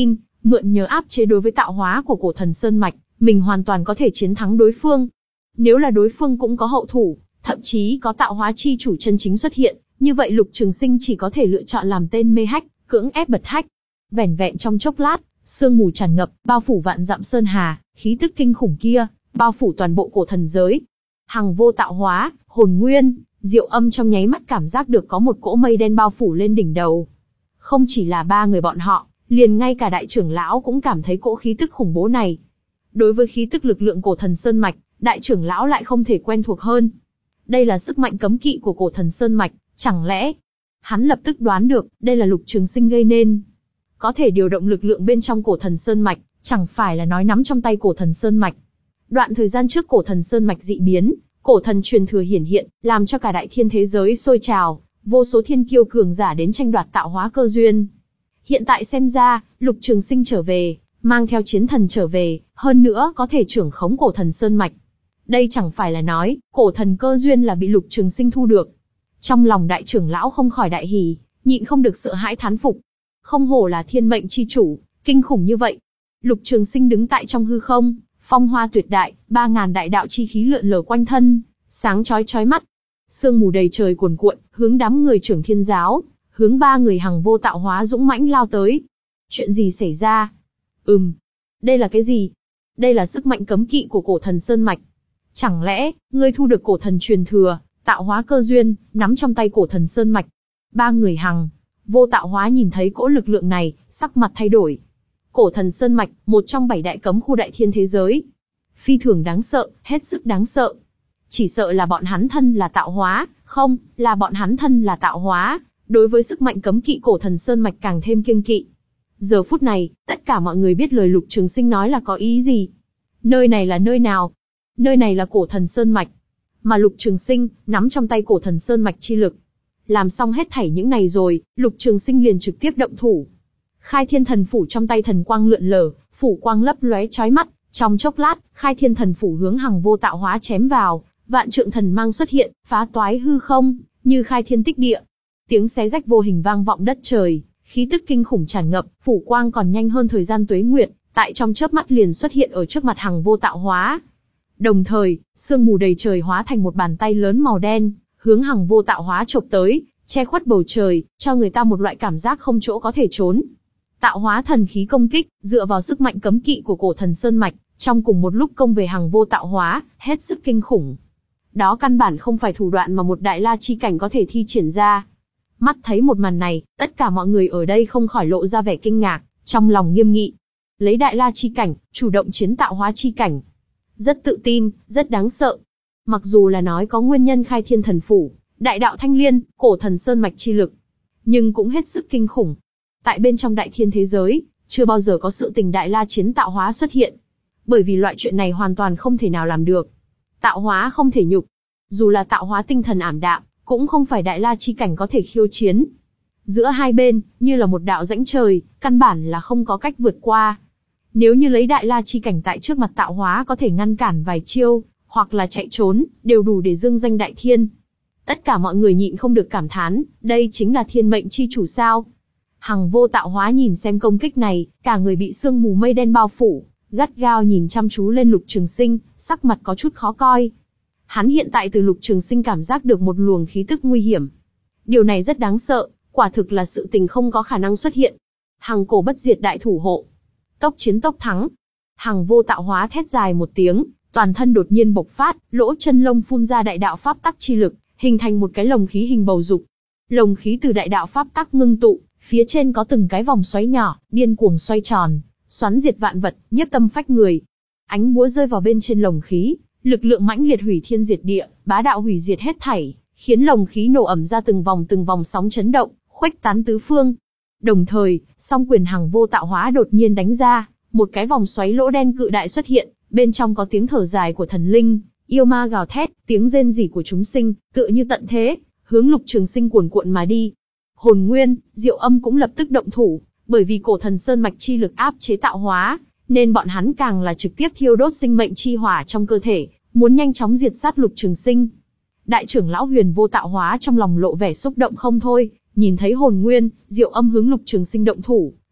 Mượn nhờ áp chế đối với tạo hóa của cổ thần Sơn Mạch, mình hoàn toàn có thể chiến thắng đối phương. Nếu là đối phương cũng có hậu thủ, thậm chí có tạo hóa chi chủ chân chính xuất hiện, như vậy Lục Trường Sinh chỉ có thể lựa chọn làm tên mê hách, cưỡng ép bật hách. Vẻn vẹn trong chốc lát, sương mù tràn ngập, bao phủ vạn dặm sơn hà, khí tức kinh khủng kia bao phủ toàn bộ cổ thần giới. Hằng Vô tạo hóa, Hồn Nguyên, Diệu Âm trong nháy mắt cảm giác được có một cỗ mây đen bao phủ lên đỉnh đầu. Không chỉ là ba người bọn họ, liền ngay cả đại trưởng lão cũng cảm thấy cỗ khí tức khủng bố này. Đối với khí tức lực lượng cổ thần Sơn Mạch, đại trưởng lão lại không thể quen thuộc hơn. Đây là sức mạnh cấm kỵ của cổ thần Sơn Mạch, chẳng lẽ... Hắn lập tức đoán được, đây là Lục Trường Sinh gây nên. Có thể điều động lực lượng bên trong cổ thần Sơn Mạch, chẳng phải là nói nắm trong tay cổ thần Sơn Mạch. Đoạn thời gian trước cổ thần Sơn Mạch dị biến, cổ thần truyền thừa hiển hiện, làm cho cả đại thiên thế giới sôi trào, vô số thiên kiêu cường giả đến tranh đoạt tạo hóa cơ duyên. Hiện tại xem ra, Lục Trường Sinh trở về, mang theo chiến thần trở về, hơn nữa có thể trưởng khống cổ thần Sơn Mạch. Đây chẳng phải là nói, cổ thần cơ duyên là bị Lục Trường Sinh thu được. Trong lòng đại trưởng lão không khỏi đại hỉ, nhịn không được sợ hãi thán phục. Không hổ là thiên mệnh chi chủ, kinh khủng như vậy. Lục Trường Sinh đứng tại trong hư không, phong hoa tuyệt đại, ba ngàn đại đạo chi khí lượn lờ quanh thân, sáng chói chói mắt. Sương mù đầy trời cuồn cuộn, hướng đám người trưởng thiên giáo, hướng ba người Hằng Vô tạo hóa dũng mãnh lao tới. Chuyện gì xảy ra? Ừm, đây là cái gì? Đây là sức mạnh cấm kỵ của cổ thần Sơn Mạch. Chẳng lẽ, ngươi thu được cổ thần truyền thừa, tạo hóa cơ duyên, nắm trong tay cổ thần Sơn Mạch? Ba người Hằng Vô tạo hóa nhìn thấy cỗ lực lượng này, sắc mặt thay đổi. Cổ thần Sơn Mạch, một trong bảy đại cấm khu đại thiên thế giới. Phi thường đáng sợ, hết sức đáng sợ. Chỉ sợ là bọn hắn thân là tạo hóa, không, là bọn hắn thân là tạo hóa. Đối với sức mạnh cấm kỵ cổ thần Sơn Mạch càng thêm kiêng kỵ. Giờ phút này, tất cả mọi người biết lời Lục Trường Sinh nói là có ý gì. Nơi này là nơi nào? Nơi này là cổ thần Sơn Mạch. Mà Lục Trường Sinh, nắm trong tay cổ thần Sơn Mạch chi lực. Làm xong hết thảy những này rồi, Lục Trường Sinh liền trực tiếp động thủ. Khai Thiên Thần Phủ trong tay thần quang lượn lờ, phủ quang lấp lóe chói mắt. Trong chốc lát, Khai Thiên Thần Phủ hướng Hằng Vô tạo hóa chém vào, vạn trượng thần mang xuất hiện, phá toái hư không, như khai thiên tích địa. Tiếng xé rách vô hình vang vọng đất trời, khí tức kinh khủng tràn ngập, phủ quang còn nhanh hơn thời gian tuế nguyệt, tại trong chớp mắt liền xuất hiện ở trước mặt Hằng Vô tạo hóa. Đồng thời, sương mù đầy trời hóa thành một bàn tay lớn màu đen, hướng Hằng Vô tạo hóa chộp tới, che khuất bầu trời, cho người ta một loại cảm giác không chỗ có thể trốn. Tạo hóa thần khí công kích, dựa vào sức mạnh cấm kỵ của cổ thần Sơn Mạch, trong cùng một lúc công về Hằng Vô tạo hóa, hết sức kinh khủng. Đó căn bản không phải thủ đoạn mà một đại la chi cảnh có thể thi triển ra. Mắt thấy một màn này, tất cả mọi người ở đây không khỏi lộ ra vẻ kinh ngạc, trong lòng nghiêm nghị. Lấy đại la chi cảnh, chủ động chiến tạo hóa chi cảnh. Rất tự tin, rất đáng sợ. Mặc dù là nói có nguyên nhân Khai Thiên Thần Phủ, đại đạo thanh liên, cổ thần Sơn Mạch chi lực, nhưng cũng hết sức kinh khủng. Tại bên trong đại thiên thế giới, chưa bao giờ có sự tình đại la chiến tạo hóa xuất hiện. Bởi vì loại chuyện này hoàn toàn không thể nào làm được. Tạo hóa không thể nhục. Dù là tạo hóa tinh thần ảm đạm, cũng không phải đại la chi cảnh có thể khiêu chiến. Giữa hai bên, như là một đạo rãnh trời, căn bản là không có cách vượt qua. Nếu như lấy đại la chi cảnh tại trước mặt tạo hóa có thể ngăn cản vài chiêu, hoặc là chạy trốn, đều đủ để dương danh đại thiên. Tất cả mọi người nhịn không được cảm thán, đây chính là thiên mệnh chi chủ sao. Hằng Vô tạo hóa nhìn xem công kích này, cả người bị sương mù mây đen bao phủ, gắt gao nhìn chăm chú lên Lục Trường Sinh, sắc mặt có chút khó coi. Hắn hiện tại từ Lục Trường Sinh cảm giác được một luồng khí tức nguy hiểm. Điều này rất đáng sợ, quả thực là sự tình không có khả năng xuất hiện. Hằng cổ bất diệt đại thủ hộ. Tốc chiến tốc thắng. Hằng Vô tạo hóa thét dài một tiếng, toàn thân đột nhiên bộc phát, lỗ chân lông phun ra đại đạo pháp tắc chi lực, hình thành một cái lồng khí hình bầu dục. Lồng khí từ đại đạo pháp tắc ngưng tụ, phía trên có từng cái vòng xoáy nhỏ, điên cuồng xoay tròn, xoắn diệt vạn vật, nhiếp tâm phách người. Ánh búa rơi vào bên trên lồng khí, lực lượng mãnh liệt hủy thiên diệt địa, bá đạo hủy diệt hết thảy, khiến lồng khí nổ ẩm ra từng vòng từng vòng sóng chấn động, khuếch tán tứ phương. Đồng thời, song quyền Hằng Vô tạo hóa đột nhiên đánh ra, một cái vòng xoáy lỗ đen cự đại xuất hiện, bên trong có tiếng thở dài của thần linh, yêu ma gào thét, tiếng rên rỉ của chúng sinh, tựa như tận thế, hướng Lục Trường Sinh cuồn cuộn mà đi. Hồn Nguyên, Diệu Âm cũng lập tức động thủ, bởi vì cổ thần Sơn Mạch chi lực áp chế tạo hóa, nên bọn hắn càng là trực tiếp thiêu đốt sinh mệnh chi hỏa trong cơ thể, muốn nhanh chóng diệt sát Lục Trường Sinh. Đại trưởng lão Huyền Vô tạo hóa trong lòng lộ vẻ xúc động không thôi, nhìn thấy Hồn Nguyên, Diệu Âm hướng Lục Trường Sinh động thủ,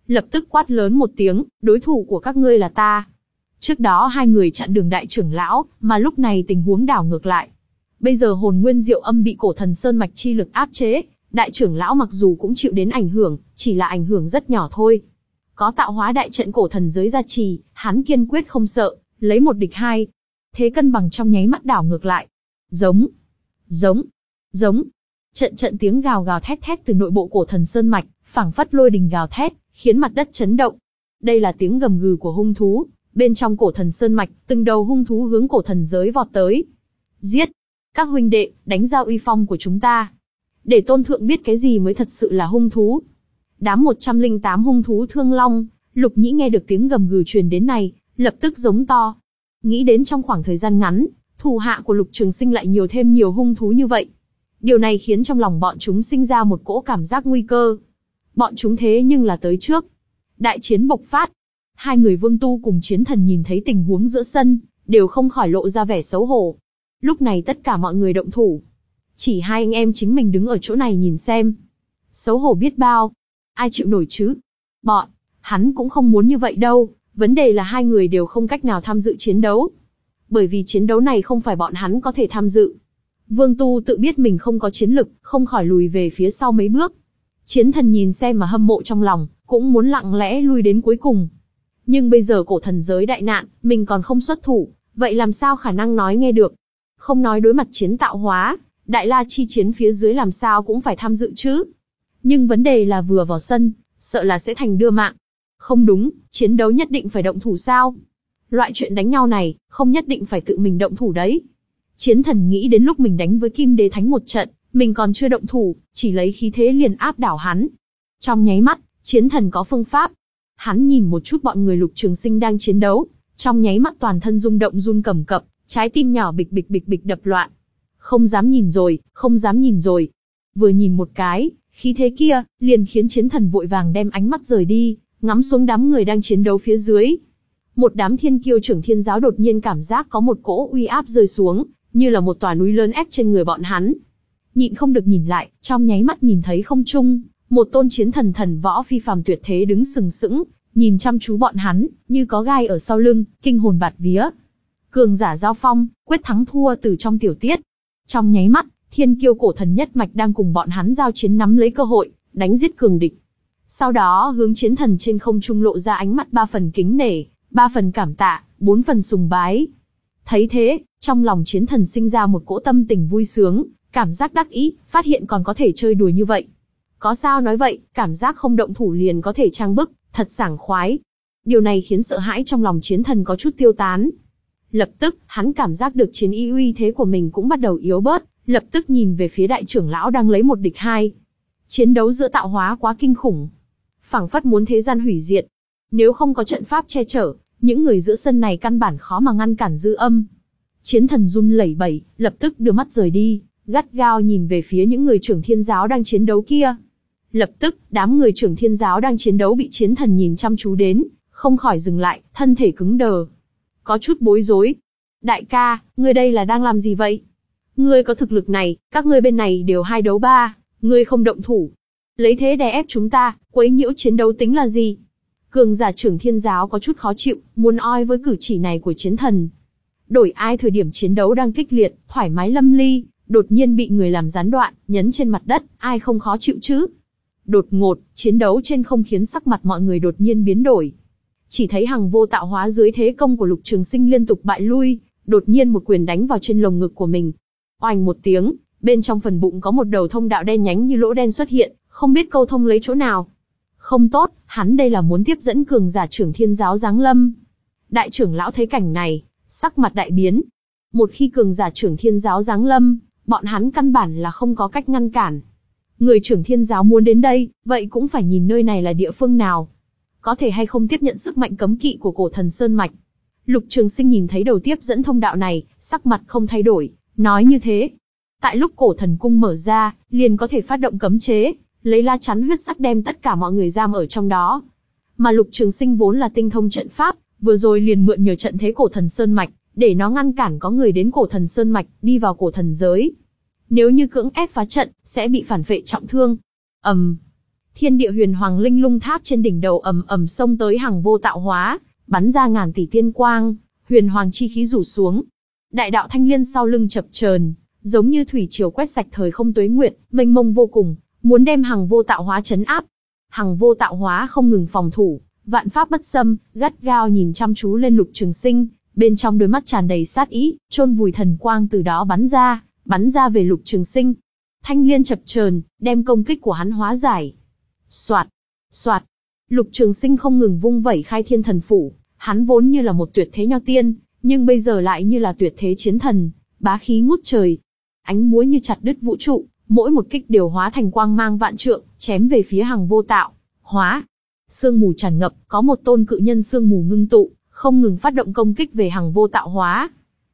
lập tức quát lớn một tiếng, đối thủ của các ngươi là ta. Trước đó hai người chặn đường đại trưởng lão, mà lúc này tình huống đảo ngược lại. Bây giờ hồn nguyên diệu âm bị cổ thần sơn mạch chi lực áp chế, đại trưởng lão mặc dù cũng chịu đến ảnh hưởng, chỉ là ảnh hưởng rất nhỏ thôi. Có tạo hóa đại trận cổ thần giới gia trì, hắn kiên quyết không sợ, lấy một địch hai. Thế cân bằng trong nháy mắt đảo ngược lại. Giống, giống, giống. Trận trận tiếng gào gào thét thét từ nội bộ cổ thần sơn mạch, phảng phất lôi đình gào thét, khiến mặt đất chấn động. Đây là tiếng gầm gừ của hung thú, bên trong cổ thần sơn mạch, từng đầu hung thú hướng cổ thần giới vọt tới. Giết! Các huynh đệ, đánh ra uy phong của chúng ta. Để tôn thượng biết cái gì mới thật sự là hung thú. Đám một trăm lẻ tám hung thú thương long, Lục Nhĩ nghe được tiếng gầm gừ truyền đến này, lập tức giống to. Nghĩ đến trong khoảng thời gian ngắn, thủ hạ của Lục Trường Sinh lại nhiều thêm nhiều hung thú như vậy. Điều này khiến trong lòng bọn chúng sinh ra một cỗ cảm giác nguy cơ. Bọn chúng thế nhưng là tới trước. Đại chiến bộc phát. Hai người Vương Tu cùng Chiến Thần nhìn thấy tình huống giữa sân, đều không khỏi lộ ra vẻ xấu hổ. Lúc này tất cả mọi người động thủ. Chỉ hai anh em chính mình đứng ở chỗ này nhìn xem. Xấu hổ biết bao. Ai chịu nổi chứ? Bọn, hắn cũng không muốn như vậy đâu. Vấn đề là hai người đều không cách nào tham dự chiến đấu. Bởi vì chiến đấu này không phải bọn hắn có thể tham dự. Vương Tu tự biết mình không có chiến lực, không khỏi lùi về phía sau mấy bước. Chiến Thần nhìn xem mà hâm mộ trong lòng, cũng muốn lặng lẽ lui đến cuối cùng. Nhưng bây giờ cổ thần giới đại nạn, mình còn không xuất thủ, vậy làm sao khả năng nói nghe được? Không nói đối mặt chiến tạo hóa, đại la chi chiến phía dưới làm sao cũng phải tham dự chứ. Nhưng vấn đề là vừa vào sân, sợ là sẽ thành đưa mạng. Không đúng, chiến đấu nhất định phải động thủ sao? Loại chuyện đánh nhau này, không nhất định phải tự mình động thủ đấy. Chiến Thần nghĩ đến lúc mình đánh với Kim Đế Thánh một trận, mình còn chưa động thủ, chỉ lấy khí thế liền áp đảo hắn. Trong nháy mắt, Chiến Thần có phương pháp. Hắn nhìn một chút bọn người Lục Trường Sinh đang chiến đấu, trong nháy mắt toàn thân rung động run cầm cập, trái tim nhỏ bịch bịch bịch bịch đập loạn. Không dám nhìn rồi, không dám nhìn rồi. Vừa nhìn một cái, khí thế kia, liền khiến Chiến Thần vội vàng đem ánh mắt rời đi, ngắm xuống đám người đang chiến đấu phía dưới. Một đám thiên kiêu trưởng thiên giáo đột nhiên cảm giác có một cỗ uy áp rơi xuống, như là một tòa núi lớn ép trên người bọn hắn. Nhịn không được nhìn lại, trong nháy mắt nhìn thấy không trung, một tôn chiến thần thần võ phi phàm tuyệt thế đứng sừng sững, nhìn chăm chú bọn hắn, như có gai ở sau lưng, kinh hồn bạt vía. Cường giả giao phong, quyết thắng thua từ trong tiểu tiết. Trong nháy mắt, thiên kiêu cổ thần nhất mạch đang cùng bọn hắn giao chiến nắm lấy cơ hội, đánh giết cường địch. Sau đó hướng chiến thần trên không trung lộ ra ánh mắt ba phần kính nể, ba phần cảm tạ, bốn phần sùng bái. Thấy thế, trong lòng chiến thần sinh ra một cỗ tâm tình vui sướng, cảm giác đắc ý, phát hiện còn có thể chơi đùa như vậy. Có sao nói vậy, cảm giác không động thủ liền có thể trang bức, thật sảng khoái. Điều này khiến sợ hãi trong lòng chiến thần có chút tiêu tán. Lập tức, hắn cảm giác được chiến ý uy thế của mình cũng bắt đầu yếu bớt, lập tức nhìn về phía đại trưởng lão đang lấy một địch hai. Chiến đấu giữa tạo hóa quá kinh khủng, phảng phất muốn thế gian hủy diệt. Nếu không có trận pháp che chở, những người giữa sân này căn bản khó mà ngăn cản dư âm. Chiến thần run lẩy bẩy, lập tức đưa mắt rời đi, gắt gao nhìn về phía những người trưởng thiên giáo đang chiến đấu kia. Lập tức, đám người trưởng thiên giáo đang chiến đấu bị chiến thần nhìn chăm chú đến, không khỏi dừng lại, thân thể cứng đờ. Có chút bối rối. Đại ca, ngươi đây là đang làm gì vậy? Ngươi có thực lực này, các ngươi bên này đều hai đấu ba, ngươi không động thủ. Lấy thế đè ép chúng ta, quấy nhiễu chiến đấu tính là gì? Cường giả trưởng thiên giáo có chút khó chịu, muốn oi với cử chỉ này của chiến thần. Đổi ai thời điểm chiến đấu đang kích liệt, thoải mái lâm ly, đột nhiên bị người làm gián đoạn, nhấn trên mặt đất, ai không khó chịu chứ? Đột ngột, chiến đấu trên không khiến sắc mặt mọi người đột nhiên biến đổi. Chỉ thấy Hằng Vô tạo hóa dưới thế công của Lục Trường Sinh liên tục bại lui, đột nhiên một quyền đánh vào trên lồng ngực của mình. Oanh một tiếng, bên trong phần bụng có một đầu thông đạo đen nhánh như lỗ đen xuất hiện, không biết câu thông lấy chỗ nào. Không tốt, hắn đây là muốn tiếp dẫn cường giả trưởng thiên giáo giáng lâm. Đại trưởng lão thấy cảnh này, sắc mặt đại biến. Một khi cường giả trưởng thiên giáo giáng lâm, bọn hắn căn bản là không có cách ngăn cản. Người trưởng thiên giáo muốn đến đây, vậy cũng phải nhìn nơi này là địa phương nào. Có thể hay không tiếp nhận sức mạnh cấm kỵ của cổ thần Sơn Mạch. Lục Trường Sinh nhìn thấy đầu tiếp dẫn thông đạo này, sắc mặt không thay đổi, nói như thế. Tại lúc cổ thần cung mở ra, liền có thể phát động cấm chế, lấy lá chắn huyết sắc đem tất cả mọi người giam ở trong đó. Mà Lục Trường Sinh vốn là tinh thông trận pháp, vừa rồi liền mượn nhờ trận thế cổ thần Sơn Mạch, để nó ngăn cản có người đến cổ thần Sơn Mạch, đi vào cổ thần giới. Nếu như cưỡng ép phá trận, sẽ bị phản phệ trọng thương. ầm, um, Thiên địa huyền hoàng linh lung tháp trên đỉnh đầu ầm ầm xông tới Hằng Vô Tạo Hóa, bắn ra ngàn tỷ tiên quang, huyền hoàng chi khí rủ xuống. Đại đạo thanh liên sau lưng chập chờn, giống như thủy triều quét sạch thời không tuế nguyệt, mênh mông vô cùng, muốn đem Hằng Vô Tạo Hóa trấn áp. Hằng Vô Tạo Hóa không ngừng phòng thủ, vạn pháp bất xâm, gắt gao nhìn chăm chú lên Lục Trường Sinh, bên trong đôi mắt tràn đầy sát ý, chôn vùi thần quang từ đó bắn ra, bắn ra về Lục Trường Sinh. Thanh liên chập chờn, đem công kích của hắn hóa giải. Soạt, soạt, Lục Trường Sinh không ngừng vung vẩy Khai Thiên Thần Phủ, hắn vốn như là một tuyệt thế nho tiên, nhưng bây giờ lại như là tuyệt thế chiến thần, bá khí ngút trời. Ánh búa như chặt đứt vũ trụ, mỗi một kích đều hóa thành quang mang vạn trượng, chém về phía Hằng Vô Tạo Hóa. Sương mù tràn ngập, có một tôn cự nhân sương mù ngưng tụ, không ngừng phát động công kích về Hằng Vô Tạo Hóa.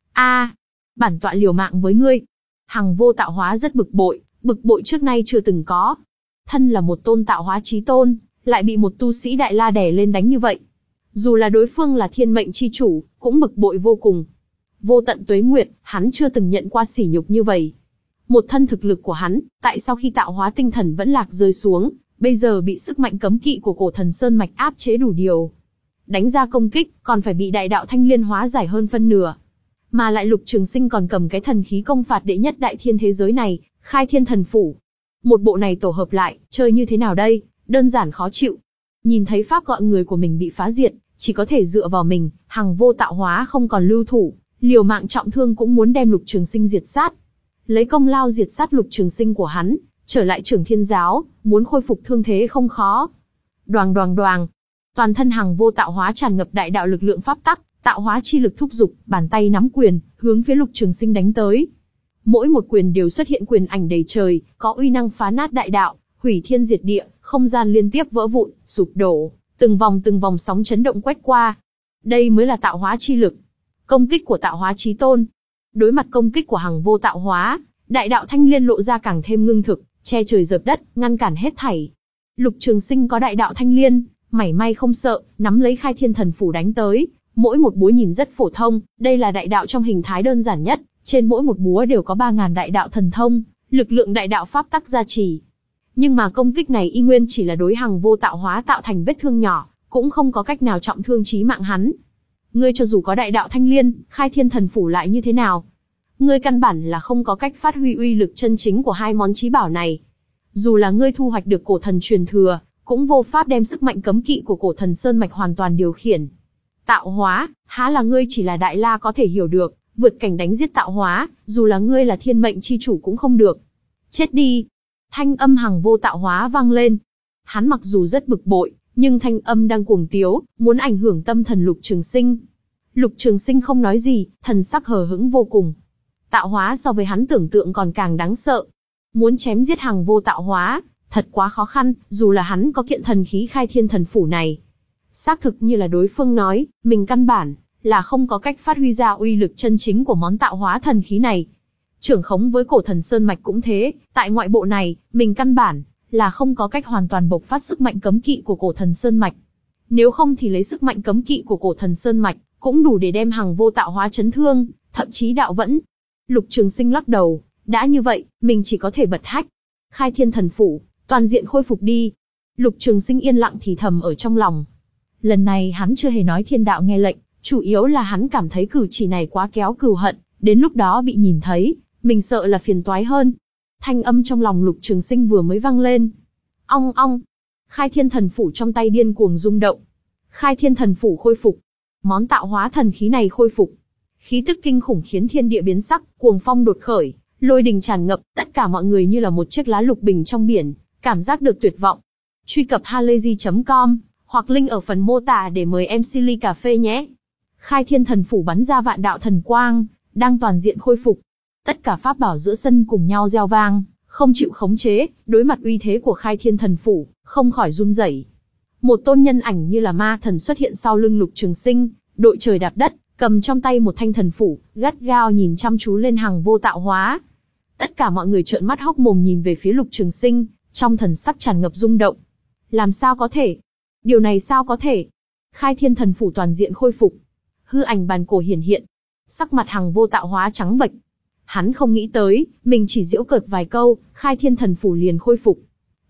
A, bản tọa liều mạng với ngươi. Hằng Vô Tạo Hóa rất bực bội, bực bội trước nay chưa từng có. Thân là một tôn tạo hóa chí tôn, lại bị một tu sĩ Đại La đè lên đánh như vậy. Dù là đối phương là thiên mệnh chi chủ, cũng bực bội vô cùng. Vô tận tuế nguyệt, hắn chưa từng nhận qua sỉ nhục như vậy. Một thân thực lực của hắn, tại sau khi tạo hóa tinh thần vẫn lạc rơi xuống, bây giờ bị sức mạnh cấm kỵ của cổ thần sơn mạch áp chế đủ điều. Đánh ra công kích, còn phải bị đại đạo thanh liên hóa giải hơn phân nửa. Mà lại Lục Trường Sinh còn cầm cái thần khí công phạt đệ nhất đại thiên thế giới này, Khai Thiên Thần Phủ. Một bộ này tổ hợp lại, chơi như thế nào đây, đơn giản khó chịu. Nhìn thấy pháp gọi người của mình bị phá diệt, chỉ có thể dựa vào mình, Hằng Vô Tạo Hóa không còn lưu thủ, liều mạng trọng thương cũng muốn đem Lục Trường Sinh diệt sát. Lấy công lao diệt sát Lục Trường Sinh của hắn, trở lại Trưởng Thiên Giáo, muốn khôi phục thương thế không khó. Đoàng đoàng đoàng, toàn thân Hằng Vô Tạo Hóa tràn ngập đại đạo lực lượng pháp tắc, tạo hóa chi lực thúc giục, bàn tay nắm quyền, hướng phía Lục Trường Sinh đánh tới. Mỗi một quyền đều xuất hiện quyền ảnh đầy trời, có uy năng phá nát đại đạo, hủy thiên diệt địa, không gian liên tiếp vỡ vụn, sụp đổ, từng vòng từng vòng sóng chấn động quét qua. Đây mới là tạo hóa chi lực. Công kích của tạo hóa chí tôn. Đối mặt công kích của Hằng Vô Tạo Hóa, đại đạo thanh liên lộ ra càng thêm ngưng thực, che trời dập đất, ngăn cản hết thảy. Lục Trường Sinh có đại đạo thanh liên, mảy may không sợ, nắm lấy Khai Thiên Thần Phủ đánh tới. Mỗi một búa nhìn rất phổ thông, đây là đại đạo trong hình thái đơn giản nhất, trên mỗi một búa đều có ba ngàn đại đạo thần thông, lực lượng đại đạo pháp tắc gia trì. Nhưng mà công kích này y nguyên chỉ là đối Hằng Vô Tạo Hóa tạo thành vết thương nhỏ, cũng không có cách nào trọng thương chí mạng hắn. Ngươi cho dù có đại đạo thanh liên, Khai Thiên Thần Phủ lại như thế nào? Ngươi căn bản là không có cách phát huy uy lực chân chính của hai món chí bảo này. Dù là ngươi thu hoạch được cổ thần truyền thừa, cũng vô pháp đem sức mạnh cấm kỵ của cổ thần sơn mạch hoàn toàn điều khiển. Tạo hóa, há là ngươi chỉ là Đại La có thể hiểu được, vượt cảnh đánh giết tạo hóa, dù là ngươi là thiên mệnh chi chủ cũng không được. Chết đi! Thanh âm Hằng Vô Tạo Hóa vang lên. Hắn mặc dù rất bực bội, nhưng thanh âm đang cuồng tiếu, muốn ảnh hưởng tâm thần Lục Trường Sinh. Lục Trường Sinh không nói gì, thần sắc hờ hững vô cùng. Tạo hóa so với hắn tưởng tượng còn càng đáng sợ. Muốn chém giết Hằng Vô Tạo Hóa, thật quá khó khăn, dù là hắn có kiện thần khí Khai Thiên Thần Phủ này. Xác thực như là đối phương nói, mình căn bản là không có cách phát huy ra uy lực chân chính của món tạo hóa thần khí này. Trưởng khống với cổ thần sơn mạch cũng thế, tại ngoại bộ này, mình căn bản là không có cách hoàn toàn bộc phát sức mạnh cấm kỵ của cổ thần sơn mạch. Nếu không thì lấy sức mạnh cấm kỵ của cổ thần sơn mạch, cũng đủ để đem Hằng Vô Tạo Hóa chấn thương, thậm chí đạo vẫn. Lục Trường Sinh lắc đầu, đã như vậy, mình chỉ có thể bật hách. Khai Thiên Thần Phủ, toàn diện khôi phục đi. Lục Trường Sinh yên lặng thì thầm ở trong lòng. Lần này hắn chưa hề nói thiên đạo nghe lệnh, chủ yếu là hắn cảm thấy cử chỉ này quá kéo cừu hận, đến lúc đó bị nhìn thấy, mình sợ là phiền toái hơn. Thanh âm trong lòng Lục Trường Sinh vừa mới vang lên. Ong ong, Khai Thiên Thần Phủ trong tay điên cuồng rung động. Khai Thiên Thần Phủ khôi phục. Món tạo hóa thần khí này khôi phục. Khí tức kinh khủng khiến thiên địa biến sắc, cuồng phong đột khởi, lôi đình tràn ngập, tất cả mọi người như là một chiếc lá lục bình trong biển, cảm giác được tuyệt vọng. Truy cập halayzi chấm com hoặc link ở phần mô tả để mời em xê ly cà phê nhé. Khai Thiên Thần Phủ bắn ra vạn đạo thần quang, đang toàn diện khôi phục. Tất cả pháp bảo giữa sân cùng nhau reo vang, không chịu khống chế, đối mặt uy thế của Khai Thiên Thần Phủ, không khỏi run rẩy. Một tôn nhân ảnh như là ma thần xuất hiện sau lưng Lục Trường Sinh, đội trời đạp đất, cầm trong tay một thanh thần phủ, gắt gao nhìn chăm chú lên Hằng Vô Tạo Hóa. Tất cả mọi người trợn mắt hốc mồm nhìn về phía Lục Trường Sinh, trong thần sắc tràn ngập rung động. Làm sao có thể? Điều này sao có thể? Khai Thiên Thần Phủ toàn diện khôi phục. Hư ảnh bàn cổ hiển hiện. Sắc mặt Hằng Vô Tạo Hóa trắng bệch. Hắn không nghĩ tới, mình chỉ giễu cợt vài câu, Khai Thiên Thần Phủ liền khôi phục.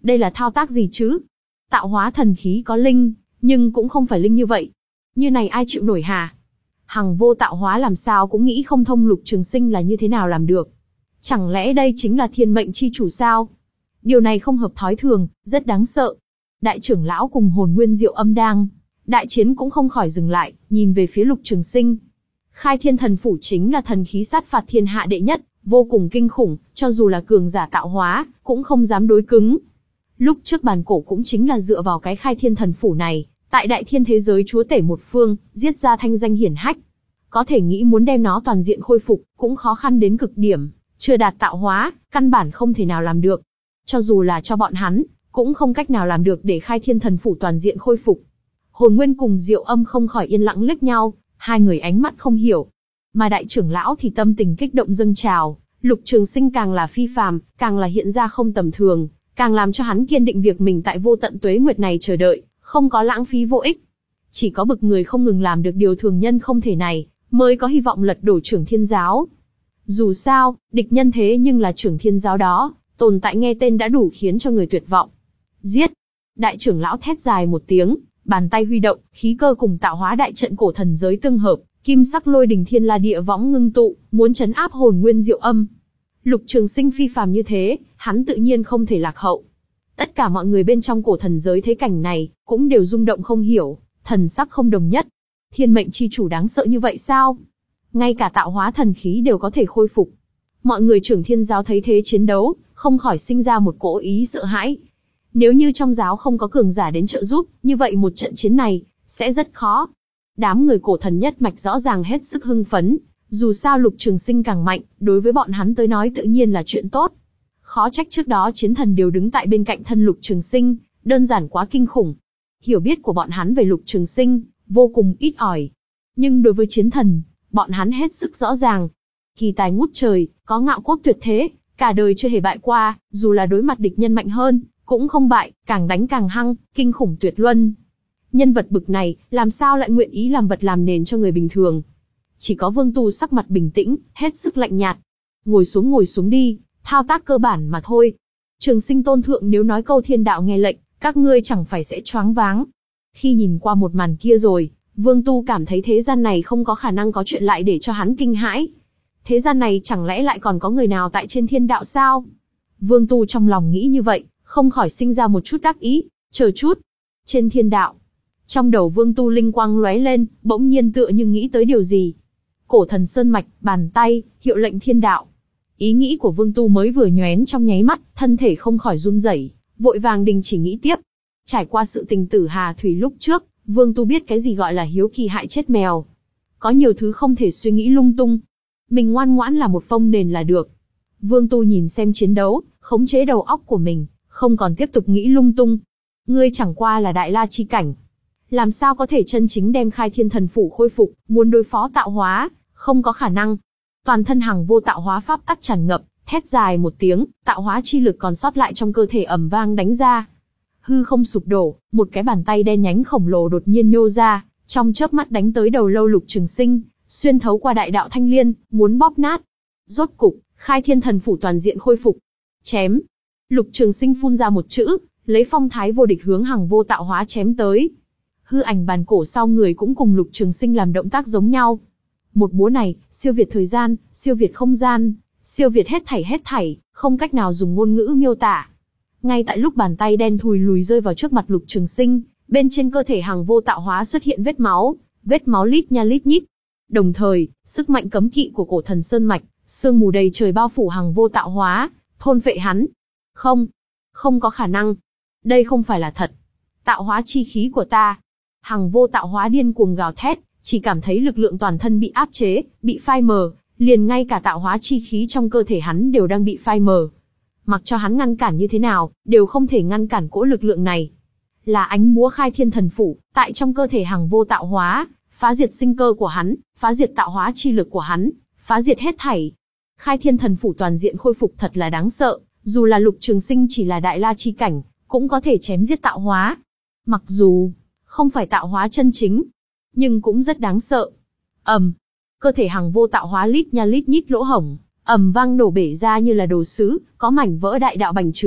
Đây là thao tác gì chứ? Tạo hóa thần khí có linh, nhưng cũng không phải linh như vậy. Như này ai chịu nổi hả? Hằng Vô tạo hóa làm sao cũng nghĩ không thông Lục Trường Sinh là như thế nào làm được. Chẳng lẽ đây chính là thiên mệnh chi chủ sao? Điều này không hợp thói thường, rất đáng sợ. Đại trưởng lão cùng Hồn Nguyên Diệu Âm đang đại chiến cũng không khỏi dừng lại, nhìn về phía Lục Trường Sinh. Khai Thiên Thần Phủ chính là thần khí sát phạt thiên hạ đệ nhất, vô cùng kinh khủng, cho dù là cường giả tạo hóa, cũng không dám đối cứng. Lúc trước bàn cổ cũng chính là dựa vào cái Khai Thiên Thần Phủ này, tại đại thiên thế giới chúa tể một phương, giết ra thanh danh hiển hách. Có thể nghĩ muốn đem nó toàn diện khôi phục, cũng khó khăn đến cực điểm, chưa đạt tạo hóa, căn bản không thể nào làm được. Cho dù là cho bọn hắn, cũng không cách nào làm được để Khai Thiên Thần Phủ toàn diện khôi phục. Hồn Nguyên cùng Diệu Âm không khỏi yên lặng liếc nhau, hai người ánh mắt không hiểu. Mà đại trưởng lão thì tâm tình kích động dâng trào, Lục Trường Sinh càng là phi phàm, càng là hiện ra không tầm thường, càng làm cho hắn kiên định việc mình tại vô tận tuế nguyệt này chờ đợi, không có lãng phí vô ích. Chỉ có bực người không ngừng làm được điều thường nhân không thể này, mới có hy vọng lật đổ Trưởng Thiên Giáo. Dù sao, địch nhân thế nhưng là Trưởng Thiên Giáo đó, tồn tại nghe tên đã đủ khiến cho người tuyệt vọng. Giết! Đại trưởng lão thét dài một tiếng, bàn tay huy động, khí cơ cùng tạo hóa đại trận cổ thần giới tương hợp, kim sắc lôi đình thiên la địa võng ngưng tụ, muốn trấn áp Hồn Nguyên Diệu Âm. Lục Trường Sinh phi phàm như thế, hắn tự nhiên không thể lạc hậu. Tất cả mọi người bên trong cổ thần giới thấy cảnh này, cũng đều rung động không hiểu, thần sắc không đồng nhất. Thiên mệnh chi chủ đáng sợ như vậy sao? Ngay cả tạo hóa thần khí đều có thể khôi phục. Mọi người Trưởng Thiên Giáo thấy thế chiến đấu, không khỏi sinh ra một cỗ ý sợ hãi. Nếu như trong giáo không có cường giả đến trợ giúp, như vậy một trận chiến này sẽ rất khó. Đám người cổ thần nhất mạch rõ ràng hết sức hưng phấn, dù sao Lục Trường Sinh càng mạnh, đối với bọn hắn tới nói tự nhiên là chuyện tốt. Khó trách trước đó chiến thần đều đứng tại bên cạnh thân Lục Trường Sinh, đơn giản quá kinh khủng. Hiểu biết của bọn hắn về Lục Trường Sinh vô cùng ít ỏi, nhưng đối với chiến thần, bọn hắn hết sức rõ ràng. Kỳ tài ngút trời, có ngạo cốt tuyệt thế, cả đời chưa hề bại qua, dù là đối mặt địch nhân mạnh hơn, cũng không bại, càng đánh càng hăng, kinh khủng tuyệt luân. Nhân vật bực này, làm sao lại nguyện ý làm vật làm nền cho người bình thường? Chỉ có Vương Tu sắc mặt bình tĩnh, hết sức lạnh nhạt. Ngồi xuống ngồi xuống đi, thao tác cơ bản mà thôi. Trường Sinh tôn thượng nếu nói câu thiên đạo nghe lệnh, các ngươi chẳng phải sẽ choáng váng. Khi nhìn qua một màn kia rồi, Vương Tu cảm thấy thế gian này không có khả năng có chuyện lại để cho hắn kinh hãi. Thế gian này chẳng lẽ lại còn có người nào tại trên thiên đạo sao? Vương Tu trong lòng nghĩ như vậy, không khỏi sinh ra một chút đắc ý. Chờ chút, trên thiên đạo. Trong đầu Vương Tu linh quang lóe lên, bỗng nhiên tựa như nghĩ tới điều gì. Cổ thần sơn mạch, bàn tay, hiệu lệnh thiên đạo. Ý nghĩ của Vương Tu mới vừa nhoén trong nháy mắt, thân thể không khỏi run rẩy, vội vàng đình chỉ nghĩ tiếp. Trải qua sự tình tử Hà Thủy lúc trước, Vương Tu biết cái gì gọi là hiếu kỳ hại chết mèo. Có nhiều thứ không thể suy nghĩ lung tung. Mình ngoan ngoãn là một phông nền là được. Vương Tu nhìn xem chiến đấu, khống chế đầu óc của mình, không còn tiếp tục nghĩ lung tung. Ngươi chẳng qua là đại la chi cảnh. Làm sao có thể chân chính đem Khai Thiên Thần Phủ khôi phục, muốn đối phó tạo hóa, không có khả năng. Toàn thân Hằng Vô tạo hóa pháp tắc tràn ngập, thét dài một tiếng, tạo hóa chi lực còn sót lại trong cơ thể ầm vang đánh ra. Hư không sụp đổ, một cái bàn tay đen nhánh khổng lồ đột nhiên nhô ra, trong chớp mắt đánh tới đầu lâu Lục Trường Sinh, xuyên thấu qua đại đạo thanh liên, muốn bóp nát. Rốt cục, Khai Thiên Thần Phủ toàn diện khôi phục. Chém. Lục Trường Sinh phun ra một chữ, lấy phong thái vô địch hướng Hằng Vô tạo hóa chém tới. Hư ảnh bàn cổ sau người cũng cùng Lục Trường Sinh làm động tác giống nhau. Một búa này, siêu việt thời gian, siêu việt không gian, siêu việt hết thảy hết thảy, không cách nào dùng ngôn ngữ miêu tả. Ngay tại lúc bàn tay đen thùi lùi rơi vào trước mặt Lục Trường Sinh, bên trên cơ thể Hằng Vô tạo hóa xuất hiện vết máu, vết máu lít nha lít nhít. Đồng thời, sức mạnh cấm kỵ của cổ thần sơn mạch, sương mù đầy trời bao phủ Hằng Vô tạo hóa, thôn phệ hắn. Không, không có khả năng. Đây không phải là thật. Tạo hóa chi khí của ta. Hằng Vô tạo hóa điên cuồng gào thét, chỉ cảm thấy lực lượng toàn thân bị áp chế, bị phai mờ, liền ngay cả tạo hóa chi khí trong cơ thể hắn đều đang bị phai mờ. Mặc cho hắn ngăn cản như thế nào, đều không thể ngăn cản cỗ lực lượng này. Là ánh búa Khai Thiên Thần Phủ, tại trong cơ thể Hằng Vô tạo hóa, phá diệt sinh cơ của hắn, phá diệt tạo hóa chi lực của hắn, phá diệt hết thảy. Khai Thiên Thần Phủ toàn diện khôi phục thật là đáng sợ, dù là Lục Trường Sinh chỉ là đại la chi cảnh, cũng có thể chém giết tạo hóa. Mặc dù không phải tạo hóa chân chính, nhưng cũng rất đáng sợ. Ầm, cơ thể Hằng Vô tạo hóa lít nha lít nhít lỗ hổng, ầm vang nổ bể ra như là đồ sứ, có mảnh vỡ đại đạo bành trướng,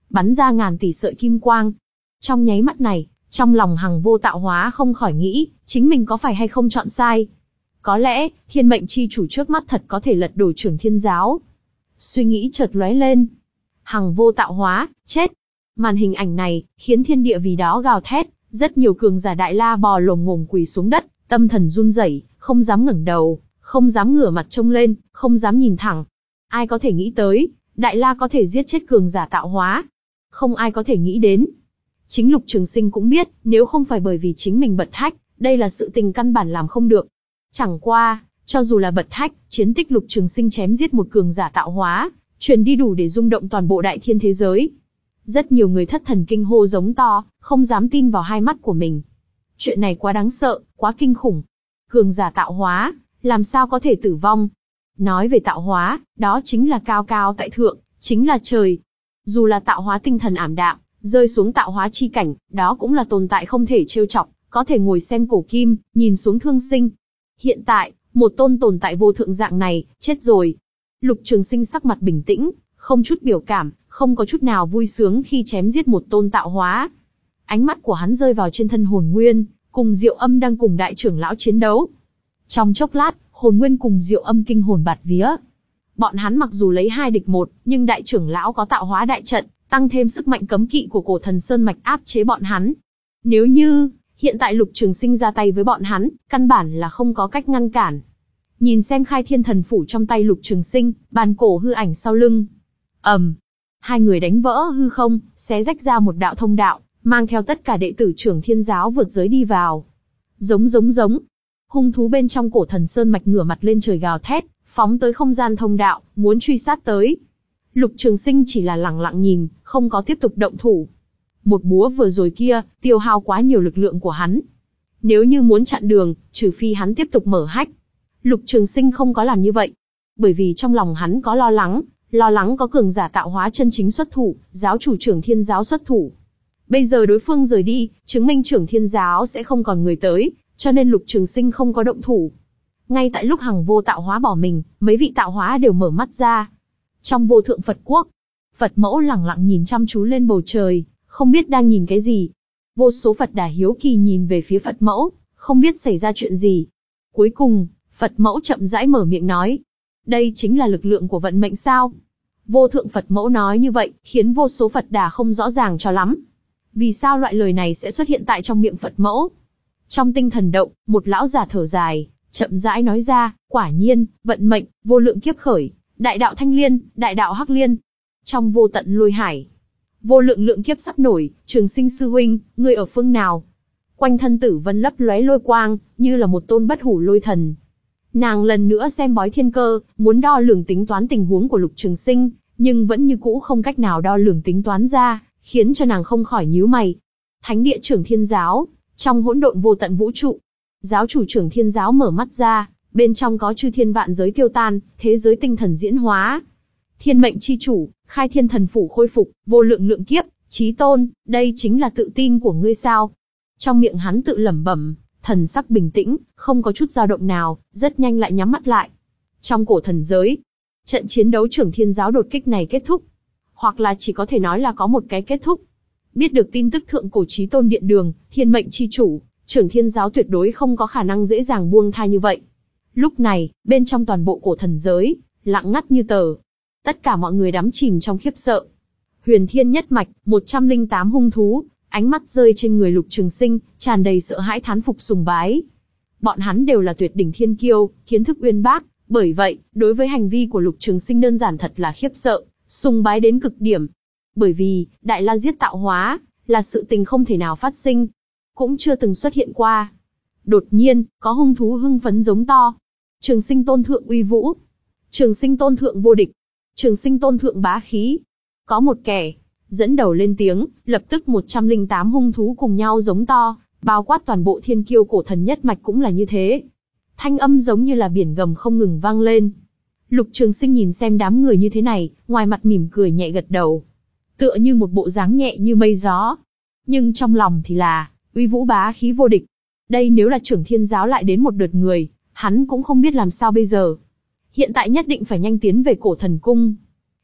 bắn ra ngàn tỷ sợi kim quang. Trong nháy mắt này, trong lòng Hằng Vô Tạo Hóa không khỏi nghĩ, chính mình có phải hay không chọn sai. Có lẽ, thiên mệnh chi chủ trước mắt thật có thể lật đổ Trưởng Thiên Giáo. Suy nghĩ chợt lóe lên. Hằng Vô Tạo Hóa, chết. Màn hình ảnh này, khiến thiên địa vì đó gào thét, rất nhiều cường giả Đại La bò lồm ngồm quỳ xuống đất, tâm thần run rẩy, không dám ngẩng đầu, không dám ngửa mặt trông lên, không dám nhìn thẳng. Ai có thể nghĩ tới, Đại La có thể giết chết cường giả tạo hóa? Không ai có thể nghĩ đến. Chính Lục Trường Sinh cũng biết, nếu không phải bởi vì chính mình bật hách, đây là sự tình căn bản làm không được. Chẳng qua, cho dù là bật hách, chiến tích Lục Trường Sinh chém giết một cường giả tạo hóa, truyền đi đủ để rung động toàn bộ đại thiên thế giới. Rất nhiều người thất thần kinh hô giống to, không dám tin vào hai mắt của mình. Chuyện này quá đáng sợ, quá kinh khủng. Cường giả tạo hóa, làm sao có thể tử vong? Nói về tạo hóa, đó chính là cao cao tại thượng, chính là trời. Dù là tạo hóa tinh thần ảm đạm, rơi xuống tạo hóa chi cảnh, đó cũng là tồn tại không thể trêu chọc, có thể ngồi xem cổ kim, nhìn xuống thương sinh. Hiện tại, một tôn tồn tại vô thượng dạng này, chết rồi. Lục Trường Sinh sắc mặt bình tĩnh, không chút biểu cảm, không có chút nào vui sướng khi chém giết một tôn tạo hóa. Ánh mắt của hắn rơi vào trên thân Hồn Nguyên, cùng Diệu Âm đang cùng đại trưởng lão chiến đấu. Trong chốc lát, Hồn Nguyên cùng Diệu Âm kinh hồn bạt vía. Bọn hắn mặc dù lấy hai địch một, nhưng đại trưởng lão có tạo hóa đại trận, tăng thêm sức mạnh cấm kỵ của Cổ Thần Sơn mạch áp chế bọn hắn. Nếu như hiện tại Lục Trường Sinh ra tay với bọn hắn, căn bản là không có cách ngăn cản. Nhìn xem Khai Thiên Thần Phủ trong tay Lục Trường Sinh, bàn cổ hư ảnh sau lưng. ầm, um, hai người đánh vỡ hư không, xé rách ra một đạo thông đạo, mang theo tất cả đệ tử Trưởng Thiên Giáo vượt giới đi vào. Giống giống giống, hung thú bên trong Cổ Thần Sơn mạch ngửa mặt lên trời gào thét, phóng tới không gian thông đạo, muốn truy sát tới. Lục Trường Sinh chỉ là lặng lặng nhìn, không có tiếp tục động thủ. Một búa vừa rồi kia, tiêu hao quá nhiều lực lượng của hắn. Nếu như muốn chặn đường, trừ phi hắn tiếp tục mở hách. Lục Trường Sinh không có làm như vậy. Bởi vì trong lòng hắn có lo lắng, lo lắng có cường giả tạo hóa chân chính xuất thủ, giáo chủ Trưởng Thiên Giáo xuất thủ. Bây giờ đối phương rời đi, chứng minh Trưởng Thiên Giáo sẽ không còn người tới, cho nên Lục Trường Sinh không có động thủ. Ngay tại lúc Hằng Vô Tạo Hóa bỏ mình, mấy vị tạo hóa đều mở mắt ra. Trong Vô Thượng Phật Quốc, Phật Mẫu lẳng lặng nhìn chăm chú lên bầu trời, không biết đang nhìn cái gì. Vô số Phật Đà hiếu kỳ nhìn về phía Phật Mẫu, không biết xảy ra chuyện gì. Cuối cùng, Phật Mẫu chậm rãi mở miệng nói. Đây chính là lực lượng của vận mệnh sao? Vô Thượng Phật Mẫu nói như vậy, khiến vô số Phật Đà không rõ ràng cho lắm. Vì sao loại lời này sẽ xuất hiện tại trong miệng Phật Mẫu? Trong tinh thần động, một lão già thở dài, chậm rãi nói ra, quả nhiên, vận mệnh, vô lượng kiếp khởi, đại đạo thanh liên, đại đạo hắc liên. Trong vô tận lôi hải, vô lượng lượng kiếp sắp nổi, Trường Sinh sư huynh, ngươi ở phương nào? Quanh thân Tử Vân lấp lóe lôi quang, như là một tôn bất hủ lôi thần. Nàng lần nữa xem bói thiên cơ, muốn đo lường tính toán tình huống của Lục Trường Sinh, nhưng vẫn như cũ không cách nào đo lường tính toán ra, khiến cho nàng không khỏi nhíu mày. Thánh địa Trưởng Thiên Giáo, trong hỗn độn vô tận vũ trụ, giáo chủ Trưởng Thiên Giáo mở mắt ra, bên trong có chư thiên vạn giới tiêu tan, thế giới tinh thần diễn hóa. Thiên mệnh chi chủ, Khai Thiên Thần Phủ khôi phục, vô lượng lượng kiếp, chí tôn, đây chính là tự tin của ngươi sao? Trong miệng hắn tự lẩm bẩm, thần sắc bình tĩnh, không có chút dao động nào, rất nhanh lại nhắm mắt lại. Trong cổ thần giới, trận chiến đấu Trưởng Thiên Giáo đột kích này kết thúc, hoặc là chỉ có thể nói là có một cái kết thúc. Biết được tin tức thượng cổ chí tôn điện đường, thiên mệnh chi chủ, Trưởng Thiên Giáo tuyệt đối không có khả năng dễ dàng buông tha như vậy. Lúc này, bên trong toàn bộ cổ thần giới, lặng ngắt như tờ. Tất cả mọi người đắm chìm trong khiếp sợ. Huyền Thiên nhất mạch, một trăm lẻ tám hung thú, ánh mắt rơi trên người Lục Trường Sinh, tràn đầy sợ hãi thán phục sùng bái. Bọn hắn đều là tuyệt đỉnh thiên kiêu, kiến thức uyên bác, bởi vậy, đối với hành vi của Lục Trường Sinh đơn giản thật là khiếp sợ, sùng bái đến cực điểm. Bởi vì, Đại La giết tạo hóa, là sự tình không thể nào phát sinh, cũng chưa từng xuất hiện qua. Đột nhiên, có hung thú hưng phấn giống to. Trường Sinh tôn thượng uy vũ. Trường Sinh tôn thượng vô địch. Trường Sinh tôn thượng bá khí. Có một kẻ dẫn đầu lên tiếng, lập tức một trăm lẻ tám hung thú cùng nhau giống to, bao quát toàn bộ thiên kiêu cổ thần nhất mạch cũng là như thế. Thanh âm giống như là biển gầm không ngừng vang lên. Lục Trường Sinh nhìn xem đám người như thế này, ngoài mặt mỉm cười nhẹ gật đầu, tựa như một bộ dáng nhẹ như mây gió. Nhưng trong lòng thì là uy vũ bá khí vô địch. Đây nếu là Trưởng Thiên Giáo lại đến một đợt người, hắn cũng không biết làm sao bây giờ. Hiện tại nhất định phải nhanh tiến về cổ thần cung.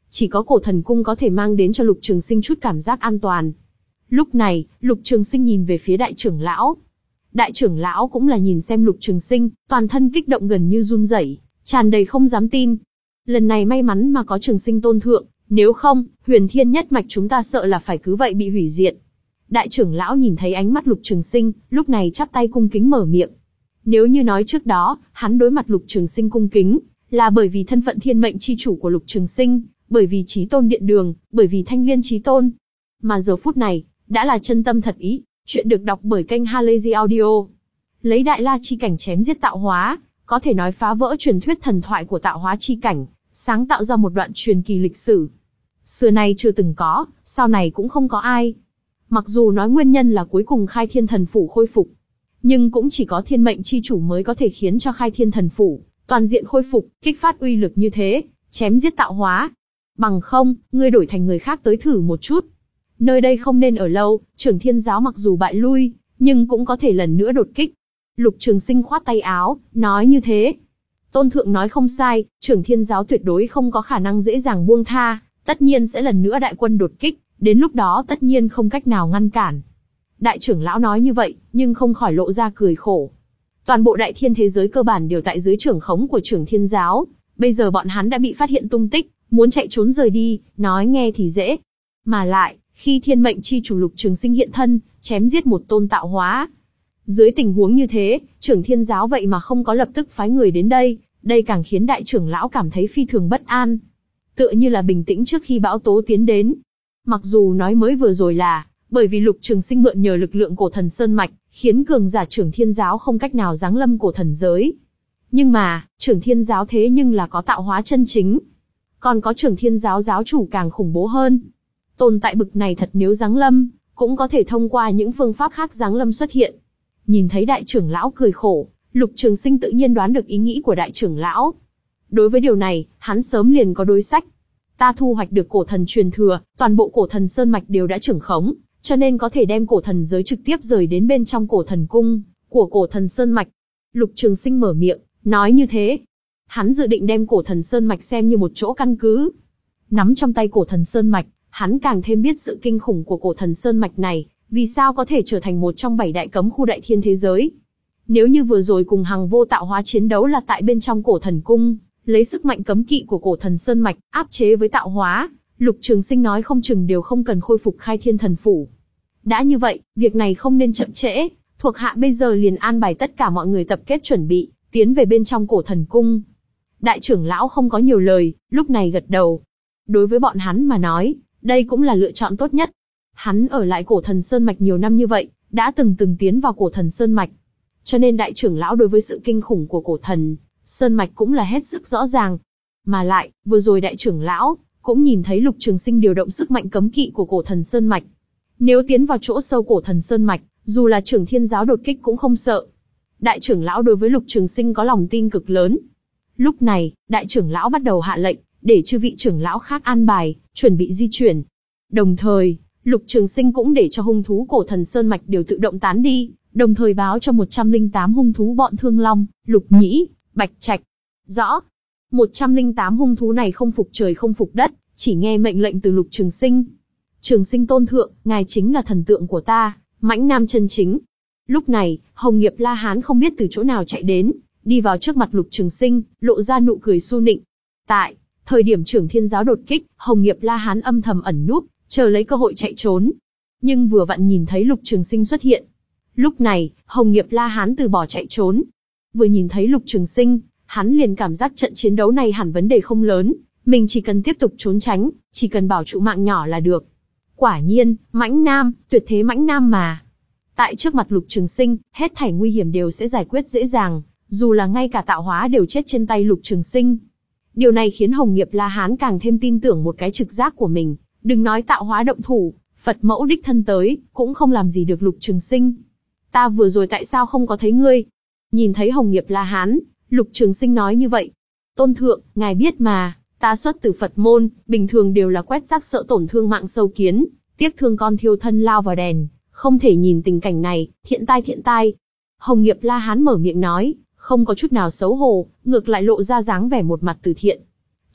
Chỉ có cổ thần cung có thể mang đến cho Lục Trường Sinh chút cảm giác an toàn. Lúc này, Lục Trường Sinh nhìn về phía đại trưởng lão. Đại trưởng lão cũng là nhìn xem Lục Trường Sinh, toàn thân kích động gần như run rẩy, tràn đầy không dám tin. Lần này may mắn mà có Trường Sinh tôn thượng, nếu không, Huyền Thiên nhất mạch chúng ta sợ là phải cứ vậy bị hủy diệt. Đại trưởng lão nhìn thấy ánh mắt Lục Trường Sinh, lúc này chắp tay cung kính mở miệng. Nếu như nói trước đó, hắn đối mặt Lục Trường Sinh cung kính, là bởi vì thân phận thiên mệnh chi chủ của Lục Trường Sinh, bởi vì Chí Tôn Điện Đường, bởi vì Thanh Liên Chí Tôn. Mà giờ phút này, đã là chân tâm thật ý. Chuyện được đọc bởi kênh Halazy Audio. Lấy Đại La chi cảnh chém giết tạo hóa, có thể nói phá vỡ truyền thuyết thần thoại của tạo hóa chi cảnh, sáng tạo ra một đoạn truyền kỳ lịch sử. Xưa nay chưa từng có, sau này cũng không có ai. Mặc dù nói nguyên nhân là cuối cùng Khai Thiên Thần Phủ khôi phục, nhưng cũng chỉ có thiên mệnh chi chủ mới có thể khiến cho Khai Thiên Thần Phủ toàn diện khôi phục, kích phát uy lực như thế, chém giết tạo hóa. Bằng không, ngươi đổi thành người khác tới thử một chút. Nơi đây không nên ở lâu, Trưởng Thiên Giáo mặc dù bại lui, nhưng cũng có thể lần nữa đột kích. Lục Trường Sinh khoát tay áo, nói như thế. Tôn thượng nói không sai, Trưởng Thiên Giáo tuyệt đối không có khả năng dễ dàng buông tha, tất nhiên sẽ lần nữa đại quân đột kích, đến lúc đó tất nhiên không cách nào ngăn cản. Đại trưởng lão nói như vậy, nhưng không khỏi lộ ra cười khổ. Toàn bộ đại thiên thế giới cơ bản đều tại dưới trưởng khống của Trưởng Thiên Giáo, bây giờ bọn hắn đã bị phát hiện tung tích, muốn chạy trốn rời đi, nói nghe thì dễ. Mà lại, khi thiên mệnh chi chủ Lục Trường Sinh hiện thân, chém giết một tôn tạo hóa. Dưới tình huống như thế, Trưởng Thiên Giáo vậy mà không có lập tức phái người đến đây, đây càng khiến đại trưởng lão cảm thấy phi thường bất an. Tựa như là bình tĩnh trước khi bão tố tiến đến. Mặc dù nói mới vừa rồi là, bởi vì Lục Trường Sinh mượn nhờ lực lượng cổ thần Sơn Mạch, khiến cường giả Trưởng Thiên Giáo không cách nào giáng lâm cổ thần giới. Nhưng mà, Trưởng Thiên Giáo thế nhưng là có tạo hóa chân chính. Còn có Trưởng Thiên Giáo giáo chủ càng khủng bố hơn. Tồn tại bực này thật nếu giáng lâm, cũng có thể thông qua những phương pháp khác giáng lâm xuất hiện. Nhìn thấy đại trưởng lão cười khổ, Lục Trường Sinh tự nhiên đoán được ý nghĩ của đại trưởng lão. Đối với điều này, hắn sớm liền có đối sách. Ta thu hoạch được cổ thần truyền thừa, toàn bộ cổ thần Sơn Mạch đều đã trưởng khống, cho nên có thể đem cổ thần giới trực tiếp rời đến bên trong cổ thần cung của cổ thần Sơn Mạch. Lục Trường Sinh mở miệng, nói như thế. Hắn dự định đem cổ thần Sơn Mạch xem như một chỗ căn cứ. Nắm trong tay cổ thần Sơn Mạch, hắn càng thêm biết sự kinh khủng của cổ thần Sơn Mạch này, vì sao có thể trở thành một trong bảy đại cấm khu đại thiên thế giới. Nếu như vừa rồi cùng Hằng Vô tạo hóa chiến đấu là tại bên trong cổ thần cung, lấy sức mạnh cấm kỵ của cổ thần Sơn Mạch, áp chế với tạo hóa, Lục Trường Sinh nói không chừng đều không cần khôi phục Khai Thiên Thần Phủ. Đã như vậy, việc này không nên chậm trễ, thuộc hạ bây giờ liền an bài tất cả mọi người tập kết chuẩn bị, tiến về bên trong cổ thần cung. Đại trưởng lão không có nhiều lời, lúc này gật đầu. Đối với bọn hắn mà nói, đây cũng là lựa chọn tốt nhất. Hắn ở lại cổ thần Sơn Mạch nhiều năm như vậy, đã từng từng tiến vào cổ thần Sơn Mạch. Cho nên đại trưởng lão đối với sự kinh khủng của cổ thần Sơn Mạch cũng là hết sức rõ ràng. Mà lại, vừa rồi đại trưởng lão cũng nhìn thấy Lục Trường Sinh điều động sức mạnh cấm kỵ của cổ thần Sơn Mạch. Nếu tiến vào chỗ sâu cổ thần Sơn Mạch, dù là Trưởng Thiên Giáo đột kích cũng không sợ. Đại trưởng lão đối với Lục Trường Sinh có lòng tin cực lớn. Lúc này, đại trưởng lão bắt đầu hạ lệnh, để chư vị trưởng lão khác an bài, chuẩn bị di chuyển. Đồng thời, Lục Trường Sinh cũng để cho hung thú cổ thần Sơn Mạch đều tự động tán đi, đồng thời báo cho một trăm lẻ tám hung thú bọn Thương Long, Lục Nhĩ, Bạch Trạch. Rõ. một trăm lẻ tám hung thú này không phục trời không phục đất, chỉ nghe mệnh lệnh từ Lục Trường Sinh. Trường Sinh tôn thượng, ngài chính là thần tượng của ta, mãnh nam chân chính. Lúc này, Hồng Nghiệp La Hán không biết từ chỗ nào chạy đến, đi vào trước mặt Lục Trường Sinh, lộ ra nụ cười su nịnh. Tại thời điểm Trưởng Thiên Giáo đột kích, Hồng Nghiệp La Hán âm thầm ẩn núp, chờ lấy cơ hội chạy trốn. Nhưng vừa vặn nhìn thấy Lục Trường Sinh xuất hiện. Lúc này, Hồng Nghiệp La Hán từ bỏ chạy trốn. Vừa nhìn thấy Lục Trường Sinh, hắn liền cảm giác trận chiến đấu này hẳn vấn đề không lớn, mình chỉ cần tiếp tục trốn tránh, chỉ cần bảo trụ mạng nhỏ là được. Quả nhiên, mãnh nam, tuyệt thế mãnh nam mà. Tại trước mặt Lục Trường Sinh, hết thảy nguy hiểm đều sẽ giải quyết dễ dàng, dù là ngay cả tạo hóa đều chết trên tay Lục Trường Sinh. Điều này khiến Hồng Nghiệp La Hán càng thêm tin tưởng một cái trực giác của mình, đừng nói tạo hóa động thủ, Phật mẫu đích thân tới, cũng không làm gì được Lục Trường Sinh. Ta vừa rồi tại sao không có thấy ngươi? Nhìn thấy Hồng Nghiệp La Hán, Lục Trường Sinh nói như vậy. Tôn thượng, ngài biết mà, ta xuất từ Phật môn, bình thường đều là quét rác sợ tổn thương mạng sâu kiến, tiếc thương con thiêu thân lao vào đèn, không thể nhìn tình cảnh này, thiện tai thiện tai. Hồng Nghiệp La Hán mở miệng nói, không có chút nào xấu hổ, ngược lại lộ ra dáng vẻ một mặt từ thiện.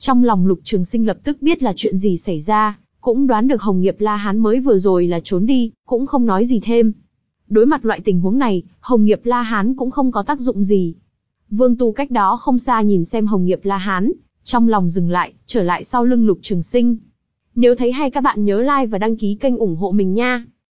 Trong lòng Lục Trường Sinh lập tức biết là chuyện gì xảy ra, cũng đoán được Hồng Nghiệp La Hán mới vừa rồi là trốn đi, cũng không nói gì thêm. Đối mặt loại tình huống này, Hồng Nghiệp La Hán cũng không có tác dụng gì. Vương Tu cách đó không xa nhìn xem Hồng Nghiệp La Hán, trong lòng dừng lại, trở lại sau lưng Lục Trường Sinh. Nếu thấy hay các bạn nhớ like và đăng ký kênh ủng hộ mình nha.